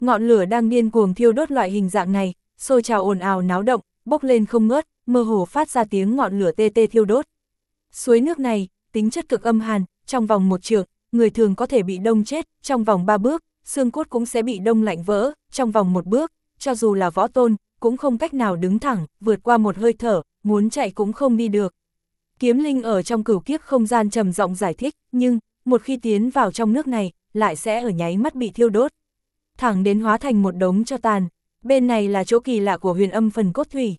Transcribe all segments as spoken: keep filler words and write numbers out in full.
Ngọn lửa đang điên cuồng thiêu đốt loại hình dạng này, sôi trào ồn ào náo động, bốc lên không ngớt, mơ hồ phát ra tiếng ngọn lửa tê tê thiêu đốt. Suối nước này, tính chất cực âm hàn, trong vòng một trượng, người thường có thể bị đông chết, trong vòng ba bước, xương cốt cũng sẽ bị đông lạnh vỡ, trong vòng một bước, cho dù là võ tôn, cũng không cách nào đứng thẳng, vượt qua một hơi thở, muốn chạy cũng không đi được. Kiếm Linh ở trong cửu kiếp không gian trầm giọng giải thích, nhưng, một khi tiến vào trong nước này, lại sẽ ở nháy mắt bị thiêu đốt. Thẳng đến hóa thành một đống tro tàn, bên này là chỗ kỳ lạ của huyền âm phần cốt thủy.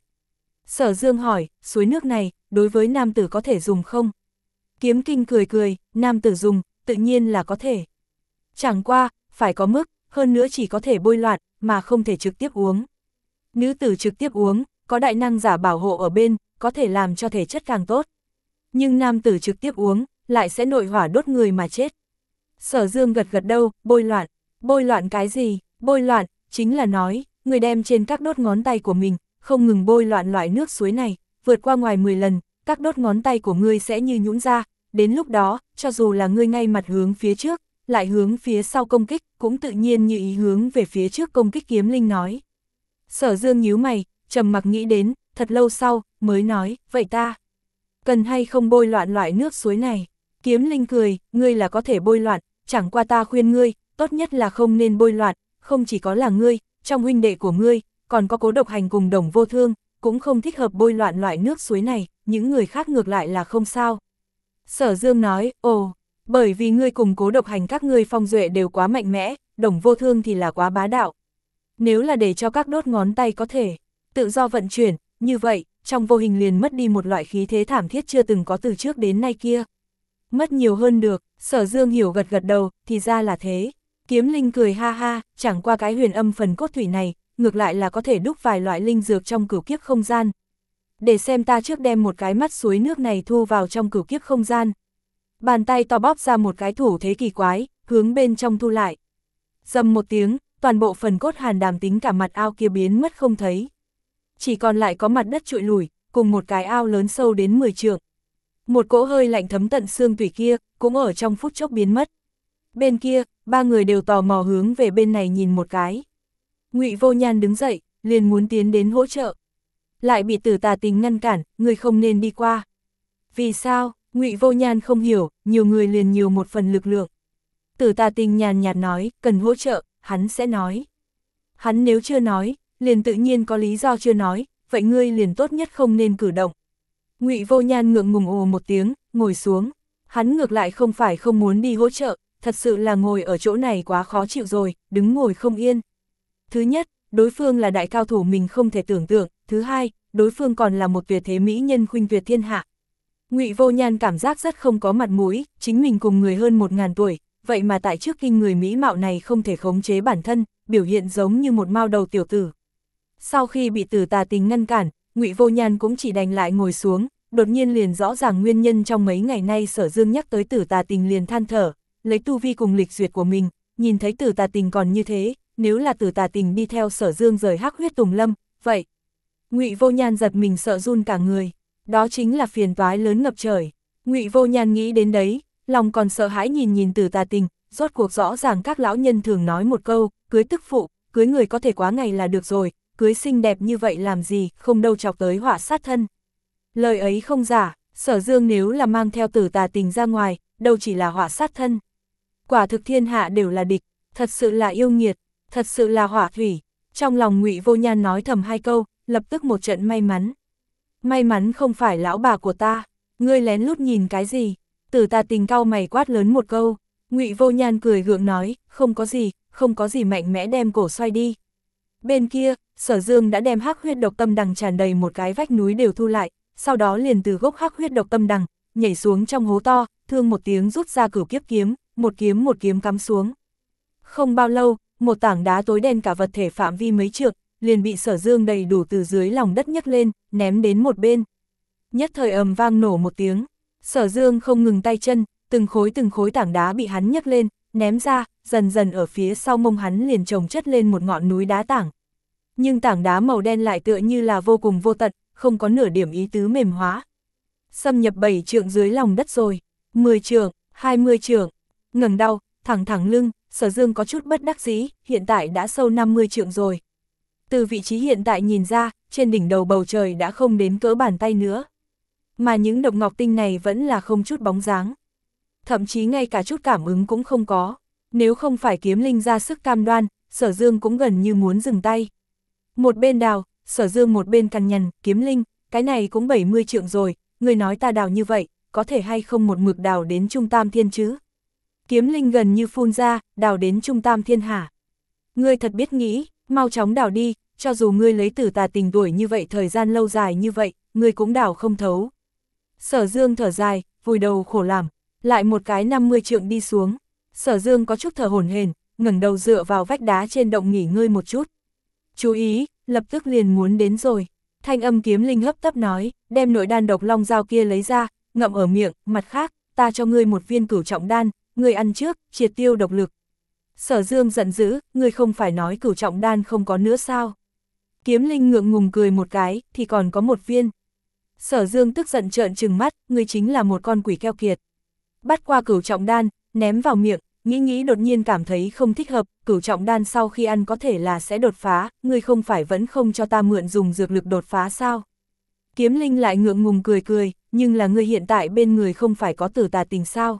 Sở Dương hỏi, suối nước này, đối với nam tử có thể dùng không? Kiếm Kinh cười cười, nam tử dùng, tự nhiên là có thể. Chẳng qua, phải có mức, hơn nữa chỉ có thể bôi loạn, mà không thể trực tiếp uống. Nữ tử trực tiếp uống, có đại năng giả bảo hộ ở bên, có thể làm cho thể chất càng tốt. Nhưng nam tử trực tiếp uống, lại sẽ nội hỏa đốt người mà chết. Sở Dương gật gật đầu, bôi loạn. Bôi loạn cái gì? Bôi loạn, chính là nói, người đem trên các đốt ngón tay của mình, không ngừng bôi loạn loại nước suối này, vượt qua ngoài mười lần, các đốt ngón tay của ngươi sẽ như nhũn ra, đến lúc đó, cho dù là ngươi ngay mặt hướng phía trước, lại hướng phía sau công kích, cũng tự nhiên như ý hướng về phía trước công kích. Kiếm Linh nói. Sở Dương nhíu mày, trầm mặc nghĩ đến, thật lâu sau, mới nói, vậy ta cần hay không bôi loạn loại nước suối này? Kiếm Linh cười, ngươi là có thể bôi loạn, chẳng qua ta khuyên ngươi, tốt nhất là không nên bôi loạn, không chỉ có là ngươi, trong huynh đệ của ngươi, còn có Cố Độc Hành cùng Đồng Vô Thương, cũng không thích hợp bôi loạn loại nước suối này, những người khác ngược lại là không sao. Sở Dương nói, ồ, bởi vì ngươi cùng Cố Độc Hành các ngươi phong duệ đều quá mạnh mẽ, Đồng Vô Thương thì là quá bá đạo. Nếu là để cho các đốt ngón tay có thể tự do vận chuyển, như vậy, trong vô hình liền mất đi một loại khí thế thảm thiết chưa từng có từ trước đến nay kia. Mất nhiều hơn được, Sở Dương hiểu gật gật đầu, thì ra là thế. Kiếm Linh cười ha ha, chẳng qua cái huyền âm phần cốt thủy này, ngược lại là có thể đúc vài loại linh dược trong cửu kiếp không gian. Để xem ta trước đem một cái mắt suối nước này thu vào trong cửu kiếp không gian. Bàn tay to bóp ra một cái thủ thế kỳ quái, hướng bên trong thu lại. Dầm một tiếng, toàn bộ phần cốt hàn đàm tính cả mặt ao kia biến mất không thấy. Chỉ còn lại có mặt đất trụi lủi, cùng một cái ao lớn sâu đến mười trượng. Một cỗ hơi lạnh thấm tận xương tủy kia, cũng ở trong phút chốc biến mất. Bên kia, ba người đều tò mò hướng về bên này nhìn một cái. Ngụy Vô Nhan đứng dậy, liền muốn tiến đến hỗ trợ. Lại bị Tử Tà Tình ngăn cản, người không nên đi qua. Vì sao? Ngụy Vô Nhan không hiểu, nhiều người liền nhiều một phần lực lượng. Tử Tà Tình nhàn nhạt nói, cần hỗ trợ, hắn sẽ nói. Hắn nếu chưa nói, liền tự nhiên có lý do chưa nói, vậy ngươi liền tốt nhất không nên cử động. Ngụy Vô Nhan ngượng ngùng ồ một tiếng, ngồi xuống. Hắn ngược lại không phải không muốn đi hỗ trợ, thật sự là ngồi ở chỗ này quá khó chịu rồi, đứng ngồi không yên. Thứ nhất, đối phương là đại cao thủ mình không thể tưởng tượng, thứ hai, đối phương còn là một tuyệt thế mỹ nhân khuynh tuyệt thiên hạ. Ngụy Vô Nhan cảm giác rất không có mặt mũi, chính mình cùng người hơn một ngàn tuổi, vậy mà tại trước kinh người mỹ mạo này không thể khống chế bản thân, biểu hiện giống như một mao đầu tiểu tử. Sau khi bị Tử Tà Tình ngăn cản, Ngụy Vô Nhan cũng chỉ đành lại ngồi xuống, đột nhiên liền rõ ràng nguyên nhân trong mấy ngày nay Sở Dương nhắc tới Tử Tà Tình liền than thở, lấy tu vi cùng lịch duyệt của mình, nhìn thấy Tử Tà Tình còn như thế, nếu là Tử Tà Tình đi theo Sở Dương rời Hắc Huyết Tùng Lâm, vậy. Ngụy Vô Nhan giật mình sợ run cả người, đó chính là phiền toái lớn ngập trời. Ngụy Vô Nhan nghĩ đến đấy, lòng còn sợ hãi nhìn nhìn Tử Tà Tình, rốt cuộc rõ ràng các lão nhân thường nói một câu, cưới tức phụ, cưới người có thể quá ngày là được rồi, cưới xinh đẹp như vậy làm gì, không đâu chọc tới họa sát thân. Lời ấy không giả, Sở Dương nếu là mang theo Tử Tà Tình ra ngoài, đâu chỉ là họa sát thân. Quả thực thiên hạ đều là địch, thật sự là yêu nghiệt, thật sự là hỏa thủy. Trong lòng Ngụy Vô Nhan nói thầm hai câu, lập tức một trận may mắn. May mắn không phải lão bà của ta, ngươi lén lút nhìn cái gì? Tử Tà Tình cau mày quát lớn một câu. Ngụy Vô Nhan cười gượng nói, không có gì, không có gì, mạnh mẽ đem cổ xoay đi. Bên kia, Sở Dương đã đem hắc huyết độc tâm đằng tràn đầy một cái vách núi đều thu lại, sau đó liền từ gốc hắc huyết độc tâm đằng, nhảy xuống trong hố to, thương một tiếng rút ra cửu kiếp kiếm, một kiếm một kiếm cắm xuống. Không bao lâu, một tảng đá tối đen cả vật thể phạm vi mấy trượng, liền bị Sở Dương đầy đủ từ dưới lòng đất nhấc lên, ném đến một bên. Nhất thời ầm vang nổ một tiếng, Sở Dương không ngừng tay chân, từng khối từng khối tảng đá bị hắn nhấc lên, ném ra, dần dần ở phía sau mông hắn liền chồng chất lên một ngọn núi đá tảng. Nhưng tảng đá màu đen lại tựa như là vô cùng vô tận, không có nửa điểm ý tứ mềm hóa. Xâm nhập bảy trượng dưới lòng đất rồi, mười trượng, hai mươi trượng, ngẩng đầu, thẳng thẳng lưng, Sở Dương có chút bất đắc dĩ, hiện tại đã sâu năm mươi trượng rồi. Từ vị trí hiện tại nhìn ra, trên đỉnh đầu bầu trời đã không đến cỡ bàn tay nữa. Mà những độc ngọc tinh này vẫn là không chút bóng dáng. Thậm chí ngay cả chút cảm ứng cũng không có. Nếu không phải kiếm linh ra sức cam đoan, Sở Dương cũng gần như muốn dừng tay. Một bên đào, Sở Dương một bên cằn nhằn, kiếm linh, cái này cũng bảy mươi trượng rồi, người nói ta đào như vậy, có thể hay không một mực đào đến Trung Tam Thiên chứ? Kiếm linh gần như phun ra, đào đến Trung Tam Thiên hả? Ngươi thật biết nghĩ, mau chóng đào đi, cho dù ngươi lấy Tử Tà Tình đuổi như vậy thời gian lâu dài như vậy, ngươi cũng đào không thấu. Sở Dương thở dài, vùi đầu khổ làm, lại một cái năm mươi trượng đi xuống. Sở Dương có chút thở hổn hển, ngẩng đầu dựa vào vách đá trên động nghỉ ngơi một chút. Chú ý, lập tức liền muốn đến rồi. Thanh âm kiếm linh hấp tấp nói, đem nội đan độc long dao kia lấy ra, ngậm ở miệng, mặt khác, ta cho ngươi một viên cửu trọng đan, ngươi ăn trước, triệt tiêu độc lực. Sở Dương giận dữ, ngươi không phải nói cửu trọng đan không có nữa sao? Kiếm linh ngượng ngùng cười một cái, thì còn có một viên. Sở Dương tức giận trợn trừng mắt, ngươi chính là một con quỷ keo kiệt. Bắt qua cửu trọng đan, ném vào miệng, nghĩ nghĩ đột nhiên cảm thấy không thích hợp, cửu trọng đan sau khi ăn có thể là sẽ đột phá, ngươi không phải vẫn không cho ta mượn dùng dược lực đột phá sao? Kiếm linh lại ngượng ngùng cười cười, nhưng là ngươi hiện tại bên người không phải có Tử Tà Tình sao?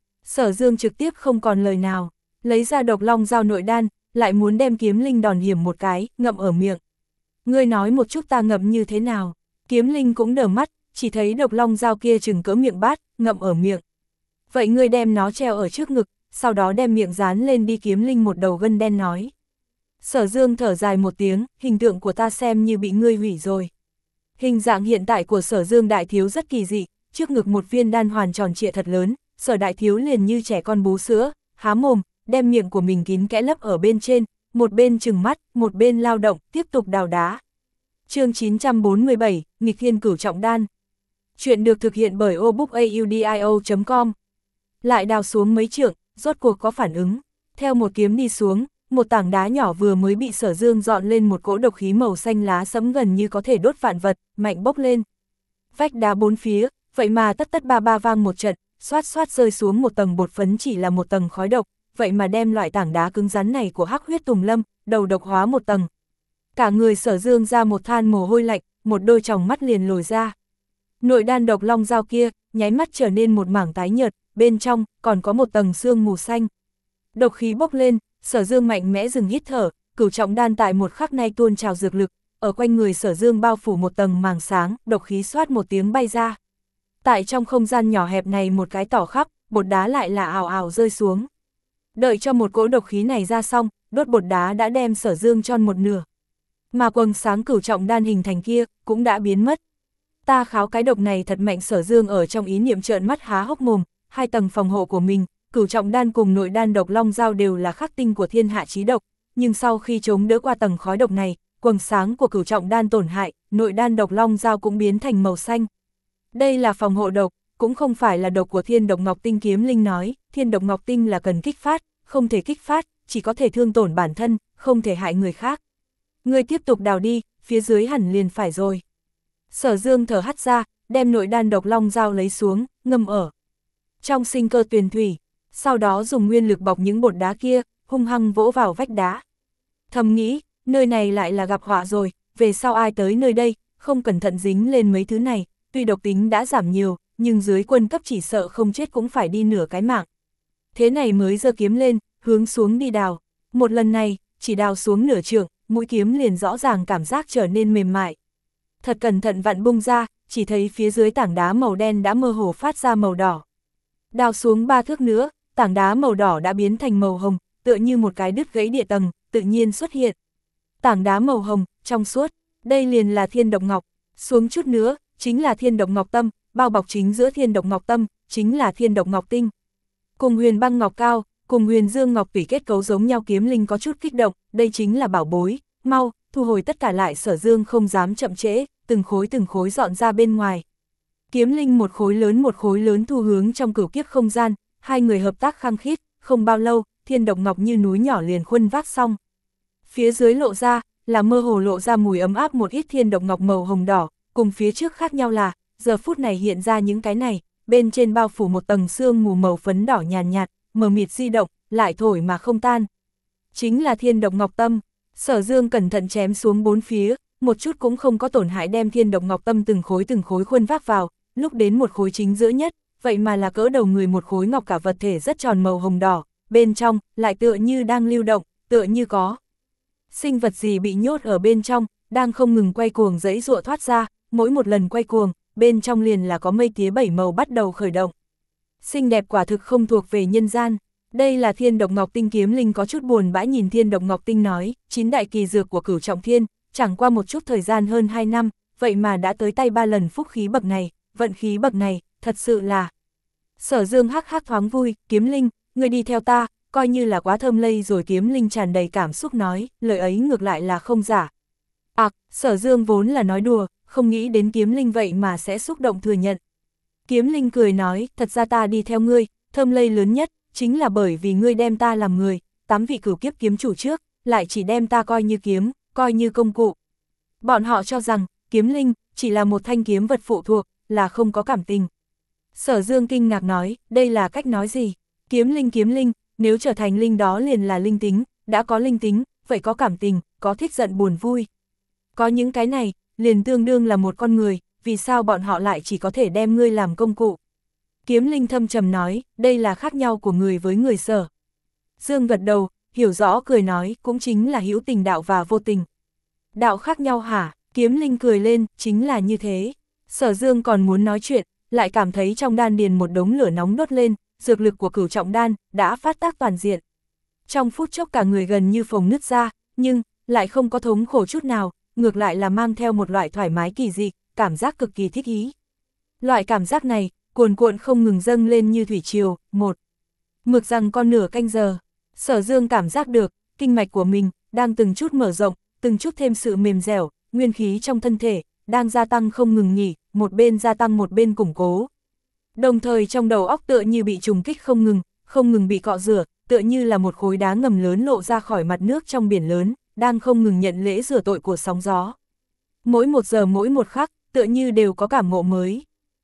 Sở Dương trực tiếp không còn lời nào, lấy ra độc long dao nội đan, lại muốn đem kiếm linh đòn hiểm một cái, ngậm ở miệng. Ngươi nói một chút ta ngậm như thế nào? Kiếm linh cũng đờ mắt, chỉ thấy độc long dao kia chừng cỡ miệng bát, ngậm ở miệng. Vậy ngươi đem nó treo ở trước ngực, sau đó đem miệng dán lên đi, kiếm linh một đầu gân đen nói. Sở Dương thở dài một tiếng, hình tượng của ta xem như bị ngươi hủy rồi. Hình dạng hiện tại của Sở Dương đại thiếu rất kỳ dị, trước ngực một viên đan hoàn tròn trịa thật lớn, Sở đại thiếu liền như trẻ con bú sữa, há mồm, đem miệng của mình kín kẽ lấp ở bên trên, một bên trừng mắt, một bên lao động, tiếp tục đào đá. Chương chín trăm bốn mươi bảy, nghịch thiên cửu trọng đan. Chuyện được thực hiện bởi obookaudio chấm com. Lại đào xuống mấy trượng, rốt cuộc có phản ứng. Theo một kiếm đi xuống, một tảng đá nhỏ vừa mới bị Sở Dương dọn lên một cỗ độc khí màu xanh lá sẫm gần như có thể đốt vạn vật, mạnh bốc lên. Vách đá bốn phía, vậy mà tất tất ba ba vang một trận, xoát xoát rơi xuống một tầng bột phấn, chỉ là một tầng khói độc, vậy mà đem loại tảng đá cứng rắn này của Hắc Huyết Tùng Lâm, đầu độc hóa một tầng. Cả người Sở Dương ra một than mồ hôi lạnh, một đôi tròng mắt liền lồi ra. Nội đan độc long dao kia, nháy mắt trở nên một mảng tái nhợt, bên trong còn có một tầng sương mù xanh. Độc khí bốc lên, Sở Dương mạnh mẽ dừng hít thở, cửu trọng đan tại một khắc này tuôn trào dược lực, ở quanh người Sở Dương bao phủ một tầng màng sáng, độc khí xoát một tiếng bay ra. Tại trong không gian nhỏ hẹp này một cái tỏ khắp, bột đá lại là ào ào rơi xuống. Đợi cho một cỗ độc khí này ra xong, đốt bột đá đã đem Sở Dương tròn một nửa. Mà quầng sáng cửu trọng đan hình thành kia, cũng đã biến mất. Ta kháo cái độc này thật mạnh, Sở Dương ở trong ý niệm trợn mắt há hốc mồm, hai tầng phòng hộ của mình, cửu trọng đan cùng nội đan độc long dao đều là khắc tinh của thiên hạ chí độc, nhưng sau khi chống đỡ qua tầng khói độc này, quầng sáng của cửu trọng đan tổn hại, nội đan độc long dao cũng biến thành màu xanh. Đây là phòng hộ độc, cũng không phải là độc của thiên độc ngọc tinh, kiếm linh nói, thiên độc ngọc tinh là cần kích phát, không thể kích phát, chỉ có thể thương tổn bản thân, không thể hại người khác. Ngươi tiếp tục đào đi, phía dưới hẳn liền phải rồi. Sở Dương thở hắt ra, đem nội đan độc long dao lấy xuống, ngâm ở trong sinh cơ tuyền thủy, sau đó dùng nguyên lực bọc những bột đá kia, hung hăng vỗ vào vách đá. Thầm nghĩ, nơi này lại là gặp họa rồi, về sau ai tới nơi đây, không cẩn thận dính lên mấy thứ này, tuy độc tính đã giảm nhiều, nhưng dưới quân cấp chỉ sợ không chết cũng phải đi nửa cái mạng. Thế này mới giơ kiếm lên, hướng xuống đi đào. Một lần này, chỉ đào xuống nửa trượng, mũi kiếm liền rõ ràng cảm giác trở nên mềm mại. Thật cẩn thận vặn bung ra, chỉ thấy phía dưới tảng đá màu đen đã mơ hồ phát ra màu đỏ. Đào xuống ba thước nữa, tảng đá màu đỏ đã biến thành màu hồng, tựa như một cái đứt gãy địa tầng, tự nhiên xuất hiện. Tảng đá màu hồng, trong suốt, đây liền là thiên độc ngọc, xuống chút nữa, chính là thiên độc ngọc tâm, bao bọc chính giữa thiên độc ngọc tâm, chính là thiên độc ngọc tinh. Cùng huyền băng ngọc cao, cùng huyền dương ngọc tủy kết cấu giống nhau, kiếm linh có chút kích động, đây chính là bảo bối, mau, thu hồi tất cả lại. Sở Dương không dám chậm trễ, từng khối từng khối dọn ra bên ngoài. Kiếm linh một khối lớn một khối lớn thu hướng trong cửu kiếp không gian, hai người hợp tác khăng khít, không bao lâu, thiên độc ngọc như núi nhỏ liền khuân vác xong. Phía dưới lộ ra, là mơ hồ lộ ra mùi ấm áp một ít thiên độc ngọc màu hồng đỏ, cùng phía trước khác nhau là, giờ phút này hiện ra những cái này, bên trên bao phủ một tầng sương mù màu phấn đỏ nhàn nhạt, nhạt, mờ mịt di động, lại thổi mà không tan. Chính là thiên độc ngọc tâm. Sở Dương cẩn thận chém xuống bốn phía, một chút cũng không có tổn hại đem thiên độc ngọc tâm từng khối từng khối khuôn vác vào, lúc đến một khối chính giữa nhất, vậy mà là cỡ đầu người một khối ngọc cả vật thể rất tròn màu hồng đỏ, bên trong lại tựa như đang lưu động, tựa như có sinh vật gì bị nhốt ở bên trong, đang không ngừng quay cuồng giãy giụa thoát ra, mỗi một lần quay cuồng, bên trong liền là có mây tía bảy màu bắt đầu khởi động. Xinh đẹp quả thực không thuộc về nhân gian. Đây là thiên độc ngọc tinh. Kiếm Linh có chút buồn bã nhìn thiên độc ngọc tinh nói, chín đại kỳ dược của Cửu Trọng Thiên, chẳng qua một chút thời gian hơn hai năm, vậy mà đã tới tay ba lần phúc khí bậc này, vận khí bậc này, thật sự là. Sở Dương hắc hắc thoáng vui, Kiếm Linh, ngươi đi theo ta, coi như là quá thơm lây rồi. Kiếm Linh tràn đầy cảm xúc nói, lời ấy ngược lại là không giả. À, Sở Dương vốn là nói đùa, không nghĩ đến Kiếm Linh vậy mà sẽ xúc động thừa nhận. Kiếm Linh cười nói, thật ra ta đi theo ngươi, thơm lây lớn nhất, chính là bởi vì ngươi đem ta làm người, tám vị cửu kiếp kiếm chủ trước, lại chỉ đem ta coi như kiếm, coi như công cụ. Bọn họ cho rằng, Kiếm Linh, chỉ là một thanh kiếm vật phụ thuộc, là không có cảm tình. Sở Dương kinh ngạc nói, đây là cách nói gì? Kiếm Linh Kiếm Linh, nếu trở thành linh đó liền là linh tính, đã có linh tính, vậy có cảm tình, có thích giận buồn vui. Có những cái này, liền tương đương là một con người, vì sao bọn họ lại chỉ có thể đem ngươi làm công cụ? Kiếm Linh thâm trầm nói, đây là khác nhau của người với người. Sở Dương gật đầu, hiểu rõ cười nói, cũng chính là hữu tình đạo và vô tình. Đạo khác nhau hả? Kiếm Linh cười lên, chính là như thế. Sở Dương còn muốn nói chuyện, lại cảm thấy trong đan điền một đống lửa nóng đốt lên, dược lực của Cửu Trọng Đan đã phát tác toàn diện. Trong phút chốc cả người gần như phồng nứt ra, nhưng lại không có thống khổ chút nào, ngược lại là mang theo một loại thoải mái kỳ dị, cảm giác cực kỳ thích ý. Loại cảm giác này, cuồn cuộn không ngừng dâng lên như thủy triều. Một mực rằng con nửa canh giờ, Sở Dương cảm giác được, kinh mạch của mình đang từng chút mở rộng, từng chút thêm sự mềm dẻo, nguyên khí trong thân thể đang gia tăng không ngừng nghỉ, một bên gia tăng một bên củng cố. Đồng thời trong đầu óc tựa như bị trùng kích không ngừng, không ngừng bị cọ rửa, tựa như là một khối đá ngầm lớn lộ ra khỏi mặt nước trong biển lớn, đang không ngừng nhận lễ rửa tội của sóng gió. Mỗi một giờ mỗi một khắc, tựa như đều có cảm ngộ mới.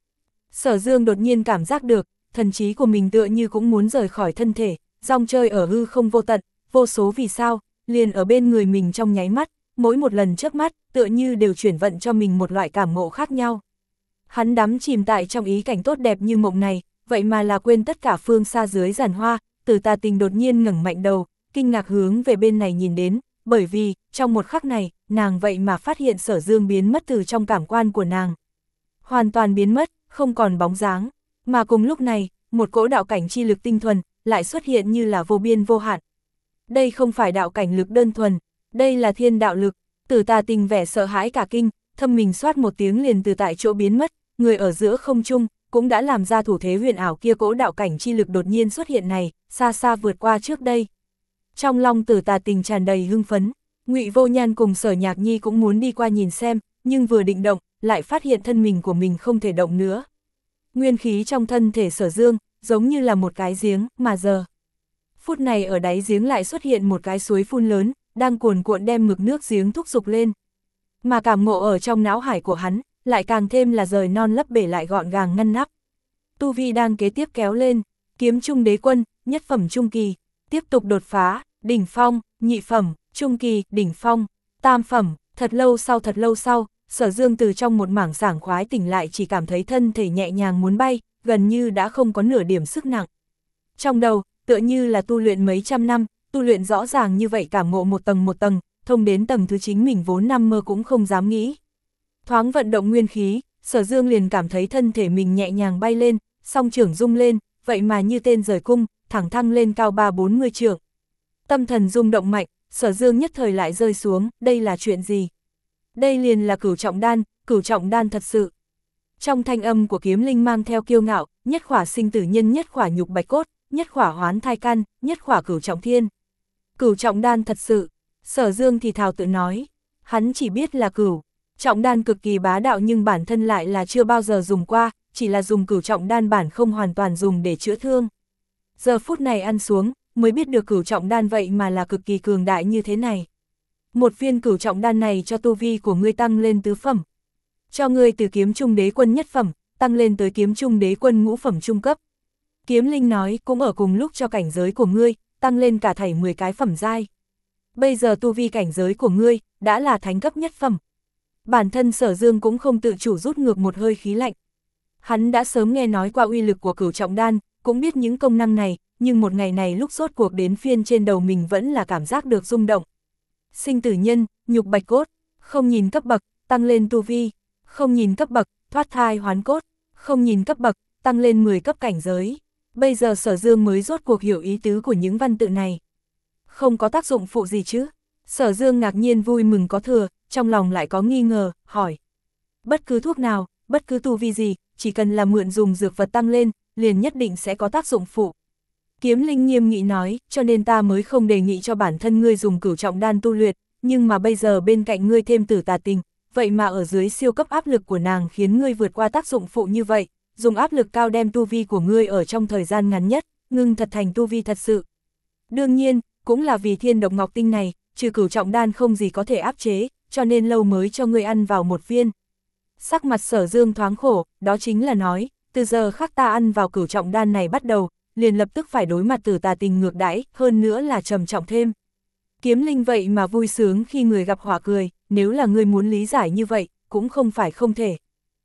Sở Dương đột nhiên cảm giác được, thần trí của mình tựa như cũng muốn rời khỏi thân thể, rong chơi ở hư không vô tận, vô số vì sao, liền ở bên người mình trong nháy mắt, mỗi một lần chớp mắt, tựa như đều chuyển vận cho mình một loại cảm ngộ khác nhau. Hắn đắm chìm tại trong ý cảnh tốt đẹp như mộng này, vậy mà là quên tất cả phương xa dưới giàn hoa. Từ Tà Tình đột nhiên ngẩng mạnh đầu, kinh ngạc hướng về bên này nhìn đến, bởi vì, trong một khắc này, nàng vậy mà phát hiện Sở Dương biến mất từ trong cảm quan của nàng. Hoàn toàn biến mất, không còn bóng dáng, mà cùng lúc này, một cỗ đạo cảnh chi lực tinh thuần, lại xuất hiện như là vô biên vô hạn. Đây không phải đạo cảnh lực đơn thuần, đây là thiên đạo lực. Từ Tà Tình vẻ sợ hãi cả kinh, thâm mình xoát một tiếng liền từ tại chỗ biến mất, người ở giữa không trung cũng đã làm ra thủ thế huyền ảo kia. Cỗ đạo cảnh chi lực đột nhiên xuất hiện này, xa xa vượt qua trước đây. Trong lòng Từ Tà Tình tràn đầy hưng phấn, Ngụy Vô Nhan cùng Sở Nhạc Nhi cũng muốn đi qua nhìn xem, nhưng vừa định động, lại phát hiện thân mình của mình không thể động nữa. Nguyên khí trong thân thể Sở Dương, giống như là một cái giếng, mà giờ. Phút này ở đáy giếng lại xuất hiện một cái suối phun lớn, đang cuồn cuộn đem mực nước giếng thúc giục lên. Mà cảm ngộ ở trong não hải của hắn, lại càng thêm là rời non lấp bể lại gọn gàng ngăn nắp. Tu vi đang kế tiếp kéo lên, kiếm trung đế quân, nhất phẩm trung kỳ, tiếp tục đột phá, đỉnh phong, nhị phẩm, trung kỳ, đỉnh phong, tam phẩm. Thật lâu sau thật lâu sau, Sở Dương từ trong một mảng sảng khoái tỉnh lại, chỉ cảm thấy thân thể nhẹ nhàng muốn bay, gần như đã không có nửa điểm sức nặng. Trong đầu, tựa như là tu luyện mấy trăm năm, tu luyện rõ ràng như vậy, cảm ngộ một tầng một tầng, thông đến tầng thứ chính mình vốn năm mơ cũng không dám nghĩ. Thoáng vận động nguyên khí, Sở Dương liền cảm thấy thân thể mình nhẹ nhàng bay lên, song trưởng rung lên, vậy mà như tên rời cung, thẳng thăng lên cao ba bốn mươi trượng. Tâm thần rung động mạnh, Sở Dương nhất thời lại rơi xuống, đây là chuyện gì? Đây liền là Cửu Trọng Đan, Cửu Trọng Đan thật sự. Trong thanh âm của Kiếm Linh mang theo kiêu ngạo, nhất khỏa sinh tử nhân, nhất khỏa nhục bạch cốt, nhất khỏa hoán thai căn, nhất khỏa Cửu Trọng Thiên. Cửu Trọng Đan thật sự. Sở Dương thì thào tự nói, hắn chỉ biết là Cửu Trọng Đan cực kỳ bá đạo, nhưng bản thân lại là chưa bao giờ dùng qua, chỉ là dùng Cửu Trọng Đan bản không hoàn toàn dùng để chữa thương. Giờ phút này ăn xuống, mới biết được Cửu Trọng Đan vậy mà là cực kỳ cường đại như thế này. Một viên Cửu Trọng Đan này cho tu vi của ngươi tăng lên tứ phẩm, cho ngươi từ kiếm trung đế quân nhất phẩm, tăng lên tới kiếm trung đế quân ngũ phẩm trung cấp. Kiếm Linh nói, cũng ở cùng lúc cho cảnh giới của ngươi tăng lên cả thảy mười cái phẩm giai. Bây giờ tu vi cảnh giới của ngươi, đã là thánh cấp nhất phẩm. Bản thân Sở Dương cũng không tự chủ rút ngược một hơi khí lạnh. Hắn đã sớm nghe nói qua uy lực của cửu trọng đan, cũng biết những công năng này, nhưng một ngày này lúc rốt cuộc đến phiên trên đầu mình vẫn là cảm giác được rung động. Sinh tử nhân, nhục bạch cốt, không nhìn cấp bậc, tăng lên tu vi, không nhìn cấp bậc, thoát thai hoán cốt, không nhìn cấp bậc, tăng lên mười cấp cảnh giới. Bây giờ Sở Dương mới rốt cuộc hiểu ý tứ của những văn tự này. Không có tác dụng phụ gì chứ? Sở Dương ngạc nhiên vui mừng có thừa, trong lòng lại có nghi ngờ, hỏi. Bất cứ thuốc nào, bất cứ tu vi gì, chỉ cần là mượn dùng dược vật tăng lên, liền nhất định sẽ có tác dụng phụ. Kiếm Linh nghiêm nghị nói, cho nên ta mới không đề nghị cho bản thân ngươi dùng cửu trọng đan tu luyện, nhưng mà bây giờ bên cạnh ngươi thêm Tử Tà Tình, vậy mà ở dưới siêu cấp áp lực của nàng khiến ngươi vượt qua tác dụng phụ như vậy, dùng áp lực cao đem tu vi của ngươi ở trong thời gian ngắn nhất, ngưng thật thành tu vi thật sự. Đương nhiên, cũng là vì thiên độc ngọc tinh này, trừ cửu trọng đan không gì có thể áp chế, cho nên lâu mới cho ngươi ăn vào một viên. Sắc mặt Sở Dương thoáng khổ, đó chính là nói, từ giờ khắc ta ăn vào cửu trọng đan này bắt đầu, liền lập tức phải đối mặt Tử Tà Tình ngược đãi, hơn nữa là trầm trọng thêm. Kiếm Linh vậy mà vui sướng khi người gặp họa cười, nếu là ngươi muốn lý giải như vậy, cũng không phải không thể.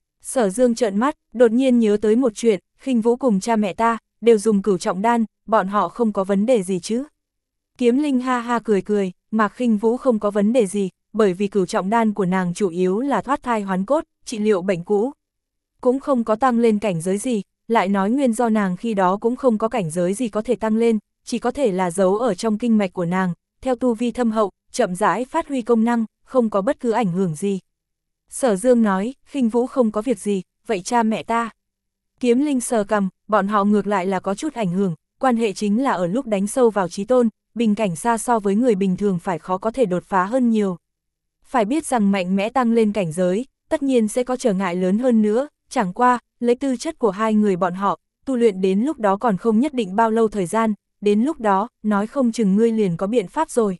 Sở Dương trợn mắt, đột nhiên nhớ tới một chuyện, Khinh Vũ cùng cha mẹ ta, đều dùng cửu trọng đan, bọn họ không có vấn đề gì chứ. Kiếm Linh ha ha cười cười, mà Khinh Vũ không có vấn đề gì, bởi vì cửu trọng đan của nàng chủ yếu là thoát thai hoán cốt, trị liệu bệnh cũ. Cũng không có tăng lên cảnh giới gì, lại nói nguyên do nàng khi đó cũng không có cảnh giới gì có thể tăng lên, chỉ có thể là giấu ở trong kinh mạch của nàng, theo tu vi thâm hậu, chậm rãi phát huy công năng, không có bất cứ ảnh hưởng gì. Sở Dương nói, Khinh Vũ không có việc gì, vậy cha mẹ ta. Kiếm Linh sờ cằm, bọn họ ngược lại là có chút ảnh hưởng, quan hệ chính là ở lúc đánh sâu vào chí tôn, bình cảnh xa so với người bình thường phải khó có thể đột phá hơn nhiều. Phải biết rằng mạnh mẽ tăng lên cảnh giới, tất nhiên sẽ có trở ngại lớn hơn nữa, chẳng qua, lấy tư chất của hai người bọn họ, tu luyện đến lúc đó còn không nhất định bao lâu thời gian, đến lúc đó, nói không chừng ngươi liền có biện pháp rồi.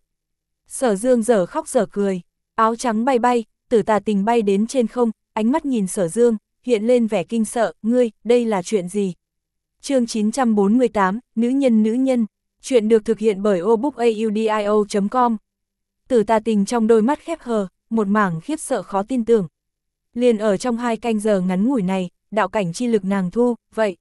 Sở Dương dở khóc dở cười, áo trắng bay bay, Tử Tà Tình bay đến trên không, ánh mắt nhìn Sở Dương, hiện lên vẻ kinh sợ, ngươi, đây là chuyện gì? Chương chín trăm bốn mươi tám, Nữ nhân nữ nhân, chuyện được thực hiện bởi obookaudio chấm com. Tử Tà Tình trong đôi mắt khép hờ, một mảng khiếp sợ khó tin tưởng. Liền ở trong hai canh giờ ngắn ngủi này, đạo cảnh chi lực nàng thu, vậy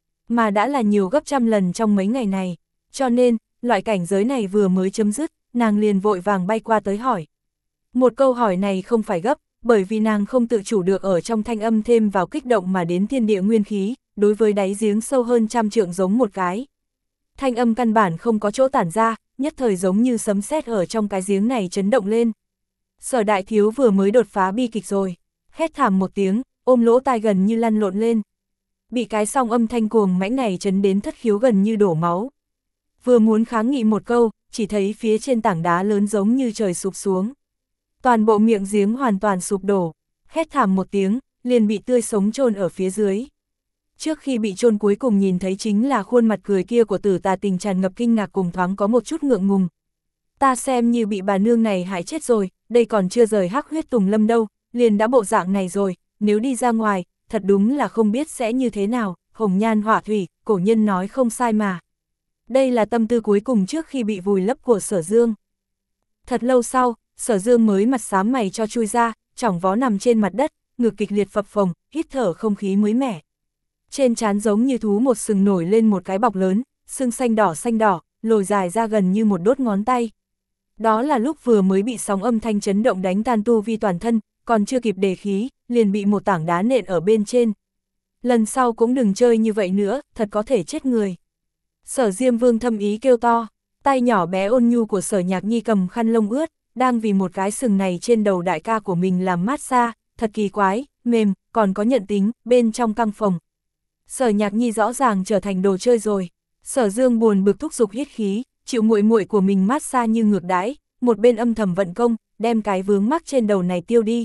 mà đã là nhiều gấp trăm lần trong mấy ngày này, cho nên, loại cảnh giới này vừa mới chấm dứt, nàng liền vội vàng bay qua tới hỏi. Một câu hỏi này không phải gấp, bởi vì nàng không tự chủ được ở trong thanh âm thêm vào kích động mà đến thiên địa nguyên khí, đối với đáy giếng sâu hơn trăm trượng giống một cái. Thanh âm căn bản không có chỗ tản ra, nhất thời giống như sấm sét ở trong cái giếng này chấn động lên. Sở Đại Thiếu vừa mới đột phá bi kịch rồi, hét thảm một tiếng, ôm lỗ tai gần như lăn lộn lên. Bị cái song âm thanh cuồng mãnh này chấn đến thất khiếu gần như đổ máu. Vừa muốn kháng nghị một câu, chỉ thấy phía trên tảng đá lớn giống như trời sụp xuống. Toàn bộ miệng giếng hoàn toàn sụp đổ, hét thảm một tiếng, liền bị tươi sống chôn ở phía dưới. Trước khi bị chôn cuối cùng nhìn thấy chính là khuôn mặt cười kia của Tử Tà Tình tràn ngập kinh ngạc cùng thoáng có một chút ngượng ngùng. Ta xem như bị bà nương này hại chết rồi, đây còn chưa rời hắc huyết tùng lâm đâu, liền đã bộ dạng này rồi, nếu đi ra ngoài, thật đúng là không biết sẽ như thế nào, hồng nhan họa thủy, cổ nhân nói không sai mà. Đây là tâm tư cuối cùng trước khi bị vùi lấp của Sở Dương. Thật lâu sau, Sở Dương mới mặt xám mày cho chui ra, chỏng vó nằm trên mặt đất, ngực kịch liệt phập phồng, hít thở không khí mới mẻ. Trên trán giống như thú một sừng nổi lên một cái bọc lớn, sưng xanh đỏ xanh đỏ, lồi dài ra gần như một đốt ngón tay. Đó là lúc vừa mới bị sóng âm thanh chấn động đánh tan tu vi toàn thân, còn chưa kịp đề khí, liền bị một tảng đá nện ở bên trên. Lần sau cũng đừng chơi như vậy nữa, thật có thể chết người. Sở Diêm Vương thâm ý kêu to, tay nhỏ bé ôn nhu của Sở Nhạc Nhi cầm khăn lông ướt, đang vì một cái sừng này trên đầu đại ca của mình làm mát xa, thật kỳ quái, mềm, còn có nhận tính, bên trong căng phòng. Sở Nhạc Nhi rõ ràng trở thành đồ chơi rồi. Sở Dương buồn bực thúc giục hít khí, chịu muội muội của mình mát xa như ngược đãi, một bên âm thầm vận công, đem cái vướng mắc trên đầu này tiêu đi.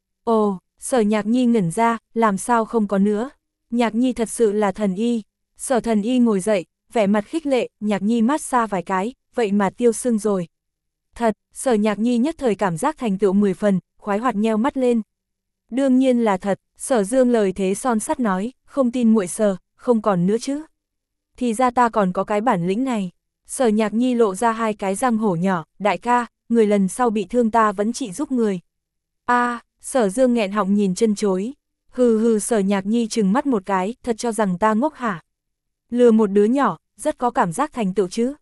Ồ, Sở Nhạc Nhi ngẩn ra, làm sao không có nữa. Nhạc Nhi thật sự là thần y. Sở Thần Y ngồi dậy, vẻ mặt khích lệ, Nhạc Nhi mát xa vài cái, vậy mà tiêu sưng rồi. Thật, Sở Nhạc Nhi nhất thời cảm giác thành tựu mười phần, khoái hoạt nheo mắt lên. Đương nhiên là thật, Sở Dương lời thế son sắt nói, không tin muội Sở, không còn nữa chứ. Thì ra ta còn có cái bản lĩnh này. Sở Nhạc Nhi lộ ra hai cái răng hổ nhỏ, đại ca, người lần sau bị thương ta vẫn chỉ giúp người. A, à, Sở Dương nghẹn họng nhìn chân chối. Hừ hừ, Sở Nhạc Nhi trừng mắt một cái, thật cho rằng ta ngốc hả? Lừa một đứa nhỏ, rất có cảm giác thành tựu chứ.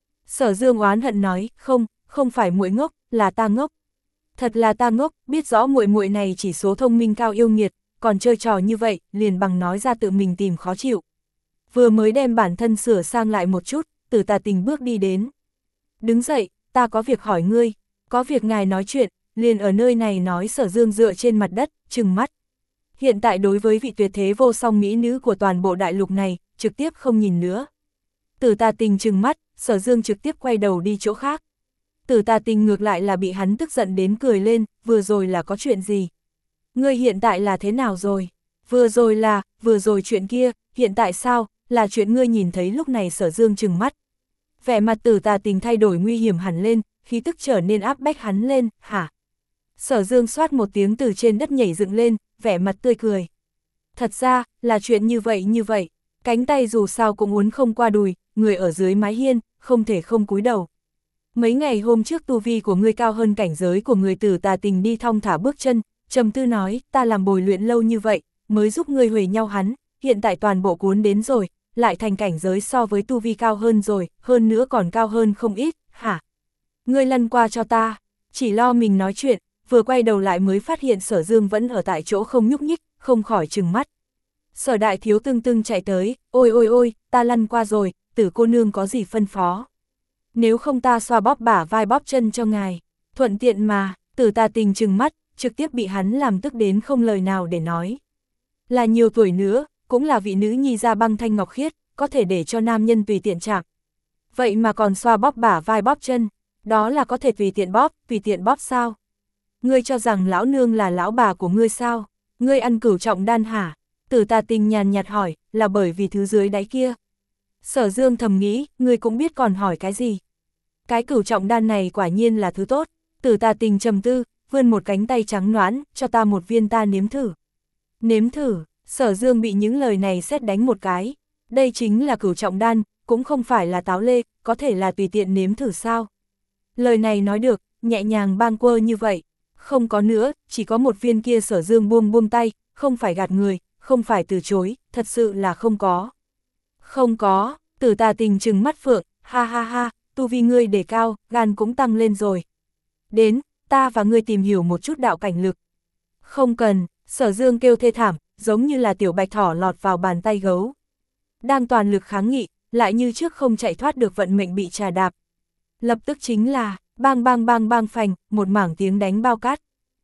Sở Dương oán hận nói, không, không phải muội ngốc, là ta ngốc. Thật là ta ngốc, biết rõ muội muội này chỉ số thông minh cao yêu nghiệt, còn chơi trò như vậy, liền bằng nói ra tự mình tìm khó chịu. Vừa mới đem bản thân sửa sang lại một chút, Tử Tà Tình bước đi đến. Đứng dậy, ta có việc hỏi ngươi, có việc ngài nói chuyện, liền ở nơi này nói. Sở Dương dựa trên mặt đất, trừng mắt. Hiện tại đối với vị tuyệt thế vô song mỹ nữ của toàn bộ đại lục này, trực tiếp không nhìn nữa. Tử Tà Tình trừng mắt, Sở Dương trực tiếp quay đầu đi chỗ khác. Tử Tà Tình ngược lại là bị hắn tức giận đến cười lên, vừa rồi là có chuyện gì? Ngươi hiện tại là thế nào rồi? Vừa rồi là, vừa rồi chuyện kia, hiện tại sao, là chuyện ngươi nhìn thấy lúc này. Sở Dương trừng mắt. Vẻ mặt Tử Tà Tình thay đổi nguy hiểm hẳn lên, khí tức trở nên áp bách hắn lên, hả? Sở Dương xoát một tiếng từ trên đất nhảy dựng lên, vẻ mặt tươi cười. Thật ra, là chuyện như vậy như vậy, cánh tay dù sao cũng uốn không qua đùi, người ở dưới mái hiên, không thể không cúi đầu. Mấy ngày hôm trước tu vi của ngươi cao hơn cảnh giới của người. Tử Tà Tình đi thong thả bước chân, trầm tư nói, ta làm bồi luyện lâu như vậy, mới giúp ngươi huề nhau hắn, hiện tại toàn bộ cuốn đến rồi, lại thành cảnh giới so với tu vi cao hơn rồi, hơn nữa còn cao hơn không ít, hả? Ngươi lăn qua cho ta, chỉ lo mình nói chuyện, vừa quay đầu lại mới phát hiện Sở Dương vẫn ở tại chỗ không nhúc nhích, không khỏi trừng mắt. Sở Đại Thiếu tưng tưng chạy tới, ôi ôi ôi, ta lăn qua rồi, Tử cô nương có gì phân phó? Nếu không ta xoa bóp bả vai bóp chân cho ngài, thuận tiện mà. Tử Tà Tình trừng mắt, trực tiếp bị hắn làm tức đến không lời nào để nói. Là nhiều tuổi nữa, cũng là vị nữ nhi da băng thanh ngọc khiết, có thể để cho nam nhân tùy tiện chạm. Vậy mà còn xoa bóp bả vai bóp chân, đó là có thể tùy tiện bóp, tùy tiện bóp sao? Ngươi cho rằng lão nương là lão bà của ngươi sao? Ngươi ăn cửu trọng đan hả? Tử Tà Tình nhàn nhạt hỏi, là bởi vì thứ dưới đáy kia. Sở Dương thầm nghĩ, ngươi cũng biết còn hỏi cái gì? Cái cửu trọng đan này quả nhiên là thứ tốt. Tử Tà Tình trầm tư, vươn một cánh tay trắng nõn, cho ta một viên ta nếm thử. Nếm thử, Sở Dương bị những lời này sét đánh một cái. Đây chính là cửu trọng đan, cũng không phải là táo lê, có thể là tùy tiện nếm thử sao? Lời này nói được, nhẹ nhàng bâng quơ như vậy. Không có nữa, chỉ có một viên kia. Sở Dương buông buông tay, không phải gạt người, không phải từ chối, thật sự là không có. Không có, Tử Tà Tình trừng mắt phượng, ha ha ha, tu vi ngươi đề cao, gan cũng tăng lên rồi. Đến, ta và ngươi tìm hiểu một chút đạo cảnh lực. Không cần, Sở Dương kêu thê thảm, giống như là tiểu bạch thỏ lọt vào bàn tay gấu. Đang toàn lực kháng nghị, lại như trước không chạy thoát được vận mệnh bị trà đạp. Lập tức chính là, bang bang bang bang phành, một mảng tiếng đánh bao cát.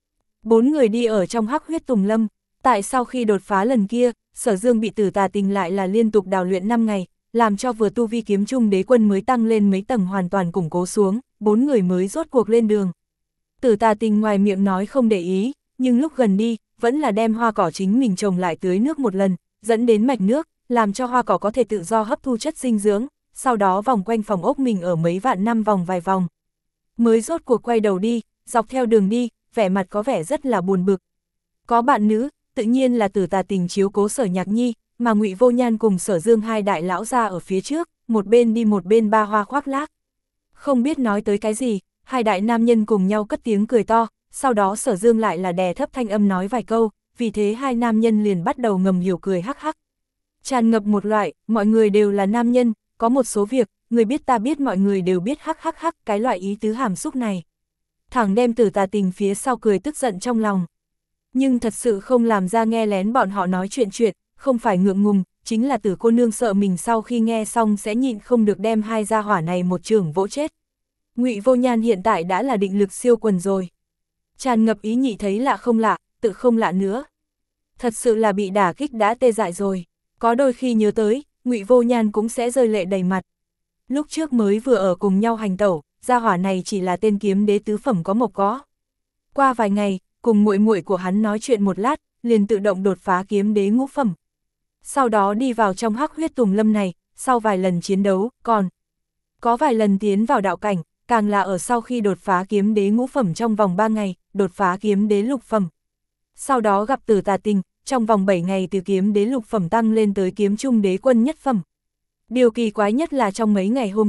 Bốn người đi ở trong hắc huyết tùng lâm, tại sau khi đột phá lần kia, Sở Dương bị Tử Tà Tình lại là liên tục đào luyện năm ngày, làm cho vừa tu vi kiếm trung đế quân mới tăng lên mấy tầng hoàn toàn củng cố xuống, bốn người mới rốt cuộc lên đường. Tử Tà Tình ngoài miệng nói không để ý, nhưng lúc gần đi, vẫn là đem hoa cỏ chính mình trồng lại tưới nước một lần, dẫn đến mạch nước, làm cho hoa cỏ có thể tự do hấp thu chất dinh dưỡng, sau đó vòng quanh phòng ốc mình ở mấy vạn năm vòng vài vòng. Mới rốt cuộc quay đầu đi, dọc theo đường đi, vẻ mặt có vẻ rất là buồn bực. Có bạn nữ, tự nhiên là Tử Tà Tình chiếu cố Sở Nhạc Nhi, mà Ngụy Vô Nhan cùng Sở Dương hai đại lão ra ở phía trước, một bên đi một bên ba hoa khoác lác. Không biết nói tới cái gì, hai đại nam nhân cùng nhau cất tiếng cười to, sau đó Sở Dương lại là đè thấp thanh âm nói vài câu, vì thế hai nam nhân liền bắt đầu ngầm hiểu cười hắc hắc. Tràn ngập một loại, mọi người đều là nam nhân, có một số việc, người biết ta biết mọi người đều biết hắc hắc hắc, cái loại ý tứ hàm xúc này. Thẳng đem Tử Tà Tình phía sau cười tức giận trong lòng. Nhưng thật sự không làm ra nghe lén bọn họ nói chuyện chuyện, không phải ngượng ngùng, chính là Tử cô nương sợ mình sau khi nghe xong sẽ nhịn không được đem hai gia hỏa này một chưởng vỗ chết. Ngụy Vô Nhan hiện tại đã là định lực siêu quần rồi. Tràn ngập ý nhị thấy lạ không lạ, tự không lạ nữa. Thật sự là bị đả kích đã tê dại rồi. Có đôi khi nhớ tới, Ngụy Vô Nhan cũng sẽ rơi lệ đầy mặt. Lúc trước mới vừa ở cùng nhau hành tẩu, gia hỏa này chỉ là tên kiếm đế tứ phẩm có mộc có. Qua vài ngày, cùng muội muội của hắn nói chuyện một lát, liền tự động đột phá kiếm đế ngũ phẩm. Sau đó đi vào trong hắc huyết tùng lâm này, sau vài lần chiến đấu, còn có vài lần tiến vào đạo cảnh, càng là ở sau khi đột phá kiếm đế ngũ phẩm trong vòng ba ngày, đột phá kiếm đế lục phẩm. Sau đó gặp Tử Tà Tình, trong vòng bảy ngày từ kiếm đế lục phẩm tăng lên tới kiếm trung đế quân nhất phẩm. Điều kỳ quái nhất là trong mấy ngày hôm trước,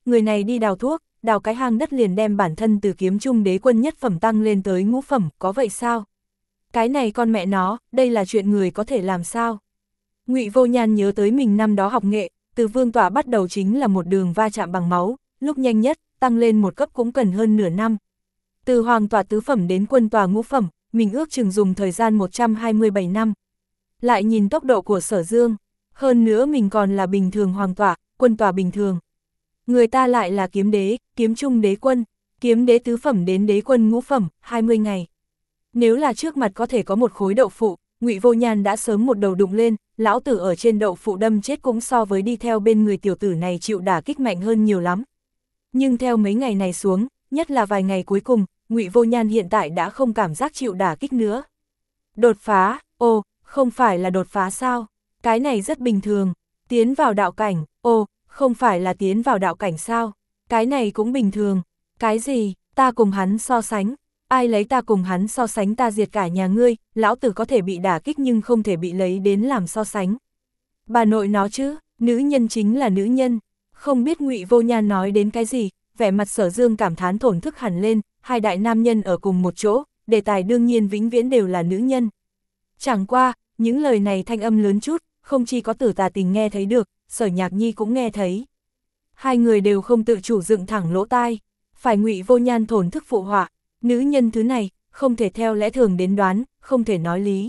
người này đi đào thuốc, đào cái hang đất liền đem bản thân từ kiếm trung đế quân nhất phẩm tăng lên tới ngũ phẩm, có vậy sao? Cái này con mẹ nó, đây là chuyện người có thể làm sao? Ngụy Vô Nhan nhớ tới mình năm đó học nghệ, từ vương tọa bắt đầu chính là một đường va chạm bằng máu, lúc nhanh nhất, tăng lên một cấp cũng cần hơn nửa năm. Từ hoàng tọa tứ phẩm đến quân tọa ngũ phẩm, mình ước chừng dùng thời gian một trăm hai mươi bảy năm. Lại nhìn tốc độ của Sở Dương, hơn nữa mình còn là bình thường hoàng tọa, quân tọa bình thường. Người ta lại là kiếm đế, kiếm trung đế quân, kiếm đế tứ phẩm đến đế quân ngũ phẩm, hai mươi ngày. Nếu là trước mặt có thể có một khối đậu phụ, Ngụy Vô Nhan đã sớm một đầu đụng lên, lão tử ở trên đậu phụ đâm chết cũng so với đi theo bên người tiểu tử này chịu đả kích mạnh hơn nhiều lắm. Nhưng theo mấy ngày này xuống, nhất là vài ngày cuối cùng, Ngụy Vô Nhan hiện tại đã không cảm giác chịu đả kích nữa. Đột phá, ồ, không phải là đột phá sao? Cái này rất bình thường. Tiến vào đạo cảnh, ồ, không phải là tiến vào đạo cảnh sao? Cái này cũng bình thường. Cái gì, ta cùng hắn so sánh? Ai lấy ta cùng hắn so sánh, ta diệt cả nhà ngươi, lão tử có thể bị đả kích nhưng không thể bị lấy đến làm so sánh. Bà nội nó chứ, nữ nhân chính là nữ nhân. Không biết Ngụy Vô Nhan nói đến cái gì, vẻ mặt Sở Dương cảm thán thổn thức hẳn lên, hai đại nam nhân ở cùng một chỗ, đề tài đương nhiên vĩnh viễn đều là nữ nhân. Chẳng qua, những lời này thanh âm lớn chút, không chỉ có Tử Tà Tình nghe thấy được, Sở Nhạc Nhi cũng nghe thấy. Hai người đều không tự chủ dựng thẳng lỗ tai, phải Ngụy Vô Nhan thổn thức phụ họa, nữ nhân thứ này, không thể theo lẽ thường đến đoán, không thể nói lý.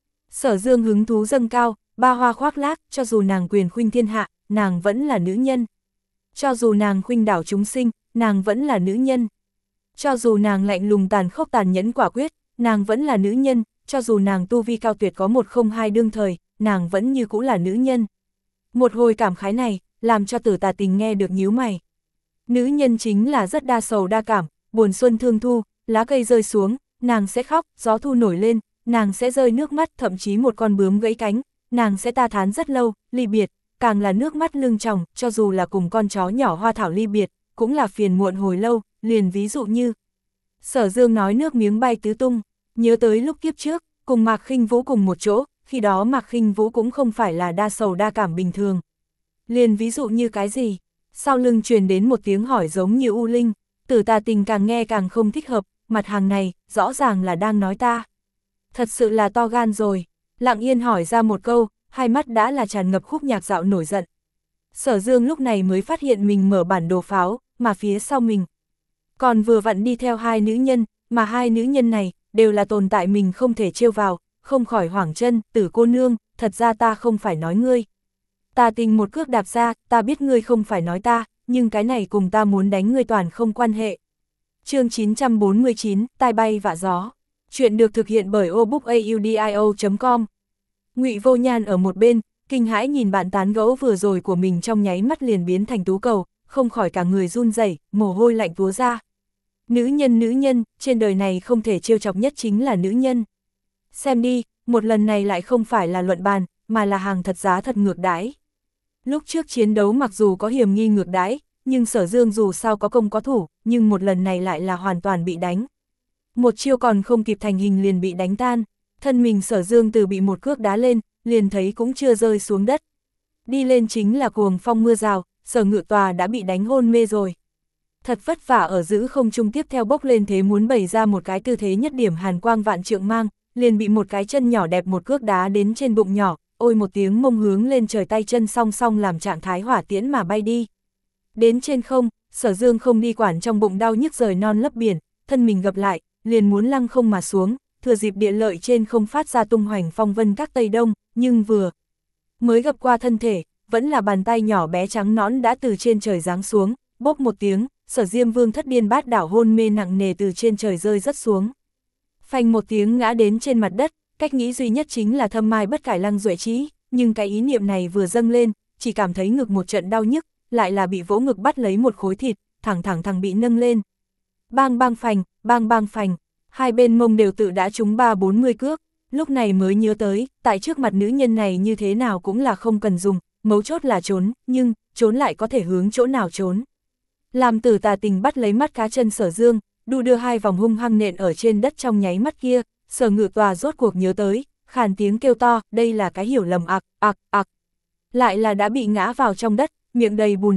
Sở Dương hứng thú dâng cao, ba hoa khoác lác, cho dù nàng quyền khuynh thiên hạ, nàng vẫn là nữ nhân. Cho dù nàng khuynh đảo chúng sinh, nàng vẫn là nữ nhân. Cho dù nàng lạnh lùng tàn khốc tàn nhẫn quả quyết, nàng vẫn là nữ nhân. Cho dù nàng tu vi cao tuyệt có một không hai đương thời, nàng vẫn như cũ là nữ nhân. Một hồi cảm khái này, làm cho Tử Tà Tình nghe được nhíu mày. Nữ nhân chính là rất đa sầu đa cảm, buồn xuân thương thu, lá cây rơi xuống, nàng sẽ khóc, gió thu nổi lên, nàng sẽ rơi nước mắt, thậm chí một con bướm gãy cánh, nàng sẽ ta thán rất lâu, ly biệt, càng là nước mắt lưng tròng, cho dù là cùng con chó nhỏ Hoa Thảo ly biệt, cũng là phiền muộn hồi lâu, liền ví dụ như. Sở Dương nói nước miếng bay tứ tung, nhớ tới lúc kiếp trước, cùng Mạc Khinh Vũ cùng một chỗ, khi đó Mạc Khinh Vũ cũng không phải là đa sầu đa cảm bình thường. Liền ví dụ như cái gì? Sau lưng truyền đến một tiếng hỏi giống như u linh, Tử Tà Tình càng nghe càng không thích hợp, mặt hàng này, rõ ràng là đang nói ta. Thật sự là to gan rồi, lặng yên hỏi ra một câu, hai mắt đã là tràn ngập khúc nhạc dạo nổi giận. Sở Dương lúc này mới phát hiện mình mở bản đồ pháo, mà phía sau mình còn vừa vặn đi theo hai nữ nhân, mà hai nữ nhân này đều là tồn tại mình không thể trêu vào, không khỏi hoảng chân, Tử cô nương, thật ra ta không phải nói ngươi. Ta Tình một cước đạp ra, ta biết ngươi không phải nói ta, nhưng cái này cùng ta muốn đánh ngươi toàn không quan hệ. Chương chín trăm bốn mươi chín, tai bay vạ gió. Chuyện được thực hiện bởi obookaudio chấm com. Ngụy Vô Nhan ở một bên, kinh hãi nhìn bạn tán gẫu vừa rồi của mình trong nháy mắt liền biến thành tú cầu, không khỏi cả người run rẩy, mồ hôi lạnh túa ra. Nữ nhân nữ nhân, trên đời này không thể trêu chọc nhất chính là nữ nhân. Xem đi, một lần này lại không phải là luận bàn, mà là hàng thật giá thật ngược đãi. Lúc trước chiến đấu mặc dù có hiểm nghi ngược đãi, nhưng Sở Dương dù sao có công có thủ, nhưng một lần này lại là hoàn toàn bị đánh. Một chiêu còn không kịp thành hình liền bị đánh tan, thân mình Sở Dương từ bị một cước đá lên, liền thấy cũng chưa rơi xuống đất. Đi lên chính là cuồng phong mưa rào, Sở Ngự Tòa đã bị đánh hôn mê rồi. Thật vất vả ở giữ không trung tiếp theo bốc lên thế muốn bày ra một cái tư thế nhất điểm hàn quang vạn trượng mang, liền bị một cái chân nhỏ đẹp một cước đá đến trên bụng nhỏ, ôi một tiếng mông hướng lên trời, tay chân song song làm trạng thái hỏa tiễn mà bay đi. Đến trên không, Sở Dương không đi quản trong bụng đau nhức rời non lấp biển, thân mình gập lại, liền muốn lăng không mà xuống, thừa dịp địa lợi trên không phát ra tung hoành phong vân các Tây Đông, nhưng vừa mới gập qua thân thể, vẫn là bàn tay nhỏ bé trắng nõn đã từ trên trời giáng xuống, bốp một tiếng, Sở Diêm Vương thất điên bát đảo hôn mê nặng nề từ trên trời rơi rất xuống. Phanh một tiếng ngã đến trên mặt đất, cách nghĩ duy nhất chính là thâm mai bất cải Lăng Duệ Trí, nhưng cái ý niệm này vừa dâng lên, chỉ cảm thấy ngực một trận đau nhức, lại là bị vỗ ngực bắt lấy một khối thịt, thẳng thẳng thẳng bị nâng lên. Bang bang phành, bang bang phành, hai bên mông đều tự đã trúng ba bốn mươi cước, lúc này mới nhớ tới, tại trước mặt nữ nhân này như thế nào cũng là không cần dùng, mấu chốt là trốn, nhưng, trốn lại có thể hướng chỗ nào trốn. Làm Tử Tà Tình bắt lấy mắt cá chân Sở Dương, đu đưa hai vòng hung hăng nện ở trên đất trong nháy mắt kia, Sở Ngự Tòa rốt cuộc nhớ tới, khàn tiếng kêu to, đây là cái hiểu lầm ạc, ạc, ạc. Lại là đã bị ngã vào trong đất, miệng đầy bùn đất,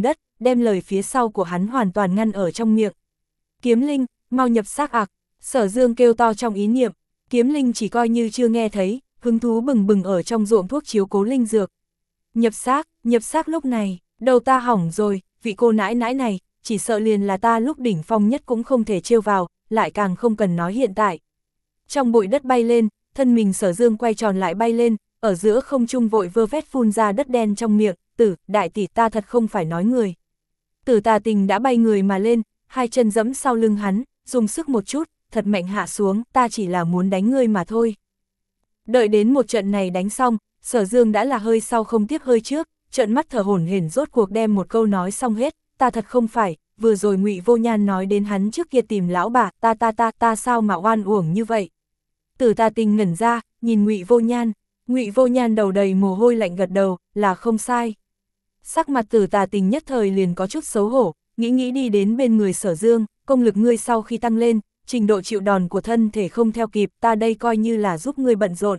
đem lời phía sau của hắn hoàn toàn ngăn ở trong miệng. Kiếm Linh, mau nhập xác ạc, Sở Dương kêu to trong ý niệm. Kiếm Linh chỉ coi như chưa nghe thấy, hứng thú bừng bừng ở trong ruộng thuốc chiếu cố linh dược. Nhập xác, nhập xác lúc này, đầu ta hỏng rồi, vị cô nãi nãi này, chỉ sợ liền là ta lúc đỉnh phong nhất cũng không thể trêu vào, lại càng không cần nói hiện tại. Trong bụi đất bay lên, thân mình Sở Dương quay tròn lại bay lên, ở giữa không trung vội vơ vét phun ra đất đen trong miệng, tử, đại tỷ ta thật không phải nói người. Tử Tà Tình đã bay người mà lên, hai chân giẫm sau lưng hắn, dùng sức một chút, thật mạnh hạ xuống, ta chỉ là muốn đánh ngươi mà thôi. Đợi đến một trận này đánh xong, Sở Dương đã là hơi sau không tiếp hơi trước, trợn mắt thở hổn hển rốt cuộc đem một câu nói xong hết, ta thật không phải, vừa rồi Ngụy Vô Nhan nói đến hắn trước kia tìm lão bà, ta ta ta ta sao mà oan uổng như vậy. Tử Tà Tình ngẩn ra, nhìn Ngụy Vô Nhan, Ngụy Vô Nhan đầu đầy mồ hôi lạnh gật đầu, là không sai. Sắc mặt Tử Tà Tình nhất thời liền có chút xấu hổ, nghĩ nghĩ đi đến bên người Sở Dương, công lực ngươi sau khi tăng lên, trình độ chịu đòn của thân thể không theo kịp, ta đây coi như là giúp ngươi bận rộn.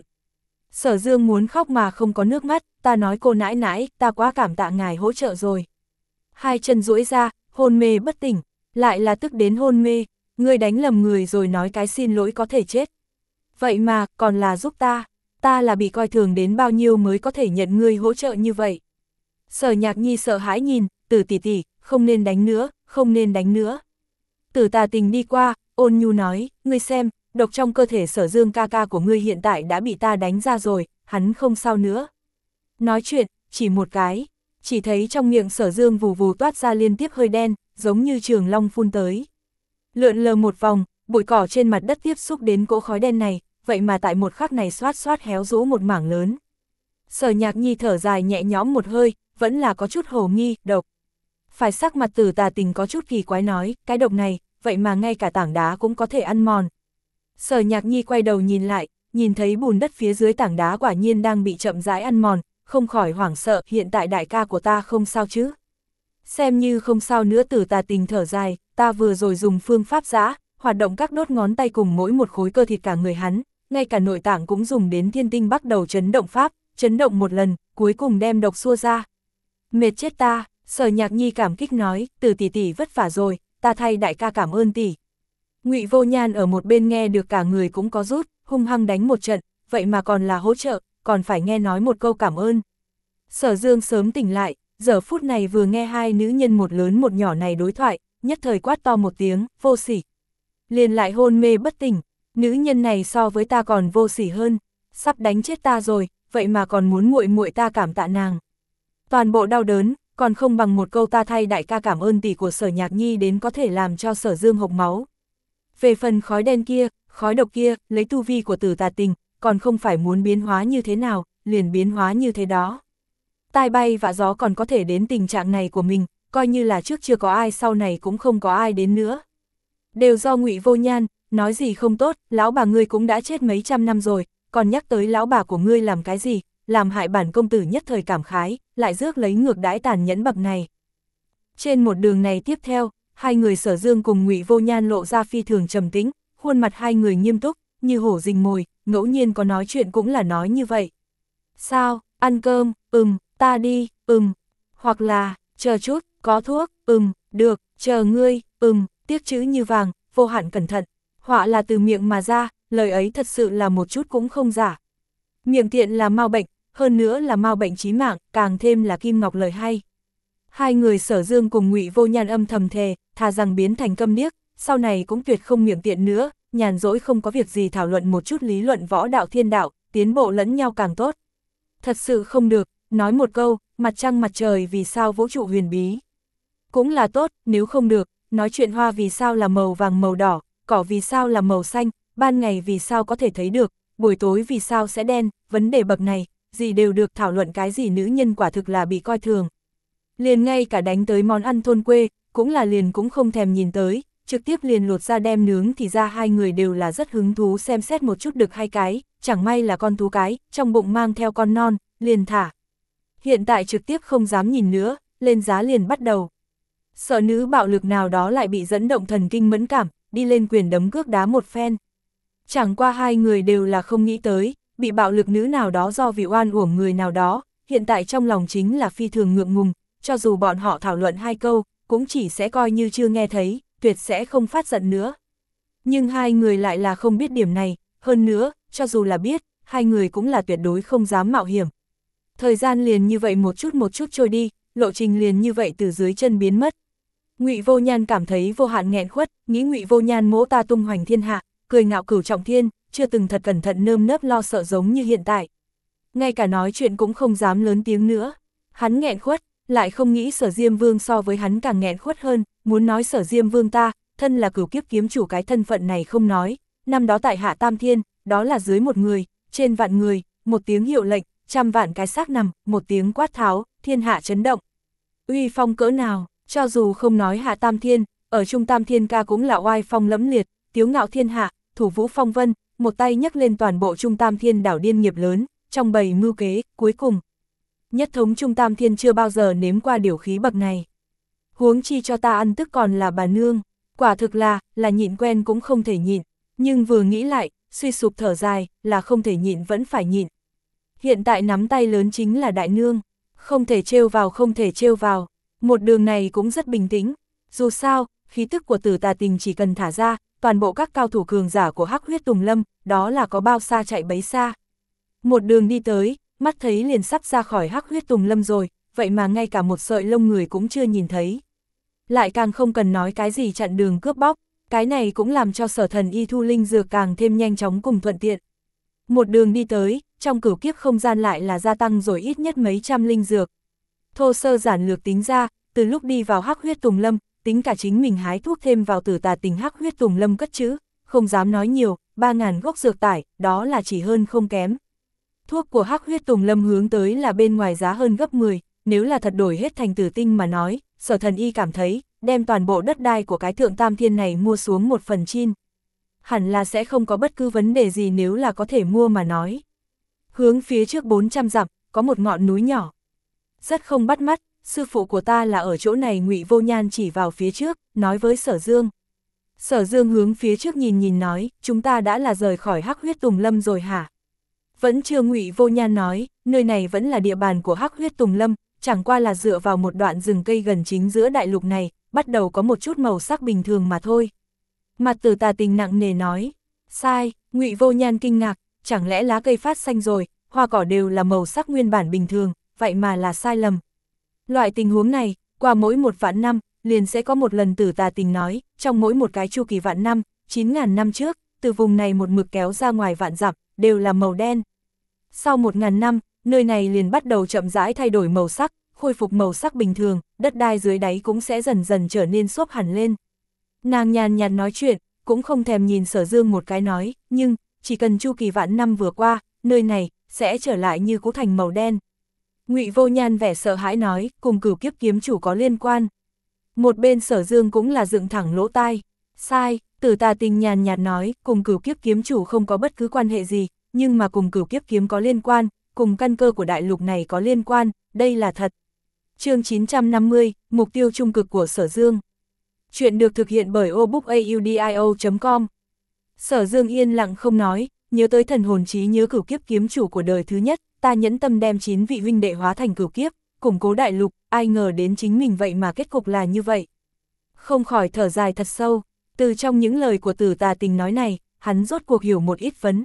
Sở Dương muốn khóc mà không có nước mắt, ta nói cô nãi nãi, ta quá cảm tạ ngài hỗ trợ rồi. Hai chân duỗi ra, hôn mê bất tỉnh, lại là tức đến hôn mê, ngươi đánh lầm người rồi nói cái xin lỗi có thể chết. Vậy mà, còn là giúp ta, ta là bị coi thường đến bao nhiêu mới có thể nhận ngươi hỗ trợ như vậy. Sở Nhạc Nhi sợ hãi nhìn, Tử tỷ tỷ, không nên đánh nữa, không nên đánh nữa. Tử Tà Tình đi qua, ôn nhu nói, ngươi xem, độc trong cơ thể Sở Dương ca ca của ngươi hiện tại đã bị ta đánh ra rồi, hắn không sao nữa. Nói chuyện, chỉ một cái, chỉ thấy trong miệng Sở Dương vù vù toát ra liên tiếp hơi đen, giống như trường long phun tới. Lượn lờ một vòng, bụi cỏ trên mặt đất tiếp xúc đến cỗ khói đen này, vậy mà tại một khắc này xoát xoát héo rũ một mảng lớn. Sở Nhạc Nhi thở dài nhẹ nhõm một hơi, vẫn là có chút hồ nghi, độc. Phải sắc mặt Tử Tà Tình có chút kỳ quái nói, cái độc này, vậy mà ngay cả tảng đá cũng có thể ăn mòn. Sở Nhạc Nhi quay đầu nhìn lại, nhìn thấy bùn đất phía dưới tảng đá quả nhiên đang bị chậm rãi ăn mòn, không khỏi hoảng sợ, hiện tại đại ca của ta không sao chứ. Xem như không sao nữa. Tử Tà Tình thở dài, ta vừa rồi dùng phương pháp giã, hoạt động các đốt ngón tay cùng mỗi một khối cơ thịt cả người hắn, ngay cả nội tạng cũng dùng đến thiên tinh bắt đầu chấn động pháp, chấn động một lần, cuối cùng đem độc xua ra. Mệt chết ta, Sở Nhạc Nhi cảm kích nói, Tử tỷ tỷ vất vả rồi, ta thay đại ca cảm ơn tỷ. Ngụy Vô Nhan ở một bên nghe được cả người cũng có rút, hung hăng đánh một trận, vậy mà còn là hỗ trợ, còn phải nghe nói một câu cảm ơn. Sở Dương sớm tỉnh lại, giờ phút này vừa nghe hai nữ nhân một lớn một nhỏ này đối thoại, nhất thời quát to một tiếng, vô sỉ. Liền lại hôn mê bất tỉnh, nữ nhân này so với ta còn vô sỉ hơn, sắp đánh chết ta rồi, vậy mà còn muốn muội muội ta cảm tạ nàng. Toàn bộ đau đớn, còn không bằng một câu ta thay đại ca cảm ơn tỷ của Sở Nhạc Nhi đến có thể làm cho Sở Dương hộc máu. Về phần khói đen kia, khói độc kia, lấy tu vi của Tử Tà Tình, còn không phải muốn biến hóa như thế nào, liền biến hóa như thế đó. Tai bay vạ gió còn có thể đến tình trạng này của mình, coi như là trước chưa có ai sau này cũng không có ai đến nữa. Đều do Ngụy Vô Nhan, nói gì không tốt, lão bà ngươi cũng đã chết mấy trăm năm rồi, còn nhắc tới lão bà của ngươi làm cái gì, làm hại bản công tử nhất thời cảm khái, lại rước lấy ngược đãi tàn nhẫn bậc này. Trên một đường này tiếp theo, hai người Sở Dương cùng Ngụy Vô Nhan lộ ra phi thường trầm tĩnh, khuôn mặt hai người nghiêm túc, như hổ rình mồi, ngẫu nhiên có nói chuyện cũng là nói như vậy. Sao, ăn cơm, ừm, ta đi, ừm, hoặc là, chờ chút, có thuốc, ừm, được, chờ ngươi, ừm, tiếc chữ như vàng, vô hạn cẩn thận, họa là từ miệng mà ra, lời ấy thật sự là một chút cũng không giả. Miệng tiện là mau bệnh, hơn nữa là mau bệnh chí mạng, càng thêm là kim ngọc lời hay. Hai người Sở Dương cùng Ngụy Vô Nhan âm thầm thề, thà rằng biến thành câm điếc, sau này cũng tuyệt không miệng tiện nữa, nhàn rỗi không có việc gì thảo luận một chút lý luận võ đạo thiên đạo, tiến bộ lẫn nhau càng tốt. Thật sự không được, nói một câu, mặt trăng mặt trời vì sao vũ trụ huyền bí. Cũng là tốt, nếu không được, nói chuyện hoa vì sao là màu vàng màu đỏ, cỏ vì sao là màu xanh, ban ngày vì sao có thể thấy được, buổi tối vì sao sẽ đen, vấn đề bậc này, gì đều được thảo luận, cái gì nữ nhân quả thực là bị coi thường. Liền ngay cả đánh tới món ăn thôn quê, cũng là liền cũng không thèm nhìn tới, trực tiếp liền lột ra đem nướng thì ra hai người đều là rất hứng thú xem xét một chút được hai cái, chẳng may là con thú cái, trong bụng mang theo con non, liền thả. Hiện tại trực tiếp không dám nhìn nữa, lên giá liền bắt đầu. Sợ nữ bạo lực nào đó lại bị dẫn động thần kinh mẫn cảm, đi lên quyền đấm cước đá một phen. Chẳng qua hai người đều là không nghĩ tới, bị bạo lực nữ nào đó do vì oan uổng người nào đó, hiện tại trong lòng chính là phi thường ngượng ngùng, cho dù bọn họ thảo luận hai câu, cũng chỉ sẽ coi như chưa nghe thấy, tuyệt sẽ không phát giận nữa. Nhưng hai người lại là không biết điểm này, hơn nữa, cho dù là biết, hai người cũng là tuyệt đối không dám mạo hiểm. Thời gian liền như vậy một chút một chút trôi đi, lộ trình liền như vậy từ dưới chân biến mất. Ngụy Vô Nhan cảm thấy vô hạn nghẹn khuất, nghĩ Ngụy Vô Nhan mỗ ta tung hoành thiên hạ, cười ngạo cửu trọng thiên, chưa từng thật cẩn thận nơm nớp lo sợ giống như hiện tại. Ngay cả nói chuyện cũng không dám lớn tiếng nữa. Hắn nghẹn khuất, lại không nghĩ Sở Diêm Vương so với hắn càng nghẹn khuất hơn, muốn nói Sở Diêm Vương ta, thân là cửu kiếp kiếm chủ cái thân phận này không nói, năm đó tại Hạ Tam Thiên, đó là dưới một người, trên vạn người, một tiếng hiệu lệnh, trăm vạn cái xác nằm, một tiếng quát tháo, thiên hạ chấn động. Uy phong cỡ nào, cho dù không nói Hạ Tam Thiên, ở Trung Tam Thiên ca cũng là oai phong lẫm liệt, tiếu ngạo thiên hạ, thủ vũ phong vân, một tay nhấc lên toàn bộ Trung Tam Thiên đảo điên nghiệp lớn, trong bầy mưu kế, cuối cùng. Nhất thống Trung Tam Thiên chưa bao giờ nếm qua điều khí bậc này. Huống chi cho ta ăn tức còn là bà nương, quả thực là, là nhịn quen cũng không thể nhịn, nhưng vừa nghĩ lại, suy sụp thở dài, là không thể nhịn vẫn phải nhịn. Hiện tại nắm tay lớn chính là đại nương, không thể trêu vào không thể trêu vào, một đường này cũng rất bình tĩnh, dù sao, khí tức của Tử Tà Tình chỉ cần thả ra, toàn bộ các cao thủ cường giả của Hắc Huyết Tùng Lâm, đó là có bao xa chạy bấy xa. Một đường đi tới, mắt thấy liền sắp ra khỏi Hắc Huyết Tùng Lâm rồi, vậy mà ngay cả một sợi lông người cũng chưa nhìn thấy. Lại càng không cần nói cái gì chặn đường cướp bóc, cái này cũng làm cho Sở Thần Y thu linh dược càng thêm nhanh chóng cùng thuận tiện. Một đường đi tới, trong cửu kiếp không gian lại là gia tăng rồi ít nhất mấy trăm linh dược. Thô sơ giản lược tính ra, từ lúc đi vào Hắc Huyết Tùng Lâm, tính cả chính mình hái thuốc thêm vào Tử Tà Tình Hắc Huyết Tùng Lâm cất trữ, không dám nói nhiều, ba ngàn gốc dược tải, đó là chỉ hơn không kém. Thuốc của Hắc Huyết Tùng Lâm hướng tới là bên ngoài giá hơn gấp mười, nếu là thật đổi hết thành tử tinh mà nói, Sở Thần Y cảm thấy, đem toàn bộ đất đai của cái thượng tam thiên này mua xuống một phần chin. Hẳn là sẽ không có bất cứ vấn đề gì nếu là có thể mua mà nói. Hướng phía trước bốn trăm dặm, có một ngọn núi nhỏ. Rất không bắt mắt, sư phụ của ta là ở chỗ này. Ngụy Vô Nhan chỉ vào phía trước, nói với Sở Dương. Sở Dương hướng phía trước nhìn nhìn nói, chúng ta đã là rời khỏi Hắc Huyết Tùng Lâm rồi hả? Vẫn chưa. Ngụy Vô Nhan nói, nơi này vẫn là địa bàn của Hắc Huyết Tùng Lâm, chẳng qua là dựa vào một đoạn rừng cây gần chính giữa đại lục này, bắt đầu có một chút màu sắc bình thường mà thôi. Mặt Tử Tà Tình nặng nề nói, sai. Ngụy Vô Nhan kinh ngạc, chẳng lẽ lá cây phát xanh rồi, hoa cỏ đều là màu sắc nguyên bản bình thường, vậy mà là sai lầm. Loại tình huống này, qua mỗi một vạn năm, liền sẽ có một lần. Tử Tà Tình nói, trong mỗi một cái chu kỳ vạn năm, chín ngàn năm trước, từ vùng này một mực kéo ra ngoài vạn dặm, đều là màu đen. Sau một ngàn năm, nơi này liền bắt đầu chậm rãi thay đổi màu sắc, khôi phục màu sắc bình thường, đất đai dưới đáy cũng sẽ dần dần trở nên xốp hẳn lên. Nàng nhàn nhạt nói chuyện, cũng không thèm nhìn Sở Dương một cái nói, nhưng, chỉ cần chu kỳ vạn năm vừa qua, nơi này, sẽ trở lại như cũ thành màu đen. Ngụy Vô Nhan vẻ sợ hãi nói, cùng Cửu Kiếp kiếm chủ có liên quan. Một bên Sở Dương cũng là dựng thẳng lỗ tai, sai. Tử Tà Tình nhàn nhạt nói, cùng Cửu Kiếp kiếm chủ không có bất cứ quan hệ gì, nhưng mà cùng Cửu Kiếp kiếm có liên quan, cùng căn cơ của đại lục này có liên quan, đây là thật. Chương chín trăm năm mươi, mục tiêu trung cực của Sở Dương. Chuyện được thực hiện bởi obookaudio chấm com. Sở Dương yên lặng không nói, nhớ tới thần hồn trí nhớ Cửu Kiếp kiếm chủ của đời thứ nhất, ta nhẫn tâm đem chín vị huynh đệ hóa thành cửu kiếp, củng cố đại lục, ai ngờ đến chính mình vậy mà kết cục là như vậy. Không khỏi thở dài thật sâu, từ trong những lời của Tử Tà Tình nói này, hắn rốt cuộc hiểu một ít vấn.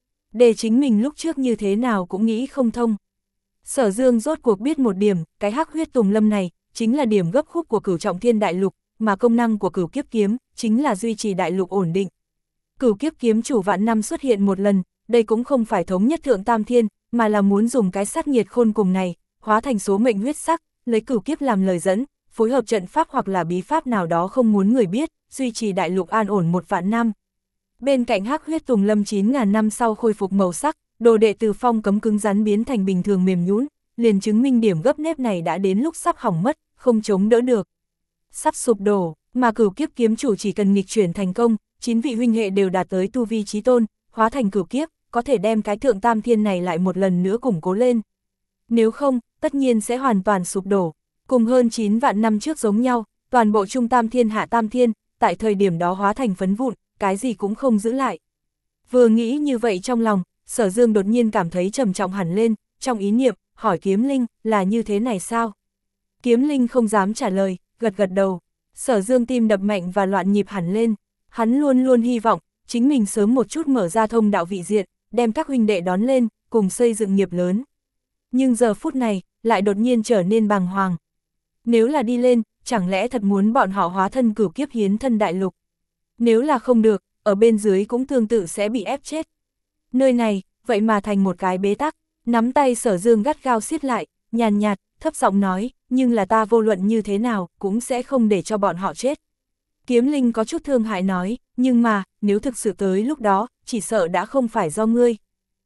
Để chính mình lúc trước như thế nào cũng nghĩ không thông. Sở Dương rốt cuộc biết một điểm, cái Hắc Huyết Tùng Lâm này, chính là điểm gấp khúc của Cửu Trọng Thiên đại lục, mà công năng của Cửu Kiếp kiếm, chính là duy trì đại lục ổn định. Cửu Kiếp kiếm chủ vạn năm xuất hiện một lần, đây cũng không phải thống nhất thượng tam thiên, mà là muốn dùng cái sát nghiệt khôn cùng này, hóa thành số mệnh huyết sắc, lấy cửu kiếp làm lời dẫn, phối hợp trận pháp hoặc là bí pháp nào đó không muốn người biết, duy trì đại lục an ổn một vạn năm. Bên cạnh Hắc Huyết Tùng Lâm chín ngàn năm sau khôi phục màu sắc, đồ đệ từ phong cấm cứng rắn biến thành bình thường mềm nhũn, liền chứng minh điểm gấp nếp này đã đến lúc sắp hỏng mất, không chống đỡ được. Sắp sụp đổ, mà Cửu Kiếp kiếm chủ chỉ cần nghịch chuyển thành công, chín vị huynh hệ đều đạt tới tu vi chí tôn, hóa thành cửu kiếp, có thể đem cái thượng tam thiên này lại một lần nữa củng cố lên. Nếu không, tất nhiên sẽ hoàn toàn sụp đổ. Cùng hơn chín vạn năm trước giống nhau, toàn bộ trung tam thiên hạ tam thiên, tại thời điểm đó hóa thành phấn vụn, cái gì cũng không giữ lại. Vừa nghĩ như vậy trong lòng, Sở Dương đột nhiên cảm thấy trầm trọng hẳn lên, trong ý niệm, hỏi Kiếm Linh, là như thế này sao? Kiếm Linh không dám trả lời, gật gật đầu. Sở Dương tim đập mạnh và loạn nhịp hẳn lên, hắn luôn luôn hy vọng, chính mình sớm một chút mở ra thông đạo vị diện, đem các huynh đệ đón lên, cùng xây dựng nghiệp lớn. Nhưng giờ phút này, lại đột nhiên trở nên bàng hoàng. Nếu là đi lên, chẳng lẽ thật muốn bọn họ hóa thân cửu kiếp hiến thân đại lục? Nếu là không được, ở bên dưới cũng tương tự sẽ bị ép chết. Nơi này, vậy mà thành một cái bế tắc, nắm tay Sở Dương gắt gao siết lại, nhàn nhạt, thấp giọng nói, nhưng là ta vô luận như thế nào, cũng sẽ không để cho bọn họ chết. Kiếm Linh có chút thương hại nói, nhưng mà, nếu thực sự tới lúc đó, chỉ sợ đã không phải do ngươi.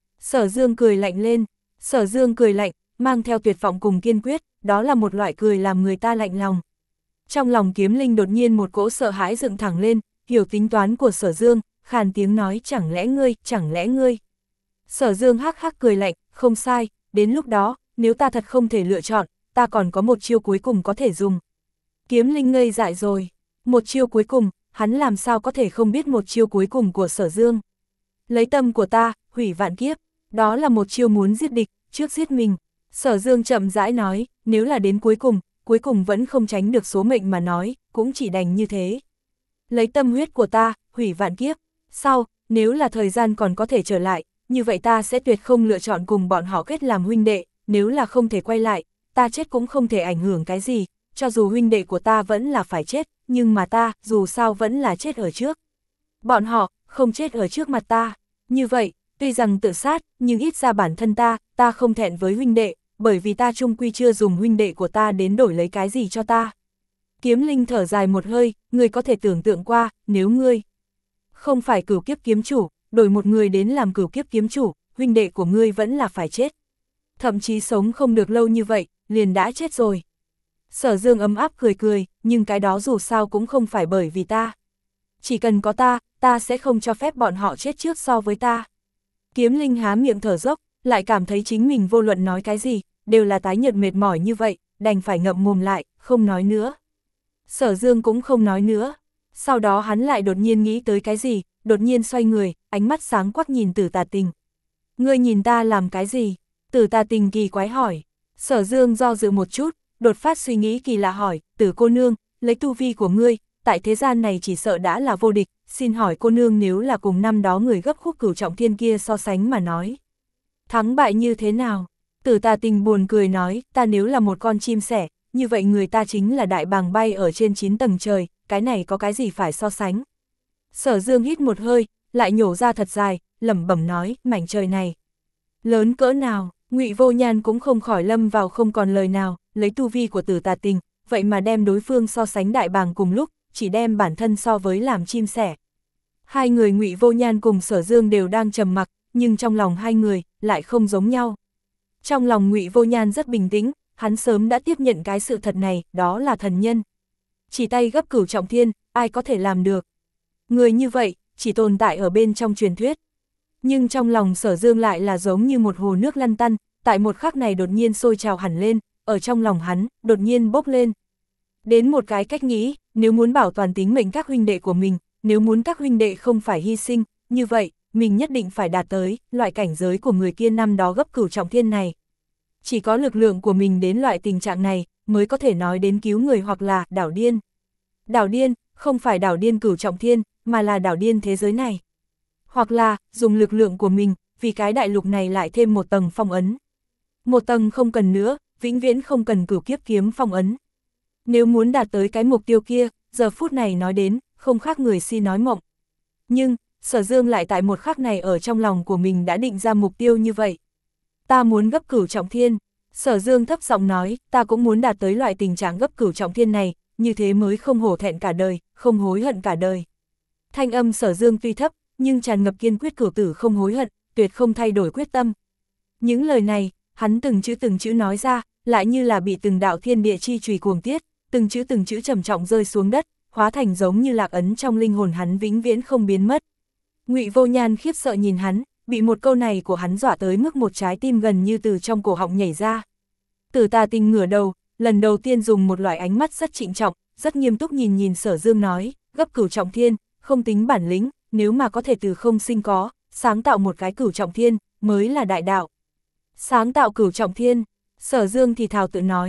Sở Dương cười lạnh lên, Sở Dương cười lạnh, mang theo tuyệt vọng cùng kiên quyết, đó là một loại cười làm người ta lạnh lòng. Trong lòng Kiếm Linh đột nhiên một cỗ sợ hãi dựng thẳng lên, hiểu tính toán của Sở Dương, khàn tiếng nói chẳng lẽ ngươi, chẳng lẽ ngươi. Sở Dương hắc hắc cười lạnh, không sai, đến lúc đó, nếu ta thật không thể lựa chọn, ta còn có một chiêu cuối cùng có thể dùng. Kiếm Linh ngây dại rồi, một chiêu cuối cùng, hắn làm sao có thể không biết một chiêu cuối cùng của Sở Dương. Lấy tâm của ta, hủy vạn kiếp, đó là một chiêu muốn giết địch, trước giết mình. Sở Dương chậm rãi nói, nếu là đến cuối cùng, cuối cùng vẫn không tránh được số mệnh mà nói, cũng chỉ đành như thế. Lấy tâm huyết của ta, hủy vạn kiếp, sau, nếu là thời gian còn có thể trở lại, như vậy ta sẽ tuyệt không lựa chọn cùng bọn họ kết làm huynh đệ, nếu là không thể quay lại, ta chết cũng không thể ảnh hưởng cái gì, cho dù huynh đệ của ta vẫn là phải chết, nhưng mà ta, dù sao vẫn là chết ở trước. Bọn họ, không chết ở trước mặt ta, như vậy, tuy rằng tự sát, nhưng ít ra bản thân ta, ta không thẹn với huynh đệ, bởi vì ta chung quy chưa dùng huynh đệ của ta đến đổi lấy cái gì cho ta. Kiếm Linh thở dài một hơi, ngươi có thể tưởng tượng qua, nếu ngươi không phải cửu kiếp kiếm chủ, đổi một người đến làm cửu kiếp kiếm chủ, huynh đệ của ngươi vẫn là phải chết. Thậm chí sống không được lâu như vậy, liền đã chết rồi. Sở Dương ấm áp cười cười, nhưng cái đó dù sao cũng không phải bởi vì ta. Chỉ cần có ta, ta sẽ không cho phép bọn họ chết trước so với ta. Kiếm Linh há miệng thở dốc, lại cảm thấy chính mình vô luận nói cái gì, đều là tái nhợt mệt mỏi như vậy, đành phải ngậm mồm lại, không nói nữa. Sở Dương cũng không nói nữa. Sau đó hắn lại đột nhiên nghĩ tới cái gì, đột nhiên xoay người, ánh mắt sáng quắc nhìn Tử Tà Tình. Ngươi nhìn ta làm cái gì? Tử Tà Tình kỳ quái hỏi. Sở Dương do dự một chút, đột phát suy nghĩ kỳ lạ hỏi, Tử cô nương, lấy tu vi của ngươi, tại thế gian này chỉ sợ đã là vô địch, xin hỏi cô nương nếu là cùng năm đó người gấp khúc cửu trọng thiên kia so sánh mà nói. Thắng bại như thế nào? Tử Tà Tình buồn cười nói, ta nếu là một con chim sẻ, như vậy người ta chính là đại bàng bay ở trên chín tầng trời, cái này có cái gì phải so sánh. Sở Dương hít một hơi, lại nhổ ra thật dài, lẩm bẩm nói, mảnh trời này lớn cỡ nào? Ngụy Vô Nhan cũng không khỏi lâm vào không còn lời nào, lấy tu vi của Tử Tà Tình, vậy mà đem đối phương so sánh đại bàng cùng lúc, chỉ đem bản thân so với làm chim sẻ. Hai người Ngụy Vô Nhan cùng Sở Dương đều đang trầm mặc, nhưng trong lòng hai người lại không giống nhau. Trong lòng Ngụy Vô Nhan rất bình tĩnh, hắn sớm đã tiếp nhận cái sự thật này, đó là thần nhân. Chỉ tay gấp cửu trọng thiên, ai có thể làm được? Người như vậy, chỉ tồn tại ở bên trong truyền thuyết. Nhưng trong lòng Sở Dương lại là giống như một hồ nước lăn tăn, tại một khắc này đột nhiên sôi trào hẳn lên, ở trong lòng hắn, đột nhiên bốc lên. Đến một cái cách nghĩ, nếu muốn bảo toàn tính mệnh các huynh đệ của mình, nếu muốn các huynh đệ không phải hy sinh, như vậy, mình nhất định phải đạt tới loại cảnh giới của người kia năm đó gấp cửu trọng thiên này. Chỉ có lực lượng của mình đến loại tình trạng này, mới có thể nói đến cứu người hoặc là đảo điên. Đảo điên, không phải đảo điên cửu trọng thiên, mà là đảo điên thế giới này. Hoặc là, dùng lực lượng của mình, vì cái đại lục này lại thêm một tầng phong ấn. Một tầng không cần nữa, vĩnh viễn không cần cửu kiếp kiếm phong ấn. Nếu muốn đạt tới cái mục tiêu kia, giờ phút này nói đến, không khác người si nói mộng. Nhưng, Sở Dương lại tại một khắc này ở trong lòng của mình đã định ra mục tiêu như vậy. Ta muốn gấp cửu trọng thiên. Sở Dương thấp giọng nói, ta cũng muốn đạt tới loại tình trạng gấp cửu trọng thiên này, như thế mới không hổ thẹn cả đời, không hối hận cả đời. Thanh âm Sở Dương tuy thấp, nhưng tràn ngập kiên quyết cửu tử không hối hận, tuyệt không thay đổi quyết tâm. Những lời này, hắn từng chữ từng chữ nói ra, lại như là bị từng đạo thiên địa chi chùy cuồng tiết, từng chữ từng chữ trầm trọng rơi xuống đất, hóa thành giống như lạc ấn trong linh hồn hắn vĩnh viễn không biến mất. Ngụy Vô Nhan khiếp sợ nhìn hắn, bị một câu này của hắn dọa tới mức một trái tim gần như từ trong cổ họng nhảy ra. Tử Tà Tình ngửa đầu, lần đầu tiên dùng một loại ánh mắt rất trịnh trọng, rất nghiêm túc nhìn nhìn Sở Dương nói, gấp cửu trọng thiên, không tính bản lĩnh, nếu mà có thể từ không sinh có, sáng tạo một cái cửu trọng thiên, mới là đại đạo. Sáng tạo cửu trọng thiên, Sở Dương thì thào tự nói,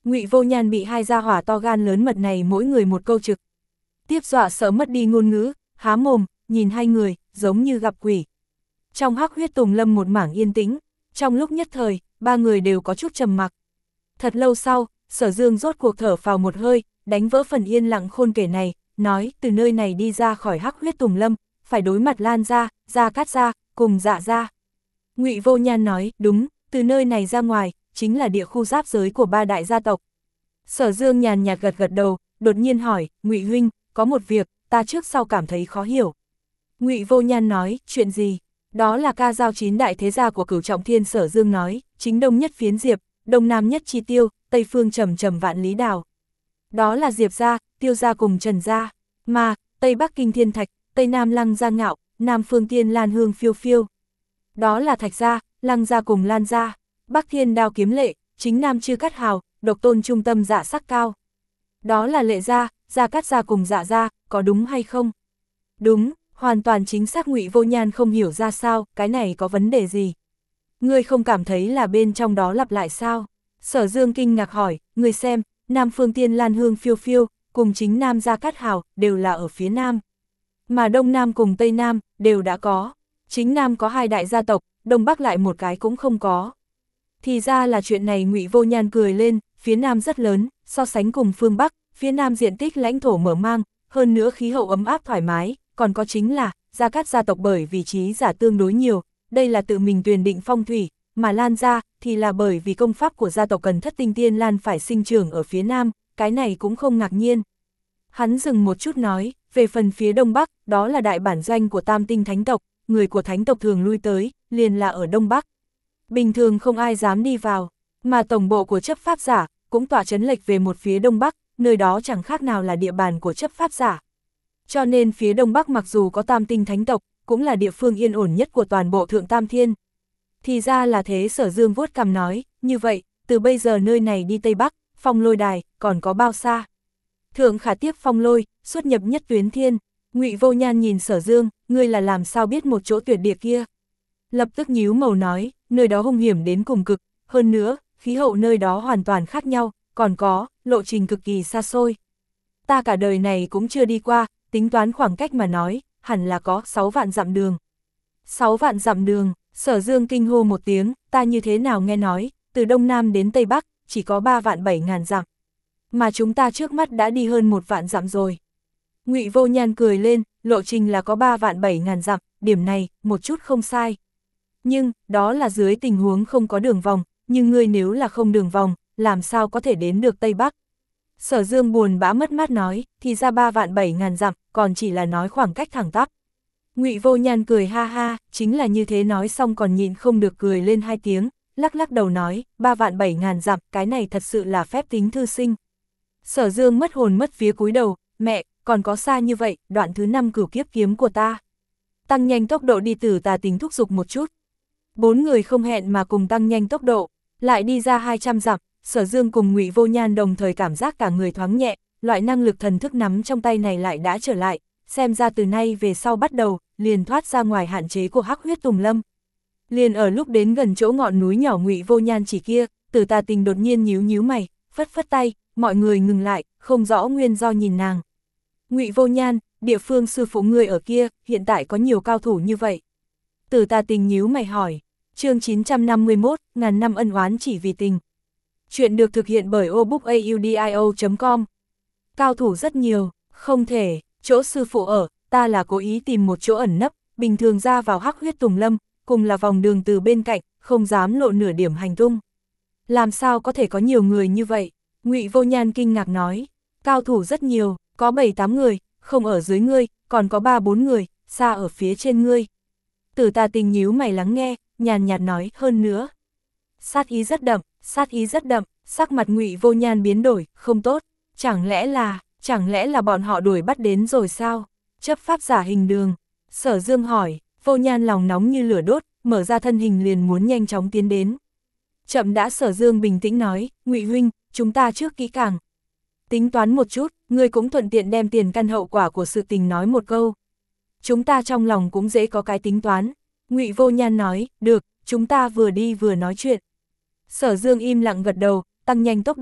Ngụy Vô Nhan bị hai gia hỏa to gan lớn mật này mỗi người một câu trực tiếp dọa sợ mất đi ngôn ngữ, há mồm, nhìn hai người, giống như gặp quỷ. Trong Hắc Huyết Tùng Lâm một mảng yên tĩnh, trong lúc nhất thời, ba người đều có chút trầm mặc. Thật lâu sau, Sở Dương rốt cuộc thở phào một hơi, đánh vỡ phần yên lặng khôn kể này, nói từ nơi này đi ra khỏi Hắc Huyết Tùng Lâm, phải đối mặt Lan gia, Gia Cát gia, cùng Dạ gia. Ngụy Vô Nhan nói, đúng, từ nơi này ra ngoài, chính là địa khu giáp giới của ba đại gia tộc. Sở Dương nhàn nhạt gật gật đầu, đột nhiên hỏi, Ngụy huynh, có một việc, ta trước sau cảm thấy khó hiểu. Ngụy Vô Nhan nói, chuyện gì? Đó là ca giao chín đại thế gia của Cửu Trọng Thiên. Sở Dương nói, chính đông nhất Phiến Diệp, đông nam nhất Chi Tiêu, tây phương trầm trầm Vạn Lý Đào. Đó là Diệp gia, Tiêu gia cùng Trần gia, mà tây bắc Kinh Thiên Thạch, tây nam Lăng gia Ngạo, nam phương Tiên Lan Hương Phiêu Phiêu. Đó là Thạch gia, Lăng gia cùng Lan gia, bắc Thiên Đao Kiếm Lệ, chính nam Chư Cát Hào, độc tôn trung tâm Dạ Sắc Cao. Đó là Lệ gia, Gia Cát gia cùng Dạ gia, có đúng hay không? Đúng, hoàn toàn chính xác. Ngụy Vô Nhan không hiểu ra sao, cái này có vấn đề gì? Ngươi không cảm thấy là bên trong đó lặp lại sao? Sở Dương kinh ngạc hỏi, ngươi xem, nam phương Tiên Lan Hương Phiêu Phiêu, cùng chính nam Gia Cát Hào, đều là ở phía nam. Mà đông nam cùng tây nam, đều đã có. Chính nam có hai đại gia tộc, đông bắc lại một cái cũng không có. Thì ra là chuyện này. Ngụy Vô Nhan cười lên, phía nam rất lớn, so sánh cùng phương bắc, phía nam diện tích lãnh thổ mở mang, hơn nữa khí hậu ấm áp thoải mái, còn có chính là, Gia Cát gia tộc bởi vì trí giả tương đối nhiều, đây là tự mình tuyển định phong thủy, mà Lan gia thì là bởi vì công pháp của gia tộc cần thất tinh tiên lan phải sinh trưởng ở phía nam, cái này cũng không ngạc nhiên. Hắn dừng một chút nói, về phần phía đông bắc, đó là đại bản doanh của tam tinh thánh tộc, người của thánh tộc thường lui tới, liền là ở đông bắc. Bình thường không ai dám đi vào, mà tổng bộ của chấp pháp giả cũng tỏa chấn lệch về một phía đông bắc, nơi đó chẳng khác nào là địa bàn của chấp pháp giả. Cho nên phía đông bắc mặc dù có tam tinh thánh tộc, cũng là địa phương yên ổn nhất của toàn bộ Thượng Tam Thiên. Thì ra là thế. Sở Dương vuốt cằm nói, như vậy, từ bây giờ nơi này đi Tây Bắc, Phong Lôi Đài, còn có bao xa? Thượng khả tiếp Phong Lôi, xuất nhập nhất Tuyến Thiên. Ngụy Vô Nhan nhìn Sở Dương, ngươi là làm sao biết một chỗ tuyệt địa kia? Lập tức nhíu màu nói, nơi đó hung hiểm đến cùng cực, hơn nữa, khí hậu nơi đó hoàn toàn khác nhau, còn có, lộ trình cực kỳ xa xôi. Ta cả đời này cũng chưa đi qua, tính toán khoảng cách mà nói, hẳn là có sáu vạn dặm đường. sáu vạn dặm đường, Sở Dương kinh hô một tiếng, ta như thế nào nghe nói, từ Đông Nam đến Tây Bắc, chỉ có ba vạn bảy ngàn dặm. Mà chúng ta trước mắt đã đi hơn một vạn dặm rồi. Ngụy Vô Nhan cười lên, lộ trình là có ba vạn bảy ngàn dặm, điểm này, một chút không sai. Nhưng, đó là dưới tình huống không có đường vòng, nhưng ngươi nếu là không đường vòng, làm sao có thể đến được Tây Bắc? Sở Dương buồn bã mất mát nói, thì ra ba vạn bảy ngàn dặm, còn chỉ là nói khoảng cách thẳng tắp. Ngụy Vô Nhan cười ha ha, chính là như thế. Nói xong còn nhịn không được cười lên hai tiếng, lắc lắc đầu nói, ba vạn bảy ngàn dặm, cái này thật sự là phép tính thư sinh. Sở Dương mất hồn mất vía cúi đầu, mẹ, còn có xa như vậy, đoạn thứ năm Cửu Kiếp Kiếm của ta. Tăng nhanh tốc độ đi. Tử Tà Tình thúc giục một chút. Bốn người không hẹn mà cùng tăng nhanh tốc độ, lại đi ra hai trăm dặm. Sở Dương cùng Ngụy Vô Nhan đồng thời cảm giác cả người thoáng nhẹ, loại năng lực thần thức nắm trong tay này lại đã trở lại, xem ra từ nay về sau bắt đầu, liền thoát ra ngoài hạn chế của Hắc Huyết Tùng Lâm. Liền ở lúc đến gần chỗ ngọn núi nhỏ Ngụy Vô Nhan chỉ kia, Tử Tà Tình đột nhiên nhíu nhíu mày, phất phất tay, mọi người ngừng lại, không rõ nguyên do nhìn nàng. Ngụy Vô Nhan, địa phương sư phụ ngươi ở kia, hiện tại có nhiều cao thủ như vậy. Tử Tà Tình nhíu mày hỏi. Chương chín trăm năm mươi mốt, ngàn năm ân oán chỉ vì tình. Chuyện được thực hiện bởi obookaudio chấm com. Cao thủ rất nhiều, không thể, chỗ sư phụ ở, ta là cố ý tìm một chỗ ẩn nấp, bình thường ra vào Hắc Huyết Tùng Lâm, cùng là vòng đường từ bên cạnh, không dám lộ nửa điểm hành tung. Làm sao có thể có nhiều người như vậy? Ngụy Vô Nhan kinh ngạc nói, cao thủ rất nhiều, có bảy tám người, không ở dưới ngươi, còn có ba bốn người, xa ở phía trên ngươi. Tử Tà Tình nhíu mày lắng nghe, nhàn nhạt nói, hơn nữa. Sát ý rất đậm, sát ý rất đậm, sắc mặt Ngụy Vô Nhan biến đổi, không tốt, chẳng lẽ là, chẳng lẽ là bọn họ đuổi bắt đến rồi sao? Chấp pháp giả hình đường. Sở Dương hỏi. Vô Nhan lòng nóng như lửa đốt, mở ra thân hình liền muốn nhanh chóng tiến đến. Chậm đã. Sở Dương bình tĩnh nói, Ngụy huynh, chúng ta trước kỹ càng tính toán một chút, ngươi cũng thuận tiện đem tiền căn hậu quả của sự tình nói một câu. Chúng ta trong lòng cũng dễ có cái tính toán. Ngụy Vô Nhan nói, được, chúng ta vừa đi vừa nói chuyện. Sở Dương im lặng gật đầu, tăng nhanh tốc độ.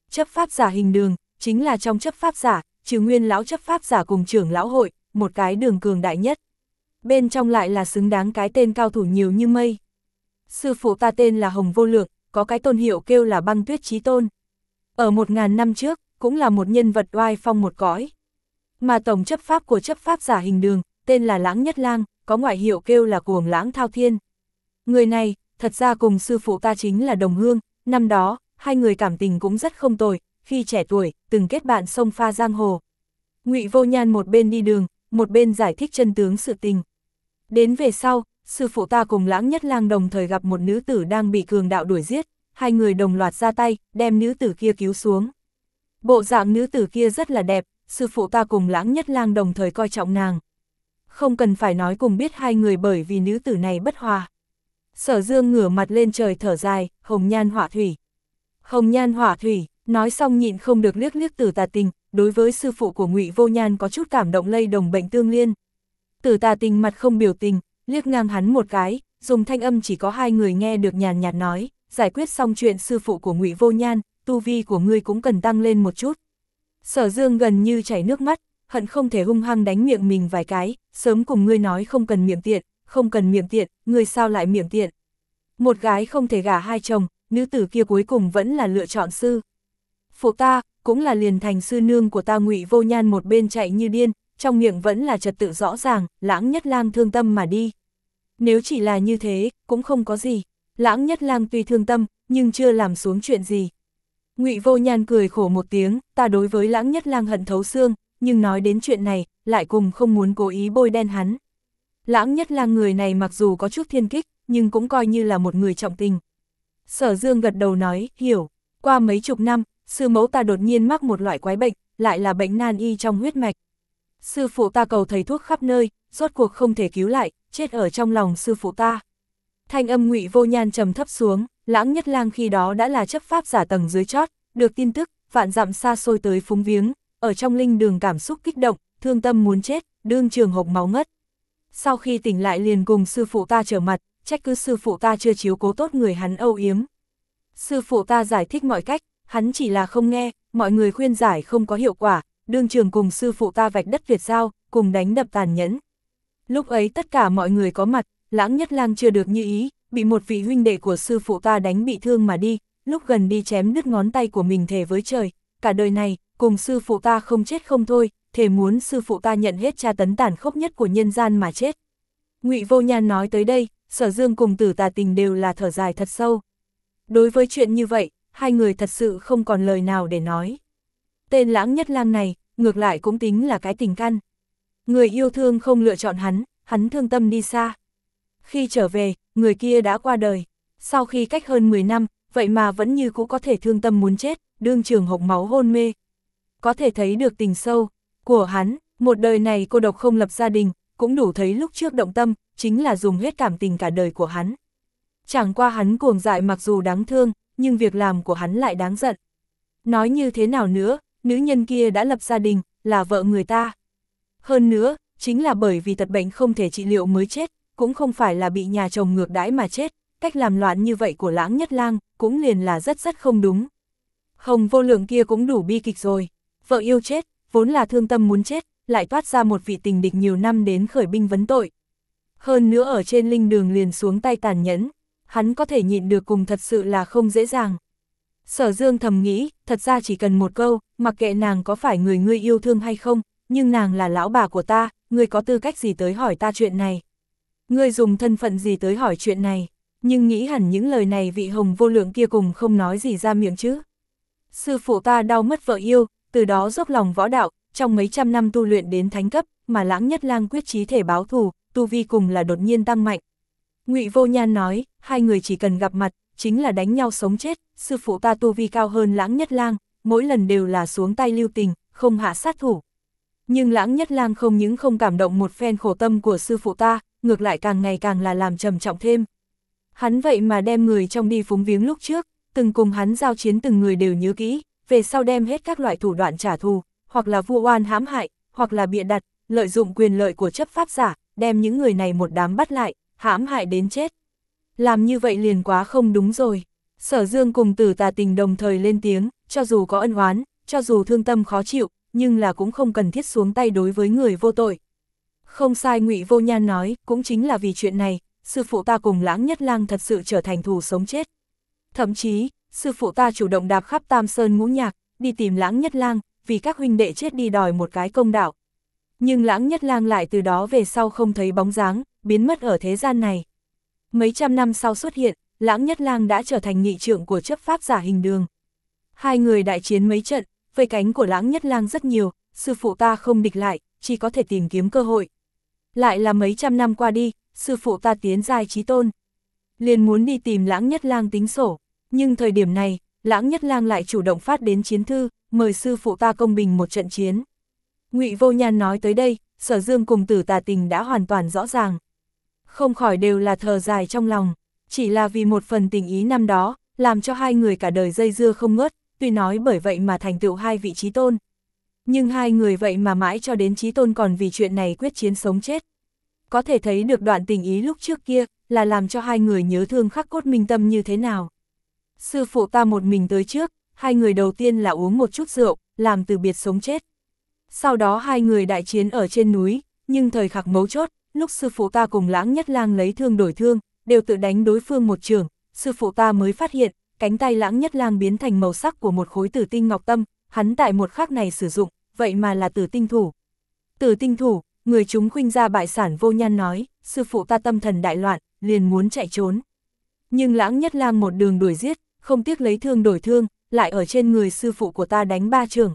Chấp pháp giả hình đường, chính là trong chấp pháp giả, trừ nguyên lão chấp pháp giả cùng trưởng lão hội, một cái đường cường đại nhất. Bên trong lại là xứng đáng cái tên cao thủ nhiều như mây. Sư phụ ta tên là Hồng Vô Lượng, có cái tôn hiệu kêu là Băng Tuyết Chí Tôn. Ở một ngàn năm trước, cũng là một nhân vật oai phong một cõi. Mà tổng chấp pháp của chấp pháp giả hình đường, tên là Lãng Nhất Lang, có ngoại hiệu kêu là Cuồng Lãng Thao Thiên. Người này, thật ra cùng sư phụ ta chính là đồng hương, năm đó, hai người cảm tình cũng rất không tồi, khi trẻ tuổi, từng kết bạn sông pha giang hồ. Ngụy Vô Nhan một bên đi đường, một bên giải thích chân tướng sự tình. Đến về sau, sư phụ ta cùng Lãng Nhất Lang đồng thời gặp một nữ tử đang bị cường đạo đuổi giết, hai người đồng loạt ra tay, đem nữ tử kia cứu xuống. Bộ dạng nữ tử kia rất là đẹp, sư phụ ta cùng Lãng Nhất Lang đồng thời coi trọng nàng. Không cần phải nói cùng biết hai người bởi vì nữ tử này bất hòa. Sở Dương ngửa mặt lên trời thở dài, hồng nhan hỏa thủy. Hồng nhan hỏa thủy, nói xong nhịn không được liếc liếc Tử Tà Tình, đối với sư phụ của Ngụy Vô Nhan có chút cảm động lây đồng bệnh tương liên. Tử Tà Tình mặt không biểu tình, liếc ngang hắn một cái, dùng thanh âm chỉ có hai người nghe được nhàn nhạt nói, giải quyết xong chuyện sư phụ của Ngụy Vô Nhan, tu vi của ngươi cũng cần tăng lên một chút. Sở Dương gần như chảy nước mắt, hận không thể hung hăng đánh miệng mình vài cái, sớm cùng ngươi nói không cần miệng tiện, không cần miệng tiện, ngươi sao lại miệng tiện. Một gái không thể gả hai chồng, nữ tử kia cuối cùng vẫn là lựa chọn sư phụ ta, cũng là liền thành sư nương của ta. Ngụy Vô Nhan một bên chạy như điên, trong miệng vẫn là trật tự rõ ràng, Lãng Nhất Lang thương tâm mà đi. Nếu chỉ là như thế, cũng không có gì, Lãng Nhất Lang tuy thương tâm, nhưng chưa làm xuống chuyện gì. Ngụy Vô Nhan cười khổ một tiếng, ta đối với Lãng Nhất Lang hận thấu xương, nhưng nói đến chuyện này, lại cùng không muốn cố ý bôi đen hắn. Lãng Nhất Lang người này mặc dù có chút thiên kích, nhưng cũng coi như là một người trọng tình. Sở Dương gật đầu nói, hiểu, qua mấy chục năm, sư mẫu ta đột nhiên mắc một loại quái bệnh, lại là bệnh nan y trong huyết mạch. Sư phụ ta cầu thầy thuốc khắp nơi, rốt cuộc không thể cứu lại, chết ở trong lòng sư phụ ta. Thanh âm Ngụy Vô Nhan trầm thấp xuống, Lãng Nhất Lang khi đó đã là chấp pháp giả tầng dưới chót, được tin tức, vạn dặm xa xôi tới phúng viếng, ở trong linh đường cảm xúc kích động, thương tâm muốn chết, đương trường hộc máu ngất. Sau khi tỉnh lại liền cùng sư phụ ta trở mặt, trách cứ sư phụ ta chưa chiếu cố tốt người hắn âu yếm. Sư phụ ta giải thích mọi cách, hắn chỉ là không nghe, mọi người khuyên giải không có hiệu quả, đương trường cùng sư phụ ta vạch đất Việt giao, cùng đánh đập tàn nhẫn. Lúc ấy tất cả mọi người có mặt, Lãng Nhất Lang chưa được như ý, bị một vị huynh đệ của sư phụ ta đánh bị thương mà đi, lúc gần đi chém đứt ngón tay của mình thề với trời, cả đời này, cùng sư phụ ta không chết không thôi, thề muốn sư phụ ta nhận hết tra tấn tàn khốc nhất của nhân gian mà chết. Ngụy Vô Nhan nói tới đây, Sở Dương cùng Tử Tà Tình đều là thở dài thật sâu. Đối với chuyện như vậy, hai người thật sự không còn lời nào để nói. Tên Lãng Nhất Lang này, ngược lại cũng tính là cái tình căn. Người yêu thương không lựa chọn hắn, hắn thương tâm đi xa. Khi trở về, người kia đã qua đời. Sau khi cách hơn mười năm, vậy mà vẫn như cũ có thể thương tâm muốn chết, đương trường hộc máu hôn mê. Có thể thấy được tình sâu của hắn, một đời này cô độc không lập gia đình, cũng đủ thấy lúc trước động tâm, chính là dùng hết cảm tình cả đời của hắn. Chẳng qua hắn cuồng dại mặc dù đáng thương, nhưng việc làm của hắn lại đáng giận. Nói như thế nào nữa, nữ nhân kia đã lập gia đình, là vợ người ta. Hơn nữa, chính là bởi vì tật bệnh không thể trị liệu mới chết, cũng không phải là bị nhà chồng ngược đãi mà chết, cách làm loạn như vậy của Lãng Nhất Lang cũng liền là rất rất không đúng. Hồng Vô Lượng kia cũng đủ bi kịch rồi, vợ yêu chết, vốn là thương tâm muốn chết, lại toát ra một vị tình địch nhiều năm đến khởi binh vấn tội. Hơn nữa ở trên linh đường liền xuống tay tàn nhẫn, hắn có thể nhịn được cùng thật sự là không dễ dàng. Sở Dương thầm nghĩ, thật ra chỉ cần một câu, mặc kệ nàng có phải người ngươi yêu thương hay không, nhưng nàng là lão bà của ta, ngươi có tư cách gì tới hỏi ta chuyện này? Ngươi dùng thân phận gì tới hỏi chuyện này? Nhưng nghĩ hẳn những lời này vị Hồng Vô Lượng kia cùng không nói gì ra miệng chứ. Sư phụ ta đau mất vợ yêu, từ đó dốc lòng võ đạo, trong mấy trăm năm tu luyện đến thánh cấp, mà Lãng Nhất Lang quyết chí thể báo thù, tu vi cùng là đột nhiên tăng mạnh. Ngụy Vô Nhan nói, hai người chỉ cần gặp mặt, chính là đánh nhau sống chết, sư phụ ta tu vi cao hơn Lãng Nhất Lang, mỗi lần đều là xuống tay lưu tình, không hạ sát thủ. Nhưng Lãng Nhất Lang không những không cảm động một phen khổ tâm của sư phụ ta, ngược lại càng ngày càng là làm trầm trọng thêm. Hắn vậy mà đem người trong đi phúng viếng lúc trước, từng cùng hắn giao chiến từng người đều nhớ kỹ, về sau đem hết các loại thủ đoạn trả thù, hoặc là vu oan hãm hại, hoặc là bịa đặt, lợi dụng quyền lợi của chấp pháp giả, đem những người này một đám bắt lại, hãm hại đến chết. Làm như vậy liền quá không đúng rồi. Sở Dương cùng Tử Tà Tình đồng thời lên tiếng, cho dù có ân oán, cho dù thương tâm khó chịu, nhưng là cũng không cần thiết xuống tay đối với người vô tội. Không sai, Ngụy Vô Nhan nói, cũng chính là vì chuyện này, sư phụ ta cùng Lãng Nhất Lang thật sự trở thành thù sống chết. Thậm chí, sư phụ ta chủ động đạp khắp Tam Sơn ngũ nhạc, đi tìm Lãng Nhất Lang, vì các huynh đệ chết đi đòi một cái công đạo. Nhưng Lãng Nhất Lang lại từ đó về sau không thấy bóng dáng, biến mất ở thế gian này. Mấy trăm năm sau xuất hiện, Lãng Nhất Lang đã trở thành nghị trượng của chấp pháp giả Hình Đường. Hai người đại chiến mấy trận, vây cánh của Lãng Nhất Lang rất nhiều, sư phụ ta không địch lại, chỉ có thể tìm kiếm cơ hội. Lại là mấy trăm năm qua đi, sư phụ ta tiến giai chí tôn. Liền muốn đi tìm Lãng Nhất Lang tính sổ, nhưng thời điểm này, Lãng Nhất Lang lại chủ động phát đến chiến thư, mời sư phụ ta công bình một trận chiến. Ngụy Vô Nhan nói tới đây, Sở Dương cùng Tử Tà Tình đã hoàn toàn rõ ràng. Không khỏi đều là thở dài trong lòng, chỉ là vì một phần tình ý năm đó, làm cho hai người cả đời dây dưa không ngớt, tuy nói bởi vậy mà thành tựu hai vị chí tôn. Nhưng hai người vậy mà mãi cho đến chí tôn còn vì chuyện này quyết chiến sống chết. Có thể thấy được đoạn tình ý lúc trước kia, là làm cho hai người nhớ thương khắc cốt minh tâm như thế nào. Sư phụ ta một mình tới trước, hai người đầu tiên là uống một chút rượu, làm từ biệt sống chết. Sau đó hai người đại chiến ở trên núi, nhưng thời khắc mấu chốt, lúc sư phụ ta cùng Lãng Nhất Lang lấy thương đổi thương, đều tự đánh đối phương một chưởng, sư phụ ta mới phát hiện, cánh tay Lãng Nhất Lang biến thành màu sắc của một khối tử tinh ngọc tâm, hắn tại một khắc này sử dụng, vậy mà là tử tinh thủ. Tử tinh thủ, người chúng khuynh ra bại sản. Vô Nhan nói, sư phụ ta tâm thần đại loạn, liền muốn chạy trốn. Nhưng Lãng Nhất Lang một đường đuổi giết, không tiếc lấy thương đổi thương, lại ở trên người sư phụ của ta đánh ba chưởng.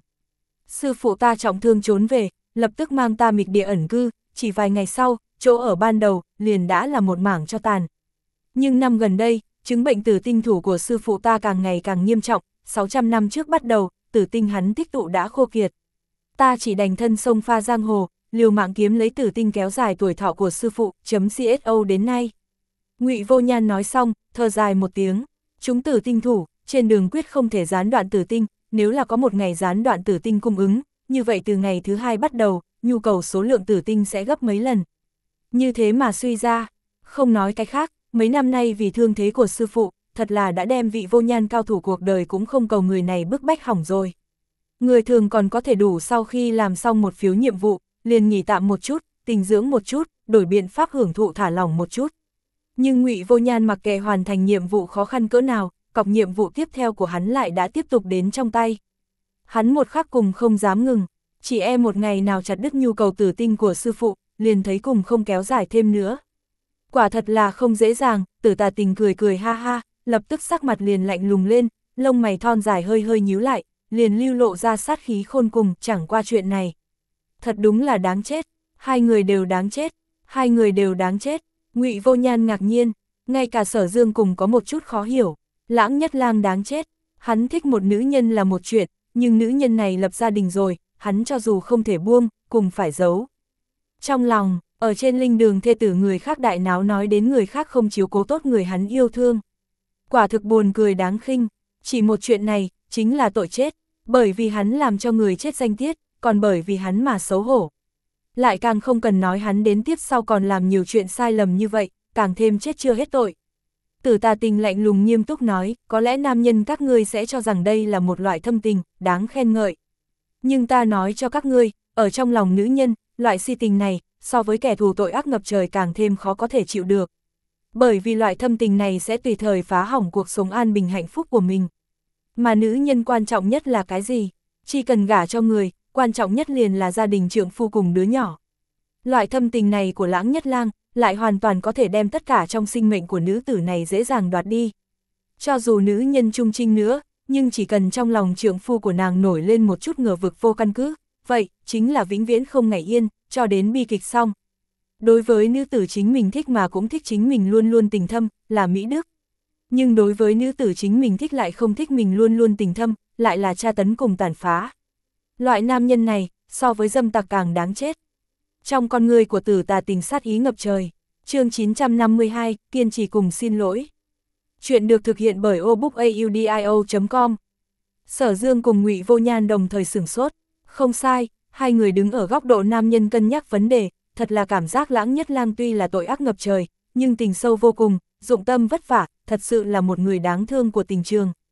Sư phụ ta trọng thương trốn về, lập tức mang ta mịch địa ẩn cư, chỉ vài ngày sau, chỗ ở ban đầu, liền đã là một mảng cho tàn. Nhưng năm gần đây, chứng bệnh tử tinh thủ của sư phụ ta càng ngày càng nghiêm trọng, sáu trăm năm trước bắt đầu, tử tinh hắn tích tụ đã khô kiệt. Ta chỉ đành thân sông pha giang hồ, liều mạng kiếm lấy tử tinh kéo dài tuổi thọ của sư phụ, chấm co đến nay. Ngụy Vô Nhan nói xong, thở dài một tiếng, chúng tử tinh thủ, trên đường quyết không thể gián đoạn tử tinh, nếu là có một ngày gián đoạn tử tinh cung ứng, như vậy từ ngày thứ hai bắt đầu, nhu cầu số lượng tử tinh sẽ gấp mấy lần. Như thế mà suy ra, không nói cái khác, mấy năm nay vì thương thế của sư phụ, thật là đã đem vị Vô Nhan cao thủ cuộc đời cũng không cầu người này bức bách hỏng rồi. Người thường còn có thể đủ sau khi làm xong một phiếu nhiệm vụ, liền nghỉ tạm một chút, tình dưỡng một chút, đổi biện pháp hưởng thụ thả lỏng một chút. Nhưng Ngụy Vô Nhan mặc kệ hoàn thành nhiệm vụ khó khăn cỡ nào, cọc nhiệm vụ tiếp theo của hắn lại đã tiếp tục đến trong tay. Hắn một khắc cùng không dám ngừng, chỉ e một ngày nào chặt đứt nhu cầu tử tinh của sư phụ, liền thấy cùng không kéo dài thêm nữa. Quả thật là không dễ dàng. Tử Tà Tình cười cười ha ha, lập tức sắc mặt liền lạnh lùng lên, lông mày thon dài hơi hơi nhíu lại, liền lưu lộ ra sát khí khôn cùng. Chẳng qua chuyện này, thật đúng là đáng chết, hai người đều đáng chết, hai người đều đáng chết. Ngụy Vô Nhan ngạc nhiên, ngay cả Sở Dương cùng có một chút khó hiểu. Lãng Nhất Lang đáng chết, hắn thích một nữ nhân là một chuyện, nhưng nữ nhân này lập gia đình rồi, hắn cho dù không thể buông, cùng phải giấu. Trong lòng, ở trên linh đường thê tử người khác đại náo nói đến người khác không chiếu cố tốt người hắn yêu thương. Quả thực buồn cười đáng khinh, chỉ một chuyện này, chính là tội chết, bởi vì hắn làm cho người chết danh tiết, còn bởi vì hắn mà xấu hổ. Lại càng không cần nói hắn đến tiếp sau còn làm nhiều chuyện sai lầm như vậy, càng thêm chết chưa hết tội. Tử Tà Tình lạnh lùng nghiêm túc nói, có lẽ nam nhân các ngươi sẽ cho rằng đây là một loại thâm tình, đáng khen ngợi. Nhưng ta nói cho các ngươi, ở trong lòng nữ nhân, loại si tình này, so với kẻ thù tội ác ngập trời càng thêm khó có thể chịu được. Bởi vì loại thâm tình này sẽ tùy thời phá hỏng cuộc sống an bình hạnh phúc của mình. Mà nữ nhân quan trọng nhất là cái gì? Chỉ cần gả cho người, quan trọng nhất liền là gia đình trượng phu cùng đứa nhỏ. Loại thâm tình này của Lãng Nhất Lang lại hoàn toàn có thể đem tất cả trong sinh mệnh của nữ tử này dễ dàng đoạt đi. Cho dù nữ nhân trung trinh nữa, nhưng chỉ cần trong lòng trượng phu của nàng nổi lên một chút ngờ vực vô căn cứ, vậy chính là vĩnh viễn không ngày yên, cho đến bi kịch xong. Đối với nữ tử chính mình thích mà cũng thích chính mình luôn luôn tình thâm, là mỹ đức. Nhưng đối với nữ tử chính mình thích lại không thích mình luôn luôn tình thâm, lại là tra tấn cùng tàn phá. Loại nam nhân này, so với dâm tặc càng đáng chết. Trong con người của Tử Tà Tình sát ý ngập trời. Chương chín trăm năm mươi hai, kiên trì cùng xin lỗi. Chuyện được thực hiện bởi obookaudio chấm com. Sở Dương cùng Ngụy Vô Nhan đồng thời sửng sốt. Không sai, hai người đứng ở góc độ nam nhân cân nhắc vấn đề, thật là cảm giác Lãng Nhất Lang tuy là tội ác ngập trời, nhưng tình sâu vô cùng, dụng tâm vất vả, thật sự là một người đáng thương của tình trường.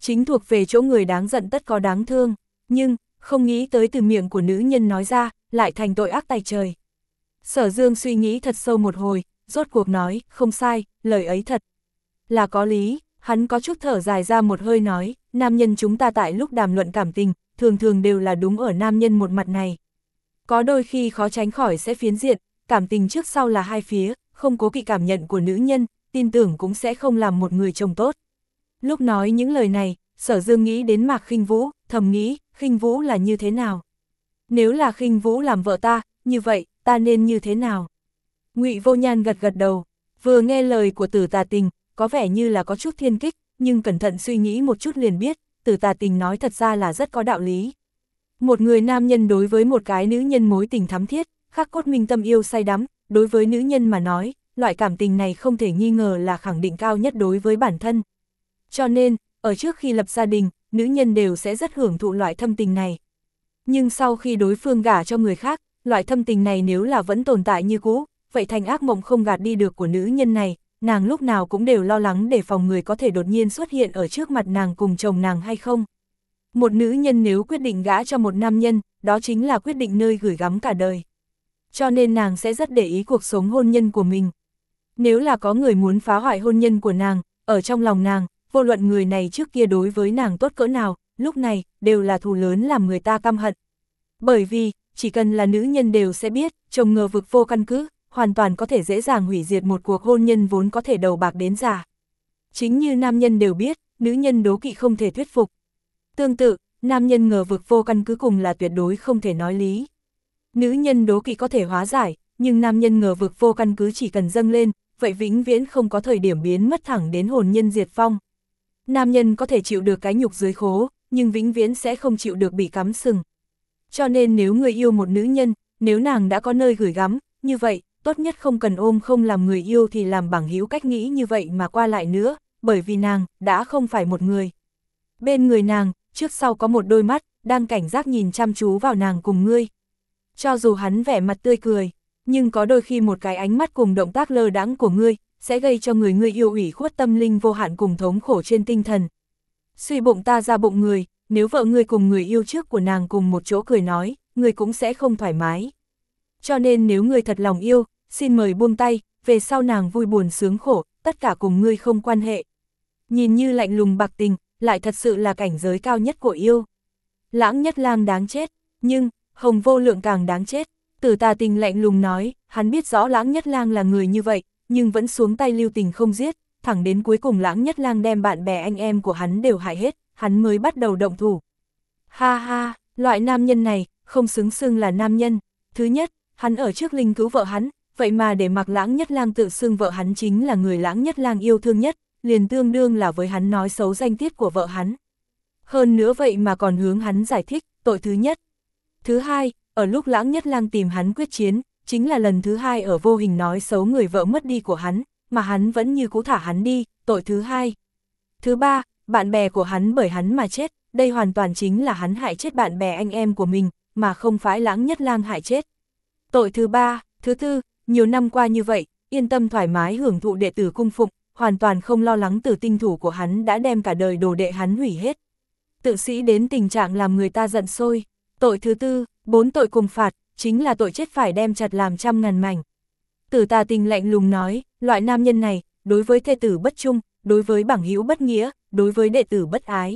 chính thuộc về chỗ người đáng giận tất có đáng thương, nhưng, không nghĩ tới từ miệng của nữ nhân nói ra, lại thành tội ác tày trời. Sở Dương suy nghĩ thật sâu một hồi, rốt cuộc nói, không sai, lời ấy thật là có lý. Hắn có chút thở dài ra một hơi nói, nam nhân chúng ta tại lúc đàm luận cảm tình, thường thường đều là đúng ở nam nhân một mặt này. Có đôi khi khó tránh khỏi sẽ phiến diện, cảm tình trước sau là hai phía, không cố kỵ cảm nhận của nữ nhân, tin tưởng cũng sẽ không làm một người chồng tốt. Lúc nói những lời này, Sở Dương nghĩ đến Mạc Khinh Vũ, thầm nghĩ, Khinh Vũ là như thế nào? Nếu là Khinh Vũ làm vợ ta, như vậy, ta nên như thế nào? Ngụy Vô Nhan gật gật đầu, vừa nghe lời của Tử Tà Tình, có vẻ như là có chút thiên kích, nhưng cẩn thận suy nghĩ một chút liền biết, Tử Tà Tình nói thật ra là rất có đạo lý. Một người nam nhân đối với một cái nữ nhân mối tình thắm thiết, khắc cốt minh tâm yêu say đắm, đối với nữ nhân mà nói, loại cảm tình này không thể nghi ngờ là khẳng định cao nhất đối với bản thân. Cho nên, ở trước khi lập gia đình, nữ nhân đều sẽ rất hưởng thụ loại thâm tình này. Nhưng sau khi đối phương gả cho người khác, loại thâm tình này nếu là vẫn tồn tại như cũ, vậy thành ác mộng không gạt đi được của nữ nhân này, nàng lúc nào cũng đều lo lắng để phòng người có thể đột nhiên xuất hiện ở trước mặt nàng cùng chồng nàng hay không. Một nữ nhân nếu quyết định gả cho một nam nhân, đó chính là quyết định nơi gửi gắm cả đời. Cho nên nàng sẽ rất để ý cuộc sống hôn nhân của mình. Nếu là có người muốn phá hoại hôn nhân của nàng, ở trong lòng nàng, vô luận người này trước kia đối với nàng tốt cỡ nào, lúc này, đều là thù lớn làm người ta căm hận. Bởi vì, chỉ cần là nữ nhân đều sẽ biết, chồng ngờ vực vô căn cứ, hoàn toàn có thể dễ dàng hủy diệt một cuộc hôn nhân vốn có thể đầu bạc đến già. Chính như nam nhân đều biết, nữ nhân đố kỵ không thể thuyết phục. Tương tự, nam nhân ngờ vực vô căn cứ cùng là tuyệt đối không thể nói lý. Nữ nhân đố kỵ có thể hóa giải, nhưng nam nhân ngờ vực vô căn cứ chỉ cần dâng lên, vậy vĩnh viễn không có thời điểm biến mất thẳng đến hồn nhân diệt vong. Nam nhân có thể chịu được cái nhục dưới khố, nhưng vĩnh viễn sẽ không chịu được bị cắm sừng. Cho nên nếu người yêu một nữ nhân, nếu nàng đã có nơi gửi gắm, như vậy, tốt nhất không cần ôm không làm người yêu thì làm bằng hữu cách nghĩ như vậy mà qua lại nữa, bởi vì nàng, đã không phải một người. Bên người nàng, trước sau có một đôi mắt, đang cảnh giác nhìn chăm chú vào nàng cùng ngươi. Cho dù hắn vẻ mặt tươi cười, nhưng có đôi khi một cái ánh mắt cùng động tác lơ đãng của ngươi, sẽ gây cho người ngươi yêu ủy khuất tâm linh vô hạn cùng thống khổ trên tinh thần. Suy bụng ta ra bụng người, nếu vợ ngươi cùng người yêu trước của nàng cùng một chỗ cười nói, ngươi cũng sẽ không thoải mái. Cho nên nếu ngươi thật lòng yêu, xin mời buông tay, về sau nàng vui buồn sướng khổ, tất cả cùng ngươi không quan hệ. Nhìn như lạnh lùng bạc tình, lại thật sự là cảnh giới cao nhất của yêu. Lãng Nhất Lang đáng chết, nhưng, Hồng Vô Lượng càng đáng chết. Tử Tà Tình lạnh lùng nói, hắn biết rõ Lãng Nhất Lang là người như vậy, nhưng vẫn xuống tay lưu tình không giết, thẳng đến cuối cùng Lãng Nhất Lang đem bạn bè anh em của hắn đều hại hết, hắn mới bắt đầu động thủ. Ha ha, loại nam nhân này, không xứng xưng là nam nhân. Thứ nhất, hắn ở trước linh cứu vợ hắn, vậy mà để mặc Lãng Nhất Lang tự xưng vợ hắn chính là người Lãng Nhất Lang yêu thương nhất, liền tương đương là với hắn nói xấu danh tiết của vợ hắn. Hơn nữa vậy mà còn hướng hắn giải thích, tội thứ nhất. Thứ hai, ở lúc Lãng Nhất Lang tìm hắn quyết chiến, chính là lần thứ hai ở vô hình nói xấu người vợ mất đi của hắn, mà hắn vẫn như cũ thả hắn đi, tội thứ hai. Thứ ba, bạn bè của hắn bởi hắn mà chết, đây hoàn toàn chính là hắn hại chết bạn bè anh em của mình, mà không phải Lãng Nhất Lang hại chết. Tội thứ ba, thứ tư, nhiều năm qua như vậy, yên tâm thoải mái hưởng thụ đệ tử cung phụng, hoàn toàn không lo lắng Tử Tinh thủ của hắn đã đem cả đời đồ đệ hắn hủy hết. Tự sĩ đến tình trạng làm người ta giận sôi. Tội thứ tư, bốn tội cùng phạt, chính là tội chết phải đem chặt làm trăm ngàn mảnh. Tử Tà Tình lạnh lùng nói, loại nam nhân này, đối với thê tử bất trung, đối với bảng hữu bất nghĩa, đối với đệ tử bất ái.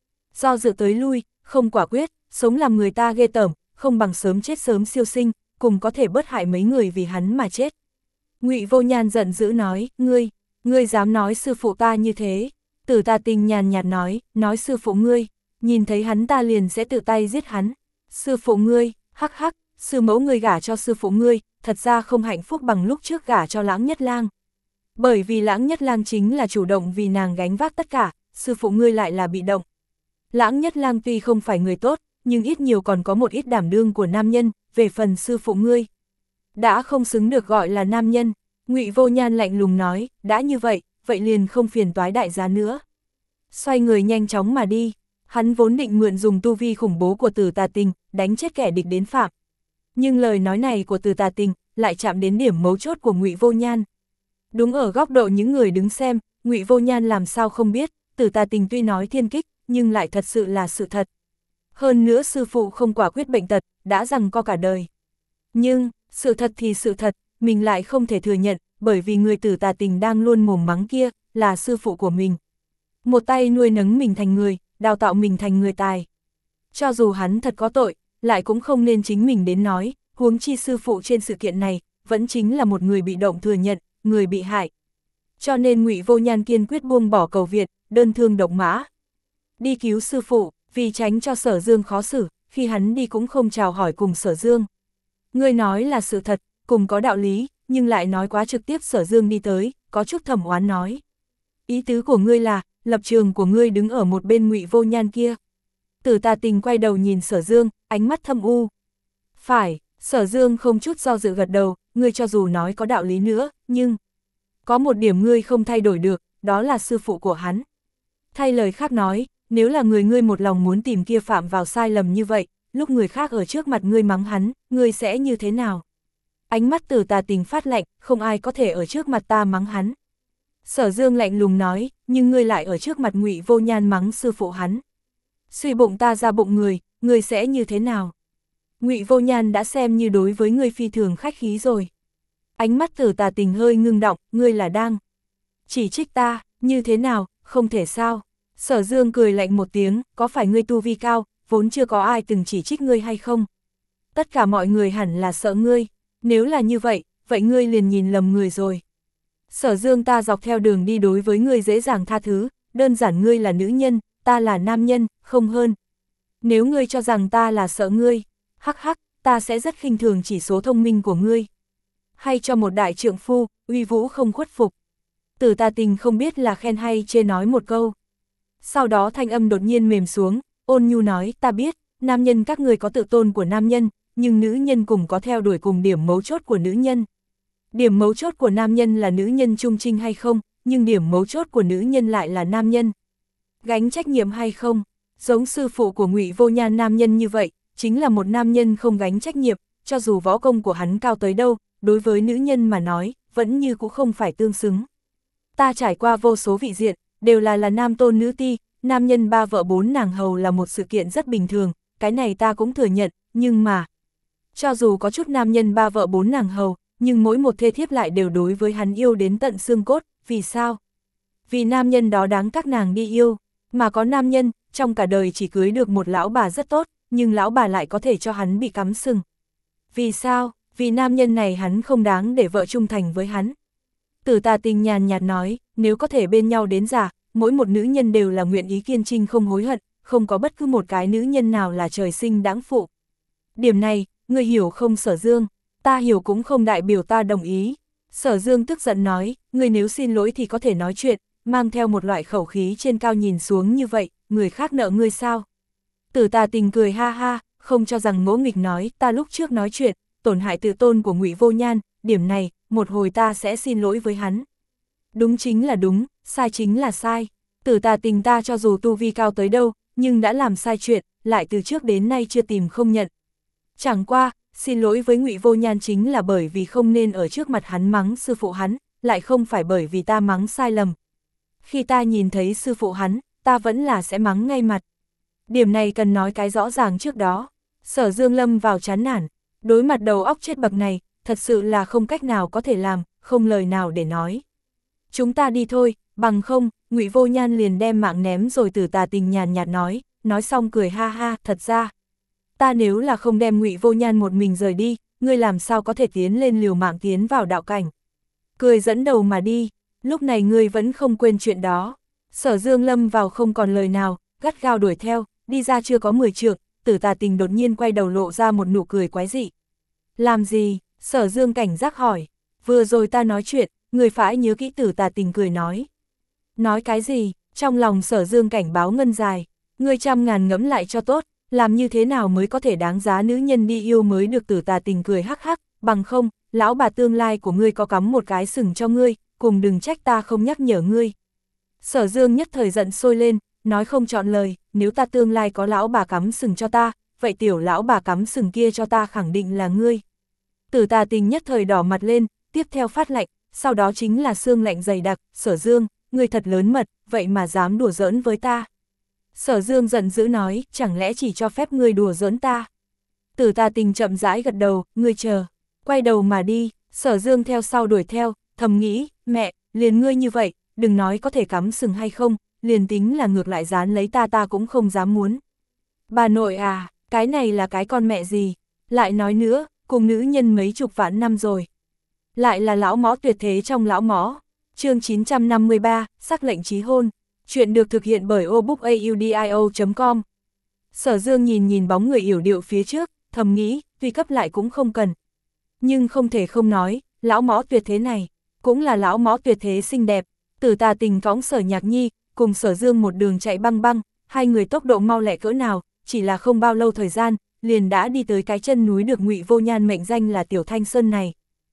Do dự tới lui, không quả quyết, sống làm người ta ghê tởm, không bằng sớm chết sớm siêu sinh, cùng có thể bớt hại mấy người vì hắn mà chết. Ngụy Vô Nhan giận dữ nói, ngươi, ngươi dám nói sư phụ ta như thế. Tử Tà Tình nhàn nhạt nói, nói sư phụ ngươi, nhìn thấy hắn ta liền sẽ tự tay giết hắn. Sư phụ ngươi, hắc hắc, sư mẫu ngươi gả cho sư phụ ngươi, thật ra không hạnh phúc bằng lúc trước gả cho Lãng Nhất Lang. Bởi vì Lãng Nhất Lang chính là chủ động vì nàng gánh vác tất cả, sư phụ ngươi lại là bị động. Lãng Nhất Lang tuy không phải người tốt, nhưng ít nhiều còn có một ít đảm đương của nam nhân, về phần sư phụ ngươi. Đã không xứng được gọi là nam nhân, Ngụy Vô Nhan lạnh lùng nói, đã như vậy, vậy liền không phiền toái đại gia nữa. Xoay người nhanh chóng mà đi, hắn vốn định mượn dùng tu vi khủng bố của Tử Tà Tình, đánh chết kẻ địch đến phạm. Nhưng lời nói này của Tử Tà Tình, lại chạm đến điểm mấu chốt của Ngụy Vô Nhan. Đúng ở góc độ những người đứng xem, Ngụy Vô Nhan làm sao không biết, Tử Tà Tình tuy nói thiên kích, nhưng lại thật sự là sự thật. Hơn nữa sư phụ không quả quyết bệnh tật, đã rằng co cả đời. Nhưng, sự thật thì sự thật, mình lại không thể thừa nhận, bởi vì người Tử Tà Tình đang luôn mồm mắng kia, là sư phụ của mình. Một tay nuôi nấng mình thành người, đào tạo mình thành người tài. Cho dù hắn thật có tội, lại cũng không nên chính mình đến nói, huống chi sư phụ trên sự kiện này, vẫn chính là một người bị động thừa nhận, người bị hại. Cho nên Ngụy Vô Nhan kiên quyết buông bỏ cầu Việt, đơn thương độc mã. Đi cứu sư phụ, vì tránh cho Sở Dương khó xử, khi hắn đi cũng không chào hỏi cùng Sở Dương. Ngươi nói là sự thật, cùng có đạo lý, nhưng lại nói quá trực tiếp. Sở Dương đi tới, có chút thầm oán nói. Ý tứ của ngươi là, lập trường của ngươi đứng ở một bên Ngụy Vô Nhan kia. Tử Tà Tình quay đầu nhìn Sở Dương, ánh mắt thâm u. Phải, Sở Dương không chút do dự gật đầu, ngươi cho dù nói có đạo lý nữa, nhưng có một điểm ngươi không thay đổi được, đó là sư phụ của hắn. Thay lời khác nói, nếu là người ngươi một lòng muốn tìm kia phạm vào sai lầm như vậy, lúc người khác ở trước mặt ngươi mắng hắn, ngươi sẽ như thế nào? Ánh mắt Tử Tà Tình phát lạnh, không ai có thể ở trước mặt ta mắng hắn. Sở Dương lạnh lùng nói, nhưng ngươi lại ở trước mặt Ngụy Vô Nhan mắng sư phụ hắn. Suy bụng ta ra bụng người, ngươi sẽ như thế nào? Ngụy Vô Nhan đã xem như đối với ngươi phi thường khách khí rồi. Ánh mắt Tử Tà Tình hơi ngưng động, ngươi là đang chỉ trích ta, như thế nào, không thể sao? Sở Dương cười lạnh một tiếng, có phải ngươi tu vi cao, vốn chưa có ai từng chỉ trích ngươi hay không? Tất cả mọi người hẳn là sợ ngươi, nếu là như vậy, vậy ngươi liền nhìn lầm người rồi. Sở Dương, ta dọc theo đường đi đối với ngươi dễ dàng tha thứ, đơn giản ngươi là nữ nhân, ta là nam nhân, không hơn. Nếu ngươi cho rằng ta là sợ ngươi, hắc hắc, ta sẽ rất khinh thường chỉ số thông minh của ngươi. Hay cho một đại trượng phu, uy vũ không khuất phục. Tử Tà Tình không biết là khen hay chê nói một câu. Sau đó thanh âm đột nhiên mềm xuống, ôn nhu nói, ta biết, nam nhân các ngươi có tự tôn của nam nhân, nhưng nữ nhân cùng có theo đuổi cùng điểm mấu chốt của nữ nhân. Điểm mấu chốt của nam nhân là nữ nhân trung trinh hay không, nhưng điểm mấu chốt của nữ nhân lại là nam nhân gánh trách nhiệm hay không. Giống sư phụ của Ngụy Vô Nhan nam nhân như vậy, chính là một nam nhân không gánh trách nhiệm, cho dù võ công của hắn cao tới đâu, đối với nữ nhân mà nói, vẫn như cũng không phải tương xứng. Ta trải qua vô số vị diện, đều là là nam tôn nữ ti, nam nhân ba vợ bốn nàng hầu là một sự kiện rất bình thường, cái này ta cũng thừa nhận, nhưng mà cho dù có chút nam nhân ba vợ bốn nàng hầu, nhưng mỗi một thê thiếp lại đều đối với hắn yêu đến tận xương cốt, vì sao? Vì nam nhân đó đáng các nàng đi yêu, mà có nam nhân, trong cả đời chỉ cưới được một lão bà rất tốt, nhưng lão bà lại có thể cho hắn bị cắm sừng. Vì sao? Vì nam nhân này hắn không đáng để vợ trung thành với hắn. Tử Tà Tình nhàn nhạt nói, nếu có thể bên nhau đến già, mỗi một nữ nhân đều là nguyện ý kiên trinh không hối hận, không có bất cứ một cái nữ nhân nào là trời sinh đáng phụ. Điểm này, ngươi hiểu không Sở Dương? Ta hiểu cũng không đại biểu ta đồng ý. Sở Dương tức giận nói, ngươi nếu xin lỗi thì có thể nói chuyện, mang theo một loại khẩu khí trên cao nhìn xuống như vậy, người khác nợ ngươi sao? Tử Tà Tình cười ha ha, không cho rằng ngỗ nghịch nói, ta lúc trước nói chuyện, tổn hại tự tôn của Ngụy Vô Nhan, điểm này, một hồi ta sẽ xin lỗi với hắn. Đúng chính là đúng, sai chính là sai. Tử Tà Tình ta cho dù tu vi cao tới đâu, nhưng đã làm sai chuyện, lại từ trước đến nay chưa tìm không nhận. Chẳng qua, xin lỗi với Ngụy Vô Nhan chính là bởi vì không nên ở trước mặt hắn mắng sư phụ hắn, lại không phải bởi vì ta mắng sai lầm. Khi ta nhìn thấy sư phụ hắn, ta vẫn là sẽ mắng ngay mặt. Điểm này cần nói cái rõ ràng trước đó. Sở Dương lâm vào chán nản, đối mặt đầu óc chết bậc này, thật sự là không cách nào có thể làm, không lời nào để nói. Chúng ta đi thôi, bằng không, Ngụy Vô Nhan liền đem mạng ném rồi. Tử Tà Tình nhàn nhạt nói, nói xong cười ha ha, thật ra ta nếu là không đem Ngụy Vô Nhan một mình rời đi, ngươi làm sao có thể tiến lên liều mạng tiến vào đạo cảnh. Cười dẫn đầu mà đi, lúc này ngươi vẫn không quên chuyện đó. Sở Dương lâm vào không còn lời nào, gắt gao đuổi theo, đi ra chưa có mười trượng, Tử Tà Tình đột nhiên quay đầu lộ ra một nụ cười quái dị. Làm gì? Sở Dương cảnh giác hỏi. Vừa rồi ta nói chuyện, người phải nhớ kỹ. Tử Tà Tình cười nói. Nói cái gì? Trong lòng Sở Dương cảnh báo ngân dài, ngươi trăm ngàn ngẫm lại cho tốt, làm như thế nào mới có thể đáng giá nữ nhân đi yêu mới được. Tử Tà Tình cười hắc hắc, bằng không, lão bà tương lai của ngươi có cắm một cái sừng cho ngươi, cùng đừng trách ta không nhắc nhở ngươi. Sở Dương nhất thời giận sôi lên, nói không chọn lời, nếu ta tương lai có lão bà cắm sừng cho ta, vậy tiểu lão bà cắm sừng kia cho ta khẳng định là ngươi. Tử Tà Tình nhất thời đỏ mặt lên, tiếp theo phát lạnh, sau đó chính là xương lạnh dày đặc, Sở Dương, ngươi thật lớn mật, vậy mà dám đùa giỡn với ta. Sở Dương giận dữ nói, chẳng lẽ chỉ cho phép ngươi đùa giỡn ta? Tử Tà Tình chậm rãi gật đầu, ngươi chờ, quay đầu mà đi. Sở Dương theo sau đuổi theo, thầm nghĩ, mẹ, liền ngươi như vậy, đừng nói có thể cắm sừng hay không, liền tính là ngược lại dán lấy ta ta cũng không dám muốn. Bà nội à, cái này là cái con mẹ gì? Lại nói nữa, cùng nữ nhân mấy chục vạn năm rồi. Lại là lão mõ tuyệt thế trong lão mõ. Chương chín trăm năm mươi ba, sắc lệnh chí hôn. Chuyện được thực hiện bởi obookaudio chấm com. Sở Dương nhìn nhìn bóng người yểu điệu phía trước, thầm nghĩ, tuy cấp lại cũng không cần. Nhưng không thể không nói, lão mõ tuyệt thế này, cũng là lão mõ tuyệt thế xinh đẹp. Tử Tà Tình cõng Sở Nhạc Nhi, cùng Sở Dương một đường chạy băng băng, hai người tốc độ mau lẹ cỡ nào, chỉ là không bao lâu thời gian, liền đã đi tới cái chân núi được Ngụy Vô Nhan mệnh danh là Tiểu Thanh Sơn này.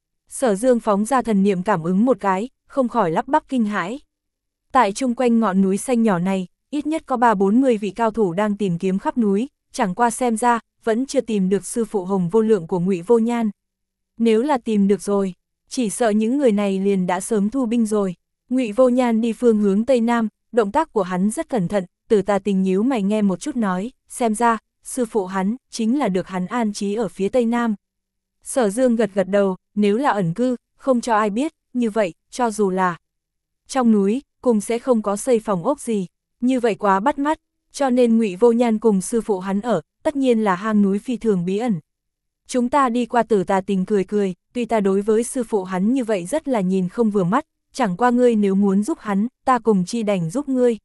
Sở Dương phóng ra thần niệm cảm ứng một cái, không khỏi lắp bắp kinh hãi. Tại chung quanh ngọn núi xanh nhỏ này, ít nhất có ba bốn mươi vị cao thủ đang tìm kiếm khắp núi, chẳng qua xem ra, vẫn chưa tìm được sư phụ Hồng Vô Lượng của Ngụy Vô Nhan. Nếu là tìm được rồi, chỉ sợ những người này liền đã sớm thu binh rồi. Ngụy Vô Nhan đi phương hướng Tây Nam, động tác của hắn rất cẩn thận, Tử Tà Tình nhíu mày nghe một chút nói, xem ra, sư phụ hắn, chính là được hắn an trí ở phía Tây Nam. Sở Dương gật gật đầu, nếu là ẩn cư, không cho ai biết, như vậy, cho dù là trong núi, cùng sẽ không có xây phòng ốc gì, như vậy quá bắt mắt, cho nên Ngụy Vô Nhan cùng sư phụ hắn ở, tất nhiên là hang núi phi thường bí ẩn. Chúng ta đi qua. Tử Tà Tình cười cười, tuy ta đối với sư phụ hắn như vậy rất là nhìn không vừa mắt, chẳng qua ngươi nếu muốn giúp hắn, ta cùng chi đành giúp ngươi.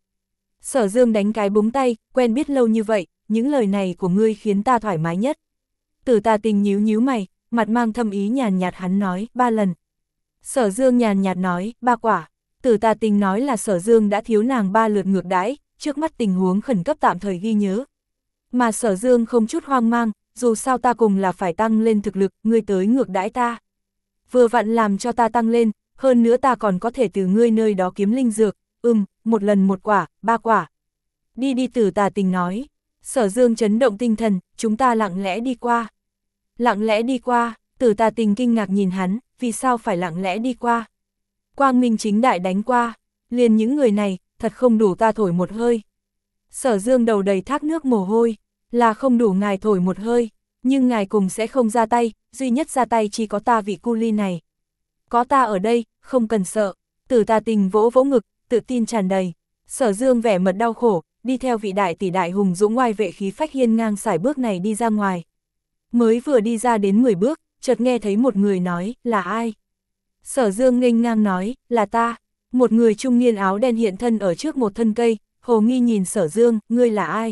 Sở Dương đánh cái búng tay, quen biết lâu như vậy, những lời này của ngươi khiến ta thoải mái nhất. Tử Tà Tình nhíu nhíu mày, mặt mang thâm ý nhàn nhạt hắn nói, ba lần. Sở Dương nhàn nhạt nói, ba quả. Tử Tà Tình nói là Sở Dương đã thiếu nàng ba lượt ngược đãi, trước mắt tình huống khẩn cấp tạm thời ghi nhớ. Mà Sở Dương không chút hoang mang, dù sao ta cùng là phải tăng lên thực lực, ngươi tới ngược đãi ta. Vừa vặn làm cho ta tăng lên, hơn nữa ta còn có thể từ ngươi nơi đó kiếm linh dược, ừm, một lần một quả, ba quả. Đi đi. Tử Tà Tình nói. Sở Dương chấn động tinh thần, chúng ta lặng lẽ đi qua. Lặng lẽ đi qua. Tử Tà Tình kinh ngạc nhìn hắn, vì sao phải lặng lẽ đi qua? Quang minh chính đại đánh qua, liền những người này, thật không đủ ta thổi một hơi. Sở Dương đầu đầy thác nước mồ hôi, là không đủ ngài thổi một hơi, nhưng ngài cùng sẽ không ra tay, duy nhất ra tay chỉ có ta vị cu ly này. Có ta ở đây, không cần sợ. Tử Tà Tình vỗ vỗ ngực, tự tin tràn đầy. Sở Dương vẻ mặt đau khổ, đi theo vị đại tỷ đại hùng dũng oai vệ khí phách hiên ngang sải bước này đi ra ngoài. Mới vừa đi ra đến mười bước, chợt nghe thấy một người nói, là ai? Sở Dương nghênh ngang nói, là ta. Một người trung niên áo đen hiện thân ở trước một thân cây, hồ nghi nhìn Sở Dương, ngươi là ai?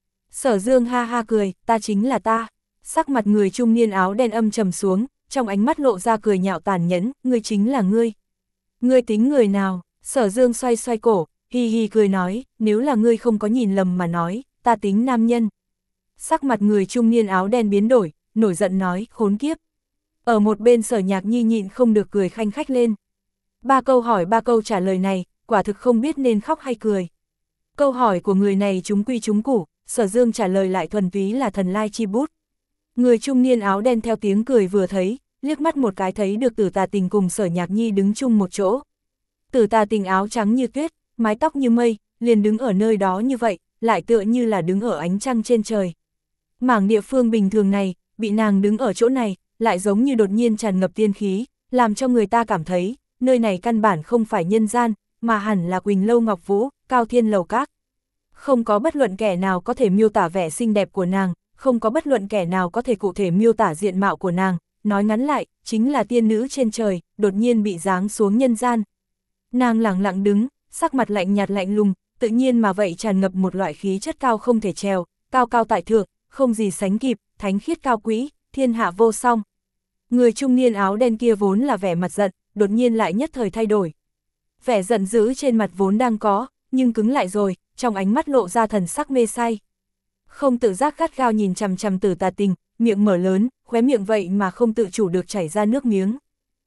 Sở Dương ha ha cười, ta chính là ta. Sắc mặt người trung niên áo đen âm trầm xuống, trong ánh mắt lộ ra cười nhạo tàn nhẫn, ngươi chính là ngươi. Ngươi tính người nào? Sở Dương xoay xoay cổ, hi hi cười nói, nếu là ngươi không có nhìn lầm mà nói, ta tính nam nhân. Sắc mặt người trung niên áo đen biến đổi, nổi giận nói, khốn kiếp. Ở một bên Sở Nhạc Nhi nhịn không được cười khanh khách lên. Ba câu hỏi ba câu trả lời này, quả thực không biết nên khóc hay cười. Câu hỏi của người này chúng quy chúng củ, Sở Dương trả lời lại thuần túy là thần lai chi bút. Người trung niên áo đen theo tiếng cười vừa thấy, liếc mắt một cái thấy được Tử Tà Tình cùng Sở Nhạc Nhi đứng chung một chỗ. Tử Tà Tình áo trắng như tuyết, mái tóc như mây, liền đứng ở nơi đó như vậy, lại tựa như là đứng ở ánh trăng trên trời. Mảng địa phương bình thường này, bị nàng đứng ở chỗ này, lại giống như đột nhiên tràn ngập tiên khí, làm cho người ta cảm thấy, nơi này căn bản không phải nhân gian, mà hẳn là Quỳnh Lâu Ngọc Vũ, Cao Thiên Lầu Các. Không có bất luận kẻ nào có thể miêu tả vẻ xinh đẹp của nàng, không có bất luận kẻ nào có thể cụ thể miêu tả diện mạo của nàng, nói ngắn lại, chính là tiên nữ trên trời, đột nhiên bị giáng xuống nhân gian. Nàng lẳng lặng đứng, sắc mặt lạnh nhạt lạnh lùng, tự nhiên mà vậy tràn ngập một loại khí chất cao không thể trèo, cao cao tại thượng, không gì sánh kịp, thánh khiết cao quý, thiên hạ vô song. Người trung niên áo đen kia vốn là vẻ mặt giận, đột nhiên lại nhất thời thay đổi. Vẻ giận dữ trên mặt vốn đang có, nhưng cứng lại rồi, trong ánh mắt lộ ra thần sắc mê say. Không tự giác gắt gao nhìn chằm chằm Tử Tà Tình, miệng mở lớn, khóe miệng vậy mà không tự chủ được chảy ra nước miếng.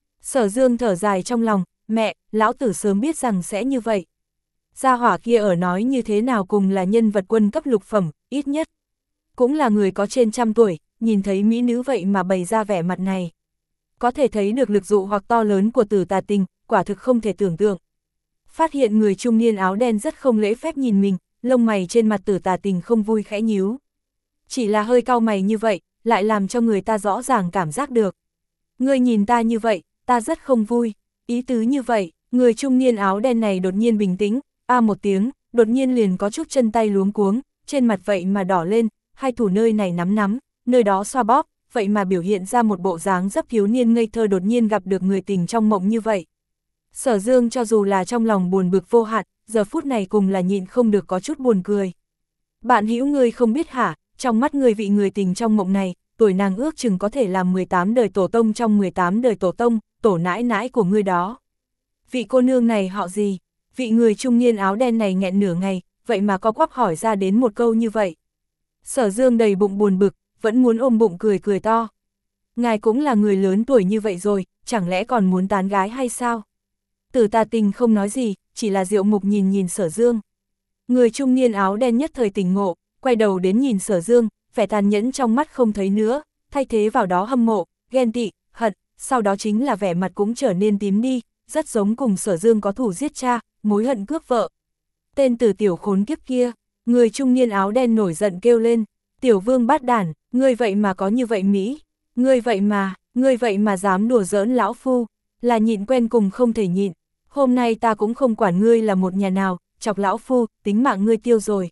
Sở Dương thở dài trong lòng, mẹ, lão tử sớm biết rằng sẽ như vậy. Gia hỏa kia ở nói như thế nào cùng là nhân vật quân cấp lục phẩm, ít nhất. Cũng là người có trên trăm tuổi, nhìn thấy mỹ nữ vậy mà bày ra vẻ mặt này. Có thể thấy được lực dụ hoặc to lớn của Tử Tà Tình, quả thực không thể tưởng tượng. Phát hiện người trung niên áo đen rất không lễ phép nhìn mình, lông mày trên mặt Tử Tà Tình không vui khẽ nhíu. Chỉ là hơi cau mày như vậy, lại làm cho người ta rõ ràng cảm giác được. Ngươi nhìn ta như vậy, ta rất không vui, ý tứ như vậy, người trung niên áo đen này đột nhiên bình tĩnh, a một tiếng, đột nhiên liền có chút chân tay luống cuống, trên mặt vậy mà đỏ lên, hai thủ nơi này nắm nắm, nơi đó xoa bóp, vậy mà biểu hiện ra một bộ dáng rất thiếu niên ngây thơ đột nhiên gặp được người tình trong mộng như vậy. Sở Dương cho dù là trong lòng buồn bực vô hạn, giờ phút này cùng là nhịn không được có chút buồn cười. Bạn hữu ngươi không biết hả, trong mắt người vị người tình trong mộng này, tuổi nàng ước chừng có thể là mười tám đời tổ tông trong mười tám đời tổ tông, tổ nãi nãi của ngươi đó. Vị cô nương này họ gì? Vị người trung niên áo đen này nghẹn nửa ngày, vậy mà có quắp hỏi ra đến một câu như vậy. Sở Dương đầy bụng buồn bực, vẫn muốn ôm bụng cười cười to. Ngài cũng là người lớn tuổi như vậy rồi, chẳng lẽ còn muốn tán gái hay sao? Tử Tà Tình không nói gì, chỉ là Diệu Mục nhìn nhìn Sở Dương. Người trung niên áo đen nhất thời tỉnh ngộ, quay đầu đến nhìn Sở Dương, vẻ tàn nhẫn trong mắt không thấy nữa, thay thế vào đó hâm mộ, ghen tị, hận, sau đó chính là vẻ mặt cũng trở nên tím đi, rất giống cùng Sở Dương có thủ giết cha, mối hận cướp vợ. Tên tử tiểu khốn kiếp kia, người trung niên áo đen nổi giận kêu lên, tiểu vương bát đản, ngươi vậy mà có như vậy Mỹ, ngươi vậy mà, ngươi vậy mà dám đùa giỡn lão phu, là nhịn quen cùng không thể nhịn, hôm nay ta cũng không quản ngươi là một nhà nào, chọc lão phu, tính mạng ngươi tiêu rồi.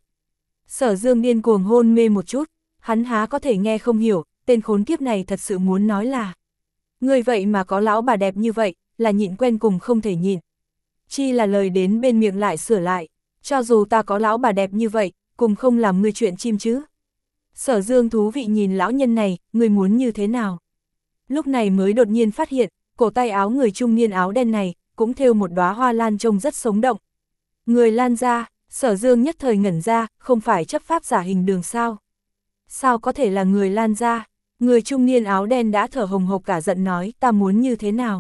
Sở Dương điên cuồng hôn mê một chút, hắn há có thể nghe không hiểu, tên khốn kiếp này thật sự muốn nói là, ngươi vậy mà có lão bà đẹp như vậy, là nhịn quen cùng không thể nhịn. Chi là lời đến bên miệng lại sửa lại, cho dù ta có lão bà đẹp như vậy, cùng không làm ngươi chuyện chim chứ. Sở Dương thú vị nhìn lão nhân này, ngươi muốn như thế nào? Lúc này mới đột nhiên phát hiện, cổ tay áo người trung niên áo đen này, cũng thêu một đóa hoa lan trông rất sống động. Người lan ra, Sở Dương nhất thời ngẩn ra, không phải chấp pháp giả hình đường sao? Sao có thể là người lan ra? Người trung niên áo đen đã thở hồng hộc cả giận nói, ta muốn như thế nào?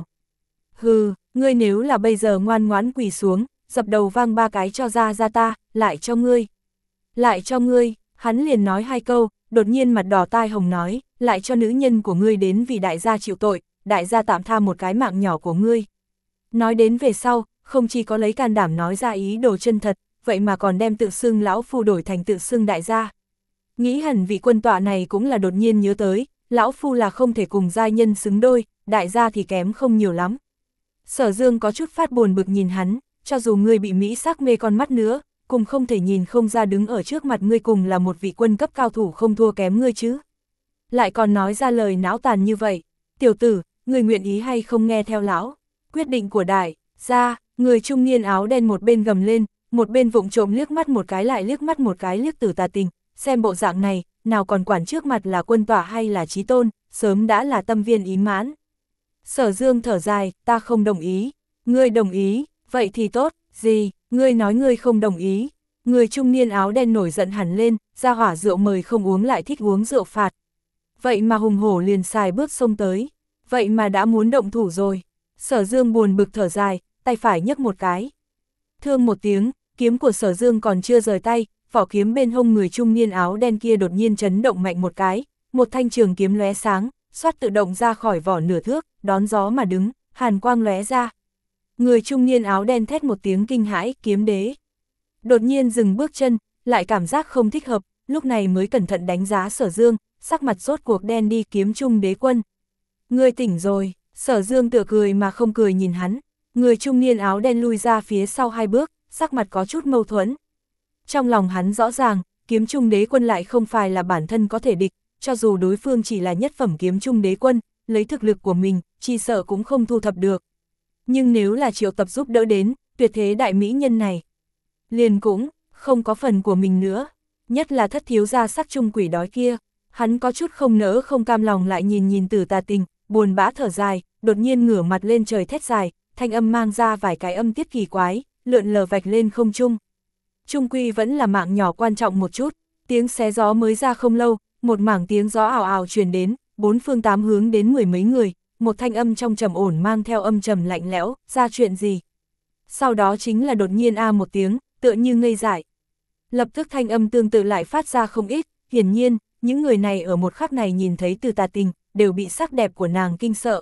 Hừ, ngươi nếu là bây giờ ngoan ngoãn quỳ xuống, dập đầu vang ba cái cho ra ra ta, lại cho ngươi. Lại cho ngươi, hắn liền nói hai câu, đột nhiên mặt đỏ tai hồng nói, lại cho nữ nhân của ngươi đến vì đại gia chịu tội, đại gia tạm tha một cái mạng nhỏ của ngươi. Nói đến về sau, không chỉ có lấy can đảm nói ra ý đồ chân thật, vậy mà còn đem tự xưng lão phu đổi thành tự xưng đại gia. Nghĩ hẳn vị quân tọa này cũng là đột nhiên nhớ tới, lão phu là không thể cùng giai nhân xứng đôi, đại gia thì kém không nhiều lắm. Sở Dương có chút phát buồn bực nhìn hắn, cho dù ngươi bị mỹ sắc mê con mắt nữa, cùng không thể nhìn không ra đứng ở trước mặt ngươi cùng là một vị quân cấp cao thủ không thua kém ngươi chứ. Lại còn nói ra lời não tàn như vậy, tiểu tử, ngươi nguyện ý hay không nghe theo lão? Quyết định của đại gia, người trung niên áo đen một bên gầm lên, một bên vụng trộm liếc mắt một cái lại liếc mắt một cái liếc Tử Tà Tình, xem bộ dạng này, nào còn quản trước mặt là quân tọa hay là chí tôn, sớm đã là tâm viên ý mãn. Sở Dương thở dài, ta không đồng ý. Ngươi đồng ý, vậy thì tốt, gì, ngươi nói ngươi không đồng ý. Người trung niên áo đen nổi giận hẳn lên, ra hỏa rượu mời không uống lại thích uống rượu phạt. Vậy mà hùng hổ liền xài bước xông tới, vậy mà đã muốn động thủ rồi. Sở Dương buồn bực thở dài, tay phải nhấc một cái. Thương một tiếng, kiếm của Sở Dương còn chưa rời tay, vỏ kiếm bên hông người trung niên áo đen kia đột nhiên chấn động mạnh một cái, một thanh trường kiếm lóe sáng, xoát tự động ra khỏi vỏ nửa thước, đón gió mà đứng, hàn quang lóe ra. Người trung niên áo đen thét một tiếng kinh hãi, kiếm đế. Đột nhiên dừng bước chân, lại cảm giác không thích hợp, lúc này mới cẩn thận đánh giá Sở Dương, sắc mặt rốt cuộc đen đi, kiếm trung đế quân. Ngươi tỉnh rồi, Sở Dương tựa cười mà không cười nhìn hắn, người trung niên áo đen lui ra phía sau hai bước, sắc mặt có chút mâu thuẫn. Trong lòng hắn rõ ràng, kiếm trung đế quân lại không phải là bản thân có thể địch, cho dù đối phương chỉ là nhất phẩm kiếm trung đế quân, lấy thực lực của mình, chỉ sợ cũng không thu thập được. Nhưng nếu là triệu tập giúp đỡ đến, tuyệt thế đại mỹ nhân này, liền cũng không có phần của mình nữa, nhất là thất thiếu gia sắc trung quỷ đói kia, hắn có chút không nỡ không cam lòng lại nhìn nhìn Tử Tà Tình, buồn bã thở dài, đột nhiên ngửa mặt lên trời thét dài, thanh âm mang ra vài cái âm tiết kỳ quái, lượn lờ vạch lên không trung. Trung quy vẫn là mạng nhỏ quan trọng một chút, tiếng xé gió mới ra không lâu, một mảng tiếng gió ào ào truyền đến, bốn phương tám hướng đến mười mấy người, một thanh âm trong trầm ổn mang theo âm trầm lạnh lẽo, ra chuyện gì? Sau đó chính là đột nhiên a một tiếng, tựa như ngây dại. Lập tức thanh âm tương tự lại phát ra không ít, hiển nhiên, những người này ở một khắc này nhìn thấy Từ Tà Tình, đều bị sắc đẹp của nàng kinh sợ.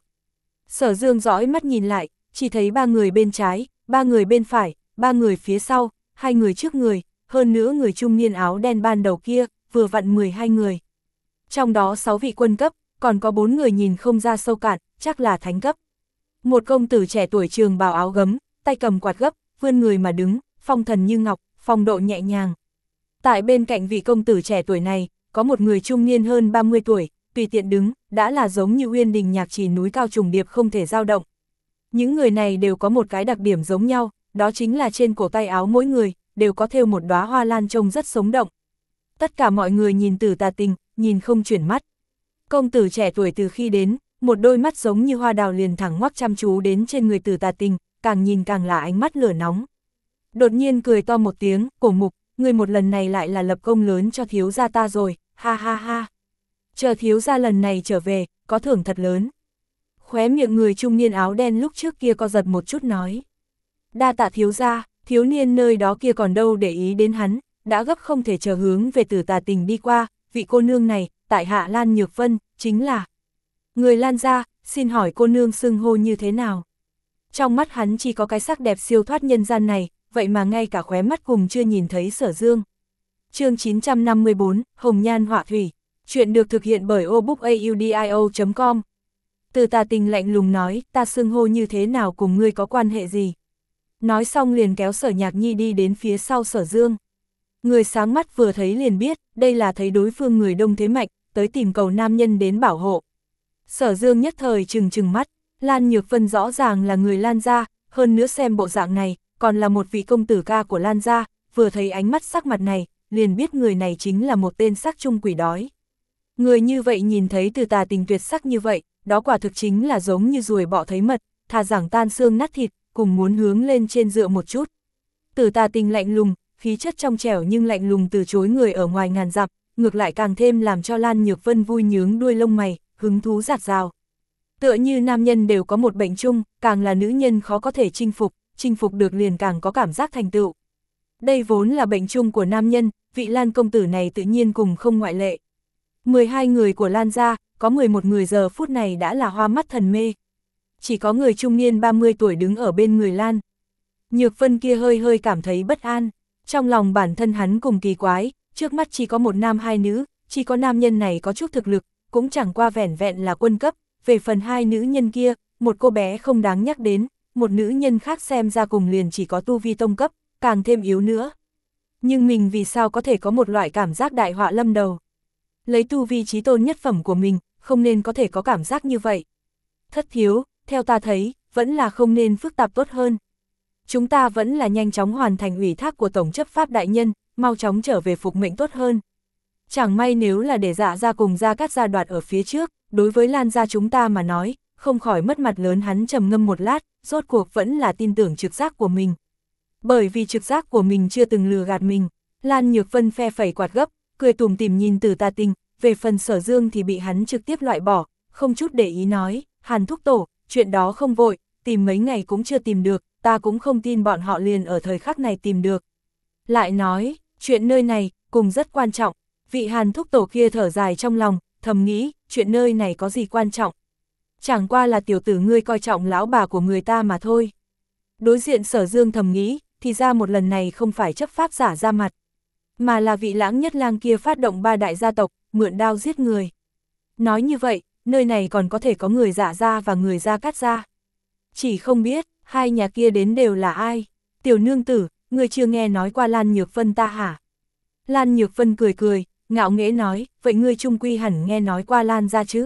Sở Dương dõi mắt nhìn lại, chỉ thấy ba người bên trái, ba người bên phải, ba người phía sau, hai người trước người, hơn nữa người trung niên áo đen ban đầu kia, vừa vặn mười hai người. Trong đó sáu vị quân cấp, còn có bốn người nhìn không ra sâu cạn, chắc là thánh cấp. Một công tử trẻ tuổi trường bào áo gấm, tay cầm quạt gấp, vươn người mà đứng, phong thần như ngọc, phong độ nhẹ nhàng. Tại bên cạnh vị công tử trẻ tuổi này, có một người trung niên hơn ba mươi tuổi, tùy tiện đứng, đã là giống như uyên đình nhạc trì núi cao trùng điệp không thể dao động. Những người này đều có một cái đặc điểm giống nhau, đó chính là trên cổ tay áo mỗi người, đều có thêu một đóa hoa lan trông rất sống động. Tất cả mọi người nhìn Tử Tà Tình, nhìn không chuyển mắt. Công tử trẻ tuổi từ khi đến, một đôi mắt giống như hoa đào liền thẳng ngoắc chăm chú đến trên người Tử Tà Tình, càng nhìn càng là ánh mắt lửa nóng. Đột nhiên cười to một tiếng, Cổ Mục, người một lần này lại là lập công lớn cho thiếu gia ta rồi, ha ha ha. Chờ thiếu gia lần này trở về, có thưởng thật lớn. Khóe miệng người trung niên áo đen lúc trước kia co giật một chút nói. Đa tạ thiếu gia, thiếu niên nơi đó kia còn đâu để ý đến hắn, đã gấp không thể chờ hướng về Tử Tà Tình đi qua, vị cô nương này, tại hạ Lan Nhược Vân, chính là người Lan gia, xin hỏi cô nương xưng hô như thế nào? Trong mắt hắn chỉ có cái sắc đẹp siêu thoát nhân gian này, vậy mà ngay cả khóe mắt cùng chưa nhìn thấy Sở Dương. Chương chín trăm năm mươi bốn, Hồng Nhan Họa Thủy, chuyện được thực hiện bởi obookaudio chấm com. Tử Tà Tình lạnh lùng nói, ta xưng hô như thế nào cùng ngươi có quan hệ gì? Nói xong liền kéo Sở Nhạc Nhi đi đến phía sau Sở Dương. Người sáng mắt vừa thấy liền biết, đây là thấy đối phương người đông thế mạnh, tới tìm cầu nam nhân đến bảo hộ. Sở Dương nhất thời trừng trừng mắt, Lan Nhược Vân rõ ràng là người Lan gia, hơn nữa xem bộ dạng này, còn là một vị công tử ca của Lan gia, vừa thấy ánh mắt sắc mặt này, liền biết người này chính là một tên sắc trung quỷ đói. Người như vậy nhìn thấy Tử Tà Tình tuyệt sắc như vậy, đó quả thực chính là giống như ruồi bọ thấy mật, thà rằng tan xương nát thịt, cùng muốn hướng lên trên dựa một chút. Tử Tà Tình lạnh lùng, khí chất trong trẻo nhưng lạnh lùng từ chối người ở ngoài ngàn dặm, ngược lại càng thêm làm cho Lan Nhược Vân vui nhướng đuôi lông mày, hứng thú rạt rào. Tựa như nam nhân đều có một bệnh chung, càng là nữ nhân khó có thể chinh phục, chinh phục được liền càng có cảm giác thành tựu. Đây vốn là bệnh chung của nam nhân, vị Lan công tử này tự nhiên cùng không ngoại lệ. mười hai người của Lan gia, có mười một người giờ phút này đã là hoa mắt thần mê. Chỉ có người trung niên ba mươi tuổi đứng ở bên người Lan. Nhược Vân kia hơi hơi cảm thấy bất an, trong lòng bản thân hắn cùng kỳ quái, trước mắt chỉ có một nam hai nữ, chỉ có nam nhân này có chút thực lực, cũng chẳng qua vẻn vẹn là quân cấp, về phần hai nữ nhân kia, một cô bé không đáng nhắc đến, một nữ nhân khác xem ra cùng liền chỉ có tu vi tông cấp, càng thêm yếu nữa. Nhưng mình vì sao có thể có một loại cảm giác đại họa lâm đầu? Lấy tu vi chí tôn nhất phẩm của mình, không nên có thể có cảm giác như vậy. Thất thiếu, theo ta thấy, vẫn là không nên phức tạp tốt hơn. Chúng ta vẫn là nhanh chóng hoàn thành ủy thác của Tổng chấp pháp đại nhân, mau chóng trở về phục mệnh tốt hơn. Chẳng may nếu là để Dạ gia cùng Gia Cát gia đoạt ở phía trước, đối với Lan gia chúng ta mà nói, không khỏi mất mặt lớn. Hắn trầm ngâm một lát, rốt cuộc vẫn là tin tưởng trực giác của mình. Bởi vì trực giác của mình chưa từng lừa gạt mình, Lan Nhược Vân phe phẩy quạt gấp, cười tủm tỉm nhìn Tử Tà Tình, về phần Sở Dương thì bị hắn trực tiếp loại bỏ, không chút để ý nói, Hàn thúc tổ, chuyện đó không vội, tìm mấy ngày cũng chưa tìm được, ta cũng không tin bọn họ liền ở thời khắc này tìm được. Lại nói, chuyện nơi này, cùng rất quan trọng, vị Hàn thúc tổ kia thở dài trong lòng, thầm nghĩ, chuyện nơi này có gì quan trọng. Chẳng qua là tiểu tử ngươi coi trọng lão bà của người ta mà thôi. Đối diện Sở Dương thầm nghĩ, thì ra một lần này không phải chấp pháp giả ra mặt, mà là vị Lãng Nhất Lang kia phát động ba đại gia tộc, mượn đao giết người. Nói như vậy, nơi này còn có thể có người Dạ gia và người Gia Cát gia. Chỉ không biết, hai nhà kia đến đều là ai? Tiểu nương tử, người chưa nghe nói qua Lan Nhược Vân ta hả? Lan Nhược Vân cười cười, ngạo nghễ nói, vậy ngươi trung quy hẳn nghe nói qua Lan gia chứ?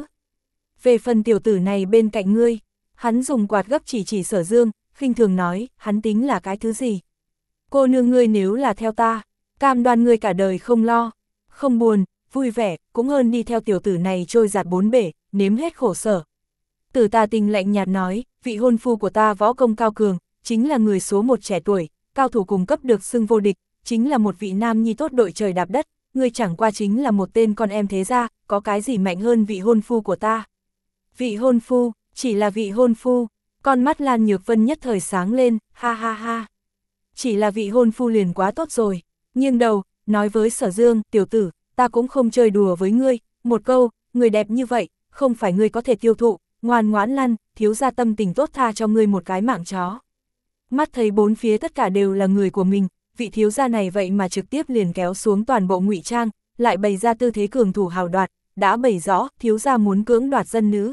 Về phần tiểu tử này bên cạnh ngươi, hắn dùng quạt gấp chỉ chỉ Sở Dương, khinh thường nói, hắn tính là cái thứ gì? Cô nương ngươi nếu là theo ta, cam đoan ngươi cả đời không lo, không buồn, vui vẻ, cũng hơn đi theo tiểu tử này trôi giạt bốn bể, nếm hết khổ sở. Tử Tà Tình lạnh nhạt nói, vị hôn phu của ta võ công cao cường, chính là người số một trẻ tuổi, cao thủ cùng cấp được xưng vô địch, chính là một vị nam nhi tốt đội trời đạp đất, ngươi chẳng qua chính là một tên con em thế gia, có cái gì mạnh hơn vị hôn phu của ta? Vị hôn phu, chỉ là vị hôn phu, con mắt Lan Nhược Vân nhất thời sáng lên, ha ha ha. Chỉ là vị hôn phu liền quá tốt rồi, nghiêng đầu, nói với Sở Dương, tiểu tử, ta cũng không chơi đùa với ngươi, một câu, người đẹp như vậy, không phải ngươi có thể tiêu thụ, ngoan ngoãn lăn, thiếu gia tâm tình tốt tha cho ngươi một cái mạng chó. Mắt thấy bốn phía tất cả đều là người của mình, vị thiếu gia này vậy mà trực tiếp liền kéo xuống toàn bộ ngụy trang, lại bày ra tư thế cường thủ hào đoạt, đã bày rõ thiếu gia muốn cưỡng đoạt dân nữ.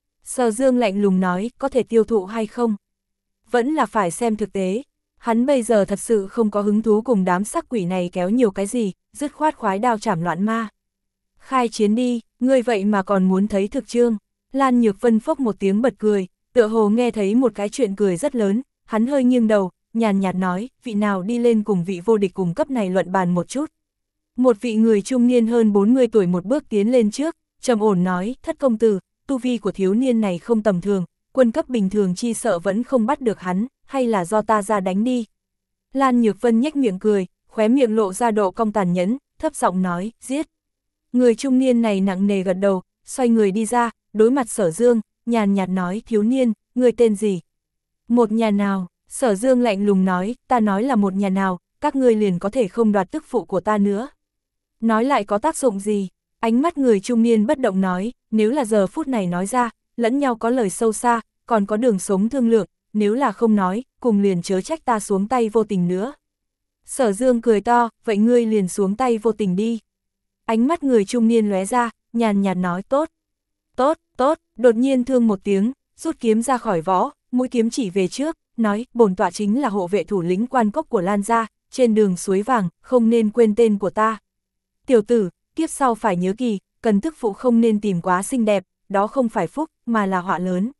Sở Dương lạnh lùng nói, có thể tiêu thụ hay không? Vẫn là phải xem thực tế. Hắn bây giờ thật sự không có hứng thú cùng đám sắc quỷ này kéo nhiều cái gì, dứt khoát khoái đao chảm loạn ma. Khai chiến đi, ngươi vậy mà còn muốn thấy thực chương. Lan Nhược Vân phốc một tiếng bật cười, tựa hồ nghe thấy một cái chuyện cười rất lớn, hắn hơi nghiêng đầu, nhàn nhạt nói, vị nào đi lên cùng vị vô địch cùng cấp này luận bàn một chút. Một vị người trung niên hơn bốn mươi tuổi một bước tiến lên trước, trầm ổn nói, thất công tử, tu vi của thiếu niên này không tầm thường, quân cấp bình thường chi sợ vẫn không bắt được hắn, hay là do ta ra đánh đi. Lan Nhược Vân nhếch miệng cười, khóe miệng lộ ra độ cong tàn nhẫn, thấp giọng nói, giết. Người trung niên này nặng nề gật đầu, xoay người đi ra, đối mặt Sở Dương, nhàn nhạt nói, thiếu niên, người tên gì? Một nhà nào? Sở Dương lạnh lùng nói, ta nói là một nhà nào, các ngươi liền có thể không đoạt tức phụ của ta nữa. Nói lại có tác dụng gì? Ánh mắt người trung niên bất động nói, nếu là giờ phút này nói ra, lẫn nhau có lời sâu xa, còn có đường sống thương lượng, nếu là không nói, cùng liền chớ trách ta xuống tay vô tình nữa. Sở Dương cười to, vậy ngươi liền xuống tay vô tình đi. Ánh mắt người trung niên lóe ra, nhàn nhạt nói, tốt, tốt, tốt, đột nhiên thương một tiếng, rút kiếm ra khỏi vỏ, mũi kiếm chỉ về trước, nói, bổn tọa chính là hộ vệ thủ lĩnh Quan Cốc của Lan gia, trên đường suối vàng, không nên quên tên của ta. Tiểu tử, kiếp sau phải nhớ kỳ, cần tức phụ không nên tìm quá xinh đẹp, đó không phải phúc, mà là họa lớn.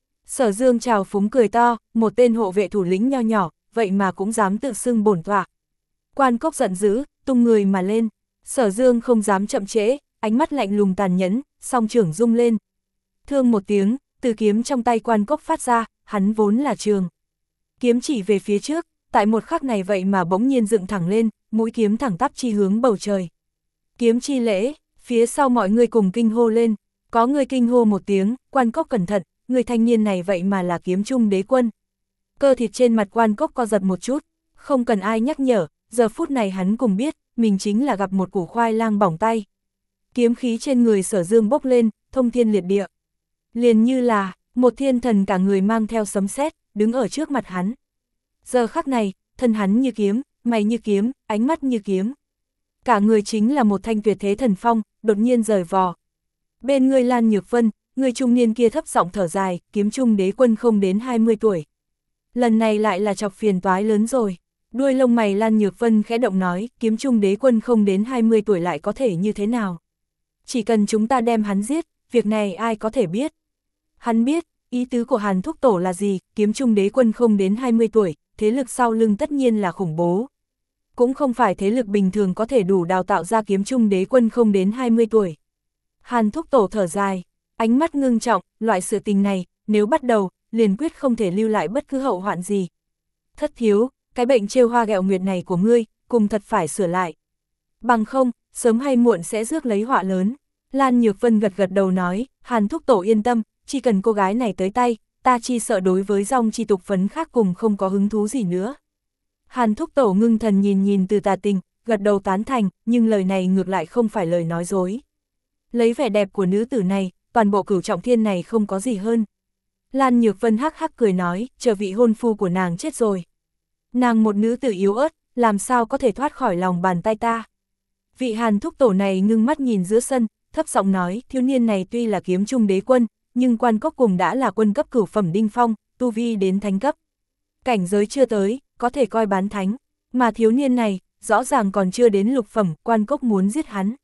Sở Dương trào phúng cười to, một tên hộ vệ thủ lĩnh nho nhỏ, vậy mà cũng dám tự xưng bổn tọa. Quan Cốc giận dữ, tung người mà lên. Sở Dương không dám chậm trễ, ánh mắt lạnh lùng tàn nhẫn, song trưởng rung lên. Thương một tiếng, từ kiếm trong tay Quan Cốc phát ra, hắn vốn là trường. Kiếm chỉ về phía trước, tại một khắc này vậy mà bỗng nhiên dựng thẳng lên, mũi kiếm thẳng tắp chi hướng bầu trời. Kiếm chi lễ, phía sau mọi người cùng kinh hô lên, có người kinh hô một tiếng, Quan Cốc cẩn thận, người thanh niên này vậy mà là Kiếm Trung Đế Quân. Cơ thịt trên mặt Quan Cốc co giật một chút, không cần ai nhắc nhở, giờ phút này hắn cùng biết, mình chính là gặp một củ khoai lang bỏng tay. Kiếm khí trên người Sở Dương bốc lên, thông thiên liệt địa. Liền như là, một thiên thần cả người mang theo sấm sét, đứng ở trước mặt hắn. Giờ khắc này, thân hắn như kiếm, mày như kiếm, ánh mắt như kiếm. Cả người chính là một thanh tuyệt thế thần phong, đột nhiên rời vò. Bên người Lan Nhược Vân, người trung niên kia thấp giọng thở dài, Kiếm Trung Đế Quân không đến hai mươi tuổi. Lần này lại là chọc phiền toái lớn rồi. Đuôi lông mày Lan Nhược Vân khẽ động nói, Kiếm Trung Đế Quân không đến hai mươi tuổi lại có thể như thế nào? Chỉ cần chúng ta đem hắn giết, việc này ai có thể biết? Hắn biết, ý tứ của Hàn Thúc Tổ là gì, Kiếm Trung Đế Quân không đến hai mươi tuổi, thế lực sau lưng tất nhiên là khủng bố. Cũng không phải thế lực bình thường có thể đủ đào tạo ra Kiếm Trung Đế Quân không đến hai mươi tuổi. Hàn Thúc Tổ thở dài, ánh mắt ngưng trọng, loại sự tình này, nếu bắt đầu, liền quyết không thể lưu lại bất cứ hậu hoạn gì. Thất thiếu, cái bệnh trêu hoa ghẹo nguyệt này của ngươi, cùng thật phải sửa lại. Bằng không, sớm hay muộn sẽ rước lấy họa lớn. Lan Nhược Vân gật gật đầu nói, Hàn Thúc Tổ yên tâm, chỉ cần cô gái này tới tay, ta chi sợ đối với dòng chi tục phấn khác cùng không có hứng thú gì nữa. Hàn Thúc Tổ ngưng thần nhìn nhìn Từ Tà Tình, gật đầu tán thành, nhưng lời này ngược lại không phải lời nói dối. Lấy vẻ đẹp của nữ tử này, toàn bộ Cửu Trọng Thiên này không có gì hơn. Lan Nhược Vân hắc hắc cười nói, chờ vị hôn phu của nàng chết rồi. Nàng một nữ tử yếu ớt, làm sao có thể thoát khỏi lòng bàn tay ta. Vị Hàn Thúc Tổ này ngưng mắt nhìn giữa sân, thấp giọng nói, thiếu niên này tuy là Kiếm Trung Đế Quân, nhưng Quan Cốc cùng đã là quân cấp cửu phẩm đinh phong, tu vi đến thánh cấp. Cảnh giới chưa tới, có thể coi bán thánh, mà thiếu niên này, rõ ràng còn chưa đến lục phẩm, Quan Cốc muốn giết hắn.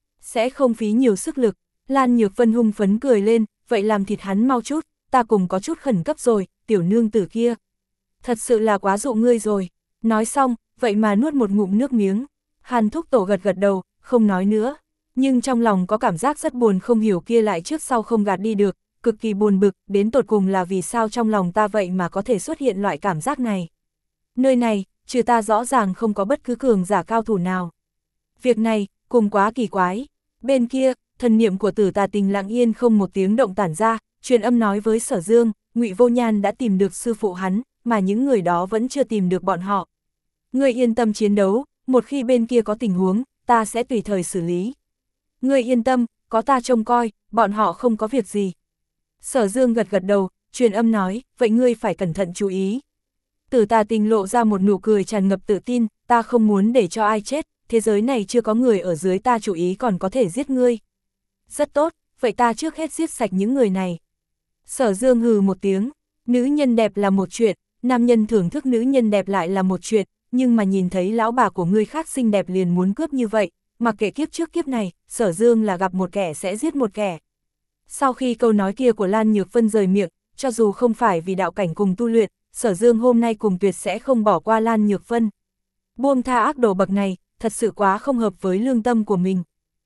Sẽ không phí nhiều sức lực. Lan Nhược Vân hung phấn cười lên, vậy làm thịt hắn mau chút, ta cùng có chút khẩn cấp rồi, tiểu nương tử kia. Thật sự là quá dụ ngươi rồi. Nói xong, vậy mà nuốt một ngụm nước miếng. Hàn Thúc Tổ gật gật đầu, không nói nữa. Nhưng trong lòng có cảm giác rất buồn, không hiểu kia lại trước sau không gạt đi được, cực kỳ buồn bực, đến tột cùng là vì sao trong lòng ta vậy mà có thể xuất hiện loại cảm giác này. Nơi này, trừ ta rõ ràng không có bất cứ cường giả cao thủ nào. Việc này, cùng quá kỳ quái. Bên kia, thần niệm của Tử Tà Tình lặng yên không một tiếng động tản ra, truyền âm nói với Sở Dương, Ngụy Vô Nhan đã tìm được sư phụ hắn, mà những người đó vẫn chưa tìm được bọn họ. Ngươi yên tâm chiến đấu, một khi bên kia có tình huống, ta sẽ tùy thời xử lý. Ngươi yên tâm, có ta trông coi, bọn họ không có việc gì. Sở Dương gật gật đầu, truyền âm nói, vậy ngươi phải cẩn thận chú ý. Tử Tà Tình lộ ra một nụ cười tràn ngập tự tin, ta không muốn để cho ai chết, thế giới này chưa có người ở dưới ta chủ ý còn có thể giết ngươi. Rất tốt, vậy ta trước hết giết sạch những người này. Sở Dương hừ một tiếng, nữ nhân đẹp là một chuyện, nam nhân thưởng thức nữ nhân đẹp lại là một chuyện, nhưng mà nhìn thấy lão bà của ngươi khác xinh đẹp liền muốn cướp như vậy, mặc kệ kiếp trước kiếp này, Sở Dương là gặp một kẻ sẽ giết một kẻ. Sau khi câu nói kia của Lan Nhược Vân rời miệng, cho dù không phải vì đạo cảnh cùng tu luyện, Sở Dương hôm nay cùng tuyệt sẽ không bỏ qua Lan Nhược Vân. Buông tha ác đồ bậc này, thật sự quá không hợp với lương tâm của mình.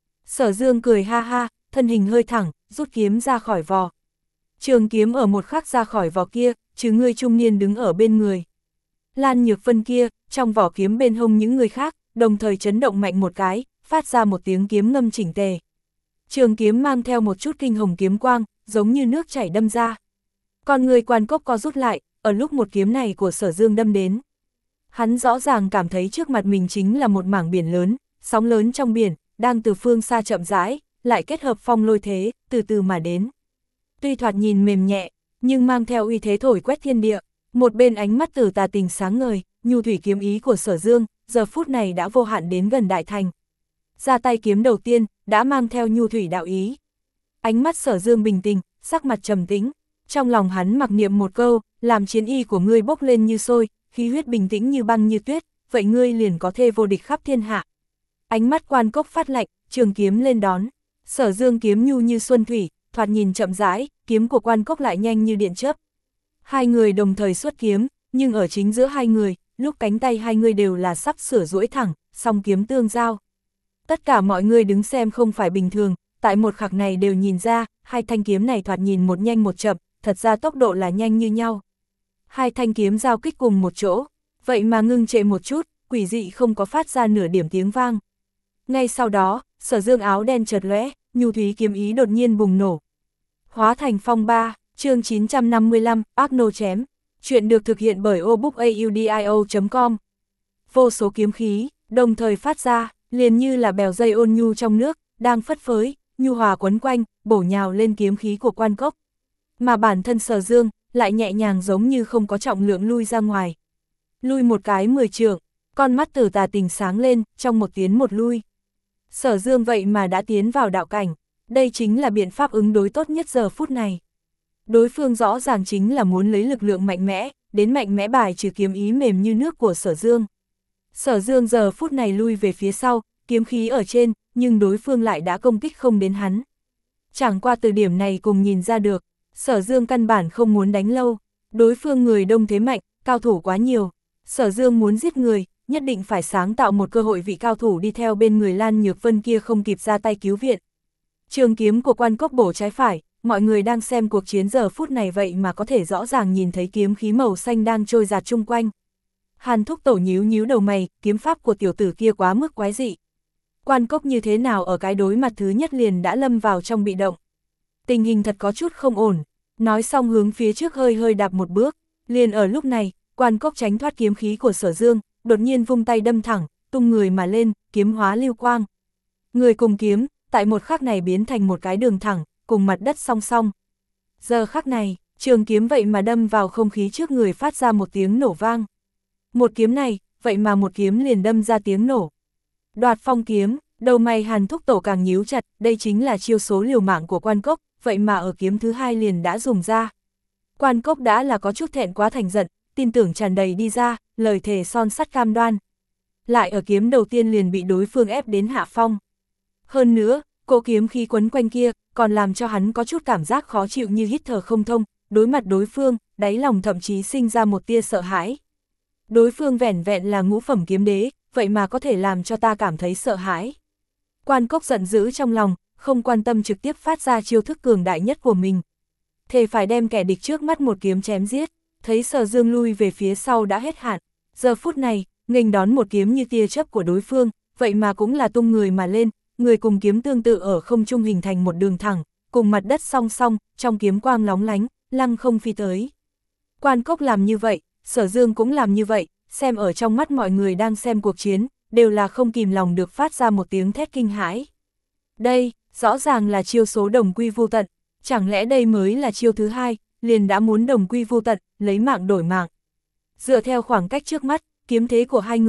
Sở Dương cười ha ha, thân hình hơi thẳng, rút kiếm ra khỏi vò. Trường kiếm ở một khắc ra khỏi vỏ kia, chứ người trung niên đứng ở bên người. Lan Nhược Vân kia, trong vỏ kiếm bên hông những người khác, đồng thời chấn động mạnh một cái, phát ra một tiếng kiếm ngâm chỉnh tề. Trường kiếm mang theo một chút kinh hồng kiếm quang, giống như nước chảy đâm ra. Con người Quan Cốc co rút lại, ở lúc một kiếm này của Sở Dương đâm đến. Hắn rõ ràng cảm thấy trước mặt mình chính là một mảng biển lớn, sóng lớn trong biển, đang từ phương xa chậm rãi, lại kết hợp phong lôi thế, từ từ mà đến. Tuy thoạt nhìn mềm nhẹ, nhưng mang theo uy thế thổi quét thiên địa, một bên ánh mắt Tử Tà Tình sáng ngời, nhu thủy kiếm ý của Sở Dương, giờ phút này đã vô hạn đến gần đại thành. Ra tay kiếm đầu tiên, đã mang theo nhu thủy đạo ý. Ánh mắt Sở Dương bình tĩnh, sắc mặt trầm tĩnh, trong lòng hắn mặc niệm một câu, làm chiến y của ngươi bốc lên như sôi, khí huyết bình tĩnh như băng như tuyết, vậy ngươi liền có thể vô địch khắp thiên hạ. Ánh mắt Quan Cốc phát lạnh, trường kiếm lên đón. Sở Dương kiếm nhu như xuân thủy, thoạt nhìn chậm rãi, kiếm của Quan Cốc lại nhanh như điện chớp. Hai người đồng thời xuất kiếm, nhưng ở chính giữa hai người, lúc cánh tay hai người đều là sắp sửa duỗi thẳng, song kiếm tương giao. Tất cả mọi người đứng xem không phải bình thường, tại một khắc này đều nhìn ra, hai thanh kiếm này thoạt nhìn một nhanh một chậm, thật ra tốc độ là nhanh như nhau. Hai thanh kiếm giao kích cùng một chỗ, vậy mà ngưng trệ một chút, quỷ dị không có phát ra nửa điểm tiếng vang. Ngay sau đó, Sở Dương áo đen chợt lóe, nhu thúy kiếm ý đột nhiên bùng nổ. Hóa thành phong ba, chương chín trăm năm mươi lăm, ác nô chém. Chuyện được thực hiện bởi obookaudio chấm com. Vô số kiếm khí, đồng thời phát ra, liền như là bèo dây ôn nhu trong nước, đang phất phới, nhu hòa quấn quanh, bổ nhào lên kiếm khí của Quan Cốc. Mà bản thân Sở Dương, lại nhẹ nhàng giống như không có trọng lượng lui ra ngoài. Lui một cái mười trượng, con mắt Tử Tà Tình sáng lên, trong một tiến một lui. Sở Dương vậy mà đã tiến vào đạo cảnh, đây chính là biện pháp ứng đối tốt nhất giờ phút này. Đối phương rõ ràng chính là muốn lấy lực lượng mạnh mẽ, đến mạnh mẽ bài trừ kiếm ý mềm như nước của Sở Dương. Sở Dương giờ phút này lui về phía sau, kiếm khí ở trên, nhưng đối phương lại đã công kích không đến hắn. Chẳng qua từ điểm này cùng nhìn ra được, Sở Dương căn bản không muốn đánh lâu, đối phương người đông thế mạnh, cao thủ quá nhiều. Sở Dương muốn giết người, nhất định phải sáng tạo một cơ hội vị cao thủ đi theo bên người Lan Nhược Vân kia không kịp ra tay cứu viện. Trường kiếm của Quan Cốc bổ trái phải, mọi người đang xem cuộc chiến giờ phút này vậy mà có thể rõ ràng nhìn thấy kiếm khí màu xanh đang trôi dạt chung quanh. Hàn Thúc Tổ nhíu nhíu đầu mày, kiếm pháp của tiểu tử kia quá mức quái dị. Quan Cốc như thế nào ở cái đối mặt thứ nhất liền đã lâm vào trong bị động. Tình hình thật có chút không ổn, nói xong hướng phía trước hơi hơi đạp một bước, liền ở lúc này, Quan Cốc tránh thoát kiếm khí của Sở Dương, đột nhiên vung tay đâm thẳng, tung người mà lên, kiếm hóa lưu quang. Người cùng kiếm, tại một khắc này biến thành một cái đường thẳng, cùng mặt đất song song. Giờ khắc này, trường kiếm vậy mà đâm vào không khí trước người phát ra một tiếng nổ vang. Một kiếm này, vậy mà một kiếm liền đâm ra tiếng nổ. Đoạt phong kiếm, đầu mày Hàn Thúc Tổ càng nhíu chặt, đây chính là chiêu số liều mạng của Quan Cốc, vậy mà ở kiếm thứ hai liền đã dùng ra. Quan Cốc đã là có chút thẹn quá thành giận, tin tưởng tràn đầy đi ra, lời thề son sắt cam đoan. Lại ở kiếm đầu tiên liền bị đối phương ép đến hạ phong. Hơn nữa, cỗ kiếm khí quấn quanh kia, còn làm cho hắn có chút cảm giác khó chịu như hít thở không thông, đối mặt đối phương, đáy lòng thậm chí sinh ra một tia sợ hãi. Đối phương vẻn vẹn là ngũ phẩm kiếm đế, vậy mà có thể làm cho ta cảm thấy sợ hãi. Quan Cốc giận dữ trong lòng, không quan tâm trực tiếp phát ra chiêu thức cường đại nhất của mình. Thề phải đem kẻ địch trước mắt một kiếm chém giết, thấy Sở Dương lui về phía sau đã hết hạn. Giờ phút này, nghênh đón một kiếm như tia chớp của đối phương, vậy mà cũng là tung người mà lên, người cùng kiếm tương tự ở không trung hình thành một đường thẳng, cùng mặt đất song song, trong kiếm quang lóng lánh, lăng không phi tới. Quan Cốc làm như vậy, Sở Dương cũng làm như vậy, xem ở trong mắt mọi người đang xem cuộc chiến, đều là không kìm lòng được phát ra một tiếng thét kinh hãi. Đây, rõ ràng là chiêu số đồng quy vu tận, chẳng lẽ đây mới là chiêu thứ hai, liền đã muốn đồng quy vu tận, lấy mạng đổi mạng. Dựa theo khoảng cách trước mắt, kiếm thế của hai người,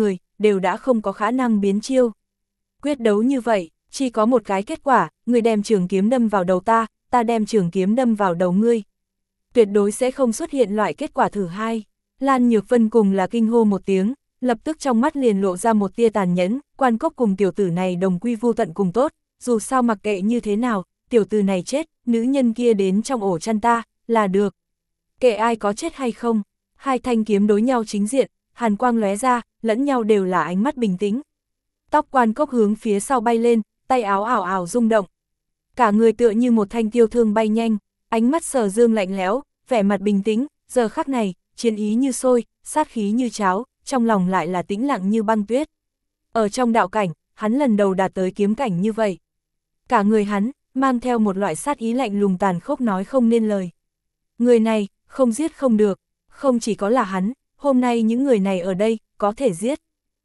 đều đã không có khả năng biến chiêu. Quyết đấu như vậy, chỉ có một cái kết quả, người đem trường kiếm đâm vào đầu ta, ta đem trường kiếm đâm vào đầu ngươi. Tuyệt đối sẽ không xuất hiện loại kết quả thử hai. Lan Nhược Vân cùng là kinh hô một tiếng, lập tức trong mắt liền lộ ra một tia tàn nhẫn, Quan Cốc cùng tiểu tử này đồng quy vu tận cùng tốt, dù sao mặc kệ như thế nào, tiểu tử này chết, nữ nhân kia đến trong ổ chăn ta, là được. Kệ ai có chết hay không, hai thanh kiếm đối nhau chính diện, hàn quang lóe ra, lẫn nhau đều là ánh mắt bình tĩnh. Tóc Quan Cốc hướng phía sau bay lên, tay áo ảo ảo rung động. Cả người tựa như một thanh tiêu thương bay nhanh, ánh mắt Sở Dương lạnh lẽo, vẻ mặt bình tĩnh, giờ khắc này, chiến ý như sôi, sát khí như cháo, trong lòng lại là tĩnh lặng như băng tuyết. Ở trong đạo cảnh, hắn lần đầu đạt tới kiếm cảnh như vậy. Cả người hắn, mang theo một loại sát ý lạnh lùng tàn khốc nói không nên lời. Người này, không giết không được, không chỉ có là hắn, hôm nay những người này ở đây, có thể giết.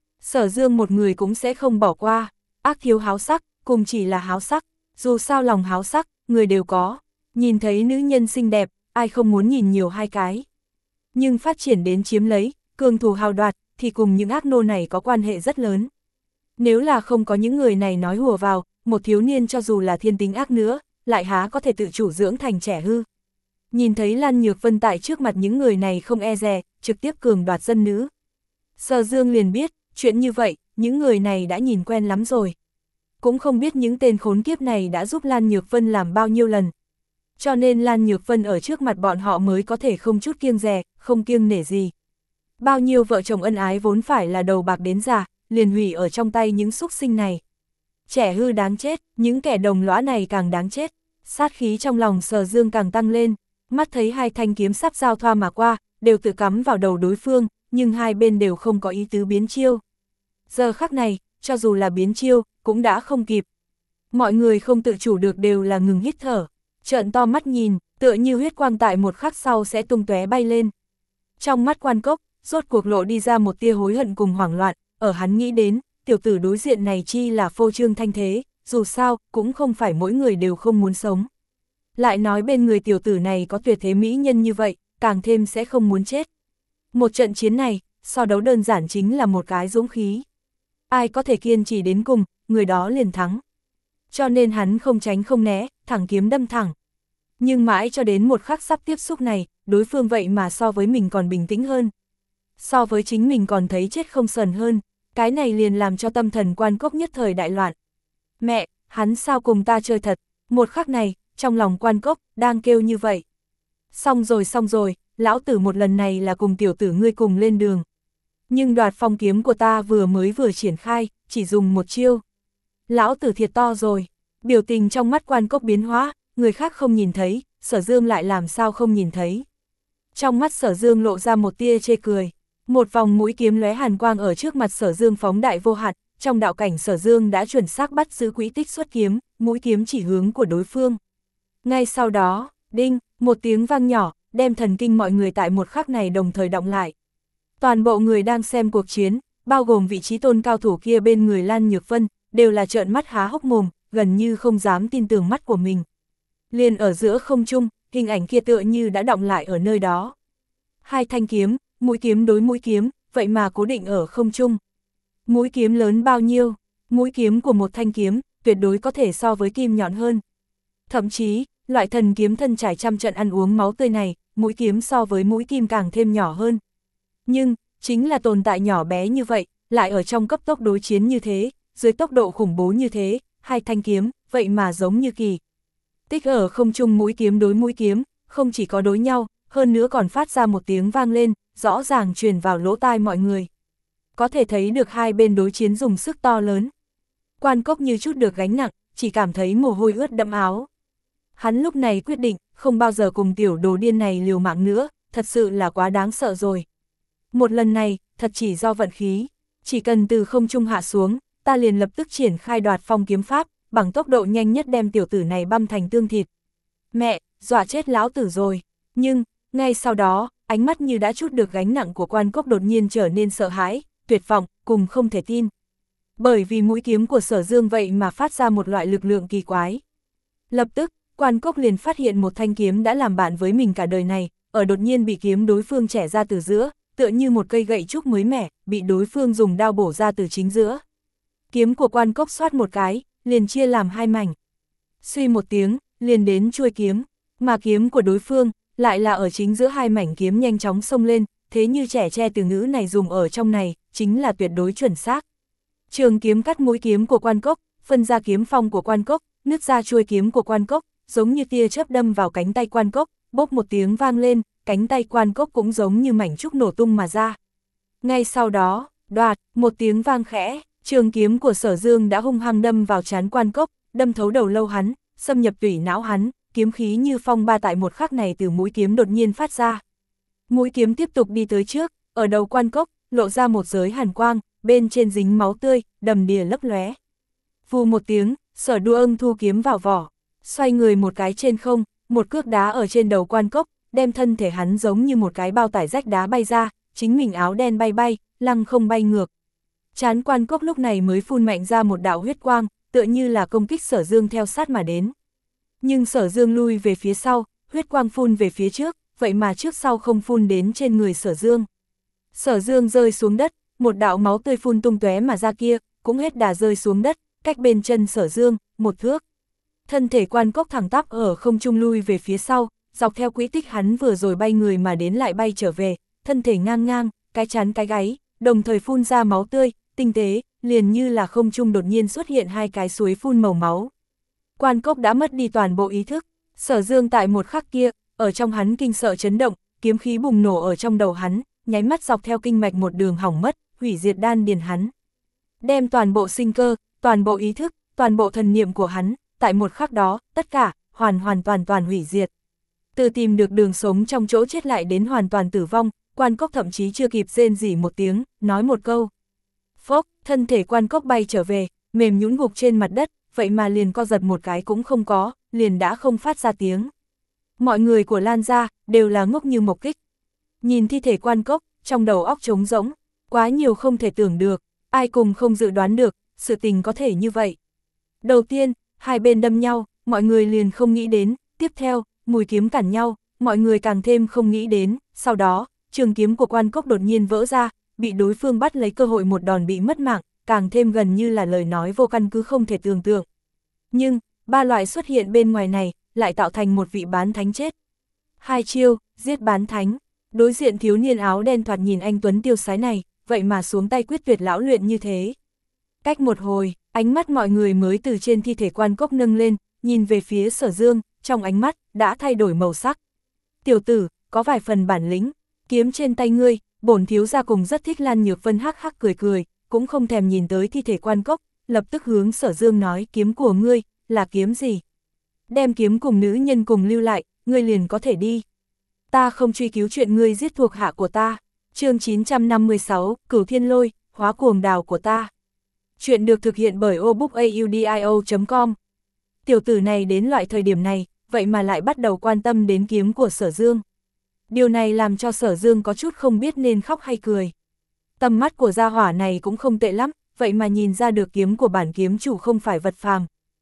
Sở Dương một người cũng sẽ không bỏ qua, ác thiếu háo sắc, cùng chỉ là háo sắc, dù sao lòng háo sắc, người đều có. Nhìn thấy nữ nhân xinh đẹp, ai không muốn nhìn nhiều hai cái. Nhưng phát triển đến chiếm lấy, cường thủ hào đoạt, thì cùng những ác nô này có quan hệ rất lớn. Nếu là không có những người này nói hùa vào, một thiếu niên cho dù là thiên tính ác nữa, lại há có thể tự chủ dưỡng thành trẻ hư. Nhìn thấy Lan Nhược Vân tại trước mặt những người này không e dè, trực tiếp cường đoạt dân nữ. Sở Dương liền biết, chuyện như vậy, những người này đã nhìn quen lắm rồi. Cũng không biết những tên khốn kiếp này đã giúp Lan Nhược Vân làm bao nhiêu lần. Cho nên Lan Nhược Vân ở trước mặt bọn họ mới có thể không chút kiêng dè, không kiêng nể gì. Bao nhiêu vợ chồng ân ái vốn phải là đầu bạc đến già, liền hủy ở trong tay những súc sinh này. Trẻ hư đáng chết, những kẻ đồng lõa này càng đáng chết. Sát khí trong lòng Sở Dương càng tăng lên, mắt thấy hai thanh kiếm sắp giao thoa mà qua, đều tự cắm vào đầu đối phương, nhưng hai bên đều không có ý tứ biến chiêu. Giờ khắc này, cho dù là biến chiêu, cũng đã không kịp. Mọi người không tự chủ được đều là ngừng hít thở, trợn to mắt nhìn, tựa như huyết quang tại một khắc sau sẽ tung tóe bay lên. Trong mắt Quan Cốc, rốt cuộc lộ đi ra một tia hối hận cùng hoảng loạn, ở hắn nghĩ đến, tiểu tử đối diện này chi là phô trương thanh thế, dù sao, cũng không phải mỗi người đều không muốn sống. Lại nói bên người tiểu tử này có tuyệt thế mỹ nhân như vậy, càng thêm sẽ không muốn chết. Một trận chiến này, so đấu đơn giản chính là một cái dũng khí. Ai có thể kiên trì đến cùng, người đó liền thắng. Cho nên hắn không tránh không né, thẳng kiếm đâm thẳng. Nhưng mãi cho đến một khắc sắp tiếp xúc này, đối phương vậy mà so với mình còn bình tĩnh hơn. So với chính mình còn thấy chết không sờn hơn, cái này liền làm cho tâm thần Quan Cốc nhất thời đại loạn. Mẹ, hắn sao cùng ta chơi thật, một khắc này, trong lòng Quan Cốc, đang kêu như vậy. Xong rồi xong rồi, lão tử một lần này là cùng tiểu tử ngươi cùng lên đường. Nhưng đoạt phong kiếm của ta vừa mới vừa triển khai, chỉ dùng một chiêu. Lão tử thiệt to rồi, biểu tình trong mắt Quan Cốc biến hóa, người khác không nhìn thấy, Sở Dương lại làm sao không nhìn thấy. Trong mắt Sở Dương lộ ra một tia chê cười, một vòng mũi kiếm lóe hàn quang ở trước mặt Sở Dương phóng đại vô hạn, trong đạo cảnh Sở Dương đã chuẩn xác bắt giữ quỹ tích xuất kiếm, mũi kiếm chỉ hướng của đối phương. Ngay sau đó, đinh, một tiếng vang nhỏ, đem thần kinh mọi người tại một khắc này đồng thời động lại. Toàn bộ người đang xem cuộc chiến, bao gồm vị trí tôn cao thủ kia bên người Lan Nhược Vân, đều là trợn mắt há hốc mồm, gần như không dám tin tưởng mắt của mình. Liền ở giữa không trung, hình ảnh kia tựa như đã động lại ở nơi đó. Hai thanh kiếm, mũi kiếm đối mũi kiếm, vậy mà cố định ở không trung. Mũi kiếm lớn bao nhiêu? Mũi kiếm của một thanh kiếm, tuyệt đối có thể so với kim nhọn hơn. Thậm chí, loại thần kiếm thân trải trăm trận ăn uống máu tươi này, mũi kiếm so với mũi kim càng thêm nhỏ hơn. Nhưng, chính là tồn tại nhỏ bé như vậy, lại ở trong cấp tốc đối chiến như thế, dưới tốc độ khủng bố như thế, hai thanh kiếm, vậy mà giống như kỳ. Tích ở không trung mũi kiếm đối mũi kiếm, không chỉ có đối nhau, hơn nữa còn phát ra một tiếng vang lên, rõ ràng truyền vào lỗ tai mọi người. Có thể thấy được hai bên đối chiến dùng sức to lớn. Quan Cốc như chút được gánh nặng, chỉ cảm thấy mồ hôi ướt đẫm áo. Hắn lúc này quyết định, không bao giờ cùng tiểu đồ điên này liều mạng nữa, thật sự là quá đáng sợ rồi. Một lần này, thật chỉ do vận khí, chỉ cần từ không trung hạ xuống, ta liền lập tức triển khai đoạt phong kiếm pháp, bằng tốc độ nhanh nhất đem tiểu tử này băm thành tương thịt. Mẹ, dọa chết lão tử rồi. Nhưng, ngay sau đó, ánh mắt như đã chút được gánh nặng của Quan Cốc đột nhiên trở nên sợ hãi, tuyệt vọng, cùng không thể tin. Bởi vì mũi kiếm của Sở Dương vậy mà phát ra một loại lực lượng kỳ quái. Lập tức, Quan Cốc liền phát hiện một thanh kiếm đã làm bạn với mình cả đời này, ở đột nhiên bị kiếm đối phương chẻ ra từ giữa, tựa như một cây gậy trúc mới mẻ, bị đối phương dùng đao bổ ra từ chính giữa. Kiếm của Quan Cốc xoát một cái, liền chia làm hai mảnh. Suy một tiếng, liền đến chuôi kiếm, mà kiếm của đối phương lại là ở chính giữa hai mảnh kiếm nhanh chóng xông lên, thế như trẻ tre từ ngữ này dùng ở trong này, chính là tuyệt đối chuẩn xác. Trường kiếm cắt mũi kiếm của Quan Cốc, phân ra kiếm phong của Quan Cốc, nứt ra chuôi kiếm của Quan Cốc, giống như tia chớp đâm vào cánh tay Quan Cốc, bốp một tiếng vang lên, cánh tay Quan Cốc cũng giống như mảnh trúc nổ tung mà ra. Ngay sau đó, đoạt, một tiếng vang khẽ, trường kiếm của Sở Dương đã hung hăng đâm vào trán Quan Cốc, đâm thấu đầu lâu hắn, xâm nhập tủy não hắn, kiếm khí như phong ba tại một khắc này từ mũi kiếm đột nhiên phát ra. Mũi kiếm tiếp tục đi tới trước, ở đầu Quan Cốc, lộ ra một giới hàn quang, bên trên dính máu tươi, đầm đìa lấp lóe. Vù một tiếng, Sở Đua Ưng thu kiếm vào vỏ, xoay người một cái trên không, một cước đá ở trên đầu Quan Cốc, đem thân thể hắn giống như một cái bao tải rách đá bay ra, chính mình áo đen bay bay, lăng không bay ngược. Trán Quan Cốc lúc này mới phun mạnh ra một đạo huyết quang, tựa như là công kích Sở Dương theo sát mà đến. Nhưng Sở Dương lui về phía sau, huyết quang phun về phía trước, vậy mà trước sau không phun đến trên người Sở Dương. Sở Dương rơi xuống đất, một đạo máu tươi phun tung tóe mà ra kia, cũng hết đà rơi xuống đất, cách bên chân Sở Dương, một thước. Thân thể Quan Cốc thẳng tắp ở không trung lui về phía sau, dọc theo quỹ tích hắn vừa rồi bay người mà đến lại bay trở về, thân thể ngang ngang, cái chán cái gáy, đồng thời phun ra máu tươi, tinh tế, liền như là không trung đột nhiên xuất hiện hai cái suối phun màu máu. Quan Cốc đã mất đi toàn bộ ý thức, Sở Dương tại một khắc kia, ở trong hắn kinh sợ chấn động, kiếm khí bùng nổ ở trong đầu hắn, nháy mắt dọc theo kinh mạch một đường hỏng mất, hủy diệt đan điền hắn. Đem toàn bộ sinh cơ, toàn bộ ý thức, toàn bộ thần niệm của hắn, tại một khắc đó, tất cả, hoàn hoàn toàn toàn hủy diệt. Từ tìm được đường sống trong chỗ chết lại đến hoàn toàn tử vong, Quan Cốc thậm chí chưa kịp rên rỉ một tiếng, nói một câu. Phốc, thân thể Quan Cốc bay trở về, mềm nhũn gục trên mặt đất, vậy mà liền co giật một cái cũng không có, liền đã không phát ra tiếng. Mọi người của Lan gia đều là ngốc như mộc kích. Nhìn thi thể Quan Cốc, trong đầu óc trống rỗng, quá nhiều không thể tưởng được, ai cùng không dự đoán được, sự tình có thể như vậy. Đầu tiên, hai bên đâm nhau, mọi người liền không nghĩ đến, tiếp theo, mùi kiếm cản nhau, mọi người càng thêm không nghĩ đến, sau đó, trường kiếm của Quan Cốc đột nhiên vỡ ra, bị đối phương bắt lấy cơ hội một đòn bị mất mạng, càng thêm gần như là lời nói vô căn cứ không thể tưởng tượng. Nhưng, ba loại xuất hiện bên ngoài này, lại tạo thành một vị bán thánh chết. Hai chiêu, giết bán thánh, đối diện thiếu niên áo đen thoạt nhìn anh tuấn tiêu sái này, vậy mà xuống tay quyết tuyệt lão luyện như thế. Cách một hồi, ánh mắt mọi người mới từ trên thi thể Quan Cốc nâng lên, nhìn về phía Sở Dương, trong ánh mắt, đã thay đổi màu sắc. Tiểu tử, có vài phần bản lĩnh, kiếm trên tay ngươi, bổn thiếu gia cùng rất thích. Lan Nhược Vân hắc hắc cười cười, cũng không thèm nhìn tới thi thể Quan Cốc, lập tức hướng Sở Dương nói kiếm của ngươi, là kiếm gì? Đem kiếm cùng nữ nhân cùng lưu lại, ngươi liền có thể đi. Ta không truy cứu chuyện ngươi giết thuộc hạ của ta. Chương chín trăm năm mươi sáu, Cửu Thiên Lôi, hóa cuồng đào của ta. Chuyện được thực hiện bởi obookaudio chấm com. Tiểu tử này đến loại thời điểm này, vậy mà lại bắt đầu quan tâm đến kiếm của Sở Dương. Điều này làm cho Sở Dương có chút không biết nên khóc hay cười. Tầm mắt của gia hỏa này cũng không tệ lắm, vậy mà nhìn ra được kiếm của bản kiếm chủ không phải vật phàm.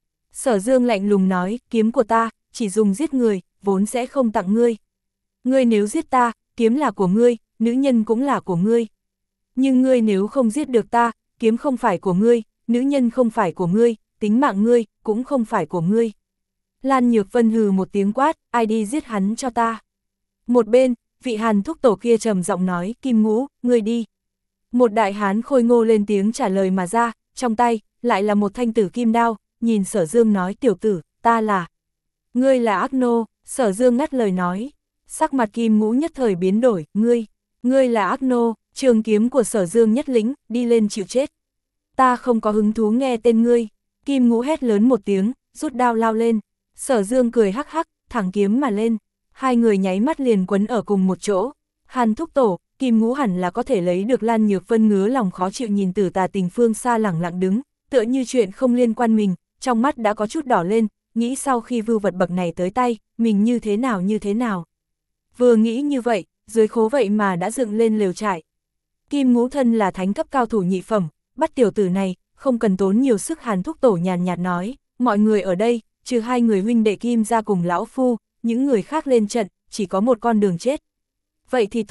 Sở Dương lạnh lùng nói, kiếm của ta, chỉ dùng giết người, vốn sẽ không tặng ngươi. Ngươi nếu giết ta, kiếm là của ngươi, nữ nhân cũng là của ngươi. Nhưng ngươi nếu không giết được ta, kiếm không phải của ngươi, nữ nhân không phải của ngươi, tính mạng ngươi, cũng không phải của ngươi. Lan Nhược Vân hừ một tiếng quát, ai đi giết hắn cho ta. Một bên, vị Hàn thúc tổ kia trầm giọng nói, Kim Ngũ, ngươi đi. Một đại hán khôi ngô lên tiếng trả lời mà ra, trong tay, lại là một thanh tử kim đao, nhìn Sở Dương nói, tiểu tử, ta là. Ngươi là ác nô, Sở Dương ngắt lời nói. Sắc mặt Kim Ngũ nhất thời biến đổi, ngươi, ngươi là ác nô, trường kiếm của Sở Dương nhất lĩnh, đi lên chịu chết. Ta không có hứng thú nghe tên ngươi. Kim Ngũ hét lớn một tiếng, rút đao lao lên. Sở Dương cười hắc hắc, thẳng kiếm mà lên. Hai người nháy mắt liền quấn ở cùng một chỗ. Hàn thúc tổ, Kim Ngũ hẳn là có thể lấy được. Lan Nhược Vân ngứa lòng khó chịu nhìn Tử Tà Tình phương xa lẳng lặng đứng, tựa như chuyện không liên quan mình, trong mắt đã có chút đỏ lên, nghĩ sau khi vưu vật bậc này tới tay, mình như thế nào như thế nào. Vừa nghĩ như vậy, dưới khố vậy mà đã dựng lên lều trại. Kim Ngũ thân là thánh cấp cao thủ nhị phẩm, bắt tiểu tử này, không cần tốn nhiều sức. Hàn thúc tổ nhàn nhạt nói, mọi người ở đây, trừ hai người huynh đệ Kim gia cùng lão phu, những người khác lên trận, chỉ có một con đường chết. Vậy thì tốt,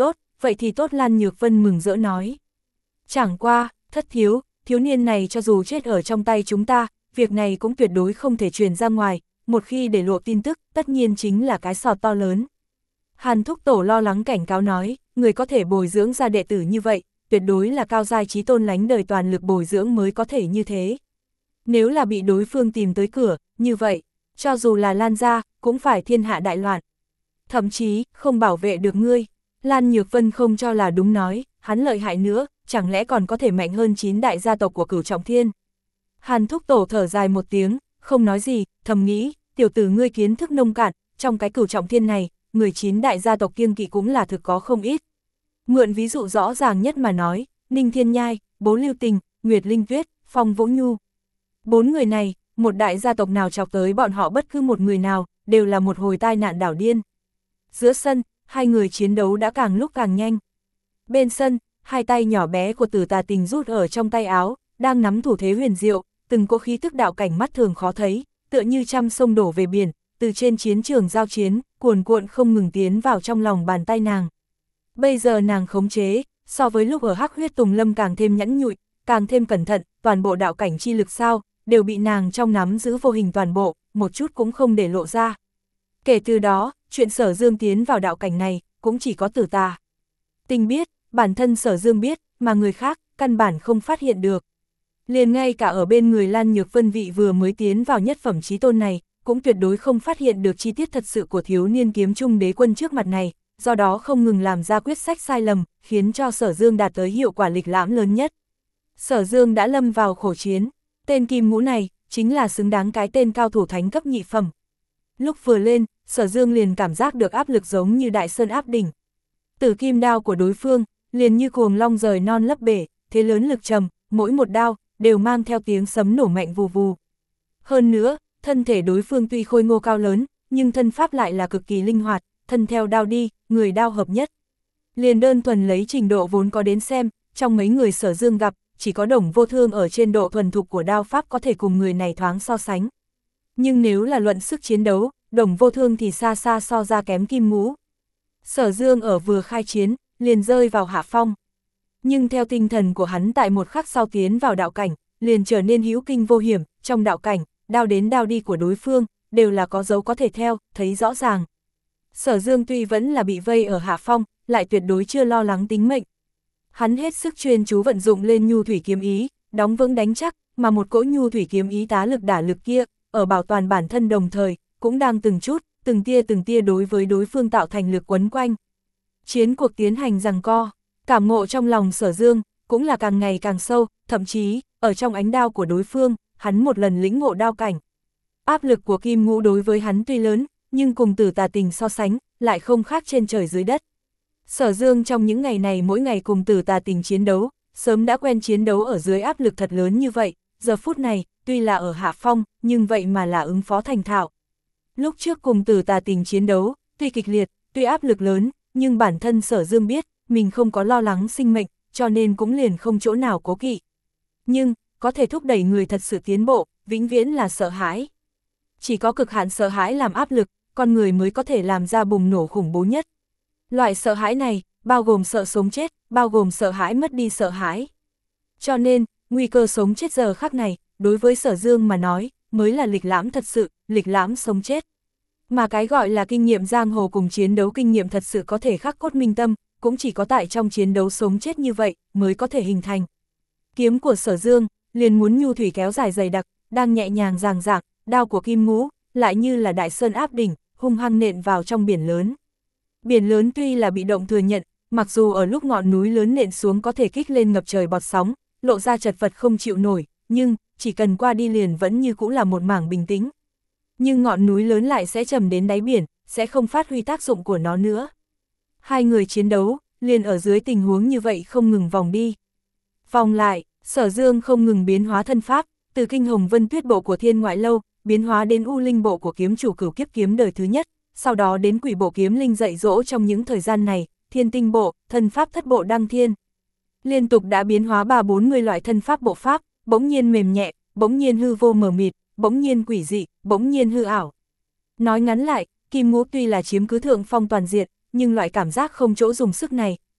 vậy thì tốt. Lan Nhược Vân mừng rỡ nói. Chẳng qua, thất thiếu, thiếu niên này cho dù chết ở trong tay chúng ta, việc này cũng tuyệt đối không thể truyền ra ngoài, một khi để lộ tin tức, tất nhiên chính là cái sọt to lớn. Hàn Thúc Tổ lo lắng cảnh cáo nói, người có thể bồi dưỡng ra đệ tử như vậy, tuyệt đối là cao giai chí tôn lánh đời toàn lực bồi dưỡng mới có thể như thế. Nếu là bị đối phương tìm tới cửa, như vậy, cho dù là Lan gia, cũng phải thiên hạ đại loạn. Thậm chí, không bảo vệ được ngươi. Lan Nhược Vân không cho là đúng nói, hắn lợi hại nữa, chẳng lẽ còn có thể mạnh hơn chín đại gia tộc của Cửu Trọng Thiên. Hàn Thúc Tổ thở dài một tiếng, không nói gì, thầm nghĩ, tiểu tử ngươi kiến thức nông cạn, trong cái Cửu Trọng Thiên này, người chín đại gia tộc kiêng kỵ cũng là thực có không ít. Mượn ví dụ rõ ràng nhất mà nói, Ninh Thiên Nhai, Bố Lưu Tình, Nguyệt Linh Tuyết, Phong Vũ Nhu. Bốn người này, một đại gia tộc nào chọc tới bọn họ bất cứ một người nào, đều là một hồi tai nạn đảo điên. Giữa sân, hai người chiến đấu đã càng lúc càng nhanh. Bên sân, hai tay nhỏ bé của Tử Tà Tình rút ở trong tay áo, đang nắm thủ thế huyền diệu, từng cỗ khí tức đạo cảnh mắt thường khó thấy, tựa như trăm sông đổ về biển, từ trên chiến trường giao chiến, cuồn cuộn không ngừng tiến vào trong lòng bàn tay nàng. Bây giờ nàng khống chế, so với lúc ở Hắc Huyết Tùng Lâm càng thêm nhẫn nhụi, càng thêm cẩn thận, toàn bộ đạo cảnh chi lực sao, đều bị nàng trong nắm giữ vô hình toàn bộ, một chút cũng không để lộ ra. Kể từ đó, chuyện Sở Dương tiến vào đạo cảnh này, cũng chỉ có Tử Tà Tình biết, bản thân Sở Dương biết, mà người khác, căn bản không phát hiện được. Liền ngay cả ở bên người Lan Nhược Vân vị vừa mới tiến vào nhất phẩm chí tôn này, cũng tuyệt đối không phát hiện được chi tiết thật sự của thiếu niên kiếm trung đế quân trước mặt này, do đó không ngừng làm ra quyết sách sai lầm, khiến cho Sở Dương đạt tới hiệu quả lịch lãm lớn nhất. Sở Dương đã lâm vào khổ chiến, tên Kim Ngũ này, chính là xứng đáng cái tên cao thủ thánh cấp nhị phẩm. Lúc vừa lên, Sở Dương liền cảm giác được áp lực giống như đại sơn áp đỉnh. Tử kim đao của đối phương, liền như cuồng long rời non lấp bể, thế lớn lực trầm, mỗi một đao, đều mang theo tiếng sấm nổ mạnh vù vù. Hơn nữa, thân thể đối phương tuy khôi ngô cao lớn, nhưng thân pháp lại là cực kỳ linh hoạt, thân theo đao đi, người đao hợp nhất. Liền đơn thuần lấy trình độ vốn có đến xem, trong mấy người Sở Dương gặp, chỉ có Đồng Vô Thương ở trên độ thuần thục của đao pháp có thể cùng người này thoáng so sánh. Nhưng nếu là luận sức chiến đấu, Đồng Vô Thương thì xa xa so ra kém Kim Ngũ. Sở Dương ở vừa khai chiến, liền rơi vào hạ phong. Nhưng theo tinh thần của hắn tại một khắc sau tiến vào đạo cảnh, liền trở nên hữu kinh vô hiểm, trong đạo cảnh, đao đến đao đi của đối phương, đều là có dấu có thể theo, thấy rõ ràng. Sở Dương tuy vẫn là bị vây ở hạ phong, lại tuyệt đối chưa lo lắng tính mệnh. Hắn hết sức chuyên chú vận dụng lên nhu thủy kiếm ý, đóng vững đánh chắc, mà một cỗ nhu thủy kiếm ý tá lực đả lực kia, ở bảo toàn bản thân đồng thời, cũng đang từng chút, từng tia từng tia đối với đối phương tạo thành lực quấn quanh. Chiến cuộc tiến hành giằng co, cảm ngộ trong lòng Sở Dương, cũng là càng ngày càng sâu, thậm chí, ở trong ánh đao của đối phương, hắn một lần lĩnh ngộ đao cảnh. Áp lực của Kim Ngũ đối với hắn tuy lớn, nhưng cùng Tử Tà Tình so sánh, lại không khác trên trời dưới đất. Sở Dương trong những ngày này mỗi ngày cùng Tử Tà Tình chiến đấu, sớm đã quen chiến đấu ở dưới áp lực thật lớn như vậy, giờ phút này, tuy là ở hạ phong, nhưng vậy mà là ứng phó thành thạo. Lúc trước cùng Tử Tà Tình chiến đấu, tuy kịch liệt, tuy áp lực lớn, nhưng bản thân Sở Dương biết, mình không có lo lắng sinh mệnh, cho nên cũng liền không chỗ nào cố kỵ. Nhưng, có thể thúc đẩy người thật sự tiến bộ, vĩnh viễn là sợ hãi. Chỉ có cực hạn sợ hãi làm áp lực, con người mới có thể làm ra bùng nổ khủng bố nhất. Loại sợ hãi này, bao gồm sợ sống chết, bao gồm sợ hãi mất đi sợ hãi. Cho nên, nguy cơ sống chết giờ khắc này, đối với Sở Dương mà nói, mới là lịch lãm thật sự, lịch lãm sống chết. Mà cái gọi là kinh nghiệm giang hồ cùng chiến đấu kinh nghiệm thật sự có thể khắc cốt minh tâm, cũng chỉ có tại trong chiến đấu sống chết như vậy, mới có thể hình thành. Kiếm của Sở Dương, liền muốn nhu thủy kéo dài dày đặc, đang nhẹ nhàng ràng rạc, đao của Kim Ngũ, lại như là đại sơn áp đỉnh, hung hăng nện vào trong biển lớn. Biển lớn tuy là bị động thừa nhận, mặc dù ở lúc ngọn núi lớn nện xuống có thể kích lên ngập trời bọt sóng, lộ ra chật vật không chịu nổi, nhưng, chỉ cần qua đi liền vẫn như cũ là một mảng bình tĩnh. Nhưng ngọn núi lớn lại sẽ trầm đến đáy biển, sẽ không phát huy tác dụng của nó nữa. Hai người chiến đấu, liền ở dưới tình huống như vậy không ngừng vòng đi. Vòng lại, Sở Dương không ngừng biến hóa thân pháp, từ Kinh Hồng Vân Tuyết bộ của Thiên Ngoại Lâu, biến hóa đến U Linh bộ của kiếm chủ Cửu Kiếp kiếm đời thứ nhất, sau đó đến Quỷ bộ kiếm linh dạy dỗ trong những thời gian này, Thiên Tinh bộ, thân pháp thất bộ đăng thiên. Liên tục đã biến hóa ba bốn mươi loại thân pháp bộ pháp, bỗng nhiên mềm nhẹ, bỗng nhiên hư vô mờ mịt, bỗng nhiên quỷ dị, bỗng nhiên hư ảo. Nói ngắn lại, Kim Ngũ tuy là chiếm cứ thượng phong toàn diện, nhưng loại cảm giác không chỗ dùng sức này,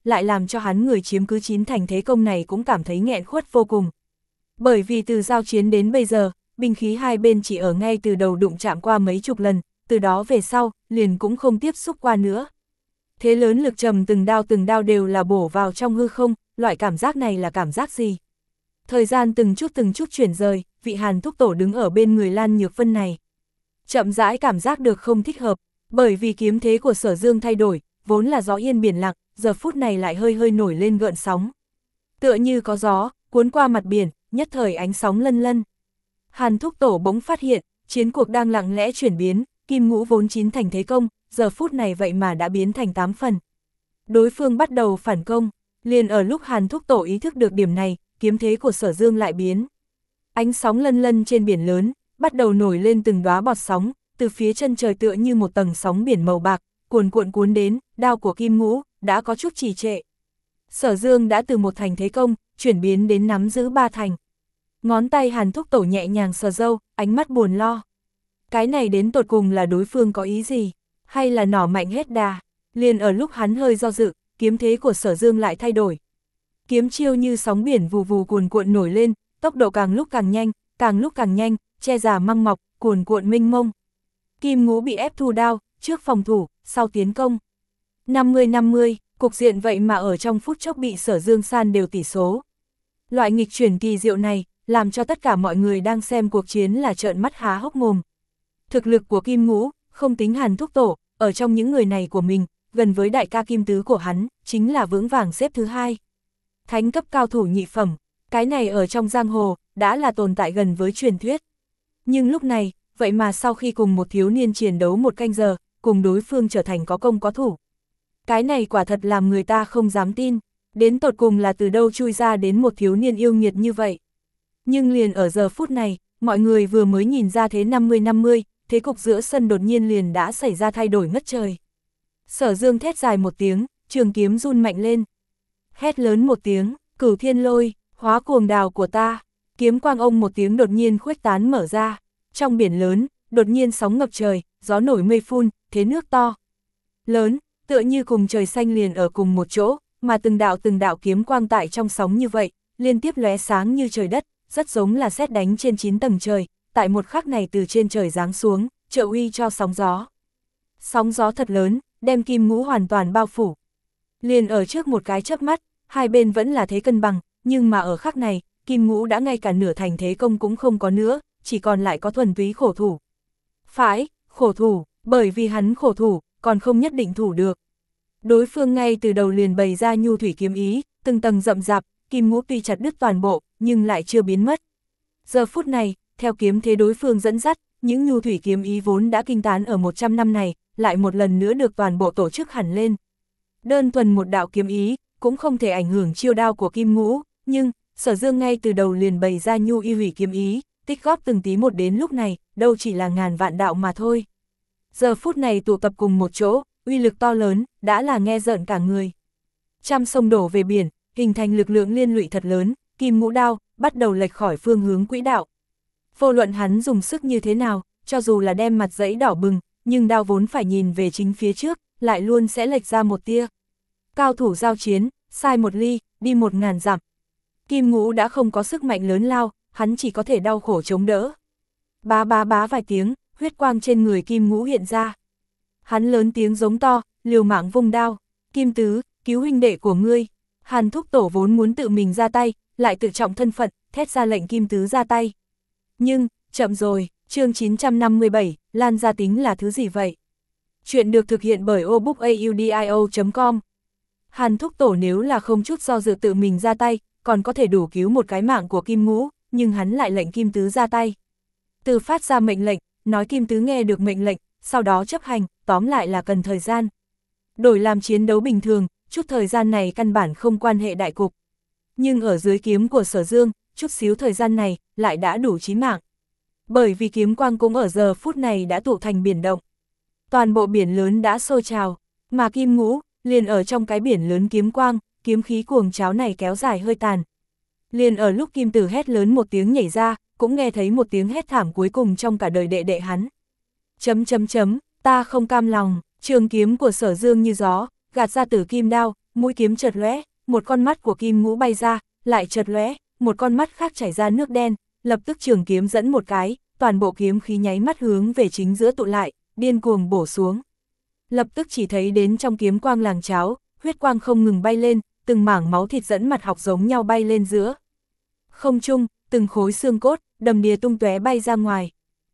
lại làm cho hắn người chiếm cứ chín thành thế công này cũng cảm thấy nghẹn khuất vô cùng. Bởi vì từ giao chiến đến bây giờ, binh khí hai bên chỉ ở ngay từ đầu đụng chạm qua mấy chục lần, từ đó về sau, liền cũng không tiếp xúc qua nữa. Thế lớn lực trầm từng đao từng đao đều là bổ vào trong hư không, loại cảm giác này là cảm giác gì? Thời gian từng chút từng chút chuyển rời, vị Hàn thúc tổ đứng ở bên người Lan Nhược Vân này. Chậm rãi cảm giác được không thích hợp, bởi vì kiếm thế của Sở Dương thay đổi, vốn là gió yên biển lặng, giờ phút này lại hơi hơi nổi lên gợn sóng. Tựa như có gió, cuốn qua mặt biển, nhất thời ánh sóng lân lân. Hàn thúc tổ bỗng phát hiện, chiến cuộc đang lặng lẽ chuyển biến, Kim Ngũ vốn chín thành thế công, giờ phút này vậy mà đã biến thành tám phần. Đối phương bắt đầu phản công, liền ở lúc Hàn thúc tổ ý thức được điểm này, kiếm thế của Sở Dương lại biến. Ánh sóng lân lân trên biển lớn, bắt đầu nổi lên từng đóa bọt sóng, từ phía chân trời tựa như một tầng sóng biển màu bạc, cuồn cuộn cuốn đến, đao của Kim Ngũ đã có chút trì trệ. Sở Dương đã từ một thành thế công, chuyển biến đến nắm giữ ba thành. Ngón tay Hàn thúc tổ nhẹ nhàng sờ râu, ánh mắt buồn lo. Cái này đến tột cùng là đối phương có ý gì, hay là nỏ mạnh hết đà? Liền ở lúc hắn hơi do dự, kiếm thế của Sở Dương lại thay đổi. Kiếm chiêu như sóng biển vù vù cuồn cuộn nổi lên, tốc độ càng lúc càng nhanh, càng lúc càng nhanh, che giả măng mọc, cuồn cuộn mênh mông. Kim Ngũ bị ép thu đao, trước phòng thủ, sau tiến công. năm mươi năm mươi, cục diện vậy mà ở trong phút chốc bị Sở Dương san đều tỷ số. Loại nghịch chuyển kỳ diệu này, làm cho tất cả mọi người đang xem cuộc chiến là trợn mắt há hốc mồm. Thực lực của Kim Ngũ, không tính Hàn thúc tổ, ở trong những người này của mình, gần với đại ca Kim Tứ của hắn, chính là vững vàng xếp thứ hai. Thánh cấp cao thủ nhị phẩm, cái này ở trong giang hồ, đã là tồn tại gần với truyền thuyết. Nhưng lúc này, vậy mà sau khi cùng một thiếu niên chiến đấu một canh giờ, cùng đối phương trở thành có công có thủ. Cái này quả thật làm người ta không dám tin, đến tột cùng là từ đâu chui ra đến một thiếu niên yêu nghiệt như vậy. Nhưng liền ở giờ phút này, mọi người vừa mới nhìn ra thế năm mươi năm mươi, thế cục giữa sân đột nhiên liền đã xảy ra thay đổi ngất trời. Sở Dương thét dài một tiếng, trường kiếm run mạnh lên. Hét lớn một tiếng, Cửu Thiên Lôi, hóa cuồng đào của ta. Kiếm quang ông một tiếng đột nhiên khuếch tán mở ra. Trong biển lớn, đột nhiên sóng ngập trời, gió nổi mây phun, thế nước to. Lớn, tựa như cùng trời xanh liền ở cùng một chỗ, mà từng đạo từng đạo kiếm quang tại trong sóng như vậy, liên tiếp lóe sáng như trời đất, rất giống là sét đánh trên chín tầng trời, tại một khắc này từ trên trời giáng xuống, trợ uy cho sóng gió. Sóng gió thật lớn, đem Kim Ngũ hoàn toàn bao phủ. Liền ở trước một cái chớp mắt, hai bên vẫn là thế cân bằng, nhưng mà ở khắc này, Kim Ngũ đã ngay cả nửa thành thế công cũng không có nữa, chỉ còn lại có thuần túy khổ thủ. Phải, khổ thủ, bởi vì hắn khổ thủ, còn không nhất định thủ được. Đối phương ngay từ đầu liền bày ra nhu thủy kiếm ý, từng tầng rậm rạp, Kim Ngũ tuy chặt đứt toàn bộ, nhưng lại chưa biến mất. Giờ phút này, theo kiếm thế đối phương dẫn dắt, những nhu thủy kiếm ý vốn đã kinh tán ở một trăm năm này, lại một lần nữa được toàn bộ tổ chức hẳn lên. Đơn thuần một đạo kiếm ý, cũng không thể ảnh hưởng chiêu đao của Kim Ngũ, nhưng, Sở Dương ngay từ đầu liền bày ra nhu y hủy kiếm ý, tích góp từng tí một đến lúc này, đâu chỉ là ngàn vạn đạo mà thôi. Giờ phút này tụ tập cùng một chỗ, uy lực to lớn, đã là nghe rợn cả người. Trăm sông đổ về biển, hình thành lực lượng liên lụy thật lớn, Kim Ngũ đao, bắt đầu lệch khỏi phương hướng quỹ đạo. Vô luận hắn dùng sức như thế nào, cho dù là đem mặt giấy đỏ bừng, nhưng đao vốn phải nhìn về chính phía trước, lại luôn sẽ lệch ra một tia. Cao thủ giao chiến, sai một ly, đi một ngàn dặm. Kim Ngũ đã không có sức mạnh lớn lao, hắn chỉ có thể đau khổ chống đỡ. Bá bá bá vài tiếng, huyết quang trên người Kim Ngũ hiện ra. Hắn lớn tiếng giống to, liều mạng vung đao. Kim Tứ, cứu huynh đệ của ngươi. Hàn thúc tổ vốn muốn tự mình ra tay, lại tự trọng thân phận, thét ra lệnh Kim Tứ ra tay. Nhưng, chậm rồi, chương chín trăm năm mươi bảy, Lan gia tính là thứ gì vậy? Chuyện được thực hiện bởi obookaudio chấm com. Hàn thúc tổ nếu là không chút do dự tự mình ra tay, còn có thể đủ cứu một cái mạng của Kim Ngũ, nhưng hắn lại lệnh Kim Tứ ra tay. Từ phát ra mệnh lệnh, nói Kim Tứ nghe được mệnh lệnh, sau đó chấp hành, tóm lại là cần thời gian. Đổi làm chiến đấu bình thường, chút thời gian này căn bản không quan hệ đại cục. Nhưng ở dưới kiếm của Sở Dương, chút xíu thời gian này, lại đã đủ chí mạng. Bởi vì kiếm quang cũng ở giờ phút này đã tụ thành biển động. Toàn bộ biển lớn đã sôi trào, mà Kim Ngũ, liền ở trong cái biển lớn kiếm quang, kiếm khí cuồng cháo này kéo dài hơi tàn. Liền ở lúc Kim Tử hét lớn một tiếng nhảy ra, cũng nghe thấy một tiếng hét thảm cuối cùng trong cả đời đệ đệ hắn. Chấm chấm chấm, ta không cam lòng, trường kiếm của Sở Dương như gió, gạt ra tử kim đao, mũi kiếm chợt lóe, một con mắt của Kim Ngũ bay ra, lại chợt lóe, một con mắt khác chảy ra nước đen, lập tức trường kiếm dẫn một cái, toàn bộ kiếm khí nháy mắt hướng về chính giữa tụ lại, điên cuồng bổ xuống. Lập tức chỉ thấy đến trong kiếm quang làng cháo, huyết quang không ngừng bay lên, từng mảng máu thịt dẫn mặt học giống nhau bay lên giữa không trung, từng khối xương cốt, đầm đìa tung tóe bay ra ngoài.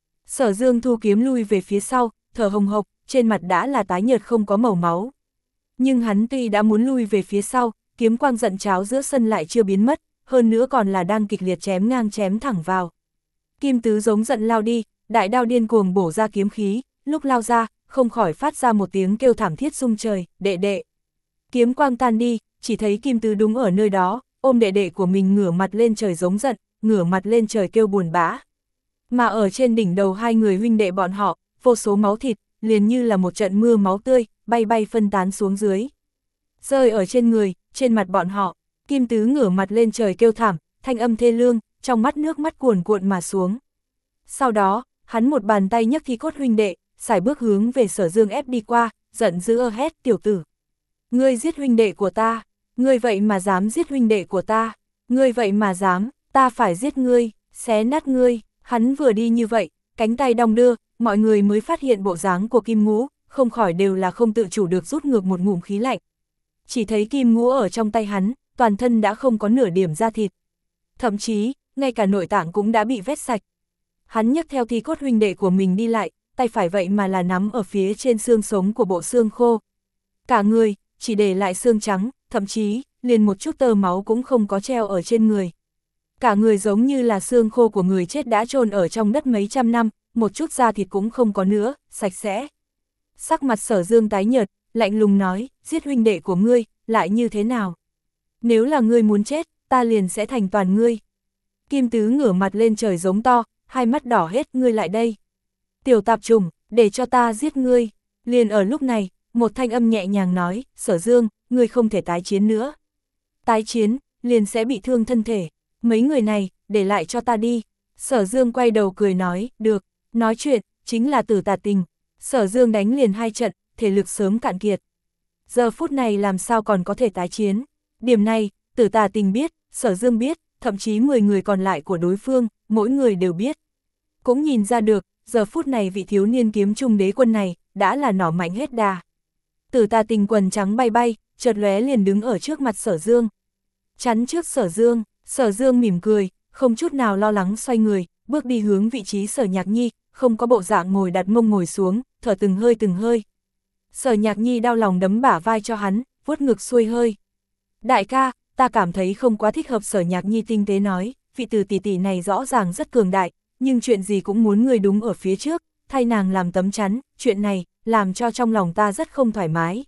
Sở Dương thu kiếm lui về phía sau, thở hồng hộc, trên mặt đã là tái nhợt không có màu máu. Nhưng hắn tuy đã muốn lui về phía sau, kiếm quang giận cháo giữa sân lại chưa biến mất, hơn nữa còn là đang kịch liệt chém ngang chém thẳng vào. Kim Tứ giống giận lao đi, đại đao điên cuồng bổ ra kiếm khí, lúc lao ra, không khỏi phát ra một tiếng kêu thảm thiết rung trời, đệ đệ. Kiếm quang tan đi, chỉ thấy Kim Tứ đúng ở nơi đó, ôm đệ đệ của mình ngửa mặt lên trời giống giận, ngửa mặt lên trời kêu buồn bã. Mà ở trên đỉnh đầu hai người huynh đệ bọn họ, vô số máu thịt, liền như là một trận mưa máu tươi, bay bay phân tán xuống dưới. Rơi ở trên người, trên mặt bọn họ, Kim Tứ ngửa mặt lên trời kêu thảm, thanh âm thê lương, trong mắt nước mắt cuồn cuộn mà xuống. Sau đó, hắn một bàn tay nhấc thi cốt huynh đệ, sải bước hướng về Sở Dương ép đi qua, giận dữ ơ hét, tiểu tử. Ngươi giết huynh đệ của ta, ngươi vậy mà dám giết huynh đệ của ta, ngươi vậy mà dám, ta phải giết ngươi, xé nát ngươi. Hắn vừa đi như vậy, cánh tay đong đưa, mọi người mới phát hiện bộ dáng của Kim Ngũ, không khỏi đều là không tự chủ được rút ngược một ngụm khí lạnh. Chỉ thấy Kim Ngũ ở trong tay hắn, toàn thân đã không có nửa điểm da thịt. Thậm chí, ngay cả nội tạng cũng đã bị vét sạch. Hắn nhấc theo thi cốt huynh đệ của mình đi lại, tay phải vậy mà là nắm ở phía trên xương sống của bộ xương khô. Cả người, chỉ để lại xương trắng, thậm chí, liền một chút tơ máu cũng không có treo ở trên người. Cả người giống như là xương khô của người chết đã chôn ở trong đất mấy trăm năm, một chút da thịt cũng không có nữa, sạch sẽ. Sắc mặt Sở Dương tái nhợt, lạnh lùng nói, giết huynh đệ của ngươi, lại như thế nào? Nếu là ngươi muốn chết, ta liền sẽ thành toàn ngươi. Kim Tứ ngửa mặt lên trời giống to, hai mắt đỏ hết, ngươi lại đây. Tiểu tạp trùng, để cho ta giết ngươi. Liền ở lúc này, một thanh âm nhẹ nhàng nói, Sở Dương, ngươi không thể tái chiến nữa. Tái chiến, liền sẽ bị thương thân thể. Mấy người này, để lại cho ta đi. Sở Dương quay đầu cười nói, được, nói chuyện, chính là Tử Tà Tình. Sở Dương đánh liền hai trận, thể lực sớm cạn kiệt. Giờ phút này làm sao còn có thể tái chiến. Điểm này, Tử Tà Tình biết, Sở Dương biết, thậm chí mười người còn lại của đối phương, mỗi người đều biết. Cũng nhìn ra được, giờ phút này vị thiếu niên kiếm trung đế quân này, đã là nỏ mạnh hết đà. Tử Tà Tình quần trắng bay bay, chợt lóe liền đứng ở trước mặt Sở Dương. Chắn trước Sở Dương, Sở Dương mỉm cười, không chút nào lo lắng xoay người, bước đi hướng vị trí Sở Nhạc Nhi, không có bộ dạng ngồi đặt mông ngồi xuống, thở từng hơi từng hơi. Sở Nhạc Nhi đau lòng đấm bả vai cho hắn, vuốt ngực xuôi hơi. Đại ca, ta cảm thấy không quá thích hợp. Sở Nhạc Nhi tinh tế nói, vị từ tỷ tỷ này rõ ràng rất cường đại, nhưng chuyện gì cũng muốn người đúng ở phía trước, thay nàng làm tấm chắn, chuyện này, làm cho trong lòng ta rất không thoải mái.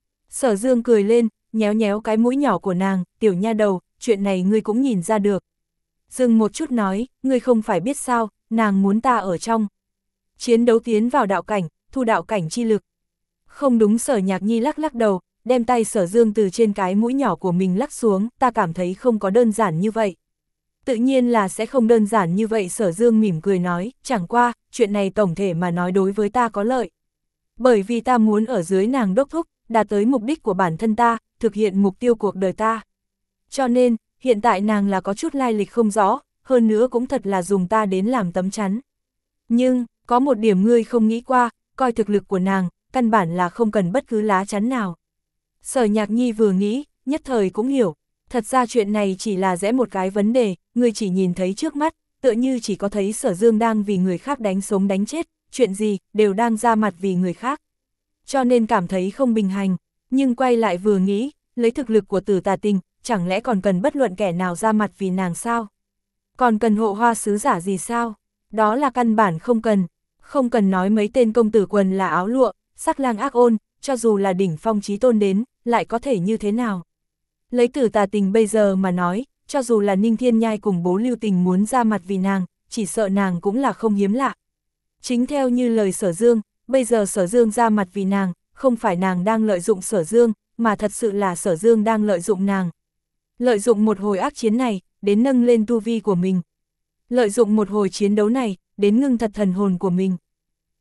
Sở Dương cười lên, nhéo nhéo cái mũi nhỏ của nàng, tiểu nha đầu, chuyện này ngươi cũng nhìn ra được. Dừng một chút nói, ngươi không phải biết sao, nàng muốn ta ở trong chiến đấu tiến vào đạo cảnh, thu đạo cảnh chi lực. Không đúng. Sở Nhạc Nhi lắc lắc đầu, đem tay Sở Dương từ trên cái mũi nhỏ của mình lắc xuống, ta cảm thấy không có đơn giản như vậy. Tự nhiên là sẽ không đơn giản như vậy. Sở Dương mỉm cười nói, chẳng qua, chuyện này tổng thể mà nói đối với ta có lợi. Bởi vì ta muốn ở dưới nàng đốc thúc, đạt tới mục đích của bản thân ta, thực hiện mục tiêu cuộc đời ta. Cho nên, hiện tại nàng là có chút lai lịch không rõ, hơn nữa cũng thật là dùng ta đến làm tấm chắn. Nhưng, có một điểm ngươi không nghĩ qua, coi thực lực của nàng, căn bản là không cần bất cứ lá chắn nào. Sở Nhạc Nhi vừa nghĩ, nhất thời cũng hiểu, thật ra chuyện này chỉ là rẽ một cái vấn đề, ngươi chỉ nhìn thấy trước mắt, tựa như chỉ có thấy Sở Dương đang vì người khác đánh sống đánh chết, chuyện gì, đều đang ra mặt vì người khác. Cho nên cảm thấy không bình hành, nhưng quay lại vừa nghĩ, lấy thực lực của Tử Tà Tình, chẳng lẽ còn cần bất luận kẻ nào ra mặt vì nàng sao? Còn cần hộ hoa sứ giả gì sao? Đó là căn bản không cần, không cần nói mấy tên công tử quần là áo lụa, sắc lang ác ôn, cho dù là đỉnh phong chí tôn đến, lại có thể như thế nào? Lấy Tử Tà Tình bây giờ mà nói, cho dù là Ninh Thiên Nhai cùng Bố Lưu Tình muốn ra mặt vì nàng, chỉ sợ nàng cũng là không hiếm lạ. Chính theo như lời Sở Dương, bây giờ Sở Dương ra mặt vì nàng, không phải nàng đang lợi dụng Sở Dương, mà thật sự là Sở Dương đang lợi dụng nàng. Lợi dụng một hồi ác chiến này, đến nâng lên tu vi của mình. Lợi dụng một hồi chiến đấu này, đến ngưng thật thần hồn của mình.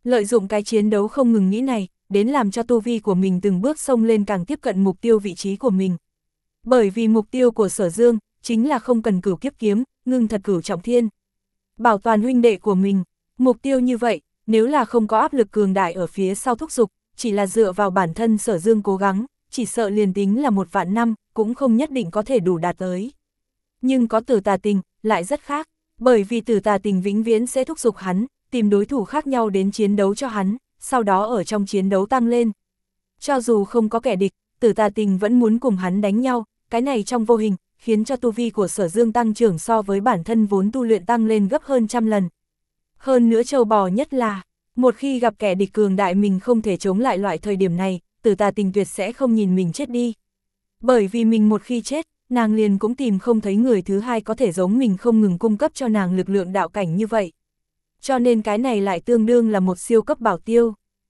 Lợi dụng cái chiến đấu không ngừng nghĩ này, đến làm cho tu vi của mình từng bước xông lên càng tiếp cận mục tiêu vị trí của mình. Bởi vì mục tiêu của Sở Dương, chính là không cần cửu kiếp kiếm, ngưng thật cửu trọng thiên. Bảo toàn huynh đệ của mình, mục tiêu như vậy, nếu là không có áp lực cường đại ở phía sau thúc giục, chỉ là dựa vào bản thân Sở Dương cố gắng, chỉ sợ liền tính là một vạn năm, cũng không nhất định có thể đủ đạt tới. Nhưng có Tử Tà Tình, lại rất khác, bởi vì Tử Tà Tình vĩnh viễn sẽ thúc giục hắn, tìm đối thủ khác nhau đến chiến đấu cho hắn, sau đó ở trong chiến đấu tăng lên. Cho dù không có kẻ địch, Tử Tà Tình vẫn muốn cùng hắn đánh nhau, cái này trong vô hình, khiến cho tu vi của Sở Dương tăng trưởng so với bản thân vốn tu luyện tăng lên gấp hơn trăm lần. Hơn nữa châu bò nhất là, một khi gặp kẻ địch cường đại mình không thể chống lại loại thời điểm này, Tử Tà Tình tuyệt sẽ không nhìn mình chết đi. Bởi vì mình một khi chết, nàng liền cũng tìm không thấy người thứ hai có thể giống mình không ngừng cung cấp cho nàng lực lượng đạo cảnh như vậy. Cho nên cái này lại tương đương là một siêu cấp bảo tiêu.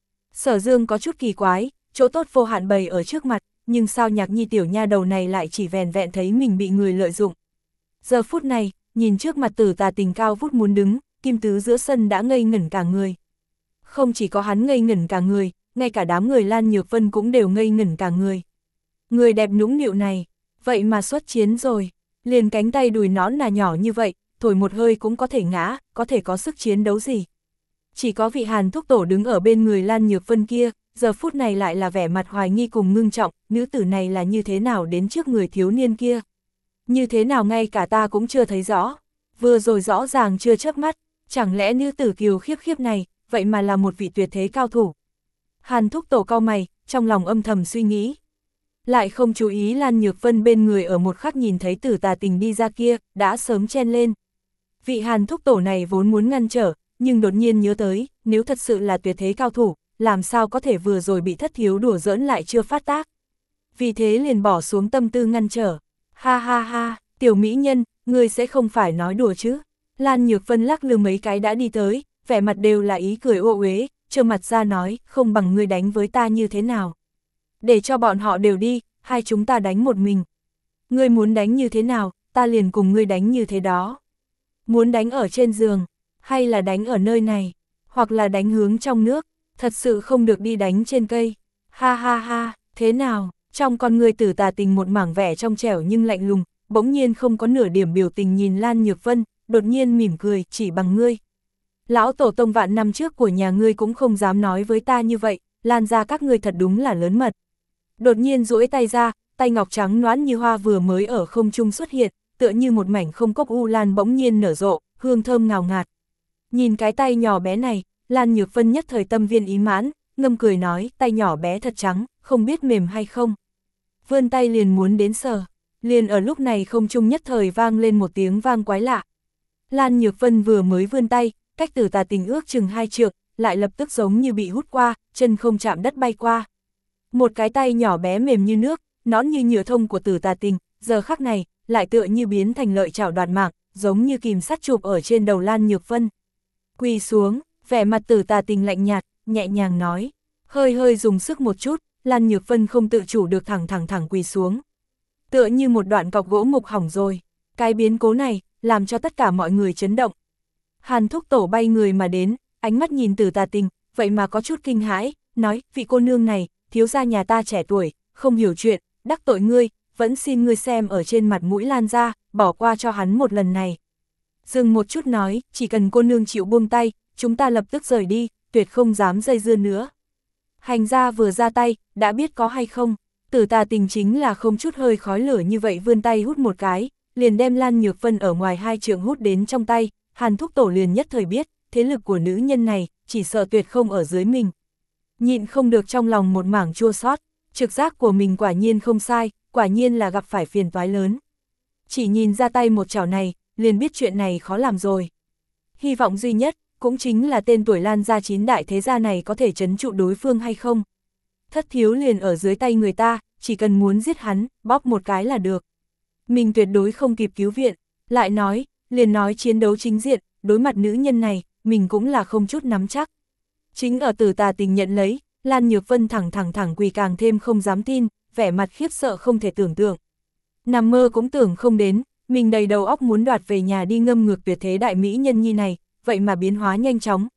Sở Dương có chút kỳ quái, chỗ tốt vô hạn bày ở trước mặt, nhưng sao Nhạc Nhi tiểu nha đầu này lại chỉ vèn vẹn thấy mình bị người lợi dụng. Giờ phút này, nhìn trước mặt Tử Tà Tình cao vút muốn đứng, Kim Tứ giữa sân đã ngây ngẩn cả người. Không chỉ có hắn ngây ngẩn cả người, ngay cả đám người Lan Nhược Vân cũng đều ngây ngẩn cả người. Người đẹp nũng nịu này, vậy mà xuất chiến rồi, liền cánh tay đùi nõn nà nhỏ như vậy, thổi một hơi cũng có thể ngã, có thể có sức chiến đấu gì. Chỉ có vị Hàn Thúc Tổ đứng ở bên người Lan Nhược Vân kia, giờ phút này lại là vẻ mặt hoài nghi cùng ngưng trọng, nữ tử này là như thế nào đến trước người thiếu niên kia. Như thế nào ngay cả ta cũng chưa thấy rõ, vừa rồi rõ ràng chưa chớp mắt, chẳng lẽ nữ tử kiều khiếp khiếp này, vậy mà là một vị tuyệt thế cao thủ. Hàn Thúc Tổ cau mày, trong lòng âm thầm suy nghĩ. Lại không chú ý Lan Nhược Vân bên người ở một khắc nhìn thấy Tử Tà Tình đi ra kia, đã sớm chen lên. Vị Hàn Thúc Tổ này vốn muốn ngăn trở, nhưng đột nhiên nhớ tới, nếu thật sự là tuyệt thế cao thủ, làm sao có thể vừa rồi bị thất thiếu đùa giỡn lại chưa phát tác. Vì thế liền bỏ xuống tâm tư ngăn trở. Ha ha ha, tiểu mỹ nhân, ngươi sẽ không phải nói đùa chứ. Lan Nhược Vân lắc lư mấy cái đã đi tới, vẻ mặt đều là ý cười ô uế, trơ mặt ra nói, không bằng ngươi đánh với ta như thế nào. Để cho bọn họ đều đi, hai chúng ta đánh một mình. Ngươi muốn đánh như thế nào, ta liền cùng ngươi đánh như thế đó. Muốn đánh ở trên giường, hay là đánh ở nơi này, hoặc là đánh hướng trong nước, thật sự không được đi đánh trên cây. Ha ha ha, thế nào, trong con người Tử Tà Tình một mảng vẻ trong trẻo nhưng lạnh lùng, bỗng nhiên không có nửa điểm biểu tình nhìn Lan Nhược Vân, đột nhiên mỉm cười, chỉ bằng ngươi. Lão tổ tông vạn năm trước của nhà ngươi cũng không dám nói với ta như vậy, Lan ra các ngươi thật đúng là lớn mật. Đột nhiên duỗi tay ra, tay ngọc trắng nõn như hoa vừa mới ở không trung xuất hiện, tựa như một mảnh không cốc u lan bỗng nhiên nở rộ, hương thơm ngào ngạt. Nhìn cái tay nhỏ bé này, Lan Nhược Vân nhất thời tâm viên ý mãn, ngâm cười nói, tay nhỏ bé thật trắng, không biết mềm hay không. Vươn tay liền muốn đến sờ, liền ở lúc này không trung nhất thời vang lên một tiếng vang quái lạ. Lan Nhược Vân vừa mới vươn tay, cách Tử Tà Tình ước chừng hai trượng, lại lập tức giống như bị hút qua, chân không chạm đất bay qua. Một cái tay nhỏ bé mềm như nước, nõn như nhựa thông của Tử Tà Tình, giờ khắc này, lại tựa như biến thành lợi chảo đoạt mạng, giống như kìm sắt chụp ở trên đầu Lan Nhược Vân. Quỳ xuống, vẻ mặt Tử Tà Tình lạnh nhạt, nhẹ nhàng nói, hơi hơi dùng sức một chút, Lan Nhược Vân không tự chủ được thẳng thẳng thẳng quỳ xuống. Tựa như một đoạn cọc gỗ mục hỏng rồi, cái biến cố này, làm cho tất cả mọi người chấn động. Hàn Thúc Tổ bay người mà đến, ánh mắt nhìn Tử Tà Tình, vậy mà có chút kinh hãi, nói, vị cô nương này, thiếu gia nhà ta trẻ tuổi, không hiểu chuyện, đắc tội ngươi, vẫn xin ngươi xem ở trên mặt mũi Lan ra, bỏ qua cho hắn một lần này. Dừng một chút nói, chỉ cần cô nương chịu buông tay, chúng ta lập tức rời đi, tuyệt không dám dây dưa nữa. Hành gia vừa ra tay, đã biết có hay không, Tử Tà Tình chính là không chút hơi khói lửa như vậy vươn tay hút một cái, liền đem Lan Nhược Vân ở ngoài hai trượng hút đến trong tay, Hàn Thúc Tổ liền nhất thời biết, thế lực của nữ nhân này, chỉ sợ tuyệt không ở dưới mình. Nhịn không được trong lòng một mảng chua xót, trực giác của mình quả nhiên không sai, quả nhiên là gặp phải phiền toái lớn. Chỉ nhìn ra tay một chảo này, liền biết chuyện này khó làm rồi. Hy vọng duy nhất, cũng chính là tên tuổi Lan gia chín đại thế gia này có thể trấn trụ đối phương hay không. Thất thiếu liền ở dưới tay người ta, chỉ cần muốn giết hắn, bóp một cái là được. Mình tuyệt đối không kịp cứu viện, lại nói, liền nói chiến đấu chính diện, đối mặt nữ nhân này, mình cũng là không chút nắm chắc. Chính ở Tử Tà Tình nhận lấy, Lan Nhược Vân thẳng thẳng thẳng quỳ càng thêm không dám tin, vẻ mặt khiếp sợ không thể tưởng tượng. Nằm mơ cũng tưởng không đến, mình đầy đầu óc muốn đoạt về nhà đi ngâm ngược tuyệt thế đại mỹ nhân nhi này, vậy mà biến hóa nhanh chóng,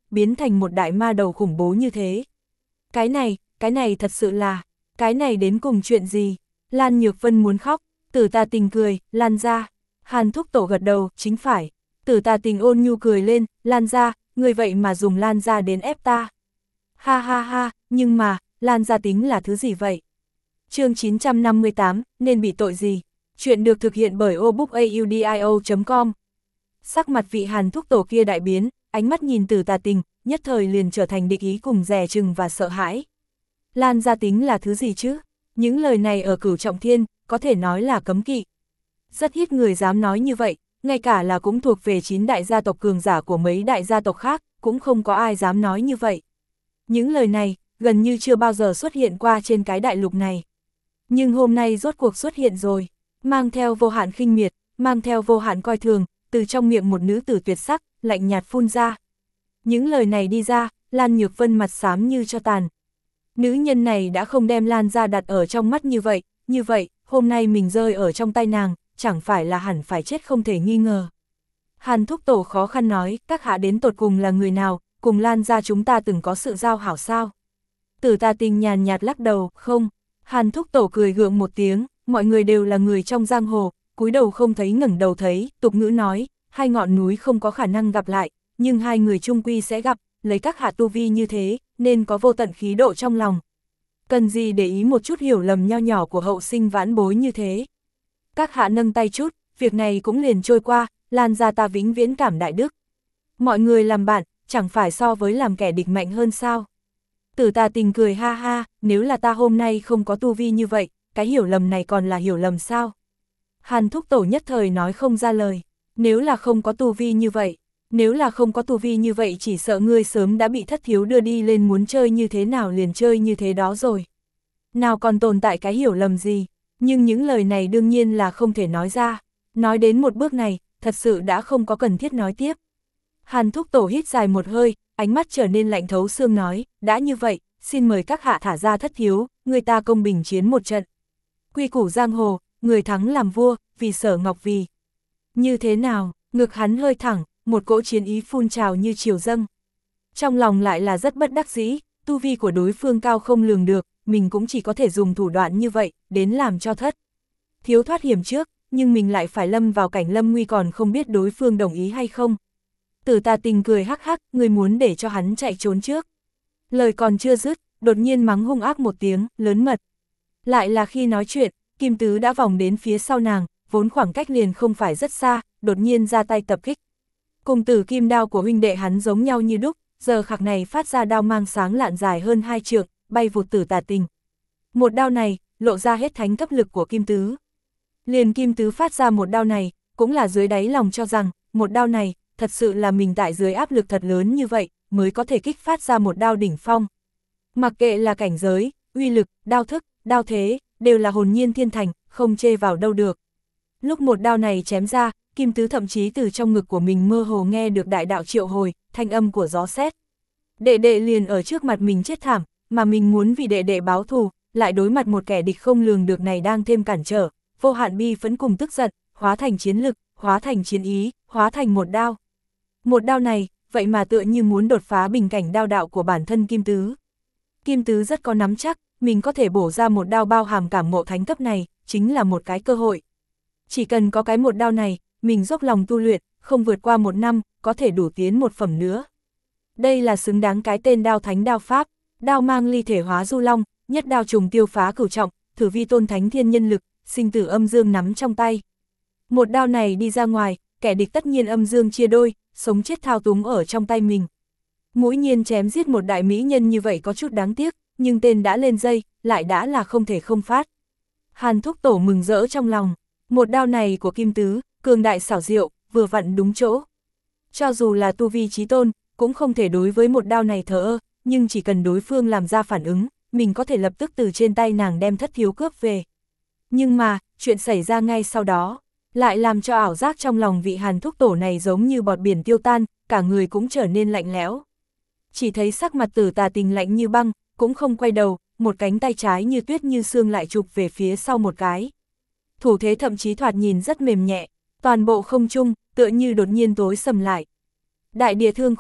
biến thành một đại ma đầu khủng bố như thế. Cái này, cái này thật sự là, cái này đến cùng chuyện gì? Lan Nhược Vân muốn khóc, Tử Tà Tình cười, Lan ra. Hàn Thúc Tổ gật đầu, chính phải. Tử Tà Tình ôn nhu cười lên, Lan ra, người vậy mà dùng Lan ra đến ép ta. Ha ha ha, nhưng mà, Lan ra tính là thứ gì vậy? Chương chín trăm năm mươi tám, nên bị tội gì? Chuyện được thực hiện bởi obookaudio chấm com. Sắc mặt vị Hàn Thúc Tổ kia đại biến, ánh mắt nhìn Tử Tà Tình, nhất thời liền trở thành địch ý cùng dè chừng và sợ hãi. Lan ra tính là thứ gì chứ? Những lời này ở Cửu Trọng Thiên, có thể nói là cấm kỵ. Rất ít người dám nói như vậy, ngay cả là cũng thuộc về chín đại gia tộc cường giả của mấy đại gia tộc khác, cũng không có ai dám nói như vậy. Những lời này, gần như chưa bao giờ xuất hiện qua trên cái đại lục này. Nhưng hôm nay rốt cuộc xuất hiện rồi, mang theo vô hạn khinh miệt, mang theo vô hạn coi thường, từ trong miệng một nữ tử tuyệt sắc, lạnh nhạt phun ra. Những lời này đi ra, Lan Nhược Vân mặt xám như cho tàn. Nữ nhân này đã không đem Lan ra đặt ở trong mắt như vậy, như vậy, hôm nay mình rơi ở trong tay nàng, chẳng phải là hẳn phải chết không thể nghi ngờ. Hàn Thúc Tổ khó khăn nói, các hạ đến tột cùng là người nào, cùng Lan ra chúng ta từng có sự giao hảo sao? Tử Tà Tình nhàn nhạt lắc đầu, không. Hàn Thúc Tổ cười gượng một tiếng, mọi người đều là người trong giang hồ, cúi đầu không thấy ngẩng đầu thấy, tục ngữ nói, hai ngọn núi không có khả năng gặp lại, nhưng hai người chung quy sẽ gặp, lấy các hạ tu vi như thế, nên có vô tận khí độ trong lòng. Cần gì để ý một chút hiểu lầm nho nhỏ của hậu sinh vãn bối như thế. Các hạ nâng tay chút, việc này cũng liền trôi qua, Lan ra ta vĩnh viễn cảm đại đức. Mọi người làm bạn, chẳng phải so với làm kẻ địch mạnh hơn sao? Tử Tà Tình cười ha ha, nếu là ta hôm nay không có tu vi như vậy, cái hiểu lầm này còn là hiểu lầm sao? Hàn Thúc Tổ nhất thời nói không ra lời, nếu là không có tu vi như vậy, nếu là không có tu vi như vậy chỉ sợ ngươi sớm đã bị thất thiếu đưa đi lên muốn chơi như thế nào liền chơi như thế đó rồi. Nào còn tồn tại cái hiểu lầm gì, nhưng những lời này đương nhiên là không thể nói ra, nói đến một bước này, thật sự đã không có cần thiết nói tiếp. Hàn Thúc Tổ hít dài một hơi, ánh mắt trở nên lạnh thấu xương nói, đã như vậy, xin mời các hạ thả ra thất thiếu, người ta công bình chiến một trận. Quy củ giang hồ, người thắng làm vua, vì Sở Ngọc Vì. Như thế nào, ngực hắn hơi thẳng, một cỗ chiến ý phun trào như triều dâng. Trong lòng lại là rất bất đắc dĩ, tu vi của đối phương cao không lường được, mình cũng chỉ có thể dùng thủ đoạn như vậy, đến làm cho thất thiếu thoát hiểm trước, nhưng mình lại phải lâm vào cảnh lâm nguy còn không biết đối phương đồng ý hay không. Tử Tà Tình cười hắc hắc, người muốn để cho hắn chạy trốn trước. Lời còn chưa dứt, đột nhiên mắng hung ác một tiếng, lớn mật. Lại là khi nói chuyện, Kim Tứ đã vòng đến phía sau nàng, vốn khoảng cách liền không phải rất xa, đột nhiên ra tay tập kích. Cùng tử kim đao của huynh đệ hắn giống nhau như đúc, giờ khắc này phát ra đao mang sáng lạn dài hơn hai trượng, bay vụt Tử Tà Tình. Một đao này, lộ ra hết thánh cấp lực của Kim Tứ. Liền Kim Tứ phát ra một đao này, cũng là dưới đáy lòng cho rằng, một đao này, thật sự là mình tại dưới áp lực thật lớn như vậy, mới có thể kích phát ra một đao đỉnh phong. Mặc kệ là cảnh giới, uy lực, đao thức, đao thế, đều là hồn nhiên thiên thành, không chê vào đâu được. Lúc một đao này chém ra, Kim Tứ thậm chí từ trong ngực của mình mơ hồ nghe được đại đạo triệu hồi, thanh âm của gió sét. Đệ đệ liền ở trước mặt mình chết thảm, mà mình muốn vì đệ đệ báo thù, lại đối mặt một kẻ địch không lường được này đang thêm cản trở, vô hạn bi phẫn cùng tức giận, hóa thành chiến lực, hóa thành chiến ý, hóa thành một đao. Một đao này, vậy mà tựa như muốn đột phá bình cảnh đao đạo của bản thân Kim Tứ. Kim Tứ rất có nắm chắc, mình có thể bổ ra một đao bao hàm cảm ngộ thánh cấp này, chính là một cái cơ hội. Chỉ cần có cái một đao này, mình dốc lòng tu luyện, không vượt qua một năm, có thể đủ tiến một phẩm nữa. Đây là xứng đáng cái tên đao thánh đao pháp, đao mang ly thể hóa du long, nhất đao trùng tiêu phá cửu trọng, thử vi tôn thánh thiên nhân lực, sinh tử âm dương nắm trong tay. Một đao này đi ra ngoài, kẻ địch tất nhiên âm dương chia đôi, sống chết thao túng ở trong tay mình. Mũi nhiên chém giết một đại mỹ nhân như vậy có chút đáng tiếc, nhưng tên đã lên dây, lại đã là không thể không phát. Hàn Thúc Tổ mừng rỡ trong lòng, một đao này của Kim Tứ, cường đại xảo diệu, vừa vặn đúng chỗ. Cho dù là tu vi chí tôn, cũng không thể đối với một đao này thờ ơ, nhưng chỉ cần đối phương làm ra phản ứng, mình có thể lập tức từ trên tay nàng đem thất thiếu cướp về. Nhưng mà, chuyện xảy ra ngay sau đó, lại làm cho ảo giác trong lòng vị Hàn Thúc Tổ này giống như bọt biển tiêu tan, cả người cũng trở nên lạnh lẽo. Chỉ thấy sắc mặt Tử Tà Tình lạnh như băng, cũng không quay đầu, một cánh tay trái như tuyết như xương lại chụp về phía sau một cái. Thủ thế thậm chí thoạt nhìn rất mềm nhẹ, toàn bộ không trung, tựa như đột nhiên tối sầm lại. Đại địa thương khung,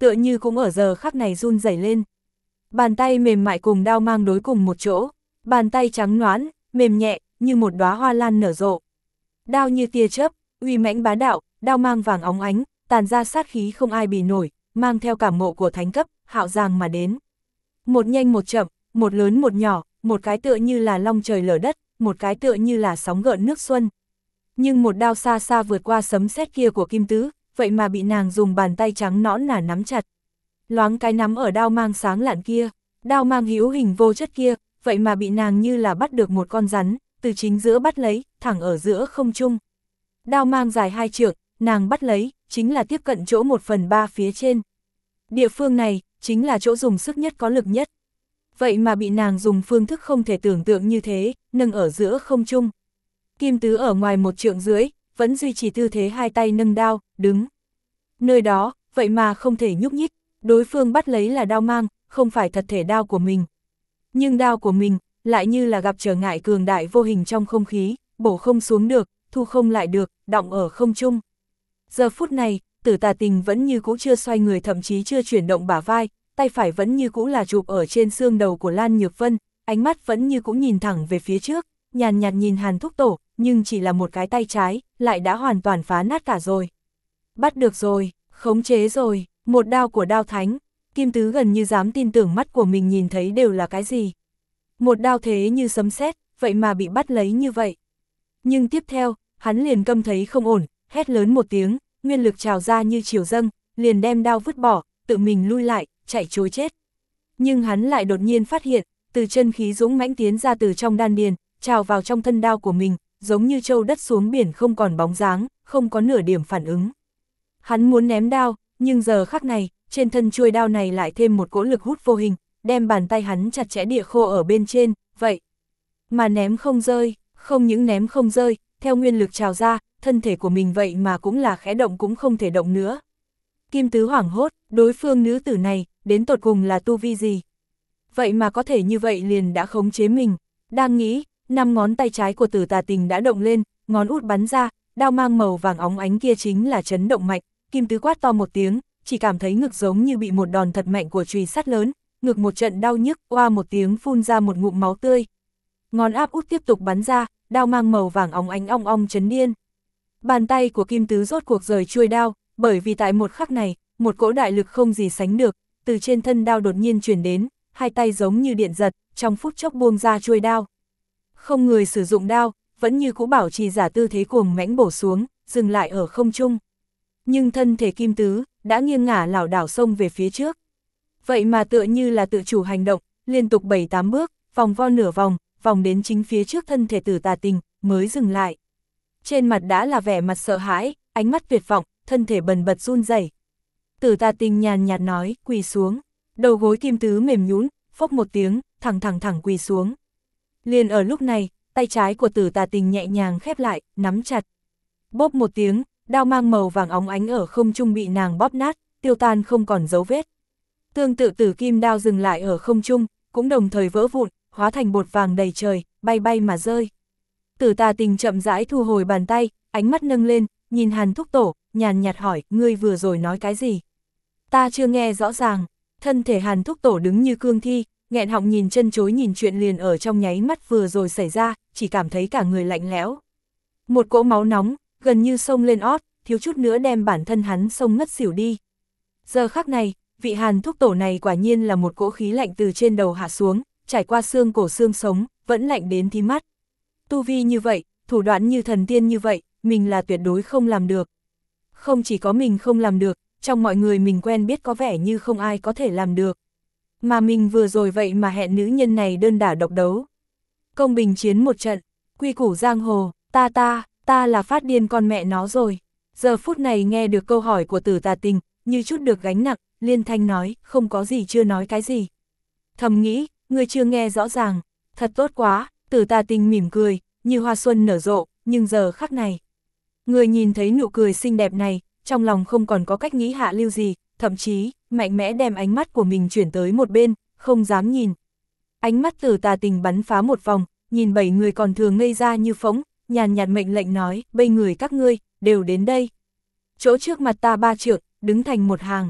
tựa như cũng ở giờ khắc này run rẩy lên. Bàn tay mềm mại cùng đao mang đối cùng một chỗ, bàn tay trắng nõn, mềm nhẹ, như một đóa hoa lan nở rộ. Đao như tia chớp, uy mãnh bá đạo, đao mang vàng óng ánh, tàn ra sát khí không ai bì nổi, mang theo cảm ngộ của thánh cấp, hạo giang mà đến. Một nhanh một chậm, một lớn một nhỏ, một cái tựa như là long trời lở đất, một cái tựa như là sóng gợn nước xuân. Nhưng một đao xa xa vượt qua sấm sét kia của Kim Tứ, vậy mà bị nàng dùng bàn tay trắng nõn nà nắm chặt. Loáng cái nắm ở đao mang sáng lạn kia, đao mang hữu hình vô chất kia, vậy mà bị nàng như là bắt được một con rắn, từ chính giữa bắt lấy, thẳng ở giữa không trung. Đao mang dài hai trượng, nàng bắt lấy, chính là tiếp cận chỗ một phần ba phía trên. Địa phương này, chính là chỗ dùng sức nhất có lực nhất. Vậy mà bị nàng dùng phương thức không thể tưởng tượng như thế, nâng ở giữa không trung. Kim Tứ ở ngoài một trượng dưới, vẫn duy trì tư thế hai tay nâng đao, đứng. Nơi đó, vậy mà không thể nhúc nhích, đối phương bắt lấy là đao mang, không phải thật thể đao của mình. Nhưng đao của mình, lại như là gặp trở ngại cường đại vô hình trong không khí, bổ không xuống được, thu không lại được, đọng ở không trung. Giờ phút này, Tử Tà Tình vẫn như cũ chưa xoay người, thậm chí chưa chuyển động bả vai, tay phải vẫn như cũ là chụp ở trên xương đầu của Lan Nhược Vân, ánh mắt vẫn như cũ nhìn thẳng về phía trước, nhàn nhạt nhìn Hàn Thúc Tổ, nhưng chỉ là một cái tay trái, lại đã hoàn toàn phá nát cả rồi. Bắt được rồi, khống chế rồi, một đao của đao thánh, Kim Tứ gần như dám tin tưởng mắt của mình nhìn thấy đều là cái gì. Một đao thế như sấm sét, vậy mà bị bắt lấy như vậy. Nhưng tiếp theo, hắn liền câm thấy không ổn, hét lớn một tiếng, nguyên lực trào ra như triều dâng, liền đem đao vứt bỏ, tự mình lui lại, chạy trối chết. Nhưng hắn lại đột nhiên phát hiện, từ chân khí dũng mãnh tiến ra từ trong đan điền, trào vào trong thân đao của mình, giống như châu đất xuống biển không còn bóng dáng, không có nửa điểm phản ứng. Hắn muốn ném đao, nhưng giờ khắc này, trên thân chuôi đao này lại thêm một cỗ lực hút vô hình, đem bàn tay hắn chặt chẽ địa khô ở bên trên, vậy mà ném không rơi, không những ném không rơi, theo nguyên lực trào ra, thân thể của mình vậy mà cũng là khẽ động cũng không thể động nữa. Kim Tứ hoảng hốt, đối phương nữ tử này, đến tột cùng là tu vi gì? Vậy mà có thể như vậy liền đã khống chế mình, đang nghĩ, năm ngón tay trái của Tử Tà Tình đã động lên, ngón út bắn ra, đao mang màu vàng óng ánh kia chính là chấn động mạnh, Kim Tứ quát to một tiếng, chỉ cảm thấy ngực giống như bị một đòn thật mạnh của chùy sắt lớn, ngực một trận đau nhức, oa một tiếng phun ra một ngụm máu tươi. Ngón áp út tiếp tục bắn ra, đao mang màu vàng óng ánh ong ong chấn điên. Bàn tay của Kim Tứ rốt cuộc rời chuôi đao, bởi vì tại một khắc này, một cỗ đại lực không gì sánh được, từ trên thân đao đột nhiên chuyển đến, hai tay giống như điện giật, trong phút chốc buông ra chuôi đao. Không người sử dụng đao, vẫn như cũ bảo trì giả tư thế cuồng mãnh bổ xuống, dừng lại ở không trung. Nhưng thân thể Kim Tứ đã nghiêng ngả lảo đảo xông về phía trước. Vậy mà tựa như là tự chủ hành động, liên tục bảy tám bước, vòng vo nửa vòng, vòng đến chính phía trước thân thể Tử Tà Tình, mới dừng lại. Trên mặt đã là vẻ mặt sợ hãi, ánh mắt tuyệt vọng, thân thể bần bật run rẩy. Tử Tà Tình nhàn nhạt nói, quỳ xuống. Đầu gối Kim Tứ mềm nhũn, phốc một tiếng, thẳng thẳng thẳng quỳ xuống. Liền ở lúc này, tay trái của Tử Tà Tình nhẹ nhàng khép lại, nắm chặt. Bốp một tiếng, đao mang màu vàng óng ánh ở không trung bị nàng bóp nát, tiêu tan không còn dấu vết. Tương tự Tử Kim đao dừng lại ở không trung, cũng đồng thời vỡ vụn, hóa thành bột vàng đầy trời, bay bay mà rơi. Tử Tà Tình chậm rãi thu hồi bàn tay, ánh mắt nâng lên, nhìn Hàn Thúc Tổ, nhàn nhạt hỏi, ngươi vừa rồi nói cái gì? Ta chưa nghe rõ ràng. Thân thể Hàn Thúc Tổ đứng như cương thi, nghẹn họng nhìn chân chối nhìn chuyện liền ở trong nháy mắt vừa rồi xảy ra, chỉ cảm thấy cả người lạnh lẽo. Một cỗ máu nóng, gần như xông lên ót, thiếu chút nữa đem bản thân hắn xông ngất xỉu đi. Giờ khắc này, vị Hàn Thúc Tổ này quả nhiên là một cỗ khí lạnh từ trên đầu hạ xuống, trải qua xương cổ xương sống, vẫn lạnh đến thí mắt. Tu vi như vậy, thủ đoạn như thần tiên như vậy, mình là tuyệt đối không làm được. Không chỉ có mình không làm được, trong mọi người mình quen biết có vẻ như không ai có thể làm được. Mà mình vừa rồi vậy mà hẹn nữ nhân này đơn đả độc đấu. Công bình chiến một trận, quy củ giang hồ, ta ta, ta là phát điên con mẹ nó rồi. Giờ phút này nghe được câu hỏi của Tử Tà Tình, như chút được gánh nặng, liên thanh nói, không có gì chưa nói cái gì. Thầm nghĩ, ngươi chưa nghe rõ ràng, thật tốt quá, Tử Tà Tình mỉm cười, như hoa xuân nở rộ, nhưng giờ khắc này. Người nhìn thấy nụ cười xinh đẹp này, trong lòng không còn có cách nghĩ hạ lưu gì, thậm chí, mạnh mẽ đem ánh mắt của mình chuyển tới một bên, không dám nhìn. Ánh mắt Tử Tà Tình bắn phá một vòng, nhìn bảy người còn thường ngây ra như phỗng, nhàn nhạt mệnh lệnh nói, bây người các ngươi, đều đến đây. Chỗ trước mặt ta ba trượng, đứng thành một hàng,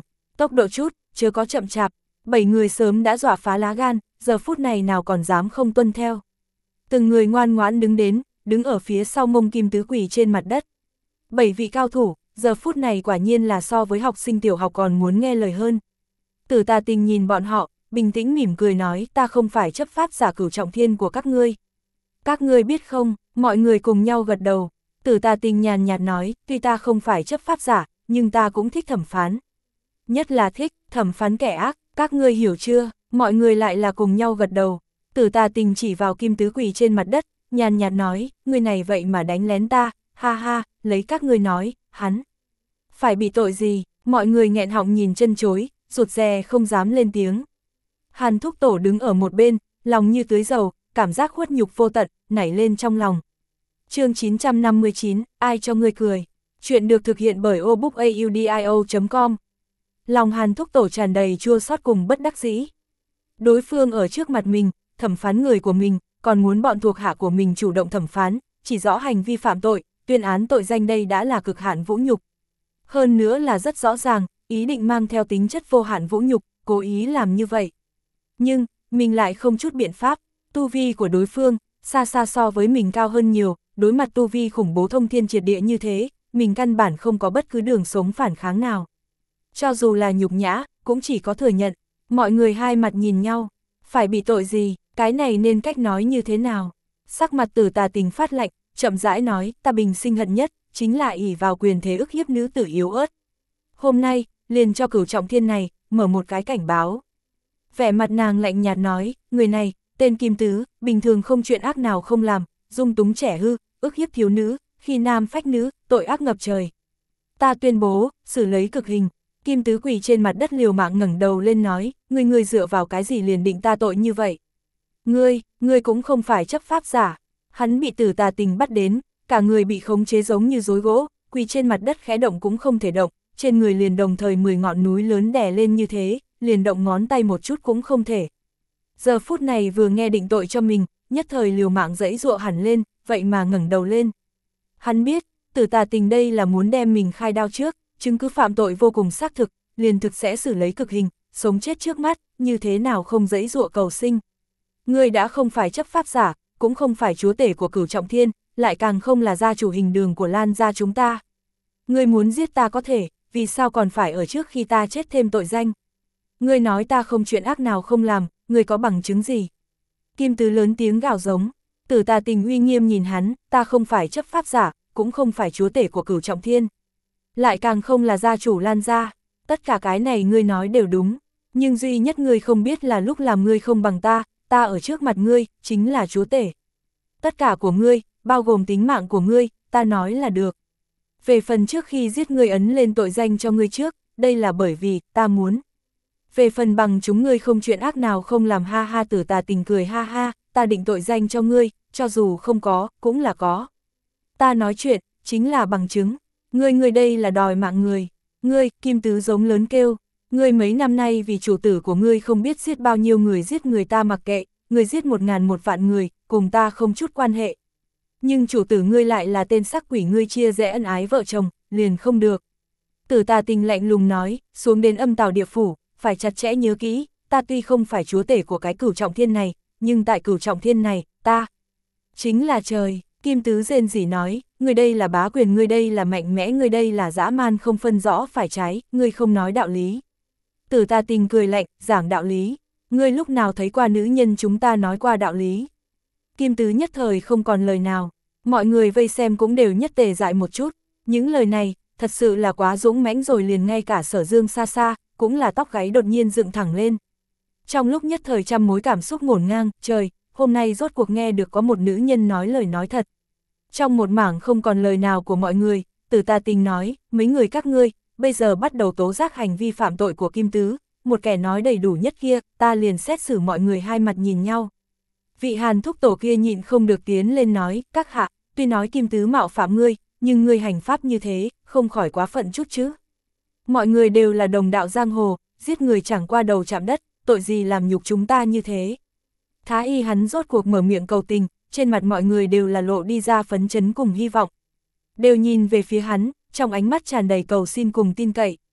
tốc độ chút, chớ có chậm chạp. Bảy người sớm đã dọa phá lá gan, giờ phút này nào còn dám không tuân theo. Từng người ngoan ngoãn đứng đến, đứng ở phía sau mông Kim Tứ quỳ trên mặt đất. Bảy vị cao thủ, giờ phút này quả nhiên là so với học sinh tiểu học còn muốn nghe lời hơn. Tử Tà Tình nhìn bọn họ, bình tĩnh mỉm cười nói, ta không phải chấp pháp giả Cửu Trọng Thiên của các ngươi. Các ngươi biết không? Mọi người cùng nhau gật đầu. Tử Tà Tình nhàn nhạt nói, tuy ta không phải chấp pháp giả, nhưng ta cũng thích thẩm phán. Nhất là thích thẩm phán kẻ ác, các ngươi hiểu chưa? Mọi người lại là cùng nhau gật đầu. Tử Tà Tình chỉ vào Kim Tứ quỳ trên mặt đất, nhàn nhạt nói, người này vậy mà đánh lén ta, ha ha, lấy các ngươi nói, hắn phải bị tội gì? Mọi người nghẹn họng nhìn chân chối, rụt rè không dám lên tiếng. Hàn Thúc Tổ đứng ở một bên, lòng như tưới dầu, cảm giác khuất nhục vô tận, nảy lên trong lòng. Chương chín trăm năm mươi chín, ai cho ngươi cười? Chuyện được thực hiện bởi obookaudio chấm com. Lòng Hàn Thúc Tổ tràn đầy chua xót cùng bất đắc dĩ. Đối phương ở trước mặt mình, thẩm phán người của mình, còn muốn bọn thuộc hạ của mình chủ động thẩm phán, chỉ rõ hành vi phạm tội, tuyên án tội danh đây đã là cực hạn vũ nhục. Hơn nữa là rất rõ ràng, ý định mang theo tính chất vô hạn vũ nhục, cố ý làm như vậy. Nhưng, mình lại không chút biện pháp, tu vi của đối phương, xa xa so với mình cao hơn nhiều, đối mặt tu vi khủng bố thông thiên triệt địa như thế, mình căn bản không có bất cứ đường sống phản kháng nào. Cho dù là nhục nhã, cũng chỉ có thừa nhận, mọi người hai mặt nhìn nhau, phải bị tội gì, cái này nên cách nói như thế nào. Sắc mặt Tử Tà Tình phát lạnh, chậm rãi nói, ta bình sinh hận nhất, chính là ỷ vào quyền thế ức hiếp nữ tử yếu ớt. Hôm nay, liền cho Cửu Trọng Thiên này, mở một cái cảnh báo. Vẻ mặt nàng lạnh nhạt nói, người này, tên Kim Tứ, bình thường không chuyện ác nào không làm, dung túng trẻ hư, ức hiếp thiếu nữ, khi nam phách nữ, tội ác ngập trời. Ta tuyên bố, xử lấy cực hình. Kim Tứ quỳ trên mặt đất liều mạng ngẩng đầu lên nói, ngươi ngươi dựa vào cái gì liền định ta tội như vậy? Ngươi, ngươi cũng không phải chấp pháp giả. Hắn bị Tử Tà Tình bắt đến, cả người bị khống chế giống như rối gỗ, quỳ trên mặt đất khẽ động cũng không thể động, trên người liền đồng thời mười ngọn núi lớn đè lên như thế, liền động ngón tay một chút cũng không thể. Giờ phút này vừa nghe định tội cho mình, nhất thời liều mạng giãy giụa hẳn lên, vậy mà ngẩng đầu lên. Hắn biết, Tử Tà Tình đây là muốn đem mình khai đao trước, chứng cứ phạm tội vô cùng xác thực, liền thực sẽ xử lấy cực hình, sống chết trước mắt, như thế nào không giãy giụa cầu sinh. Ngươi đã không phải chấp pháp giả, cũng không phải chúa tể của Cửu Trọng Thiên, lại càng không là gia chủ hình đường của Lan gia chúng ta. Ngươi muốn giết ta có thể, vì sao còn phải ở trước khi ta chết thêm tội danh? Ngươi nói ta không chuyện ác nào không làm, ngươi có bằng chứng gì? Kim Tứ lớn tiếng gào giống, Tử Tà Tình uy nghiêm nhìn hắn, ta không phải chấp pháp giả, cũng không phải chúa tể của Cửu Trọng Thiên. Lại càng không là gia chủ Lan gia, tất cả cái này ngươi nói đều đúng, nhưng duy nhất ngươi không biết là lúc làm ngươi không bằng ta, ta ở trước mặt ngươi, chính là chúa tể. Tất cả của ngươi, bao gồm tính mạng của ngươi, ta nói là được. Về phần trước khi giết ngươi ấn lên tội danh cho ngươi trước, đây là bởi vì, ta muốn. Về phần bằng chúng ngươi không chuyện ác nào không làm ha ha. Tử Tà Tình cười ha ha, ta định tội danh cho ngươi, cho dù không có, cũng là có. Ta nói chuyện, chính là bằng chứng. Ngươi ngươi đây là đòi mạng người. Ngươi, Kim Tứ giống lớn kêu. Ngươi mấy năm nay vì chủ tử của ngươi không biết giết bao nhiêu người giết người ta mặc kệ, ngươi giết một ngàn một vạn người, cùng ta không chút quan hệ. Nhưng chủ tử ngươi lại là tên sắc quỷ, ngươi chia rẽ ân ái vợ chồng, liền không được. Tử Tà Tình lạnh lùng nói, xuống đến âm tào địa phủ, phải chặt chẽ nhớ kỹ, ta tuy không phải chúa tể của cái Cửu Trọng Thiên này, nhưng tại Cửu Trọng Thiên này, ta chính là trời. Kim Tứ rên rỉ nói, ngươi đây là bá quyền, ngươi đây là mạnh mẽ, ngươi đây là dã man không phân rõ phải trái, ngươi không nói đạo lý. Tử Tà Tình cười lạnh, giảng đạo lý, ngươi lúc nào thấy qua nữ nhân chúng ta nói qua đạo lý? Kim Tứ nhất thời không còn lời nào, mọi người vây xem cũng đều nhất tề dại một chút, những lời này, thật sự là quá dũng mãnh rồi, liền ngay cả Sở Dương xa xa, cũng là tóc gáy đột nhiên dựng thẳng lên. Trong lúc nhất thời trăm mối cảm xúc ngổn ngang, trời, hôm nay rốt cuộc nghe được có một nữ nhân nói lời nói thật. Trong một mảng không còn lời nào của mọi người, Tử Tà Tình nói, mấy người các ngươi, bây giờ bắt đầu tố giác hành vi phạm tội của Kim Tứ, một kẻ nói đầy đủ nhất kia, ta liền xét xử. Mọi người hai mặt nhìn nhau. Vị Hàn Thúc Tổ kia nhịn không được tiến lên nói, các hạ, tuy nói Kim Tứ mạo phạm ngươi, nhưng ngươi hành pháp như thế, không khỏi quá phận chút chứ. Mọi người đều là đồng đạo giang hồ, giết người chẳng qua đầu chạm đất, tội gì làm nhục chúng ta như thế. Thái y hắn rốt cuộc mở miệng cầu tình, trên mặt mọi người đều là lộ đi ra phấn chấn cùng hy vọng. Đều nhìn về phía hắn, trong ánh mắt tràn đầy cầu xin cùng tin cậy.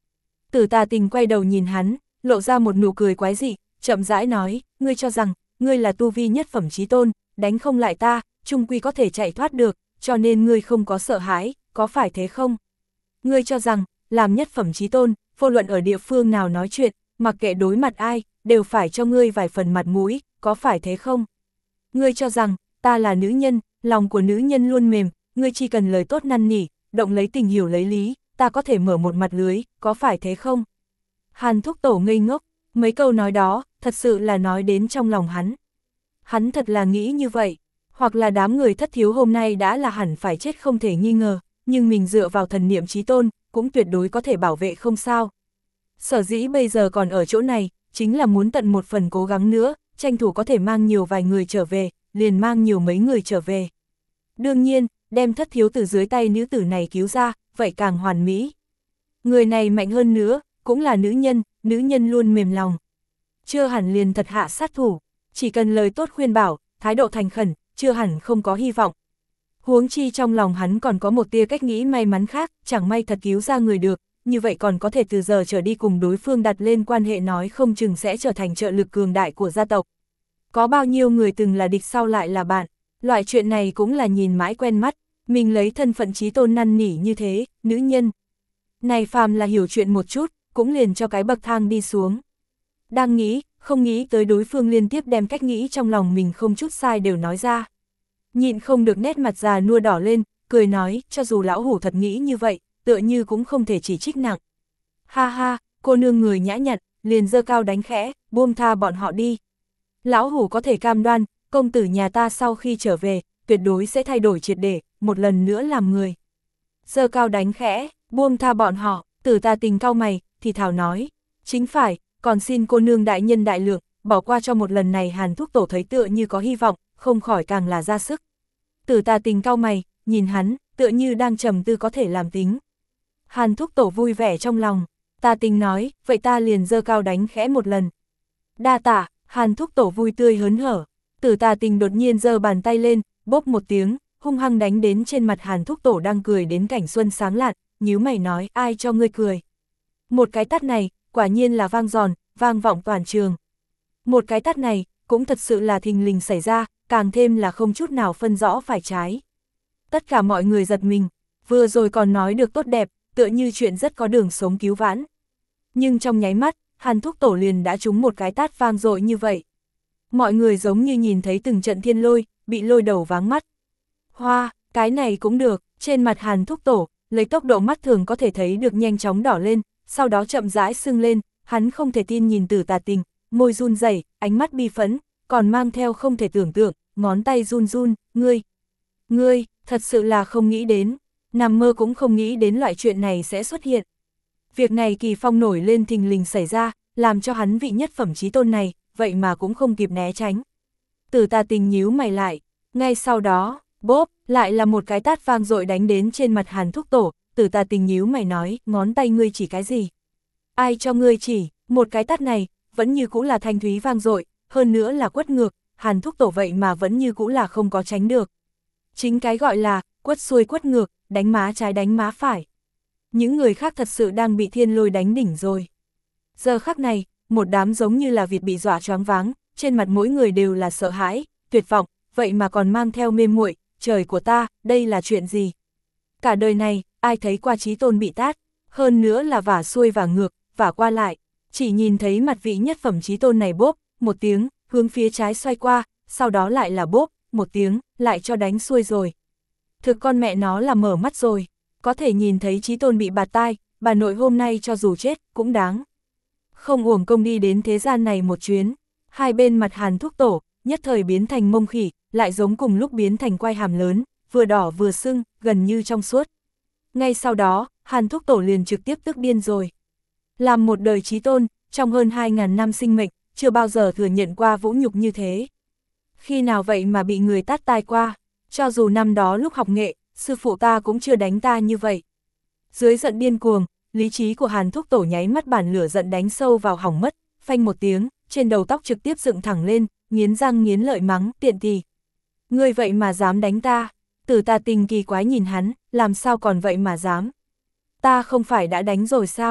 Tử Tà Tình quay đầu nhìn hắn, lộ ra một nụ cười quái dị, chậm rãi nói, ngươi cho rằng, ngươi là tu vi nhất phẩm chí tôn, đánh không lại ta, chung quy có thể chạy thoát được, cho nên ngươi không có sợ hãi, có phải thế không? Ngươi cho rằng, làm nhất phẩm chí tôn, vô luận ở địa phương nào nói chuyện, mặc kệ đối mặt ai, đều phải cho ngươi vài phần mặt mũi, có phải thế không? Ngươi cho rằng, ta là nữ nhân, lòng của nữ nhân luôn mềm, ngươi chỉ cần lời tốt năn nỉ, động lấy tình hiểu lấy lý, ta có thể mở một mặt lưới, có phải thế không? Hàn Thúc Tổ ngây ngốc, mấy câu nói đó, thật sự là nói đến trong lòng hắn. Hắn thật là nghĩ như vậy, hoặc là đám người Thất Thiếu hôm nay đã là hẳn phải chết không thể nghi ngờ, nhưng mình dựa vào thần niệm chí tôn, cũng tuyệt đối có thể bảo vệ không sao. Sở dĩ bây giờ còn ở chỗ này, chính là muốn tận một phần cố gắng nữa, tranh thủ có thể mang nhiều vài người trở về, liền mang nhiều mấy người trở về. Đương nhiên, đem Thất Thiếu từ dưới tay nữ tử này cứu ra, vậy càng hoàn mỹ. Người này mạnh hơn nữa, cũng là nữ nhân, nữ nhân luôn mềm lòng. Chưa hẳn liền thật hạ sát thủ, chỉ cần lời tốt khuyên bảo, thái độ thành khẩn, chưa hẳn không có hy vọng. Huống chi trong lòng hắn còn có một tia cách nghĩ may mắn khác, chẳng may thật cứu ra người được, như vậy còn có thể từ giờ trở đi cùng đối phương đặt lên quan hệ nói không chừng sẽ trở thành trợ lực cường đại của gia tộc. Có bao nhiêu người từng là địch sau lại là bạn, loại chuyện này cũng là nhìn mãi quen mắt, mình lấy thân phận chí tôn năn nỉ như thế, nữ nhân. Này phàm là hiểu chuyện một chút, cũng liền cho cái bậc thang đi xuống. Đang nghĩ, không nghĩ tới đối phương liên tiếp đem cách nghĩ trong lòng mình không chút sai đều nói ra. Nhịn không được nét mặt già nua đỏ lên, cười nói, cho dù lão hủ thật nghĩ như vậy, tựa như cũng không thể chỉ trích nặng. Ha ha, cô nương người nhã nhặn, liền giơ cao đánh khẽ, buông tha bọn họ đi. Lão hủ có thể cam đoan, công tử nhà ta sau khi trở về, tuyệt đối sẽ thay đổi triệt để, một lần nữa làm người. Giơ cao đánh khẽ, buông tha bọn họ, Tử Tà Tình cau mày, thì thảo nói, chính phải, còn xin cô nương đại nhân đại lượng, bỏ qua cho một lần này. Hàn Thúc Tổ thấy tựa như có hy vọng, không khỏi càng là ra sức. Tử Tà Tình cau mày, nhìn hắn, tựa như đang trầm tư có thể làm tính. Hàn Thúc Tổ vui vẻ trong lòng, Tà Tình nói, vậy ta liền giơ cao đánh khẽ một lần. Đa tạ, Hàn Thúc Tổ vui tươi hớn hở. Tử Tà Tình đột nhiên giơ bàn tay lên, bốp một tiếng, hung hăng đánh đến trên mặt Hàn Thúc Tổ đang cười đến cảnh xuân sáng lạn, nhíu mày nói, ai cho ngươi cười. Một cái tát này, quả nhiên là vang giòn, vang vọng toàn trường. Một cái tát này, cũng thật sự là thình lình xảy ra, càng thêm là không chút nào phân rõ phải trái. Tất cả mọi người giật mình, vừa rồi còn nói được tốt đẹp, tựa như chuyện rất có đường sống cứu vãn. Nhưng trong nháy mắt, Hàn Thúc Tổ liền đã trúng một cái tát vang dội như vậy. Mọi người giống như nhìn thấy từng trận thiên lôi, bị lôi đầu váng mắt. Hoa, cái này cũng được, trên mặt Hàn Thúc Tổ, lấy tốc độ mắt thường có thể thấy được nhanh chóng đỏ lên, sau đó chậm rãi sưng lên, hắn không thể tin nhìn Tử Tà Tình, môi run rẩy, ánh mắt bi phẫn, còn mang theo không thể tưởng tượng, ngón tay run run, ngươi, ngươi, thật sự là không nghĩ đến, nằm mơ cũng không nghĩ đến loại chuyện này sẽ xuất hiện. Việc này kỳ phong nổi lên thình lình xảy ra, làm cho hắn vị nhất phẩm chí tôn này, vậy mà cũng không kịp né tránh. Tử Tà Tình nhíu mày lại, ngay sau đó, bốp, lại là một cái tát vang dội đánh đến trên mặt Hàn Thúc Tổ. Tử Tà Tình nhíu mày nói, ngón tay ngươi chỉ cái gì? Ai cho ngươi chỉ? Một cái tát này, vẫn như cũ là thanh thúy vang dội, hơn nữa là quất ngược, Hàn Thúc Tổ vậy mà vẫn như cũ là không có tránh được. Chính cái gọi là, quất xuôi quất ngược, đánh má trái đánh má phải. Những người khác thật sự đang bị thiên lôi đánh đỉnh rồi. Giờ khắc này, một đám giống như là vịt bị dọa choáng váng, trên mặt mỗi người đều là sợ hãi, tuyệt vọng, vậy mà còn mang theo mê muội, trời của ta, đây là chuyện gì? Cả đời này, ai thấy qua chí tôn bị tát, hơn nữa là vả xuôi vả ngược, vả qua lại, chỉ nhìn thấy mặt vị nhất phẩm chí tôn này bốp, một tiếng, hướng phía trái xoay qua, sau đó lại là bốp, một tiếng, lại cho đánh xuôi rồi. Thực con mẹ nó là mở mắt rồi, có thể nhìn thấy chí tôn bị bạt tai, bà nội hôm nay cho dù chết, cũng đáng. Không uổng công đi đến thế gian này một chuyến, hai bên mặt Hàn Thúc Tổ, nhất thời biến thành mông khỉ, lại giống cùng lúc biến thành quai hàm lớn, vừa đỏ vừa sưng, gần như trong suốt. Ngay sau đó, Hàn Thúc Tổ liền trực tiếp tức điên rồi. Làm một đời chí tôn, trong hơn hai ngàn năm sinh mệnh, chưa bao giờ thừa nhận qua vũ nhục như thế. Khi nào vậy mà bị người tát tai qua, cho dù năm đó lúc học nghệ, sư phụ ta cũng chưa đánh ta như vậy. Dưới giận điên cuồng, lý trí của Hàn Thúc Tổ nháy mắt bản lửa giận đánh sâu vào hỏng mất, phanh một tiếng, trên đầu tóc trực tiếp dựng thẳng lên, nghiến răng nghiến lợi mắng, tiện tỳ. Ngươi vậy mà dám đánh ta? Tử Tà Tình kỳ quái nhìn hắn, làm sao còn vậy mà dám? Ta không phải đã đánh rồi sao?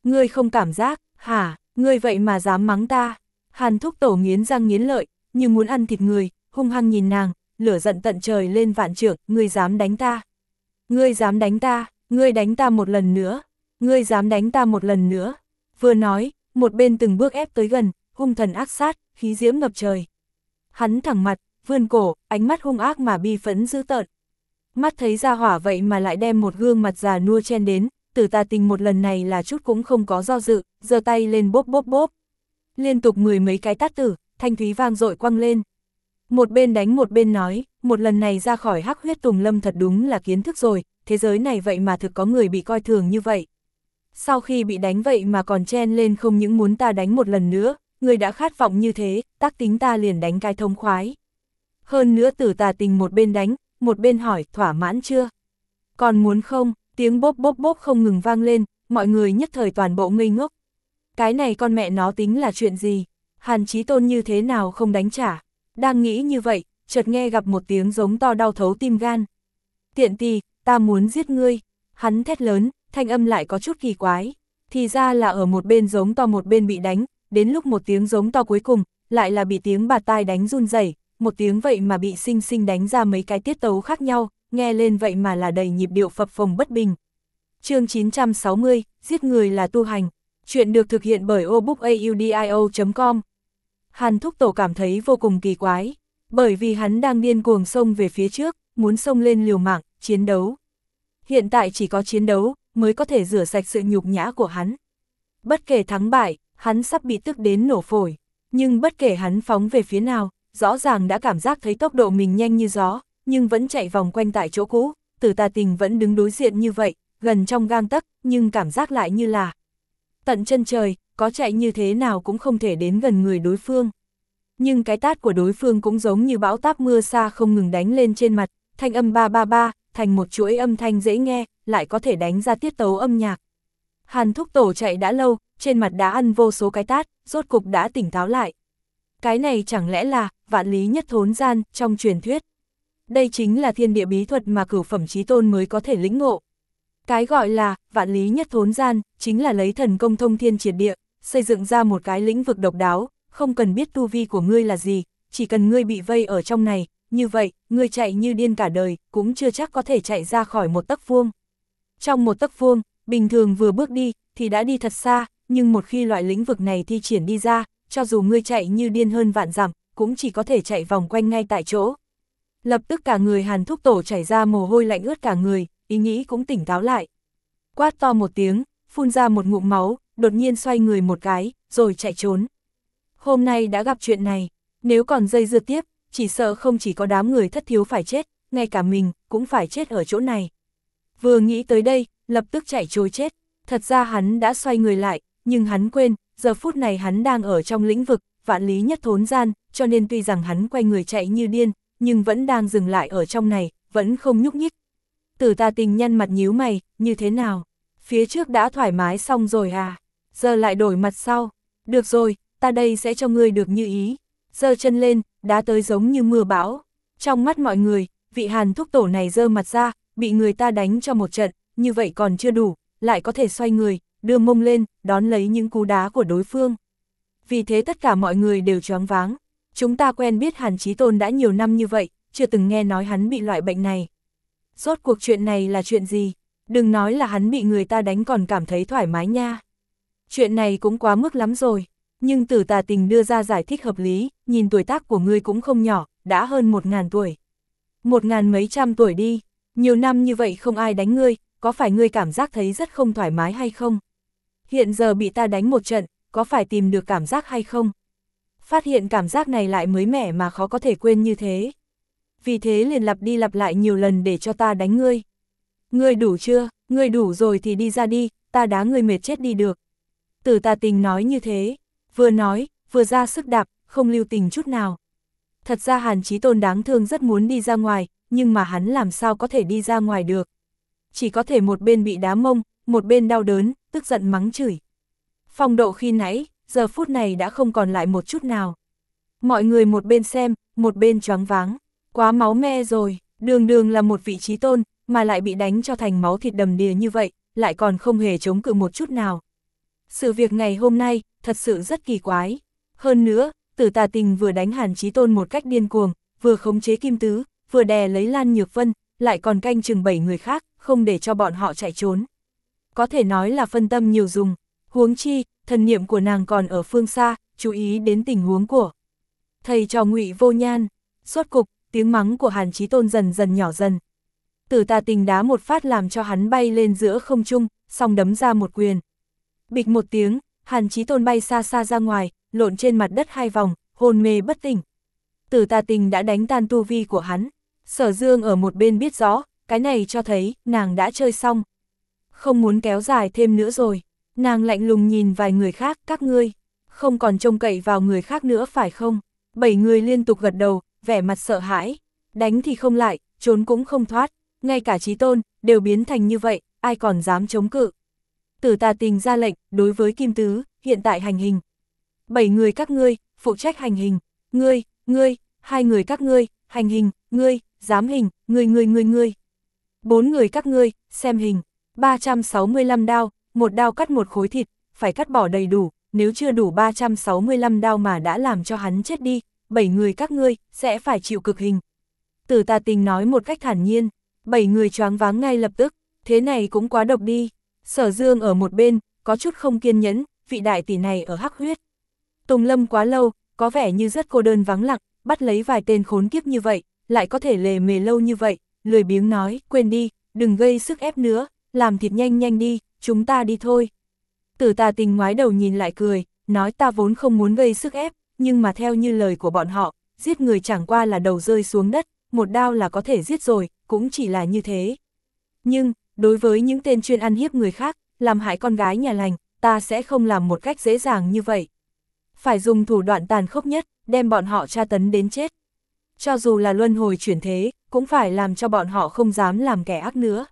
Ngươi không cảm giác, hả, ngươi vậy mà dám mắng ta. Hàn Thúc Tổ nghiến răng nghiến lợi, như muốn ăn thịt người, hung hăng nhìn nàng, lửa giận tận trời lên vạn trượng, ngươi dám đánh ta. Ngươi dám đánh ta, ngươi đánh ta một lần nữa, ngươi dám đánh ta một lần nữa. Vừa nói, một bên từng bước ép tới gần, hung thần ác sát, khí diễm ngập trời. Hắn thẳng mặt, vươn cổ, ánh mắt hung ác mà bi phẫn dữ tợn. Mắt thấy ra hỏa vậy mà lại đem một gương mặt già nua chen đến, Tử Tà Tình một lần này là chút cũng không có do dự, giơ tay lên bốp bốp bốp. Liên tục mười mấy cái tát tử, thanh thúy vang dội quăng lên. Một bên đánh một bên nói, một lần này ra khỏi hắc huyết tùng lâm thật đúng là kiến thức rồi, thế giới này vậy mà thực có người bị coi thường như vậy. Sau khi bị đánh vậy mà còn chen lên không những muốn ta đánh một lần nữa, người đã khát vọng như thế, tác tính ta liền đánh cái thông khoái. Hơn nữa Tử Tà Tình một bên đánh, một bên hỏi, thỏa mãn chưa? Còn muốn không? Tiếng bốp bốp bốp không ngừng vang lên, mọi người nhất thời toàn bộ ngây ngốc. Cái này con mẹ nó tính là chuyện gì? Hàn Chí Tôn như thế nào không đánh trả? Đang nghĩ như vậy, chợt nghe gặp một tiếng giống to đau thấu tim gan. Tiện tì, ta muốn giết ngươi. Hắn thét lớn, thanh âm lại có chút kỳ quái. Thì ra là ở một bên giống to một bên bị đánh, đến lúc một tiếng giống to cuối cùng, lại là bị tiếng bạt tai đánh run rẩy, một tiếng vậy mà bị xinh xinh đánh ra mấy cái tiết tấu khác nhau, nghe lên vậy mà là đầy nhịp điệu phập phồng bất bình. Chương chín trăm sáu mươi, giết người là tu hành. Chuyện được thực hiện bởi obookaudio chấm com. Hàn Thúc Tổ cảm thấy vô cùng kỳ quái, bởi vì hắn đang điên cuồng xông về phía trước, muốn xông lên liều mạng, chiến đấu. Hiện tại chỉ có chiến đấu, mới có thể rửa sạch sự nhục nhã của hắn. Bất kể thắng bại, hắn sắp bị tức đến nổ phổi, nhưng bất kể hắn phóng về phía nào, rõ ràng đã cảm giác thấy tốc độ mình nhanh như gió, nhưng vẫn chạy vòng quanh tại chỗ cũ. Tử Tà Tình vẫn đứng đối diện như vậy, gần trong gang tấc, nhưng cảm giác lại như là tận chân trời, có chạy như thế nào cũng không thể đến gần người đối phương. Nhưng cái tát của đối phương cũng giống như bão táp mưa xa không ngừng đánh lên trên mặt, thanh âm ba ba ba, thành một chuỗi âm thanh dễ nghe, lại có thể đánh ra tiết tấu âm nhạc. Hàn Thúc Tổ chạy đã lâu, trên mặt đã ăn vô số cái tát, rốt cục đã tỉnh táo lại. Cái này chẳng lẽ là vạn lý nhất thốn gian trong truyền thuyết. Đây chính là thiên địa bí thuật mà cửu phẩm chí tôn mới có thể lĩnh ngộ. Cái gọi là vạn lý nhất thốn gian, chính là lấy thần công thông thiên triệt địa, xây dựng ra một cái lĩnh vực độc đáo, không cần biết tu vi của ngươi là gì, chỉ cần ngươi bị vây ở trong này, như vậy, ngươi chạy như điên cả đời, cũng chưa chắc có thể chạy ra khỏi một tấc vuông. Trong một tấc vuông, bình thường vừa bước đi, thì đã đi thật xa, nhưng một khi loại lĩnh vực này thi triển đi ra, cho dù ngươi chạy như điên hơn vạn dặm, cũng chỉ có thể chạy vòng quanh ngay tại chỗ. Lập tức cả người Hàn Thúc Tổ chảy ra mồ hôi lạnh ướt cả người, ý nghĩ cũng tỉnh táo lại. Quát to một tiếng, phun ra một ngụm máu, đột nhiên xoay người một cái, rồi chạy trốn. Hôm nay đã gặp chuyện này, nếu còn dây dưa tiếp, chỉ sợ không chỉ có đám người thất thiếu phải chết, ngay cả mình cũng phải chết ở chỗ này. Vừa nghĩ tới đây, lập tức chạy trối chết. Thật ra hắn đã xoay người lại, nhưng hắn quên, giờ phút này hắn đang ở trong lĩnh vực vạn lý nhất thốn gian, cho nên tuy rằng hắn quay người chạy như điên, nhưng vẫn đang dừng lại ở trong này, vẫn không nhúc nhích. Tử Tà Tình nhăn mặt nhíu mày, như thế nào? Phía trước đã thoải mái xong rồi à? Giờ lại đổi mặt sau. Được rồi, ta đây sẽ cho ngươi được như ý. Giơ chân lên, đá tới giống như mưa bão. Trong mắt mọi người, vị Hàn Thúc Tổ này giơ mặt ra, bị người ta đánh cho một trận, như vậy còn chưa đủ, lại có thể xoay người, đưa mông lên, đón lấy những cú đá của đối phương. Vì thế tất cả mọi người đều choáng váng. Chúng ta quen biết Hàn Chí Tôn đã nhiều năm như vậy, chưa từng nghe nói hắn bị loại bệnh này. Rốt cuộc chuyện này là chuyện gì? Đừng nói là hắn bị người ta đánh còn cảm thấy thoải mái nha. Chuyện này cũng quá mức lắm rồi. Nhưng Tử Tà Tình đưa ra giải thích hợp lý, nhìn tuổi tác của ngươi cũng không nhỏ, đã hơn một ngàn tuổi. Một ngàn mấy trăm tuổi đi, nhiều năm như vậy không ai đánh ngươi, có phải ngươi cảm giác thấy rất không thoải mái hay không? Hiện giờ bị ta đánh một trận, có phải tìm được cảm giác hay không? Phát hiện cảm giác này lại mới mẻ mà khó có thể quên như thế. Vì thế liền lặp đi lặp lại nhiều lần để cho ta đánh ngươi. Ngươi đủ chưa? Ngươi đủ rồi thì đi ra đi, ta đá ngươi mệt chết đi được. Tử Tà Tình nói như thế, vừa nói, vừa ra sức đạp, không lưu tình chút nào. Thật ra Hàn Chí Tôn đáng thương rất muốn đi ra ngoài, nhưng mà hắn làm sao có thể đi ra ngoài được. Chỉ có thể một bên bị đá mông, một bên đau đớn, tức giận mắng chửi. Phong độ khi nãy, giờ phút này đã không còn lại một chút nào. Mọi người một bên xem, một bên choáng váng, quá máu me rồi, đường đường là một vị chí tôn, mà lại bị đánh cho thành máu thịt đầm đìa như vậy, lại còn không hề chống cự một chút nào. Sự việc ngày hôm nay, thật sự rất kỳ quái. Hơn nữa, Tử Tà Tình vừa đánh Hàn Chí Tôn một cách điên cuồng, vừa khống chế Kim Tứ, vừa đè lấy Lan Nhược Vân, lại còn canh chừng bảy người khác, không để cho bọn họ chạy trốn. Có thể nói là phân tâm nhiều dùng, huống chi, thần niệm của nàng còn ở phương xa, chú ý đến tình huống của thầy trò Ngụy Vô Nhan. Rốt cục, tiếng mắng của Hàn Chí Tôn dần dần nhỏ dần. Tử Tà Tình đá một phát làm cho hắn bay lên giữa không trung, xong đấm ra một quyền. Bịch một tiếng, Hàn Chí Tôn bay xa xa ra ngoài, lộn trên mặt đất hai vòng, hôn mê bất tỉnh. Tử Tà Tình đã đánh tan tu vi của hắn. Sở Dương ở một bên biết rõ, cái này cho thấy nàng đã chơi xong. Không muốn kéo dài thêm nữa rồi. Nàng lạnh lùng nhìn vài người khác, các ngươi không còn trông cậy vào người khác nữa phải không? Bảy người liên tục gật đầu, vẻ mặt sợ hãi. Đánh thì không lại, trốn cũng không thoát. Ngay cả Chí Tôn, đều biến thành như vậy, ai còn dám chống cự. Tử Tà Tình ra lệnh, đối với Kim Tứ, hiện tại hành hình. Bảy người các ngươi, phụ trách hành hình. Ngươi, ngươi, hai người các ngươi, hành hình, ngươi, giám hình, ngươi ngươi ngươi ngươi. Bốn người các ngươi, xem hình. ba trăm sáu mươi lăm đao, một đao cắt một khối thịt, phải cắt bỏ đầy đủ, nếu chưa đủ ba trăm sáu mươi lăm đao mà đã làm cho hắn chết đi, bảy người các ngươi, sẽ phải chịu cực hình. Tử Tà Tình nói một cách thản nhiên, bảy người choáng váng ngay lập tức, thế này cũng quá độc đi. Sở Dương ở một bên, có chút không kiên nhẫn, vị đại tỷ này ở hắc huyết Tùng Lâm quá lâu, có vẻ như rất cô đơn vắng lặng, bắt lấy vài tên khốn kiếp như vậy, lại có thể lề mề lâu như vậy, lười biếng nói, quên đi, đừng gây sức ép nữa, làm thịt nhanh nhanh đi, chúng ta đi thôi. Tử Tà Tình ngoái đầu nhìn lại cười, nói ta vốn không muốn gây sức ép, nhưng mà theo như lời của bọn họ, giết người chẳng qua là đầu rơi xuống đất, một đao là có thể giết rồi, cũng chỉ là như thế. Nhưng, đối với những tên chuyên ăn hiếp người khác, làm hại con gái nhà lành, ta sẽ không làm một cách dễ dàng như vậy. Phải dùng thủ đoạn tàn khốc nhất, đem bọn họ tra tấn đến chết. Cho dù là luân hồi chuyển thế, cũng phải làm cho bọn họ không dám làm kẻ ác nữa.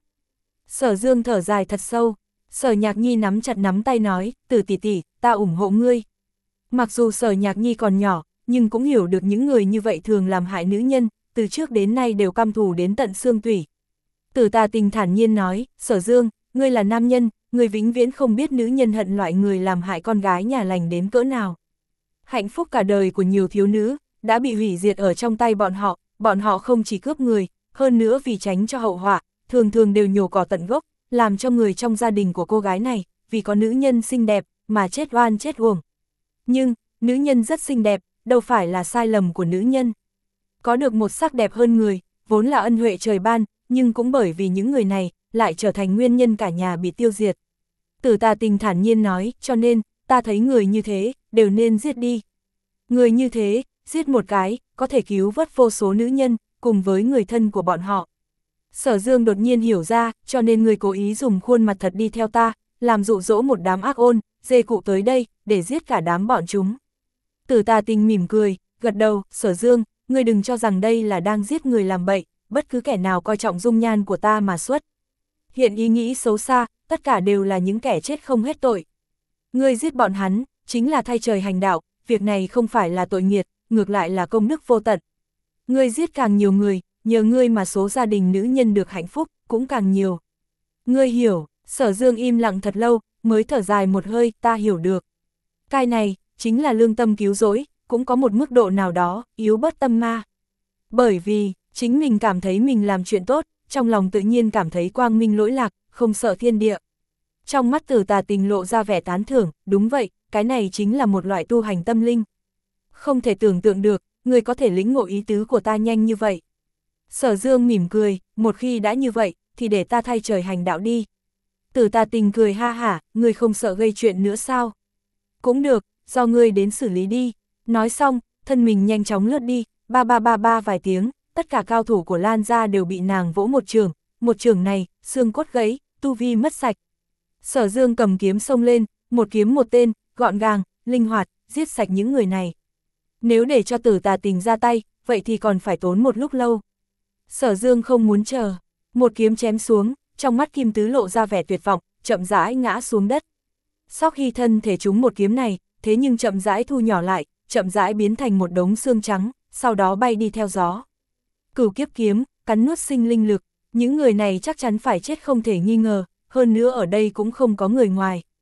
Sở Dương thở dài thật sâu, Sở Nhạc Nhi nắm chặt nắm tay nói, Tử tỷ tỷ, ta ủng hộ ngươi. Mặc dù Sở Nhạc Nhi còn nhỏ, nhưng cũng hiểu được những người như vậy thường làm hại nữ nhân, từ trước đến nay đều căm thù đến tận xương tủy. Tử Tà Tình thản nhiên nói, Sở Dương, ngươi là nam nhân, ngươi vĩnh viễn không biết nữ nhân hận loại người làm hại con gái nhà lành đến cỡ nào. Hạnh phúc cả đời của nhiều thiếu nữ, đã bị hủy diệt ở trong tay bọn họ, bọn họ không chỉ cướp người, hơn nữa vì tránh cho hậu họa, thường thường đều nhổ cỏ tận gốc, làm cho người trong gia đình của cô gái này, vì có nữ nhân xinh đẹp, mà chết oan chết uổng. Nhưng, nữ nhân rất xinh đẹp, đâu phải là sai lầm của nữ nhân. Có được một sắc đẹp hơn người, vốn là ân huệ trời ban, nhưng cũng bởi vì những người này, lại trở thành nguyên nhân cả nhà bị tiêu diệt. Tử Tà Tình thản nhiên nói, cho nên, ta thấy người như thế, đều nên giết đi. Người như thế, giết một cái, có thể cứu vớt vô số nữ nhân, cùng với người thân của bọn họ. Sở Dương đột nhiên hiểu ra, cho nên người cố ý dùng khuôn mặt thật đi theo ta, làm dụ dỗ một đám ác ôn, dê cụ tới đây, để giết cả đám bọn chúng. Tử Tà Tình mỉm cười, gật đầu, Sở Dương, ngươi đừng cho rằng đây là đang giết người làm bậy, bất cứ kẻ nào coi trọng dung nhan của ta mà xuất hiện ý nghĩ xấu xa, tất cả đều là những kẻ chết không hết tội. Ngươi giết bọn hắn, chính là thay trời hành đạo, việc này không phải là tội nghiệt, ngược lại là công đức vô tận. Ngươi giết càng nhiều người, nhờ ngươi mà số gia đình nữ nhân được hạnh phúc, cũng càng nhiều. Ngươi hiểu, Sở Dương im lặng thật lâu, mới thở dài một hơi, ta hiểu được. Cái này, chính là lương tâm cứu rỗi, cũng có một mức độ nào đó, yếu bớt tâm ma. Bởi vì, chính mình cảm thấy mình làm chuyện tốt, trong lòng tự nhiên cảm thấy quang minh lỗi lạc, không sợ thiên địa. Trong mắt Tử Tà Tình lộ ra vẻ tán thưởng, đúng vậy, cái này chính là một loại tu hành tâm linh. Không thể tưởng tượng được, người có thể lĩnh ngộ ý tứ của ta nhanh như vậy. Sở Dương mỉm cười, một khi đã như vậy, thì để ta thay trời hành đạo đi. Tử Tà Tình cười ha hả, người không sợ gây chuyện nữa sao? Cũng được, do ngươi đến xử lý đi. Nói xong, thân mình nhanh chóng lướt đi, ba ba ba ba vài tiếng, tất cả cao thủ của Lan gia đều bị nàng vỗ một trường, một trường này, xương cốt gãy, tu vi mất sạch. Sở Dương cầm kiếm xông lên, một kiếm một tên, gọn gàng, linh hoạt, giết sạch những người này. Nếu để cho Tử Tà Tình ra tay, vậy thì còn phải tốn một lúc lâu. Sở Dương không muốn chờ, một kiếm chém xuống, trong mắt Kim Tứ lộ ra vẻ tuyệt vọng, chậm rãi ngã xuống đất. Sau khi thân thể trúng một kiếm này, thế nhưng chậm rãi thu nhỏ lại, chậm rãi biến thành một đống xương trắng, sau đó bay đi theo gió. Cửu kiếp kiếm, cắn nuốt sinh linh lực, những người này chắc chắn phải chết không thể nghi ngờ, hơn nữa ở đây cũng không có người ngoài.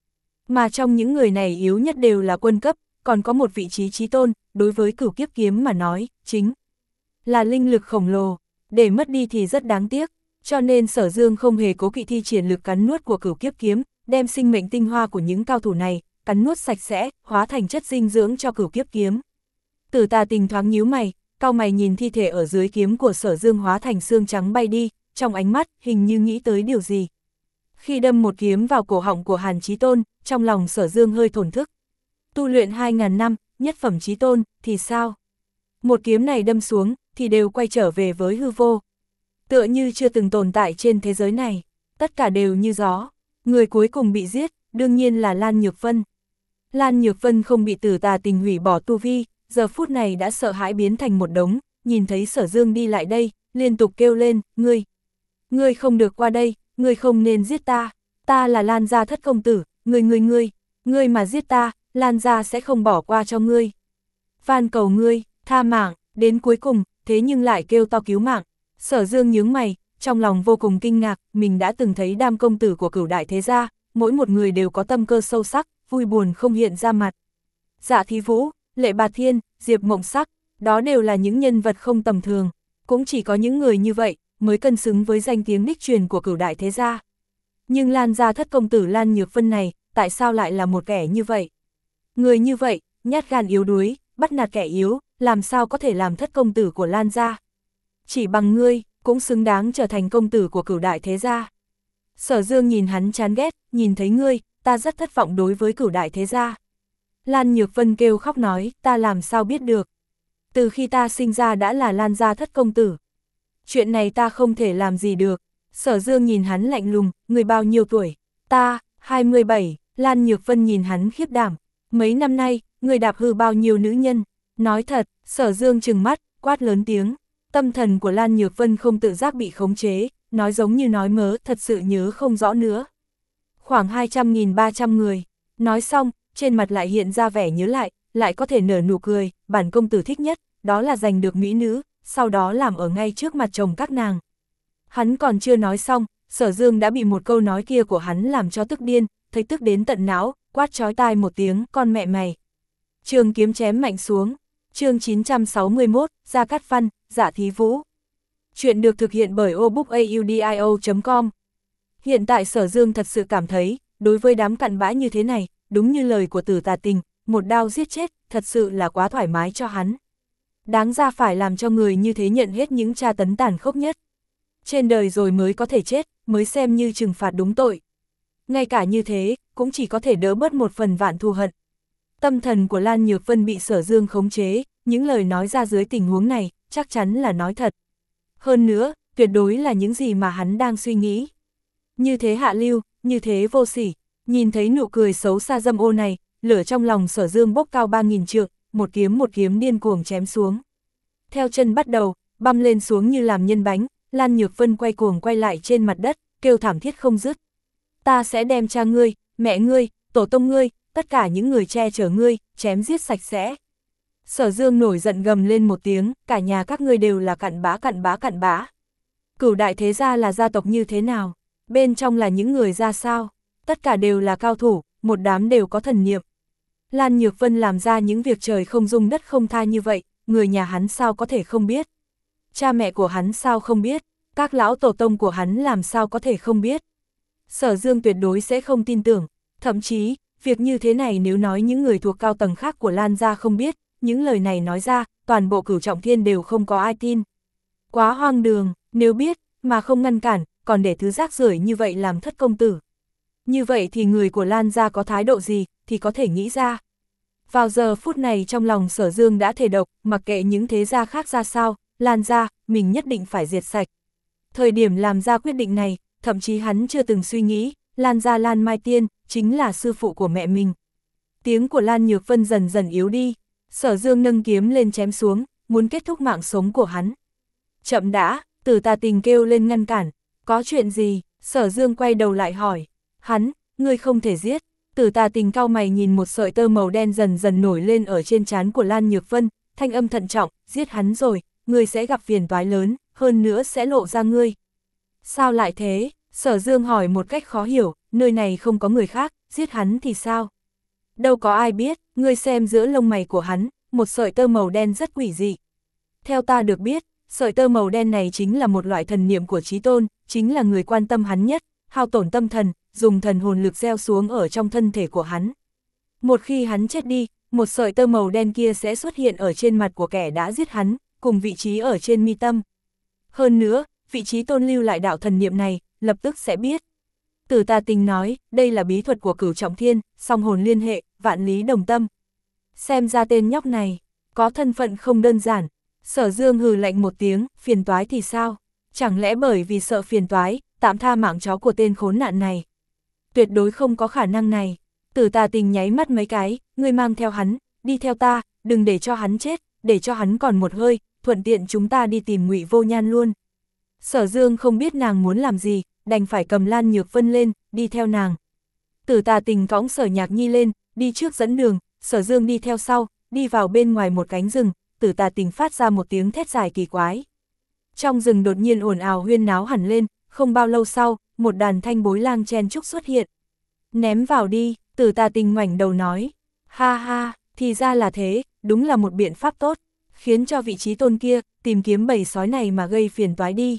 Mà trong những người này yếu nhất đều là quân cấp, còn có một vị trí chí tôn, đối với cửu kiếp kiếm mà nói, chính là linh lực khổng lồ, để mất đi thì rất đáng tiếc, cho nên Sở Dương không hề cố kỵ thi triển lực cắn nuốt của cửu kiếp kiếm, đem sinh mệnh tinh hoa của những cao thủ này, cắn nuốt sạch sẽ, hóa thành chất dinh dưỡng cho cửu kiếp kiếm. Tử Tà Tình thoáng nhíu mày, cau mày nhìn thi thể ở dưới kiếm của Sở Dương hóa thành xương trắng bay đi, trong ánh mắt, hình như nghĩ tới điều gì. Khi đâm một kiếm vào cổ họng của Hàn Chí Tôn, trong lòng Sở Dương hơi thổn thức. Tu luyện hai ngàn năm, nhất phẩm Chí Tôn, thì sao? Một kiếm này đâm xuống, thì đều quay trở về với hư vô. Tựa như chưa từng tồn tại trên thế giới này, tất cả đều như gió. Người cuối cùng bị giết, đương nhiên là Lan Nhược Vân. Lan Nhược Vân không bị Tử Tà Tình hủy bỏ tu vi, giờ phút này đã sợ hãi biến thành một đống, nhìn thấy Sở Dương đi lại đây, liên tục kêu lên, ngươi, ngươi không được qua đây, ngươi không nên giết ta, ta là Lan gia thất công tử, ngươi ngươi ngươi, ngươi mà giết ta, Lan gia sẽ không bỏ qua cho ngươi. Van cầu ngươi, tha mạng, đến cuối cùng, thế nhưng lại kêu to cứu mạng. Sở Dương nhướng mày, trong lòng vô cùng kinh ngạc, mình đã từng thấy đam công tử của cửu đại thế gia, mỗi một người đều có tâm cơ sâu sắc, vui buồn không hiện ra mặt. Dạ Thí Vũ, Lệ Bạt Thiên, Diệp Mộng Sắc, đó đều là những nhân vật không tầm thường, cũng chỉ có những người như vậy mới cân xứng với danh tiếng đích truyền của cửu đại thế gia. Nhưng Lan gia thất công tử Lan Nhược Vân này, tại sao lại là một kẻ như vậy? Người như vậy, nhát gan yếu đuối, bắt nạt kẻ yếu, làm sao có thể làm thất công tử của Lan gia? Chỉ bằng ngươi, cũng xứng đáng trở thành công tử của cửu đại thế gia. Sở Dương nhìn hắn chán ghét, nhìn thấy ngươi, ta rất thất vọng đối với cửu đại thế gia. Lan Nhược Vân kêu khóc nói, ta làm sao biết được. Từ khi ta sinh ra đã là Lan gia thất công tử. Chuyện này ta không thể làm gì được. Sở Dương nhìn hắn lạnh lùng, người bao nhiêu tuổi? Ta, hai mươi bảy, Lan Nhược Vân nhìn hắn khiếp đảm. Mấy năm nay, người đạp hư bao nhiêu nữ nhân? Nói thật, Sở Dương trừng mắt, quát lớn tiếng. Tâm thần của Lan Nhược Vân không tự giác bị khống chế, nói giống như nói mớ, thật sự nhớ không rõ nữa. Khoảng hai trăm nghìn ba trăm người. Nói xong, trên mặt lại hiện ra vẻ nhớ lại, lại có thể nở nụ cười, bản công tử thích nhất, đó là giành được mỹ nữ, sau đó làm ở ngay trước mặt chồng các nàng. Hắn còn chưa nói xong, Sở Dương đã bị một câu nói kia của hắn làm cho tức điên, thấy tức đến tận não, quát chói tai một tiếng, con mẹ mày. Trường kiếm chém mạnh xuống. Chương chín trăm sáu mươi mốt, Gia Cát Văn, Dạ Thí Vũ. Chuyện được thực hiện bởi obookaudio chấm com. Hiện tại Sở Dương thật sự cảm thấy, đối với đám cặn bã như thế này, đúng như lời của Tử Tà Tình, một đao giết chết, thật sự là quá thoải mái cho hắn. Đáng ra phải làm cho người như thế nhận hết những tra tấn tàn khốc nhất. Trên đời rồi mới có thể chết, mới xem như trừng phạt đúng tội. Ngay cả như thế, cũng chỉ có thể đỡ bớt một phần vạn thù hận. Tâm thần của Lan Nhược Vân bị Sở Dương khống chế, những lời nói ra dưới tình huống này, chắc chắn là nói thật. Hơn nữa, tuyệt đối là những gì mà hắn đang suy nghĩ. Như thế hạ lưu, như thế vô sỉ, nhìn thấy nụ cười xấu xa dâm ô này, lửa trong lòng Sở Dương bốc cao ba nghìn trượng, một kiếm một kiếm điên cuồng chém xuống. Theo chân bắt đầu, băm lên xuống như làm nhân bánh, Lan Nhược Vân quay cuồng quay lại trên mặt đất, kêu thảm thiết không dứt. Ta sẽ đem cha ngươi, mẹ ngươi, tổ tông ngươi, tất cả những người che chở ngươi, chém giết sạch sẽ. Sở Dương nổi giận gầm lên một tiếng, cả nhà các ngươi đều là cặn bã cặn bã cặn bã. Cửu đại thế gia là gia tộc như thế nào? Bên trong là những người ra sao? Tất cả đều là cao thủ, một đám đều có thần niệm. Lan Nhược Vân làm ra những việc trời không dung đất không tha như vậy, người nhà hắn sao có thể không biết? Cha mẹ của hắn sao không biết? Các lão tổ tông của hắn làm sao có thể không biết? Sở Dương tuyệt đối sẽ không tin tưởng, thậm chí, việc như thế này nếu nói những người thuộc cao tầng khác của Lan gia không biết, những lời này nói ra, toàn bộ Cửu Trọng Thiên đều không có ai tin. Quá hoang đường, nếu biết, mà không ngăn cản, còn để thứ rác rưởi như vậy làm thất công tử. Như vậy thì người của Lan gia có thái độ gì, thì có thể nghĩ ra. Vào giờ phút này trong lòng Sở Dương đã thề độc, mặc kệ những thế gia khác ra sao, Lan gia, mình nhất định phải diệt sạch. Thời điểm làm ra quyết định này, thậm chí hắn chưa từng suy nghĩ, Lan gia Lan Mai Tiên, chính là sư phụ của mẹ mình. Tiếng của Lan Nhược Vân dần dần yếu đi, Sở Dương nâng kiếm lên chém xuống, muốn kết thúc mạng sống của hắn. Chậm đã, Tử Tà Tình kêu lên ngăn cản, có chuyện gì? Sở Dương quay đầu lại hỏi, hắn, ngươi không thể giết. Tử Tà Tình cau mày nhìn một sợi tơ màu đen dần dần nổi lên ở trên trán của Lan Nhược Vân, thanh âm thận trọng, giết hắn rồi, ngươi sẽ gặp phiền toái lớn, hơn nữa sẽ lộ ra ngươi. Sao lại thế? Sở Dương hỏi một cách khó hiểu, nơi này không có người khác, giết hắn thì sao? Đâu có ai biết, ngươi xem giữa lông mày của hắn, một sợi tơ màu đen rất quỷ dị. Theo ta được biết, sợi tơ màu đen này chính là một loại thần niệm của Chí Tôn, chính là người quan tâm hắn nhất, hao tổn tâm thần, dùng thần hồn lực gieo xuống ở trong thân thể của hắn. Một khi hắn chết đi, một sợi tơ màu đen kia sẽ xuất hiện ở trên mặt của kẻ đã giết hắn, cùng vị trí ở trên mi tâm. Hơn nữa, vị trí tôn lưu lại đạo thần niệm này, lập tức sẽ biết. Tử Tà Tình nói, đây là bí thuật của Cửu Trọng Thiên, song hồn liên hệ, vạn lý đồng tâm. Xem ra tên nhóc này, có thân phận không đơn giản. Sở Dương hừ lạnh một tiếng, phiền toái thì sao? Chẳng lẽ bởi vì sợ phiền toái, tạm tha mạng chó của tên khốn nạn này? Tuyệt đối không có khả năng này. Tử Tà Tình nháy mắt mấy cái, ngươi mang theo hắn, đi theo ta, đừng để cho hắn chết, để cho hắn còn một hơi, thuận tiện chúng ta đi tìm Ngụy Vô Nhan luôn. Sở Dương không biết nàng muốn làm gì, đành phải cầm Lan Nhược Vân lên, đi theo nàng. Tử Tà Tình cõng Sở Nhạc Nhi lên, đi trước dẫn đường, Sở Dương đi theo sau, đi vào bên ngoài một cánh rừng, Tử Tà Tình phát ra một tiếng thét dài kỳ quái. Trong rừng đột nhiên ồn ào huyên náo hẳn lên, không bao lâu sau, một đàn thanh bối lang chen trúc xuất hiện. Ném vào đi, Tử Tà Tình ngoảnh đầu nói. Ha ha, thì ra là thế, đúng là một biện pháp tốt, khiến cho vị trí tôn kia, tìm kiếm bầy sói này mà gây phiền toái đi.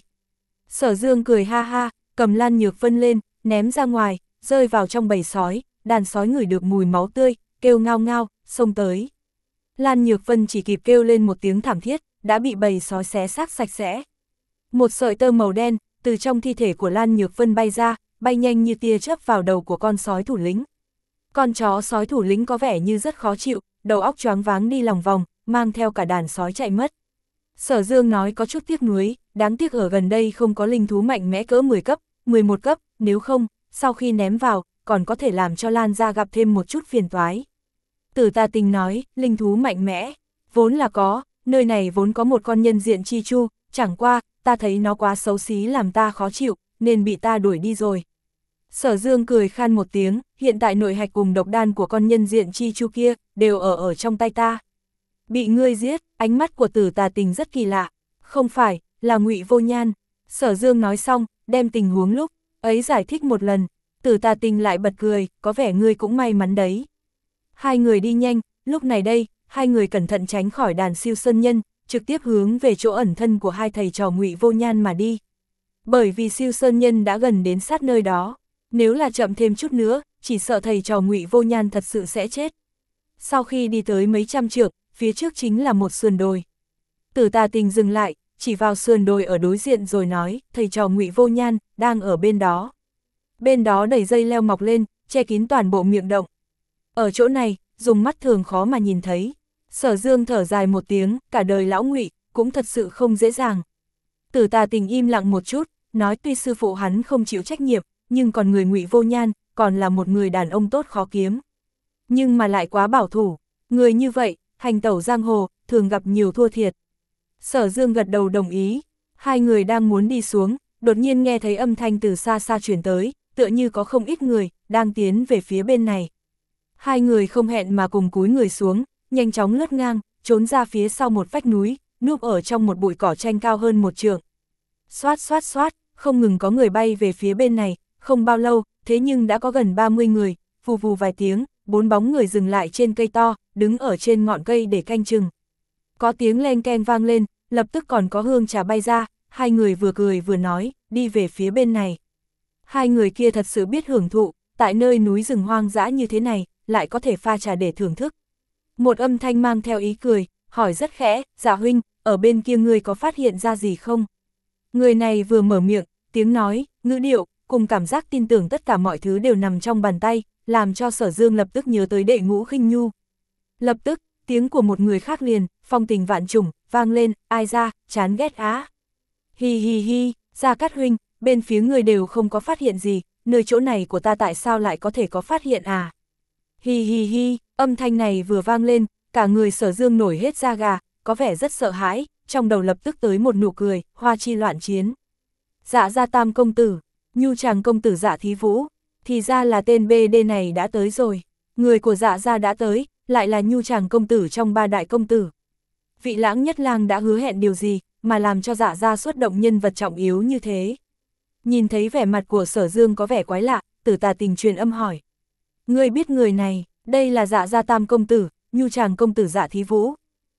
Sở Dương cười ha ha, cầm Lan Nhược Vân lên, ném ra ngoài, rơi vào trong bầy sói, đàn sói ngửi được mùi máu tươi, kêu ngao ngao, xông tới. Lan Nhược Vân chỉ kịp kêu lên một tiếng thảm thiết, đã bị bầy sói xé xác sạch sẽ. Một sợi tơ màu đen, từ trong thi thể của Lan Nhược Vân bay ra, bay nhanh như tia chớp vào đầu của con sói thủ lĩnh. Con chó sói thủ lĩnh có vẻ như rất khó chịu, đầu óc choáng váng đi lòng vòng, mang theo cả đàn sói chạy mất. Sở Dương nói có chút tiếc nuối, đáng tiếc ở gần đây không có linh thú mạnh mẽ cỡ mười cấp, mười một cấp, nếu không, sau khi ném vào, còn có thể làm cho Lan gia gặp thêm một chút phiền toái. Tử Tà Tình nói, linh thú mạnh mẽ, vốn là có, nơi này vốn có một con nhân diện chi chu, chẳng qua, ta thấy nó quá xấu xí làm ta khó chịu, nên bị ta đuổi đi rồi. Sở Dương cười khan một tiếng, hiện tại nội hạch cùng độc đan của con nhân diện chi chu kia, đều ở ở trong tay ta. Bị ngươi giết, ánh mắt của Tử Tà Tình rất kỳ lạ, không phải, là Ngụy Vô Nhan. Sở Dương nói xong, đem tình huống lúc ấy giải thích một lần, Tử Tà Tình lại bật cười, có vẻ ngươi cũng may mắn đấy. Hai người đi nhanh, lúc này đây, hai người cẩn thận tránh khỏi đàn siêu sơn nhân, trực tiếp hướng về chỗ ẩn thân của hai thầy trò Ngụy Vô Nhan mà đi. Bởi vì siêu sơn nhân đã gần đến sát nơi đó, nếu là chậm thêm chút nữa, chỉ sợ thầy trò Ngụy Vô Nhan thật sự sẽ chết. Sau khi đi tới mấy trăm trượng, phía trước chính là một sườn đồi. Tử Tà Tình dừng lại, chỉ vào sườn đồi ở đối diện rồi nói, thầy trò Ngụy Vô Nhan, đang ở bên đó. Bên đó đầy dây leo mọc lên, che kín toàn bộ miệng động. Ở chỗ này, dùng mắt thường khó mà nhìn thấy. Sở Dương thở dài một tiếng, cả đời lão Ngụy cũng thật sự không dễ dàng. Tử Tà Tình im lặng một chút, nói tuy sư phụ hắn không chịu trách nhiệm, nhưng còn người Ngụy Vô Nhan, còn là một người đàn ông tốt khó kiếm. Nhưng mà lại quá bảo thủ, người như vậy, hành tẩu giang hồ, thường gặp nhiều thua thiệt. Sở Dương gật đầu đồng ý, hai người đang muốn đi xuống, đột nhiên nghe thấy âm thanh từ xa xa truyền tới, tựa như có không ít người, đang tiến về phía bên này. Hai người không hẹn mà cùng cúi người xuống, nhanh chóng lướt ngang, trốn ra phía sau một vách núi, núp ở trong một bụi cỏ tranh cao hơn một trượng. Xoát xoát xoát, không ngừng có người bay về phía bên này, không bao lâu, thế nhưng đã có gần ba mươi người, vù vù vài tiếng, bốn bóng người dừng lại trên cây to, đứng ở trên ngọn cây để canh chừng. Có tiếng len keng vang lên, lập tức còn có hương trà bay ra, hai người vừa cười vừa nói, đi về phía bên này. Hai người kia thật sự biết hưởng thụ, tại nơi núi rừng hoang dã như thế này, lại có thể pha trà để thưởng thức. Một âm thanh mang theo ý cười, hỏi rất khẽ, dạ huynh, ở bên kia ngươi có phát hiện ra gì không? Người này vừa mở miệng, tiếng nói, ngữ điệu, cùng cảm giác tin tưởng tất cả mọi thứ đều nằm trong bàn tay, làm cho Sở Dương lập tức nhớ tới Đệ Ngũ Khinh Nhu. Lập tức, tiếng của một người khác liền, phong tình vạn trùng, vang lên, ai ra, chán ghét á. Hi hi hi, Gia Cát huynh, bên phía người đều không có phát hiện gì, nơi chỗ này của ta tại sao lại có thể có phát hiện à? Hi hi hi, âm thanh này vừa vang lên, cả người Sở Dương nổi hết da gà, có vẻ rất sợ hãi, trong đầu lập tức tới một nụ cười, hoa chi loạn chiến. Dạ Gia Tam công tử, Nhu Tràng công tử Dạ Thí Vũ, thì ra là tên bê đê này đã tới rồi, người của Dạ Gia đã tới, lại là Nhu Tràng công tử trong ba đại công tử. Vị Lãng Nhất Lang đã hứa hẹn điều gì, mà làm cho Dạ Gia xuất động nhân vật trọng yếu như thế? Nhìn thấy vẻ mặt của Sở Dương có vẻ quái lạ, Tử Tà Tình truyền âm hỏi. Ngươi biết người này, đây là Dạ gia tam công tử, Nhu Tràng công tử Dạ Thí Vũ.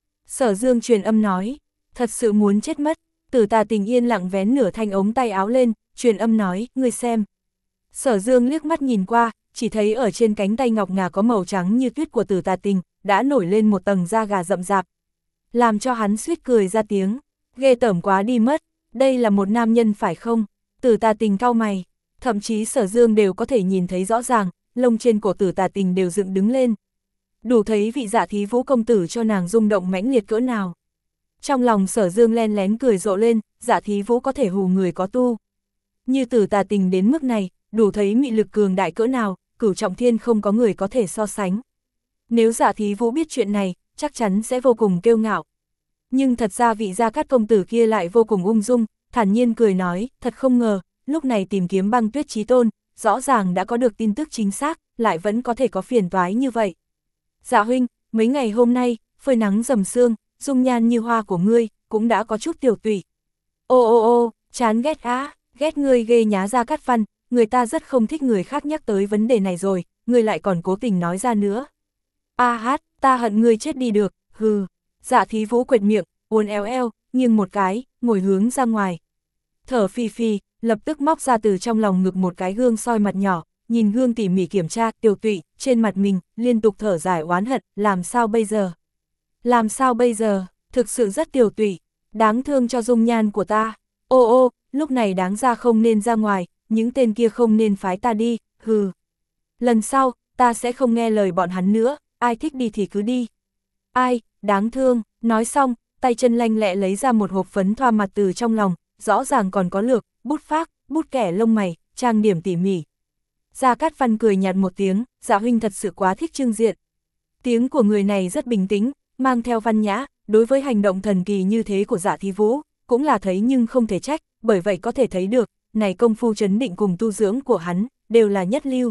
Sở Dương truyền âm nói, thật sự muốn chết mất. Tử Tà Tình yên lặng vén nửa thanh ống tay áo lên, truyền âm nói, ngươi xem. Sở Dương liếc mắt nhìn qua, chỉ thấy ở trên cánh tay ngọc ngà có màu trắng như tuyết của Tử Tà Tình, đã nổi lên một tầng da gà rậm rạp. Làm cho hắn suýt cười ra tiếng, ghê tởm quá đi mất, đây là một nam nhân phải không? Tử Tà Tình cau mày, thậm chí Sở Dương đều có thể nhìn thấy rõ ràng, lông trên cổ Tử Tà Tình đều dựng đứng lên. Đủ thấy vị Dạ Thí Vũ công tử cho nàng rung động mãnh liệt cỡ nào. Trong lòng Sở Dương len lén cười rộ lên, Dạ Thí Vũ có thể hù người có tu. Như Tử Tà Tình đến mức này, đủ thấy mị lực cường đại cỡ nào, Cửu Trọng Thiên không có người có thể so sánh. Nếu Dạ Thí Vũ biết chuyện này, chắc chắn sẽ vô cùng kiêu ngạo. Nhưng thật ra vị Gia Cát công tử kia lại vô cùng ung dung, thản nhiên cười nói, thật không ngờ, lúc này tìm kiếm Băng Tuyết Chí Tôn, rõ ràng đã có được tin tức chính xác, lại vẫn có thể có phiền toái như vậy. Dạ huynh, mấy ngày hôm nay, phơi nắng rầm sương, dung nhan như hoa của ngươi, cũng đã có chút tiểu tụy. Ô ô ô, chán ghét á, ghét ngươi ghê nhá Gia Cát Văn, người ta rất không thích người khác nhắc tới vấn đề này rồi, ngươi lại còn cố tình nói ra nữa. A hát, ta hận ngươi chết đi được, hừ. Dạ Thí Vũ quệt miệng, uốn éo eo, nghiêng một cái, ngồi hướng ra ngoài. Thở phì phì, lập tức móc ra từ trong lòng ngực một cái gương soi mặt nhỏ, nhìn gương tỉ mỉ kiểm tra, tiểu tụy, trên mặt mình, liên tục thở dài oán hận, làm sao bây giờ? Làm sao bây giờ? Thực sự rất tiểu tụy, đáng thương cho dung nhan của ta. Ô ô, lúc này đáng ra không nên ra ngoài, những tên kia không nên phái ta đi, hừ. Lần sau, ta sẽ không nghe lời bọn hắn nữa, ai thích đi thì cứ đi. Ai, đáng thương, nói xong, tay chân lanh lẹ lấy ra một hộp phấn thoa mặt từ trong lòng, rõ ràng còn có lược, bút phác, bút kẻ lông mày, trang điểm tỉ mỉ. Gia Cát Văn cười nhạt một tiếng, Dạ huynh thật sự quá thích trưng diện. Tiếng của người này rất bình tĩnh, mang theo văn nhã, đối với hành động thần kỳ như thế của Dạ Thí Vũ, cũng là thấy nhưng không thể trách, bởi vậy có thể thấy được, này công phu trấn định cùng tu dưỡng của hắn, đều là nhất lưu.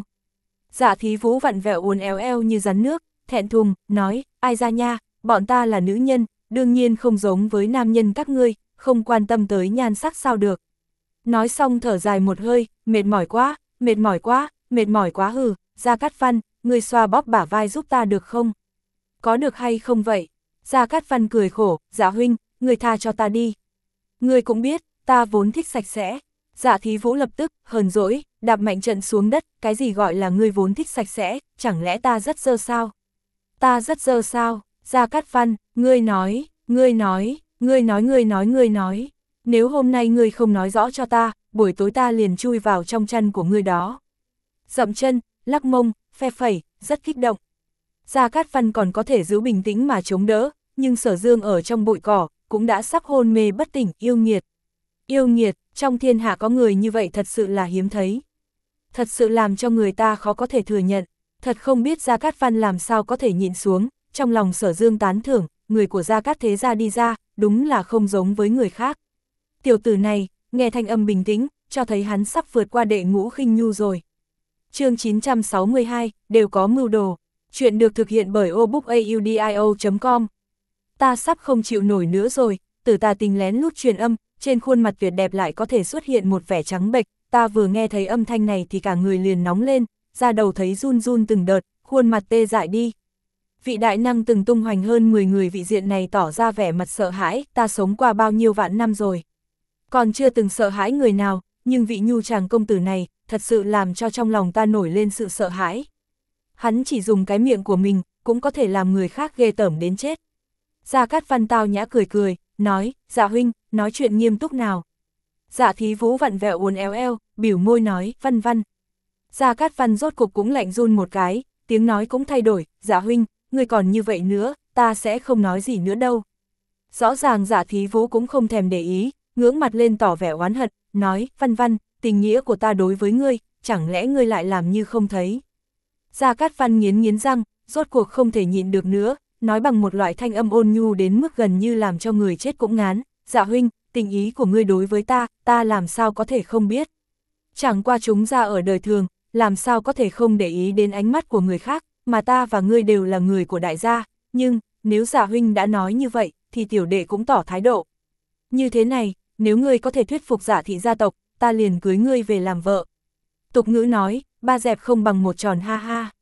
Dạ Thí Vũ vặn vẹo uốn éo eo như rắn nước, thẹn thùng, nói, ai ra nha, bọn ta là nữ nhân, đương nhiên không giống với nam nhân các ngươi, không quan tâm tới nhan sắc sao được. Nói xong thở dài một hơi, mệt mỏi quá, mệt mỏi quá, mệt mỏi quá hừ, Gia Cát Văn, ngươi xoa bóp bả vai giúp ta được không? Có được hay không vậy? Gia Cát Văn cười khổ, Dạ huynh, ngươi tha cho ta đi. Ngươi cũng biết, ta vốn thích sạch sẽ. Dạ Thí Vũ lập tức, hờn dỗi, đạp mạnh trận xuống đất, cái gì gọi là ngươi vốn thích sạch sẽ, chẳng lẽ ta rất dơ sao? Ta rất dơ sao? Gia Cát Văn, ngươi nói, ngươi nói, ngươi nói ngươi nói ngươi nói, nếu hôm nay ngươi không nói rõ cho ta, buổi tối ta liền chui vào trong chăn của ngươi đó. Dậm chân, lắc mông, phe phẩy, rất kích động. Gia Cát Văn còn có thể giữ bình tĩnh mà chống đỡ, nhưng Sở Dương ở trong bụi cỏ, cũng đã sắp hôn mê bất tỉnh, yêu nghiệt. Yêu nghiệt, trong thiên hạ có người như vậy thật sự là hiếm thấy. Thật sự làm cho người ta khó có thể thừa nhận, thật không biết Gia Cát Văn làm sao có thể nhịn xuống, trong lòng Sở Dương tán thưởng, người của Gia Cát thế gia đi ra, đúng là không giống với người khác. Tiểu tử này, nghe thanh âm bình tĩnh, cho thấy hắn sắp vượt qua đệ ngũ khinh nhu rồi. Chương chín trăm sáu mươi hai, đều có mưu đồ. Chuyện được thực hiện bởi obookaudio chấm com. Ta sắp không chịu nổi nữa rồi, Tử Tà Tình lén lút truyền âm, trên khuôn mặt tuyệt đẹp lại có thể xuất hiện một vẻ trắng bệch, ta vừa nghe thấy âm thanh này thì cả người liền nóng lên, da đầu thấy run run từng đợt, khuôn mặt tê dại đi. Vị đại năng từng tung hoành hơn mười người vị diện này tỏ ra vẻ mặt sợ hãi, ta sống qua bao nhiêu vạn năm rồi. Còn chưa từng sợ hãi người nào, nhưng vị Nhu Tràng công tử này, thật sự làm cho trong lòng ta nổi lên sự sợ hãi. Hắn chỉ dùng cái miệng của mình, cũng có thể làm người khác ghê tởm đến chết. Gia Cát Văn tao nhã cười cười, nói, Dạ huynh, nói chuyện nghiêm túc nào. Dạ Thí Vũ vặn vẹo uốn éo eo, biểu môi nói, Văn Văn. Gia Cát Văn rốt cục cũng lạnh run một cái, tiếng nói cũng thay đổi, Dạ huynh, ngươi còn như vậy nữa, ta sẽ không nói gì nữa đâu. Rõ ràng Dạ Thí Vũ cũng không thèm để ý, ngưỡng mặt lên tỏ vẻ oán hận, nói, Văn Văn, tình nghĩa của ta đối với ngươi, chẳng lẽ ngươi lại làm như không thấy. Gia Cát Văn nghiến nghiến răng, rốt cuộc không thể nhịn được nữa, nói bằng một loại thanh âm ôn nhu đến mức gần như làm cho người chết cũng ngán, Dạ huynh, tình ý của ngươi đối với ta, ta làm sao có thể không biết. Chẳng qua chúng ra ở đời thường, làm sao có thể không để ý đến ánh mắt của người khác, mà ta và ngươi đều là người của đại gia, nhưng, nếu Dạ huynh đã nói như vậy, thì tiểu đệ cũng tỏ thái độ. Như thế này, nếu ngươi có thể thuyết phục Dạ thị gia tộc, ta liền cưới ngươi về làm vợ. Tục ngữ nói, ba dẹp không bằng một tròn ha ha.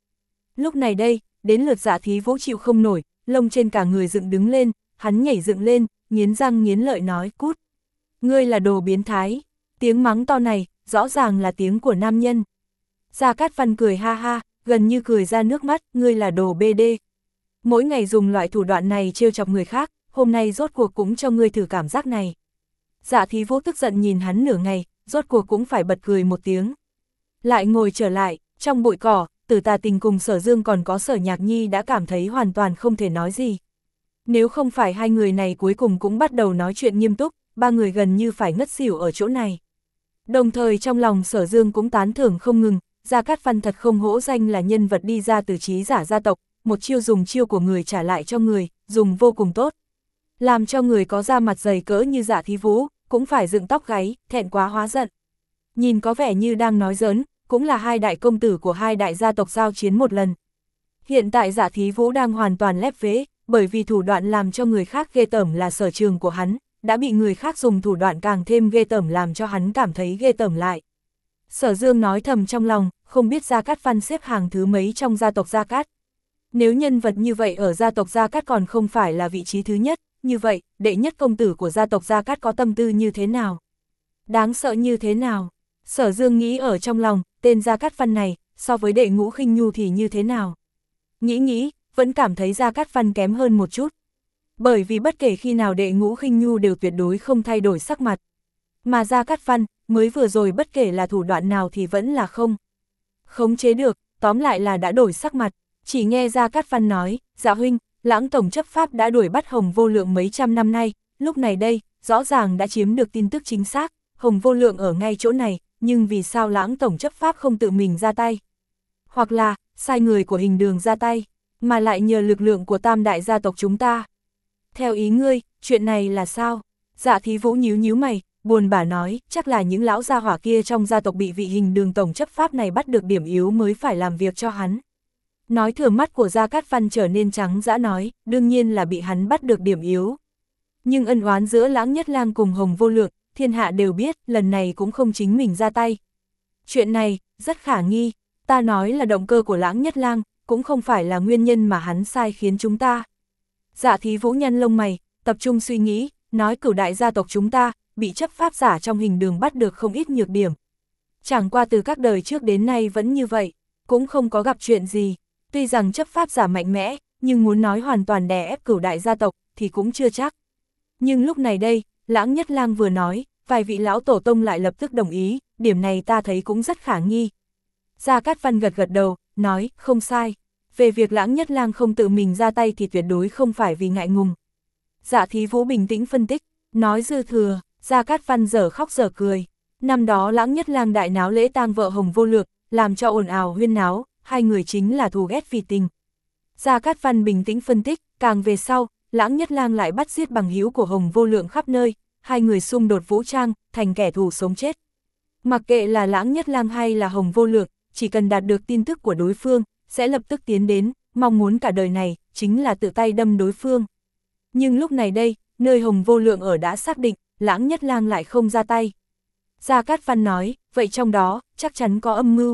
Lúc này đây, đến lượt Dạ Thí Vũ chịu không nổi, lông trên cả người dựng đứng lên, hắn nhảy dựng lên, nghiến răng nghiến lợi nói cút. Ngươi là đồ biến thái. Tiếng mắng to này, rõ ràng là tiếng của nam nhân. Gia Cát Văn cười ha ha, gần như cười ra nước mắt, ngươi là đồ bê đê. Mỗi ngày dùng loại thủ đoạn này trêu chọc người khác, hôm nay rốt cuộc cũng cho ngươi thử cảm giác này. Dạ Thí Vũ tức giận nhìn hắn nửa ngày, rốt cuộc cũng phải bật cười một tiếng. Lại ngồi trở lại, trong bụi cỏ, Tử Tà Tình cùng Sở Dương còn có Sở Nhạc Nhi đã cảm thấy hoàn toàn không thể nói gì. Nếu không phải hai người này cuối cùng cũng bắt đầu nói chuyện nghiêm túc, ba người gần như phải ngất xỉu ở chỗ này. Đồng thời trong lòng Sở Dương cũng tán thưởng không ngừng, Gia Cát Văn thật không hổ danh là nhân vật đi ra từ trí giả gia tộc, một chiêu dùng chiêu của người trả lại cho người, dùng vô cùng tốt. Làm cho người có da mặt dày cỡ như Dạ Thí Vũ, cũng phải dựng tóc gáy, thẹn quá hóa giận. Nhìn có vẻ như đang nói giỡn, cũng là hai đại công tử của hai đại gia tộc giao chiến một lần. Hiện tại Dạ Thí Vũ đang hoàn toàn lép vế, bởi vì thủ đoạn làm cho người khác ghê tởm là sở trường của hắn, đã bị người khác dùng thủ đoạn càng thêm ghê tởm làm cho hắn cảm thấy ghê tởm lại. Sở Dương nói thầm trong lòng, không biết Gia Cát Văn xếp hàng thứ mấy trong gia tộc Gia Cát. Nếu nhân vật như vậy ở gia tộc Gia Cát còn không phải là vị trí thứ nhất, như vậy, đệ nhất công tử của gia tộc Gia Cát có tâm tư như thế nào? Đáng sợ như thế nào? Sở Dương nghĩ ở trong lòng, tên Gia Cát Văn này, so với đệ Ngũ Khinh Nhu thì như thế nào? Nghĩ nghĩ, vẫn cảm thấy Gia Cát Văn kém hơn một chút. Bởi vì bất kể khi nào đệ Ngũ Khinh Nhu đều tuyệt đối không thay đổi sắc mặt. Mà Gia Cát Văn, mới vừa rồi bất kể là thủ đoạn nào thì vẫn là không khống chế được, tóm lại là đã đổi sắc mặt. Chỉ nghe Gia Cát Văn nói, dạ huynh, Lãng tổng chấp pháp đã đuổi bắt Hồng Vô Lượng mấy trăm năm nay, lúc này đây, rõ ràng đã chiếm được tin tức chính xác, Hồng Vô Lượng ở ngay chỗ này, nhưng vì sao Lãng tổng chấp pháp không tự mình ra tay? Hoặc là, sai người của Hình Đường ra tay, mà lại nhờ lực lượng của tam đại gia tộc chúng ta. Theo ý ngươi, chuyện này là sao? Dạ Thí Vũ nhíu nhíu mày, buồn bã nói, chắc là những lão gia hỏa kia trong gia tộc bị vị Hình Đường tổng chấp pháp này bắt được điểm yếu mới phải làm việc cho hắn. Nói thừa mắt của Gia Cát Văn trở nên trắng dã nói, đương nhiên là bị hắn bắt được điểm yếu. Nhưng ân oán giữa Lãng Nhất Lang cùng Hồng Vô Lượng, thiên hạ đều biết, lần này cũng không chính mình ra tay. Chuyện này, rất khả nghi, ta nói là động cơ của Lãng Nhất Lang, cũng không phải là nguyên nhân mà hắn sai khiến chúng ta. Dạ Thí Vũ nhăn lông mày, tập trung suy nghĩ, nói cửu đại gia tộc chúng ta, bị chấp pháp giả trong Hình Đường bắt được không ít nhược điểm. Chẳng qua từ các đời trước đến nay vẫn như vậy, cũng không có gặp chuyện gì. Tuy rằng chấp pháp giả mạnh mẽ, nhưng muốn nói hoàn toàn đè ép cửu đại gia tộc thì cũng chưa chắc. Nhưng lúc này đây, Lãng Nhất Lang vừa nói, vài vị lão tổ tông lại lập tức đồng ý, điểm này ta thấy cũng rất khả nghi. Gia Cát Văn gật gật đầu, nói, không sai. Về việc Lãng Nhất Lang không tự mình ra tay thì tuyệt đối không phải vì ngại ngùng. Dạ Thí Vũ bình tĩnh phân tích, nói dư thừa, Gia Cát Văn dở khóc dở cười. Năm đó Lãng Nhất Lang đại náo lễ tang vợ Hồng Vô Lượng, làm cho ồn ào huyên náo, hai người chính là thù ghét vì tình. Gia Cát Văn bình tĩnh phân tích, càng về sau, Lãng Nhất Lang lại bắt giết bằng hữu của Hồng Vô Lượng khắp nơi, hai người xung đột vũ trang, thành kẻ thù sống chết. Mặc kệ là Lãng Nhất Lang hay là Hồng Vô Lượng, chỉ cần đạt được tin tức của đối phương, sẽ lập tức tiến đến, mong muốn cả đời này, chính là tự tay đâm đối phương. Nhưng lúc này đây, nơi Hồng Vô Lượng ở đã xác định, Lãng Nhất Lang lại không ra tay. Gia Cát Văn nói, vậy trong đó, chắc chắn có âm mưu.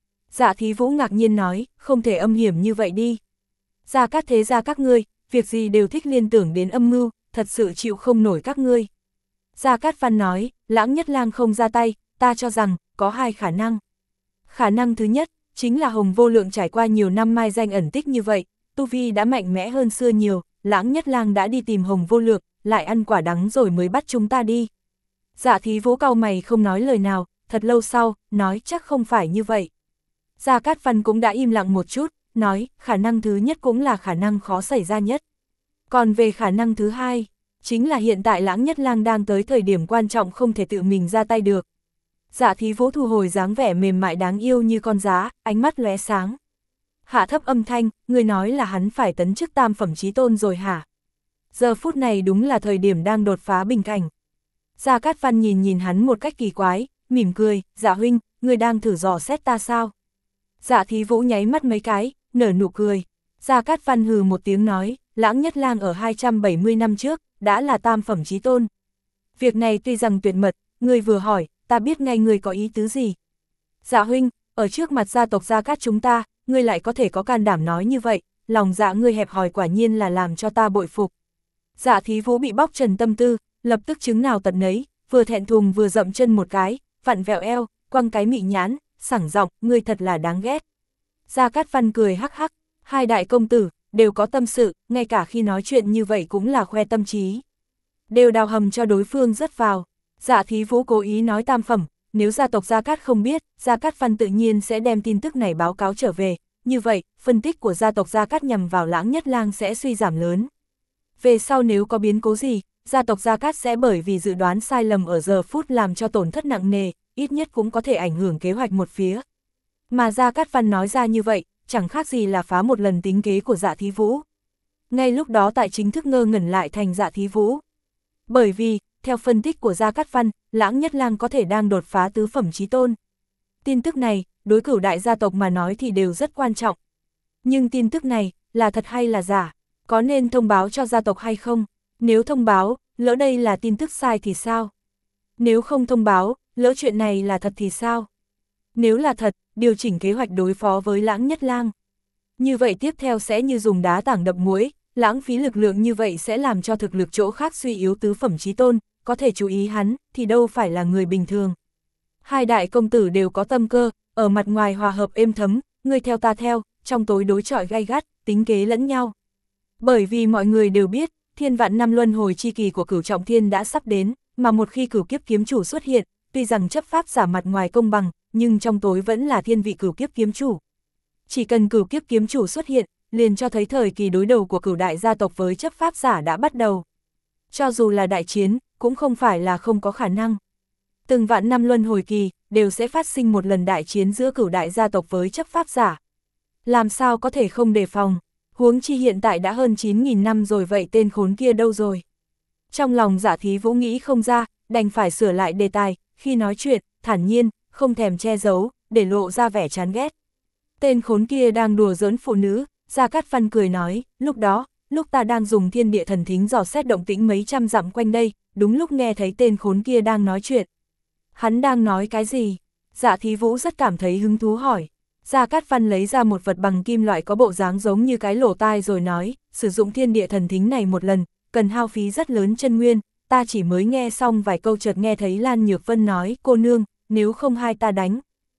Dạ Thí Vũ ngạc nhiên nói, không thể âm hiểm như vậy đi. Gia Cát thế gia các ngươi, việc gì đều thích liên tưởng đến âm mưu, thật sự chịu không nổi các ngươi. Gia Cát Văn nói, Lãng Nhất Lang không ra tay, ta cho rằng, có hai khả năng. Khả năng thứ nhất, chính là Hồng Vô Lượng trải qua nhiều năm mai danh ẩn tích như vậy, tu vi đã mạnh mẽ hơn xưa nhiều, Lãng Nhất Lang đã đi tìm Hồng Vô Lượng, lại ăn quả đắng rồi mới bắt chúng ta đi. Dạ Thí Vũ cau mày không nói lời nào, thật lâu sau, nói chắc không phải như vậy. Gia Cát Văn cũng đã im lặng một chút, nói, khả năng thứ nhất cũng là khả năng khó xảy ra nhất. Còn về khả năng thứ hai, chính là hiện tại Lãng Nhất Lang đang tới thời điểm quan trọng không thể tự mình ra tay được. Dạ Thí Vũ thu hồi dáng vẻ mềm mại đáng yêu như con giá, ánh mắt lóe sáng. Hạ thấp âm thanh, người nói là hắn phải tấn chức tam phẩm chí tôn rồi hả? Giờ phút này đúng là thời điểm đang đột phá bình cảnh. Gia Cát Văn nhìn nhìn hắn một cách kỳ quái, mỉm cười, dạ huynh, người đang thử dò xét ta sao? Dạ Thí Vũ nháy mắt mấy cái, nở nụ cười. Gia Cát Văn hừ một tiếng nói, Lãng Nhất Lang ở hai trăm bảy mươi năm trước, đã là tam phẩm chí tôn. Việc này tuy rằng tuyệt mật, người vừa hỏi, ta biết ngay người có ý tứ gì. Dạ huynh, ở trước mặt gia tộc Gia Cát chúng ta, ngươi lại có thể có can đảm nói như vậy, lòng dạ ngươi hẹp hòi quả nhiên là làm cho ta bội phục. Dạ Thí Vũ bị bóc trần tâm tư, lập tức chứng nào tật nấy, vừa thẹn thùng vừa dậm chân một cái, vặn vẹo eo, quăng cái mị nhãn, sảng giọng, ngươi thật là đáng ghét. Gia Cát Văn cười hắc hắc, hai đại công tử, đều có tâm sự, ngay cả khi nói chuyện như vậy cũng là khoe tâm trí. Đều đào hầm cho đối phương rớt vào. Dạ Thí Vũ cố ý nói tam phẩm, nếu gia tộc Gia Cát không biết, Gia Cát Văn tự nhiên sẽ đem tin tức này báo cáo trở về, như vậy, phân tích của gia tộc Gia Cát nhằm vào Lãng Nhất Lang sẽ suy giảm lớn. Về sau nếu có biến cố gì, gia tộc Gia Cát sẽ bởi vì dự đoán sai lầm ở giờ phút làm cho tổn thất nặng nề, ít nhất cũng có thể ảnh hưởng kế hoạch một phía. Mà Gia Cát Văn nói ra như vậy, chẳng khác gì là phá một lần tính kế của Dạ Thí Vũ. Ngay lúc đó tại chính thức ngơ ngẩn lại thành Dạ Thí Vũ. Bởi vì, theo phân tích của Gia Cát Văn, Lãng Nhất Lang có thể đang đột phá tứ phẩm chí tôn. Tin tức này, đối cửu đại gia tộc mà nói thì đều rất quan trọng. Nhưng tin tức này, là thật hay là giả? Có nên thông báo cho gia tộc hay không? Nếu thông báo, lỡ đây là tin tức sai thì sao? Nếu không thông báo, lỡ chuyện này là thật thì sao? Nếu là thật, điều chỉnh kế hoạch đối phó với Lãng Nhất Lang. Như vậy tiếp theo sẽ như dùng đá tảng đập muối, lãng phí lực lượng như vậy sẽ làm cho thực lực chỗ khác suy yếu tứ phẩm chí tôn, có thể chú ý hắn, thì đâu phải là người bình thường. Hai đại công tử đều có tâm cơ, ở mặt ngoài hòa hợp êm thấm, ngươi theo ta theo, trong tối đối chọi gay gắt, tính kế lẫn nhau. Bởi vì mọi người đều biết, thiên vạn năm luân hồi chi kỳ của Cửu Trọng Thiên đã sắp đến, mà một khi Cửu Kiếp Kiếm Chủ xuất hiện, tuy rằng chấp pháp giả mặt ngoài công bằng, nhưng trong tối vẫn là thiên vị Cửu Kiếp Kiếm Chủ. Chỉ cần Cửu Kiếp Kiếm Chủ xuất hiện, liền cho thấy thời kỳ đối đầu của cửu đại gia tộc với chấp pháp giả đã bắt đầu. Cho dù là đại chiến, cũng không phải là không có khả năng. Từng vạn năm luân hồi kỳ, đều sẽ phát sinh một lần đại chiến giữa cửu đại gia tộc với chấp pháp giả. Làm sao có thể không đề phòng, huống chi hiện tại đã hơn chín nghìn năm rồi, vậy tên khốn kia đâu rồi? Trong lòng Dạ Thí Vũ nghĩ không ra, đành phải sửa lại đề tài, khi nói chuyện, thản nhiên, không thèm che giấu, để lộ ra vẻ chán ghét. Tên khốn kia đang đùa giỡn phụ nữ. Gia Cát Văn cười nói, lúc đó, lúc ta đang dùng thiên địa thần thính dò xét động tĩnh mấy trăm dặm quanh đây, đúng lúc nghe thấy tên khốn kia đang nói chuyện. Hắn đang nói cái gì? Dạ Thí Vũ rất cảm thấy hứng thú hỏi. Gia Cát Văn lấy ra một vật bằng kim loại có bộ dáng giống như cái lỗ tai rồi nói, sử dụng thiên địa thần thính này một lần, cần hao phí rất lớn chân nguyên, ta chỉ mới nghe xong vài câu chợt nghe thấy Lan Nhược Vân nói, cô nương, nếu không hai ta đánh.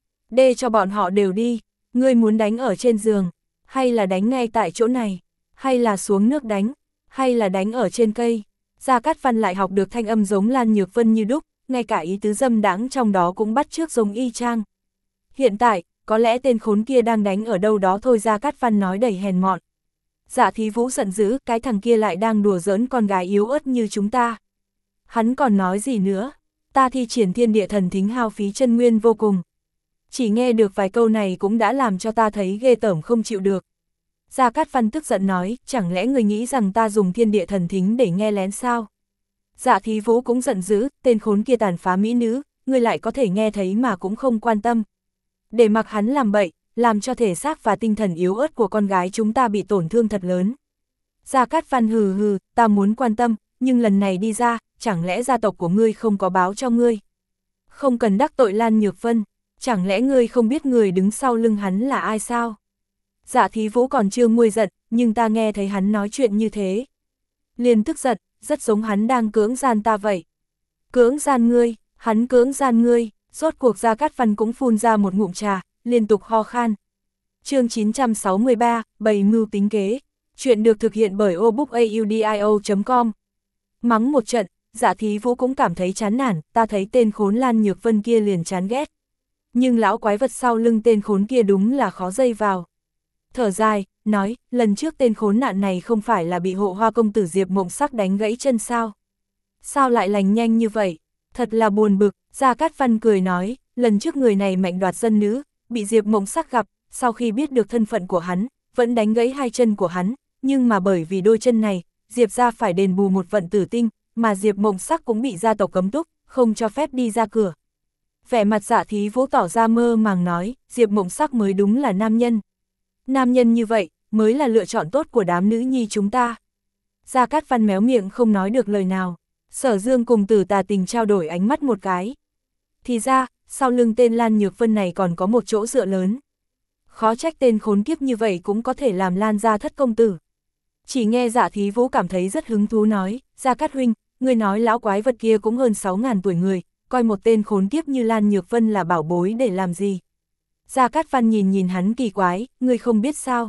Đê cho bọn họ đều đi, ngươi muốn đánh ở trên giường. Hay là đánh ngay tại chỗ này, hay là xuống nước đánh, hay là đánh ở trên cây. Gia Cát Văn lại học được thanh âm giống Lan Nhược Vân như đúc, ngay cả ý tứ dâm đãng trong đó cũng bắt chước giống y chang. Hiện tại, có lẽ tên khốn kia đang đánh ở đâu đó thôi, Gia Cát Văn nói đầy hèn mọn. Dạ Thí Vũ giận dữ, cái thằng kia lại đang đùa giỡn con gái yếu ớt như chúng ta. Hắn còn nói gì nữa, ta thi triển thiên địa thần thính hao phí chân nguyên vô cùng. Chỉ nghe được vài câu này cũng đã làm cho ta thấy ghê tởm không chịu được. Gia Cát Văn tức giận nói, chẳng lẽ người nghĩ rằng ta dùng thiên địa thần thính để nghe lén sao? Dạ Thí Vũ cũng giận dữ, tên khốn kia tàn phá mỹ nữ, ngươi lại có thể nghe thấy mà cũng không quan tâm. Để mặc hắn làm bậy, làm cho thể xác và tinh thần yếu ớt của con gái chúng ta bị tổn thương thật lớn. Gia Cát Văn hừ hừ, ta muốn quan tâm, nhưng lần này đi ra, chẳng lẽ gia tộc của ngươi không có báo cho ngươi? Không cần đắc tội Lan Nhược Vân. Chẳng lẽ ngươi không biết người đứng sau lưng hắn là ai sao? Dạ Thí Vũ còn chưa nguôi giận, nhưng ta nghe thấy hắn nói chuyện như thế. Liền tức giận, rất giống hắn đang cưỡng gian ta vậy. Cưỡng gian ngươi, hắn cưỡng gian ngươi, rốt cuộc Gia Cát Văn cũng phun ra một ngụm trà, liên tục ho khan. Chương chín trăm sáu mươi ba, bày mưu tính kế. Chuyện được thực hiện bởi obookaudio chấm com. Mắng một trận, Dạ Thí Vũ cũng cảm thấy chán nản, ta thấy tên khốn Lan Nhược Vân kia liền chán ghét. Nhưng lão quái vật sau lưng tên khốn kia đúng là khó dây vào. Thở dài, nói, lần trước tên khốn nạn này không phải là bị Hộ Hoa công tử Diệp Mộng Sắc đánh gãy chân sao? Sao lại lành nhanh như vậy? Thật là buồn bực. Gia Cát Văn cười nói, lần trước người này mạnh đoạt dân nữ, bị Diệp Mộng Sắc gặp, sau khi biết được thân phận của hắn, vẫn đánh gãy hai chân của hắn, nhưng mà bởi vì đôi chân này, Diệp gia phải đền bù một vận tử tinh, mà Diệp Mộng Sắc cũng bị gia tộc cấm túc, không cho phép đi ra cửa. Vẻ mặt Dạ Thí Vũ tỏ ra mơ màng nói, Diệp Mộng Sắc mới đúng là nam nhân. Nam nhân như vậy, mới là lựa chọn tốt của đám nữ nhi chúng ta. Gia Cát Văn méo miệng không nói được lời nào. Sở Dương cùng Tử Tà Tình trao đổi ánh mắt một cái. Thì ra, sau lưng tên Lan Nhược Vân này còn có một chỗ dựa lớn. Khó trách tên khốn kiếp như vậy cũng có thể làm Lan gia thất công tử. Chỉ nghe Dạ Thí Vũ cảm thấy rất hứng thú nói, Gia Cát huynh, ngươi nói lão quái vật kia cũng hơn sáu ngàn tuổi người, coi một tên khốn kiếp như Lan Nhược Vân là bảo bối để làm gì. Gia Cát Văn nhìn nhìn hắn kỳ quái, ngươi không biết sao.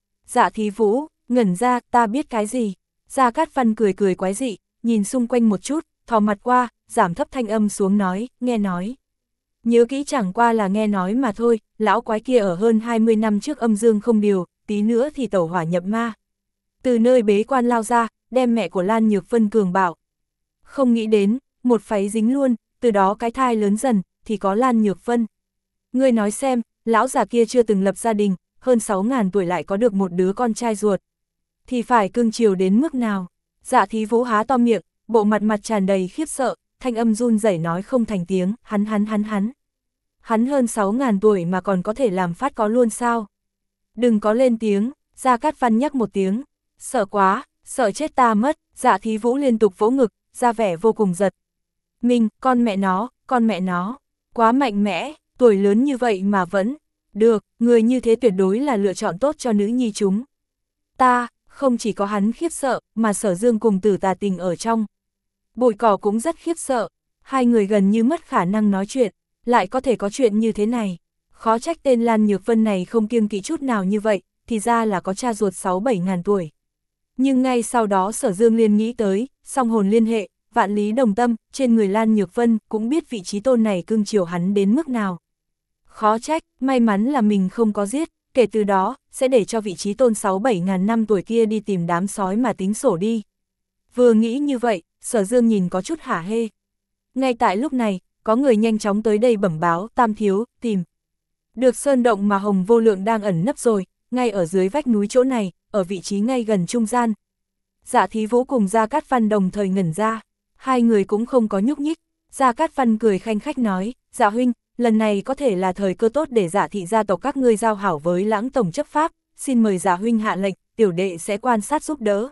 Dạ Thí Vũ, ngẩn ra, ta biết cái gì. Gia Cát Văn cười cười quái dị, nhìn xung quanh một chút, thò mặt qua, giảm thấp thanh âm xuống nói, nghe nói. Nhớ kỹ chẳng qua là nghe nói mà thôi, lão quái kia ở hơn hai mươi năm trước âm dương không điều, tí nữa thì tẩu hỏa nhập ma. Từ nơi bế quan lao ra, đem mẹ của Lan Nhược Vân cường bạo. Không nghĩ đến, một pháy dính luôn, từ đó cái thai lớn dần, thì có Lan Nhược Vân. Ngươi nói xem, lão già kia chưa từng lập gia đình, hơn sáu ngàn tuổi lại có được một đứa con trai ruột. Thì phải cưng chiều đến mức nào? Dạ Thí Vũ há to miệng, bộ mặt mặt tràn đầy khiếp sợ, thanh âm run rẩy nói không thành tiếng, hắn hắn hắn hắn. Hắn hơn sáu ngàn tuổi mà còn có thể làm phát có luôn sao? Đừng có lên tiếng, Gia Cát Văn nhắc một tiếng. Sợ quá, sợ chết ta mất, Dạ Thí Vũ liên tục vỗ ngực, ra vẻ vô cùng giật. Mình, con mẹ nó, con mẹ nó, quá mạnh mẽ, tuổi lớn như vậy mà vẫn. Được, người như thế tuyệt đối là lựa chọn tốt cho nữ nhi chúng. Ta, không chỉ có hắn khiếp sợ, mà Sở Dương cùng Tử Tà Tình ở trong. Bụi cỏ cũng rất khiếp sợ, hai người gần như mất khả năng nói chuyện, lại có thể có chuyện như thế này. Khó trách tên Lan Nhược Vân này không kiêng kỵ chút nào như vậy, thì ra là có cha ruột sáu bảy ngàn tuổi. Nhưng ngay sau đó Sở Dương liền nghĩ tới, song hồn liên hệ, vạn lý đồng tâm, trên người Lan Nhược Vân cũng biết vị trí tôn này cưng chiều hắn đến mức nào. Khó trách, may mắn là mình không có giết, kể từ đó, sẽ để cho vị trí tôn sáu bảy ngàn năm tuổi kia đi tìm đám sói mà tính sổ đi. Vừa nghĩ như vậy, Sở Dương nhìn có chút hả hê. Ngay tại lúc này, có người nhanh chóng tới đây bẩm báo, Tam thiếu, tìm. Được sơn động mà Hồng Vô Lượng đang ẩn nấp rồi, ngay ở dưới vách núi chỗ này, ở vị trí ngay gần trung gian. Dạ Thí Vũ cùng Gia Cát Văn đồng thời ngẩn ra, hai người cũng không có nhúc nhích. Gia Cát Văn cười khanh khách nói, Dạ huynh, lần này có thể là thời cơ tốt để Dạ thị gia tộc các ngươi giao hảo với Lãng tổng chấp pháp, xin mời Dạ huynh hạ lệnh, tiểu đệ sẽ quan sát giúp đỡ.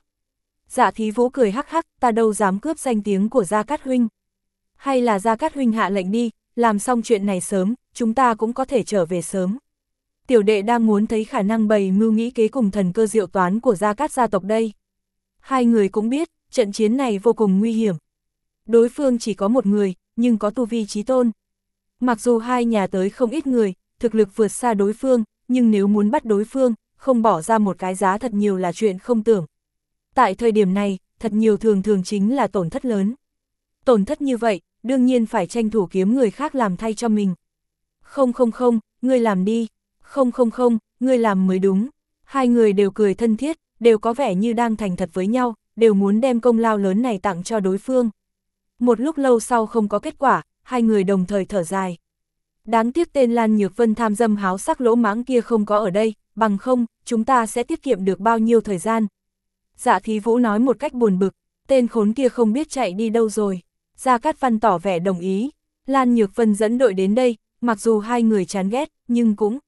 Dạ Thí Vũ cười hắc hắc, ta đâu dám cướp danh tiếng của Gia Cát huynh. Hay là Gia Cát huynh hạ lệnh đi, làm xong chuyện này sớm, chúng ta cũng có thể trở về sớm. Tiểu đệ đang muốn thấy khả năng bày mưu nghĩ kế cùng thần cơ diệu toán của Gia Cát gia tộc đây. Hai người cũng biết, trận chiến này vô cùng nguy hiểm. Đối phương chỉ có một người, nhưng có tu vi chí tôn. Mặc dù hai nhà tới không ít người, thực lực vượt xa đối phương, nhưng nếu muốn bắt đối phương, không bỏ ra một cái giá thật nhiều là chuyện không tưởng. Tại thời điểm này, thật nhiều thường thường chính là tổn thất lớn. Tổn thất như vậy, đương nhiên phải tranh thủ kiếm người khác làm thay cho mình. Không không không, ngươi làm đi. Không không không, ngươi làm mới đúng. Hai người đều cười thân thiết, đều có vẻ như đang thành thật với nhau, đều muốn đem công lao lớn này tặng cho đối phương. Một lúc lâu sau không có kết quả, hai người đồng thời thở dài. Đáng tiếc tên Lan Nhược Vân tham dâm háo sắc lỗ mãng kia không có ở đây, bằng không, chúng ta sẽ tiết kiệm được bao nhiêu thời gian. Dạ Thí Vũ nói một cách buồn bực, tên khốn kia không biết chạy đi đâu rồi. Gia Cát Văn tỏ vẻ đồng ý, Lan Nhược Vân dẫn đội đến đây, mặc dù hai người chán ghét, nhưng cũng